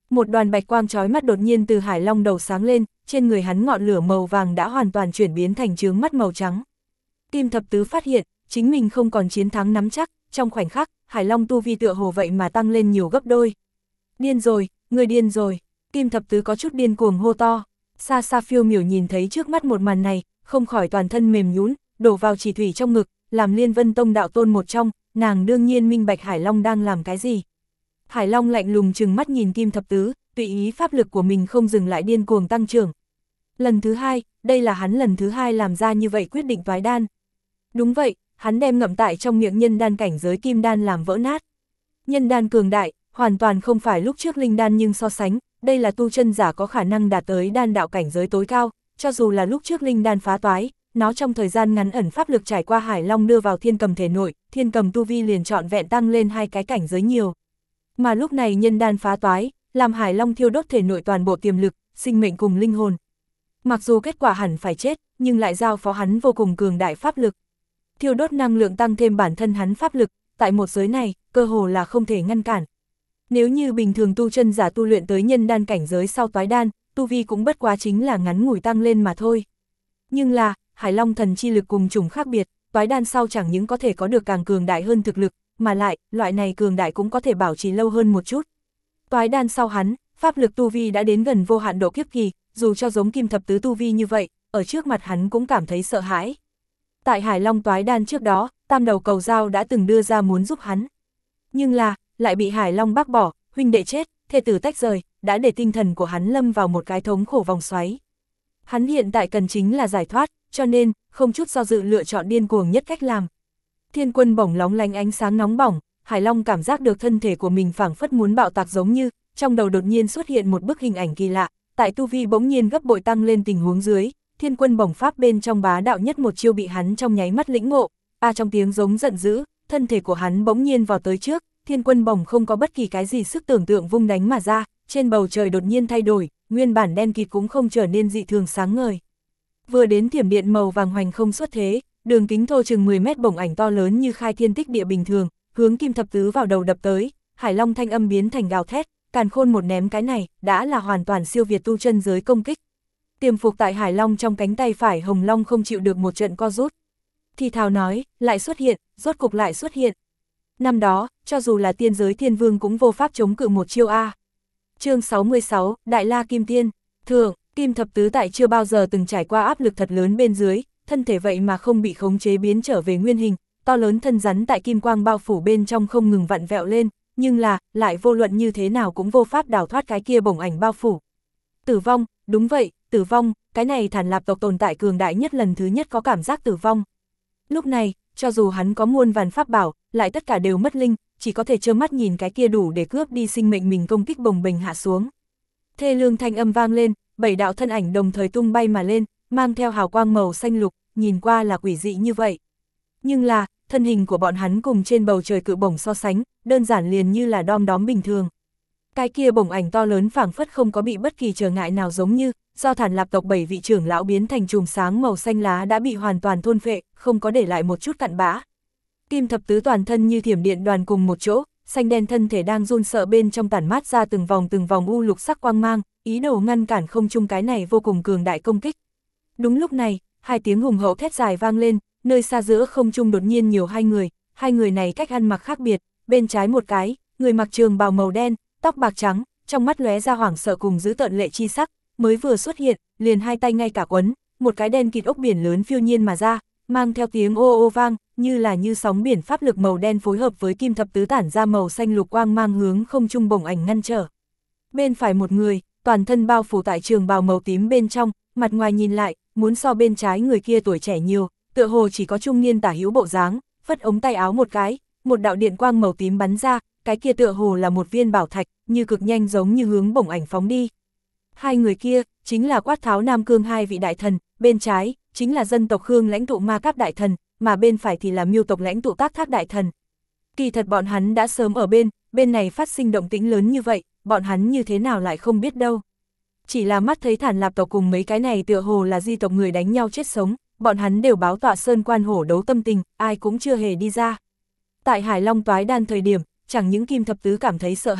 Một đoàn bạch quang chói mắt đột nhiên từ Hải Long đầu sáng lên, trên người hắn ngọn lửa màu vàng đã hoàn toàn chuyển biến thành chướng mắt màu trắng. Kim Thập Tứ phát hiện, chính mình không còn chiến thắng nắm chắc, trong khoảnh khắc, Hải Long tu vi tựa hồ vậy mà tăng lên nhiều gấp đôi. Điên rồi, người điên rồi, Kim Thập Tứ có chút điên cuồng hô to. Xa xa Phiêu Miểu nhìn thấy trước mắt một màn này, không khỏi toàn thân mềm nhũn, đổ vào chỉ thủy trong ngực, làm Liên Vân Tông đạo tôn một trong, nàng đương nhiên minh bạch Hải Long đang làm cái gì. Hải Long lạnh lùng trừng mắt nhìn Kim Thập Tứ, tùy ý pháp lực của mình không dừng lại điên cuồng tăng trưởng. Lần thứ hai, đây là hắn lần thứ hai làm ra như vậy quyết định toái đan. Đúng vậy, hắn đem ngậm tại trong miệng nhân đan cảnh giới kim đan làm vỡ nát. Nhân đan cường đại, hoàn toàn không phải lúc trước linh đan nhưng so sánh, đây là tu chân giả có khả năng đạt tới đan đạo cảnh giới tối cao, cho dù là lúc trước linh đan phá toái, nó trong thời gian ngắn ẩn pháp lực trải qua Hải Long đưa vào thiên cầm thể nội, thiên cầm tu vi liền trọn vẹn tăng lên 2 cái cảnh giới nhiều. Mà lúc này nhân đan phá toái, làm Hải Long thiêu đốt thể nội toàn bộ tiềm lực, sinh mệnh cùng linh hồn. Mặc dù kết quả hẳn phải chết, nhưng lại giao phó hắn vô cùng cường đại pháp lực. Thiêu đốt năng lượng tăng thêm bản thân hắn pháp lực, tại một giới này, cơ hồ là không thể ngăn cản. Nếu như bình thường tu chân giả tu luyện tới nhân đan cảnh giới sau toái đan, tu vi cũng bất quá chính là ngắn ngủi tăng lên mà thôi. Nhưng là, Hải Long thần chi lực cùng chủng khác biệt, toái đan sau chẳng những có thể có được càng cường đại hơn thực lực, mà lại, loại này cường đại cũng có thể bảo trì lâu hơn một chút. Toái đan sau hắn, pháp lực tu vi đã đến gần vô hạn độ kiếp kỳ, dù cho giống Kim Thập Tứ tu vi như vậy, ở trước mặt hắn cũng cảm thấy sợ hãi. Tại Hải Long toái đan trước đó, Tam Đầu Cầu Dao đã từng đưa ra muốn giúp hắn. Nhưng là, lại bị Hải Long bác bỏ, huynh đệ chết, thê tử tách rời, đã để tinh thần của hắn lâm vào một cái thống khổ vòng xoáy. Hắn hiện tại cần chính là giải thoát, cho nên, không chút do dự lựa chọn điên cuồng nhất cách làm. Thiên quân bổng lóng lánh ánh sáng nóng bỏng, Hải Long cảm giác được thân thể của mình phảng phất muốn bạo tạc giống như, trong đầu đột nhiên xuất hiện một bức hình ảnh kỳ lạ, tại tu vi bỗng nhiên gấp bội tăng lên tình huống dưới, thiên quân bổng pháp bên trong bá đạo nhất một chiêu bị hắn trong nháy mắt lĩnh ngộ, trong tiếng giống giận dữ, thân thể của hắn bỗng nhiên vào tới trước, thiên quân bổng không có bất kỳ cái gì sức tưởng tượng vung đánh mà ra, trên bầu trời đột nhiên thay đổi, nguyên bản đen kịt cũng không trở nên dị thường sáng ngời. Vừa đến thiểm điện màu vàng hoành không xuất thế, đường kính thô chừng 10 mét bổng ảnh to lớn như khai thiên tích địa bình thường, hướng Kim Thập Tứ vào đầu đập tới, Hải Long thanh âm biến thành gào thét, càn khôn một ném cái này, đã là hoàn toàn siêu việt tu chân giới công kích. Tiềm phục tại Hải Long trong cánh tay phải Hồng Long không chịu được một trận co rút. Thì thào nói, lại xuất hiện, rốt cục lại xuất hiện. Năm đó, cho dù là tiên giới thiên vương cũng vô pháp chống cự một chiêu A. Chương 66, Đại La Kim Tiên, thượng, Kim Thập Tứ tại chưa bao giờ từng trải qua áp lực thật lớn bên dưới, thân thể vậy mà không bị khống chế biến trở về nguyên hình, to lớn thân rắn tại kim quang bao phủ bên trong không ngừng vặn vẹo lên, nhưng là, lại vô luận như thế nào cũng vô pháp đào thoát cái kia bổng ảnh bao phủ. Tử vong, đúng vậy, tử vong, cái này Thản Lạp tộc tồn tại cường đại nhất lần thứ nhất có cảm giác tử vong. Lúc này, cho dù hắn có muôn vàn pháp bảo, lại tất cả đều mất linh, chỉ có thể trơ mắt nhìn cái kia đủ để cướp đi sinh mệnh mình công kích bồng bềnh hạ xuống. Thê lương thanh âm vang lên, 7 đạo thân ảnh đồng thời tung bay mà lên, mang theo hào quang màu xanh lục, nhìn qua là quỷ dị như vậy. Nhưng là, thân hình của bọn hắn cùng trên bầu trời cự bổng so sánh, đơn giản liền như là đom đóm bình thường. Cái kia bổng ảnh to lớn phảng phất không có bị bất kỳ trở ngại nào giống như, do Thản Lạp tộc 7 vị trưởng lão biến thành chùm sáng màu xanh lá đã bị hoàn toàn thôn phệ, không có để lại một chút cặn bã. Kim Thập Tứ toàn thân như thiểm điện đoàn cùng một chỗ, xanh đen thân thể đang run sợ bên trong tản mát ra từng vòng u lục sắc quang mang, ý đồ ngăn cản không trung cái này vô cùng cường đại công kích. Đúng lúc này, hai tiếng hùng hậu thét dài vang lên, nơi xa giữa không trung đột nhiên nhiều hai người này cách ăn mặc khác biệt, bên trái một cái, người mặc trường bào màu đen, tóc bạc trắng, trong mắt lóe ra hoảng sợ cùng dữ tợn lệ chi sắc, mới vừa xuất hiện, liền hai tay ngay cả quấn, một cái đen kịt ốc biển lớn phiêu nhiên mà ra, mang theo tiếng ô ô vang, như sóng biển pháp lực màu đen phối hợp với Kim Thập Tứ tản ra màu xanh lục quang mang hướng không trung bổng ảnh ngăn trở. Bên phải một người, toàn thân bao phủ tại trường bào màu tím bên trong, mặt ngoài nhìn lại, muốn so bên trái người kia tuổi trẻ nhiều, tựa hồ chỉ có trung niên tả hữu bộ dáng, phất ống tay áo một cái, một đạo điện quang màu tím bắn ra, cái kia tựa hồ là một viên bảo thạch, như cực nhanh giống như hướng bổng ảnh phóng đi. Hai người kia, chính là Quát Tháo Nam Cương hai vị đại thần, bên trái, chính là dân tộc Khương lãnh tụ Ma Cáp đại thần, mà bên phải thì là Miêu tộc lãnh tụ Tác Thác đại thần. Kỳ thật bọn hắn đã sớm ở bên này phát sinh động tĩnh lớn như vậy, bọn hắn như thế nào lại không biết đâu. Chỉ là mắt thấy Thản Lạp tộc cùng mấy cái này tựa hồ là di tộc người đánh nhau chết sống, bọn hắn đều báo tọa sơn quan hổ đấu tâm tình, ai cũng chưa hề đi ra. Tại Hải Long toái đan thời điểm, chẳng những Kim Thập Tứ cảm thấy sợ hãi,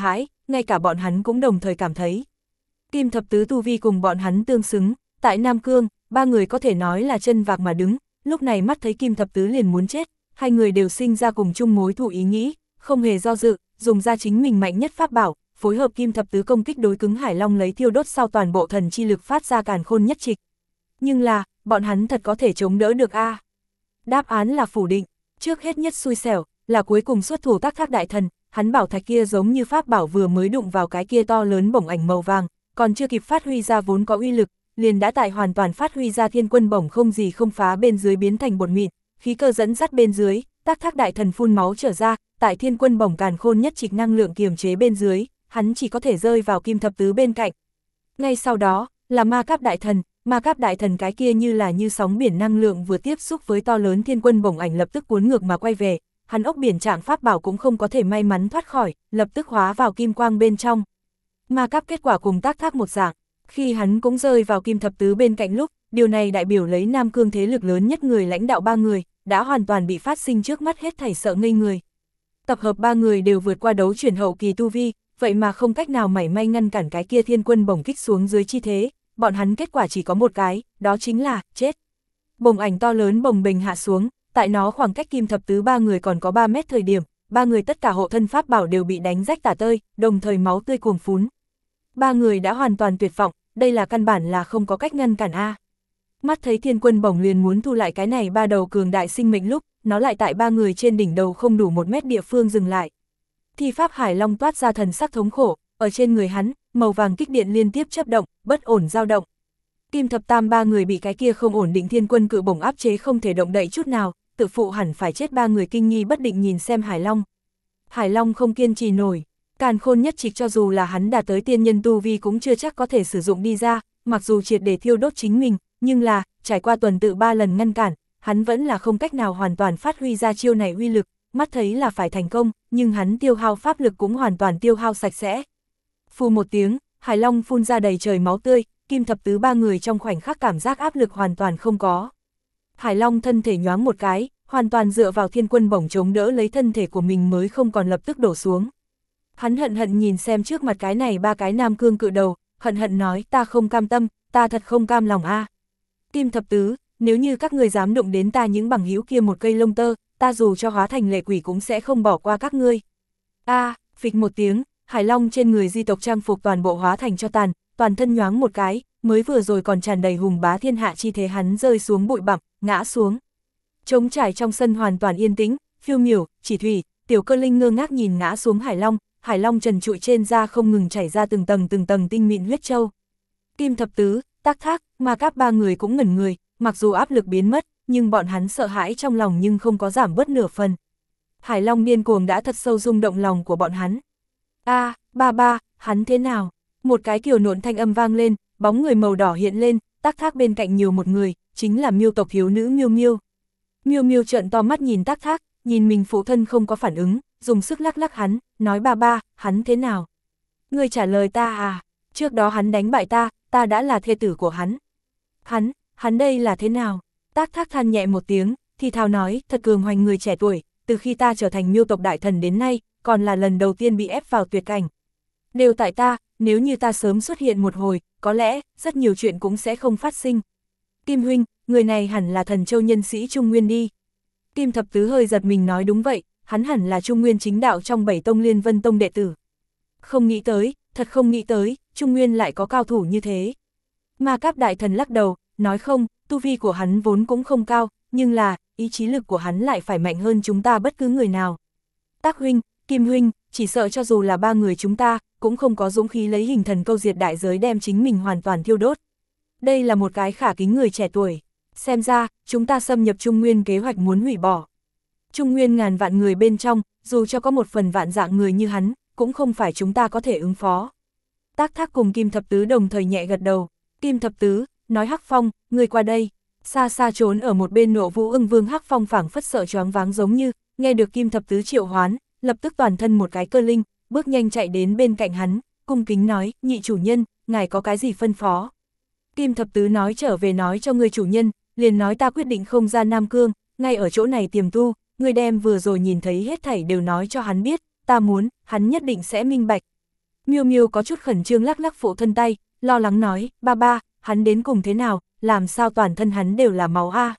ngay cả bọn hắn cũng đồng thời cảm thấy. Kim thập tứ tu vi cùng bọn hắn tương xứng, tại Nam Cương, ba người có thể nói là chân vạc mà đứng, lúc này mắt thấy Kim thập tứ liền muốn chết, hai người đều sinh ra cùng chung mối thù ý nghĩ, không hề do dự, dùng ra chính mình mạnh nhất pháp bảo, phối hợp Kim thập tứ công kích đối cứng Hải Long lấy thiêu đốt sau toàn bộ thần chi lực phát ra càn khôn nhất trịch. Nhưng là, bọn hắn thật có thể chống đỡ được a? Đáp án là phủ định, trước hết nhất xui xẻo, là cuối cùng xuất thủ Tác Thác đại thần, hắn bảo thạch kia giống như pháp bảo vừa mới đụng vào cái kia to lớn bổng ảnh màu vàng, còn chưa kịp phát huy ra vốn có uy lực, liền đã tại hoàn toàn phát huy ra thiên quân bổng không gì không phá bên dưới biến thành bột mịn, khí cơ dẫn dắt bên dưới, Tác Thác đại thần phun máu trở ra, tại thiên quân bổng càn khôn nhất trịch năng lượng kiềm chế bên dưới, hắn chỉ có thể rơi vào Kim thập tứ bên cạnh. Ngay sau đó, là ma cáp đại thần cái kia như sóng biển năng lượng vừa tiếp xúc với to lớn thiên quân bổng ảnh lập tức cuốn ngược mà quay về, hắn ốc biển trạng pháp bảo cũng không có thể may mắn thoát khỏi, lập tức hóa vào kim quang bên trong. Ma cáp kết quả cùng Tác Thác một dạng, khi hắn cũng rơi vào Kim thập tứ bên cạnh lúc, điều này đại biểu lấy Nam Cương thế lực lớn nhất người lãnh đạo ba người, đã hoàn toàn bị phát sinh trước mắt hết thảy sợ ngây người. Tập hợp ba người đều vượt qua đấu chuyển hậu kỳ tu vi, vậy mà không cách nào mảy may ngăn cản cái kia thiên quân bổng kích xuống dưới chi thế, bọn hắn kết quả chỉ có một cái, đó chính là, chết. Bổng ảnh to lớn bồng bềnh hạ xuống, tại nó khoảng cách Kim thập tứ ba người còn có 3 mét thời điểm, ba người tất cả hộ thân pháp bảo đều bị đánh rách tả tơi, đồng thời máu tươi cuồn phún. Ba người đã hoàn toàn tuyệt vọng, đây là căn bản là không có cách ngăn cản a. Mắt thấy thiên quân bổng liền muốn thu lại cái này ba đầu cường đại sinh mệnh lúc, nó lại tại ba người trên đỉnh đầu không đủ 1 mét địa phương dừng lại. Thi pháp Hải Long toát ra thần sắc thống khổ, ở trên người hắn, màu vàng kích điện liên tiếp chớp động, bất ổn dao động. Kim thập tam ba người bị cái kia không ổn định thiên quân cự bổng áp chế không thể động đậy chút nào, tự phụ hẳn phải chết, ba người kinh nghi bất định nhìn xem Hải Long. Hải Long không kiên trì nổi, càn khôn nhất trịch cho dù là hắn đạt tới tiên nhân tu vi cũng chưa chắc có thể sử dụng đi ra, mặc dù triệt để thiêu đốt chính mình, nhưng là, trải qua tuần tự 3 lần ngăn cản, hắn vẫn là không cách nào hoàn toàn phát huy ra chiêu này uy lực, mắt thấy là phải thành công, nhưng hắn tiêu hao pháp lực cũng hoàn toàn tiêu hao sạch sẽ. Phù một tiếng, Hải Long phun ra đầy trời máu tươi, Kim thập tứ ba người trong khoảnh khắc cảm giác áp lực hoàn toàn không có. Hải Long thân thể nhoáng một cái, hoàn toàn dựa vào thiên quân bổng chống đỡ lấy thân thể của mình mới không còn lập tức đổ xuống. Hắn hận hận nhìn xem trước mặt cái này ba cái Nam Cương cự đầu, hận hận nói, ta không cam tâm, ta thật không cam lòng a. Kim thập tứ, nếu như các ngươi dám đụng đến ta những bằng hữu kia một cây lông tơ, ta dù cho hóa thành lệ quỷ cũng sẽ không bỏ qua các ngươi. Phịch một tiếng, Hải Long trên người di tộc trang phục toàn bộ hóa thành cho tàn, toàn thân nhoáng một cái, mới vừa rồi còn tràn đầy hùng bá thiên hạ chi thế hắn rơi xuống bụi bặm, ngã xuống. Trống trải trong sân hoàn toàn yên tĩnh, Phiêu Miểu, Chỉ Thủy, Tiểu Cơ Linh ngơ ngác nhìn ngã xuống Hải Long trần trụi trên da không ngừng chảy ra từng tầng tinh mịn huyết châu. Kim thập tứ, Tác Thác, Ma Cáp ba người cũng ngẩn người, mặc dù áp lực biến mất, nhưng bọn hắn sợ hãi trong lòng nhưng không có giảm bớt nửa phần. Hải Long điên cuồng đã thật sâu rung động lòng của bọn hắn. Ba, hắn thế nào? Một cái kiều nộn thanh âm vang lên, bóng người màu đỏ hiện lên, Tác Thác bên cạnh nhiều một người, chính là Miêu tộc thiếu nữ Miêu Miêu. Miêu Miêu trợn to mắt nhìn Tác Thác, nhìn mình phụ thân không có phản ứng, dùng sức lắc lắc hắn, nói ba, hắn thế nào? Ngươi trả lời ta à? Trước đó hắn đánh bại ta đã là thê tử của hắn. Hắn đây là thế nào? Tác Thác than nhẹ một tiếng, thì thào nói, thật cường hoành người trẻ tuổi, từ khi ta trở thành Miêu tộc đại thần đến nay, còn là lần đầu tiên bị ép vào tuyệt cảnh. Đều tại ta, nếu như ta sớm xuất hiện một hồi, có lẽ, rất nhiều chuyện cũng sẽ không phát sinh. Kim huynh, người này hẳn là Thần Châu nhân sĩ Trung Nguyên đi. Kim thập tứ hơi giật mình nói đúng vậy, hắn hẳn là Trung Nguyên chính đạo trong 7 tông Liên Vân Tông đệ tử. Không nghĩ tới, thật không nghĩ tới, Trung Nguyên lại có cao thủ như thế. Ma Cáp đại thần lắc đầu, nói không, tu vi của hắn vốn cũng không cao, nhưng là, ý chí lực của hắn lại phải mạnh hơn chúng ta bất cứ người nào. Tác huynh, Kim huynh, chỉ sợ cho dù là ba người chúng ta, cũng không có dũng khí lấy hình thần câu diệt đại giới đem chính mình hoàn toàn thiêu đốt. Đây là một cái khả kính người trẻ tuổi. Xem ra, chúng ta xâm nhập Trung Nguyên kế hoạch muốn hủy bỏ. Trung Nguyên ngàn vạn người bên trong, dù cho có một phần vạn dạng người như hắn, cũng không phải chúng ta có thể ứng phó. Tác Thác cùng Kim thập tứ đồng thời nhẹ gật đầu. Kim thập tứ, nói Hắc Phong, người qua đây. Xa xa trốn ở một bên Nộ Vũ Ưng Vương Hắc Phong phảng phất sợ choáng váng giống như, nghe được Kim thập tứ triệu hoán, lập tức toàn thân một cái cơ linh, bước nhanh chạy đến bên cạnh hắn, cung kính nói, nhị chủ nhân, ngài có cái gì phân phó? Kim thập tứ nói trở về nói cho người chủ nhân, liền nói ta quyết định không ra Nam Cương, ngay ở chỗ này tiềm tu, người đem vừa rồi nhìn thấy hết thảy đều nói cho hắn biết, ta muốn, hắn nhất định sẽ minh bạch. Miêu Miêu có chút khẩn trương lắc lắc phụ thân tay, lo lắng nói, ba ba, hắn đến cùng thế nào, làm sao toàn thân hắn đều là máu a?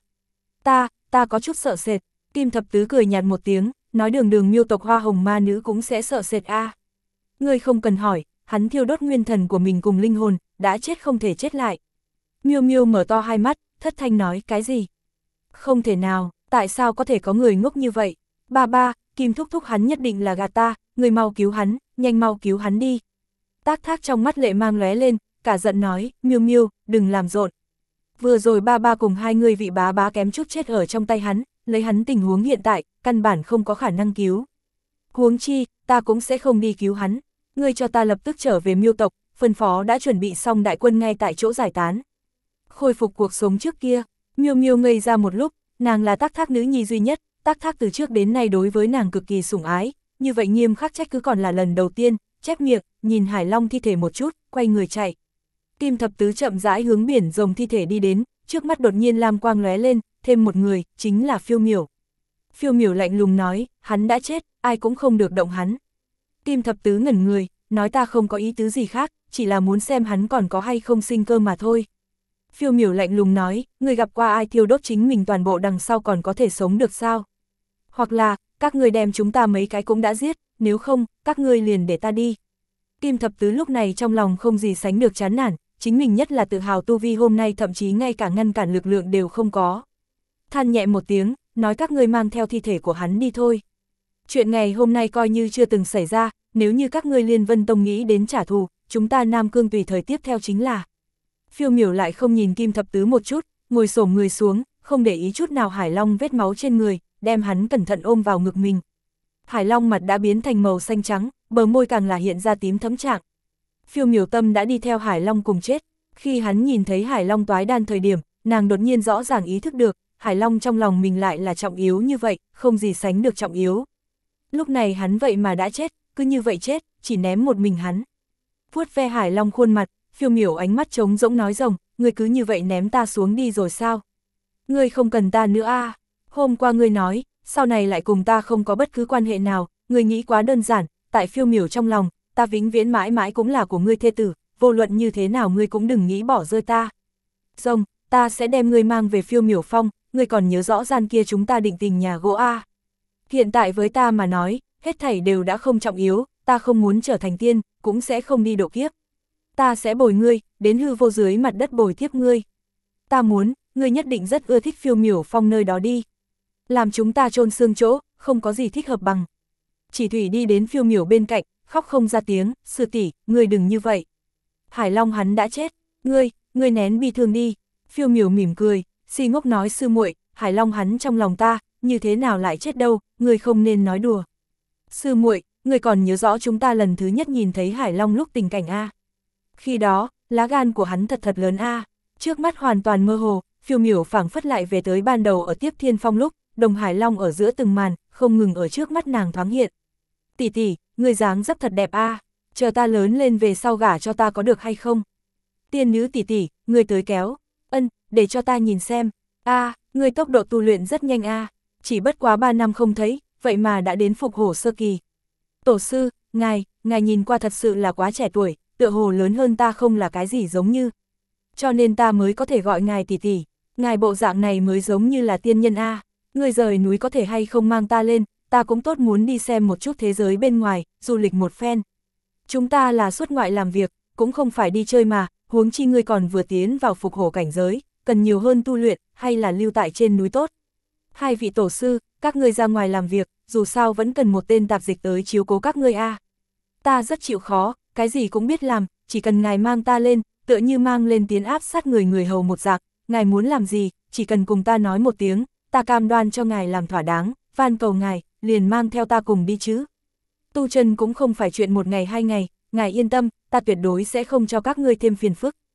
Ta có chút sợ sệt. Kim Thập Tứ cười nhạt một tiếng, nói đường đường Miêu tộc Hoa Hồng ma nữ cũng sẽ sợ sệt a. Ngươi không cần hỏi, hắn thiêu đốt nguyên thần của mình cùng linh hồn, đã chết không thể chết lại. Miêu Miêu mở to hai mắt, thất thanh nói, cái gì? Không thể nào, tại sao có thể có người ngốc như vậy? Ba ba, Kim thúc thúc hắn nhất định là gạt ta, người mau cứu hắn, nhanh mau cứu hắn đi. Tác Thác trong mắt lệ mang lóe lên, cả giận nói, Miêu Miêu, đừng làm rộn. Vừa rồi ba ba cùng hai người vị bá bá kém chút chết ở trong tay hắn, lấy hắn tình huống hiện tại, căn bản không có khả năng cứu. Huống chi, ta cũng sẽ không đi cứu hắn. Ngươi cho ta lập tức trở về Miêu tộc, phân phó đã chuẩn bị xong đại quân ngay tại chỗ giải tán. Khôi phục cuộc sống trước kia, Miêu Miêu ngây ra một lúc, nàng là Tác Thác nữ nhi duy nhất, Tác Thác từ trước đến nay đối với nàng cực kỳ sủng ái, như vậy nghiêm khắc trách cứ còn là lần đầu tiên, chép miệng, nhìn Hải Long thi thể một chút, quay người chạy. Kim Thập Tứ chậm rãi hướng biển rồng thi thể đi đến, trước mắt đột nhiên lam quang lóe lên, thêm một người, chính là Phiêu Miểu. Phiêu Miểu lạnh lùng nói, hắn đã chết, ai cũng không được động hắn. Kim Thập Tứ ngẩn người, nói ta không có ý tứ gì khác, chỉ là muốn xem hắn còn có hay không sinh cơ mà thôi. Phiêu Miểu lạnh lùng nói, người gặp qua ai thiêu đốt chính mình toàn bộ đằng sau còn có thể sống được sao? Hoặc là, các người đem chúng ta mấy cái cũng đã giết, nếu không, các ngươi liền để ta đi. Kim Thập Tứ lúc này trong lòng không gì sánh được chán nản, chính mình nhất là tự hào tu vi hôm nay thậm chí ngay cả ngăn cản lực lượng đều không có. Than nhẹ một tiếng, nói các ngươi mang theo thi thể của hắn đi thôi. Chuyện ngày hôm nay coi như chưa từng xảy ra, nếu như các ngươi Liên Vân Tông nghĩ đến trả thù, chúng ta Nam Cương tùy thời tiếp theo chính là. Phiêu Miểu lại không nhìn Kim Thập Tứ một chút, ngồi xổm người xuống, không để ý chút nào Hải Long vết máu trên người, đem hắn cẩn thận ôm vào ngực mình. Hải Long mặt đã biến thành màu xanh trắng, bờ môi càng là hiện ra tím thẫm trạng. Phiêu Miểu tâm đã đi theo Hải Long cùng chết, khi hắn nhìn thấy Hải Long toái đan thời điểm, nàng đột nhiên rõ ràng ý thức được, Hải Long trong lòng mình lại là trọng yếu như vậy, không gì sánh được trọng yếu. Lúc này hắn vậy mà đã chết, cứ như vậy chết, chỉ ném một mình hắn. Vuốt ve Hải Long khuôn mặt, Phiêu Miểu ánh mắt trống rỗng nói rồng, ngươi cứ như vậy ném ta xuống đi rồi sao? Ngươi không cần ta nữa à? Hôm qua ngươi nói, sau này lại cùng ta không có bất cứ quan hệ nào, ngươi nghĩ quá đơn giản, tại Phiêu Miểu trong lòng, ta vĩnh viễn mãi mãi cũng là của ngươi thê tử, vô luận như thế nào ngươi cũng đừng nghĩ bỏ rơi ta. Rồng, ta sẽ đem ngươi mang về Phiêu Miểu Phong, ngươi còn nhớ rõ gian kia chúng ta định tình nhà gỗ à? Hiện tại với ta mà nói, hết thảy đều đã không trọng yếu, ta không muốn trở thành tiên, cũng sẽ không đi độ kiếp. Ta sẽ bồi ngươi, đến hư vô dưới mặt đất bồi tiếp ngươi. Ta muốn, ngươi nhất định rất ưa thích Phiêu Miểu Phong nơi đó đi. Làm chúng ta chôn xương chỗ, không có gì thích hợp bằng. Chỉ Thủy đi đến Phiêu Miểu bên cạnh, khóc không ra tiếng, sư tỷ, ngươi đừng như vậy. Hải Long hắn đã chết, ngươi nén bi thương đi. Phiêu Miểu mỉm cười, si ngốc nói sư muội, Hải Long hắn trong lòng ta, như thế nào lại chết đâu, ngươi không nên nói đùa. Sư muội, ngươi còn nhớ rõ chúng ta lần thứ nhất nhìn thấy Hải Long lúc tình cảnh a? Khi đó, lá gan của hắn thật thật lớn a. Trước mắt hoàn toàn mơ hồ, Phiêu Miểu phảng phất lại về tới ban đầu ở Tiếp Thiên Phong lúc, đồng Hải Long ở giữa từng màn, không ngừng ở trước mắt nàng thoáng hiện. Tỷ tỷ, người dáng dấp thật đẹp a, chờ ta lớn lên về sau gả cho ta có được hay không? Tiên nữ tỷ tỷ, người tới kéo. Để cho ta nhìn xem. Người tốc độ tu luyện rất nhanh a, chỉ bất quá 3 năm không thấy, vậy mà đã đến phục hổ sơ kỳ. Tổ sư, ngài nhìn qua thật sự là quá trẻ tuổi, tựa hồ lớn hơn ta không là cái gì giống như. Cho nên ta mới có thể gọi ngài tỷ tỷ, ngài bộ dạng này mới giống như là tiên nhân a. Người rời núi có thể hay không mang ta lên, ta cũng tốt muốn đi xem một chút thế giới bên ngoài, du lịch một phen. Chúng ta là xuất ngoại làm việc, cũng không phải đi chơi mà, huống chi ngươi còn vừa tiến vào phục hổ cảnh giới, cần nhiều hơn tu luyện, hay là lưu tại trên núi tốt. Hai vị tổ sư, các ngươi ra ngoài làm việc, dù sao vẫn cần một tên tạp dịch tới chiếu cố các ngươi a. Ta rất chịu khó, cái gì cũng biết làm, chỉ cần ngài mang ta lên, tựa như mang lên tiến áp sát người hầu một dạng, ngài muốn làm gì, chỉ cần cùng ta nói một tiếng, ta cam đoan cho ngài làm thỏa đáng, van cầu ngài, liền mang theo ta cùng đi chứ. Tu chân cũng không phải chuyện một ngày hai ngày, ngài yên tâm, ta tuyệt đối sẽ không cho các ngươi thêm phiền phức.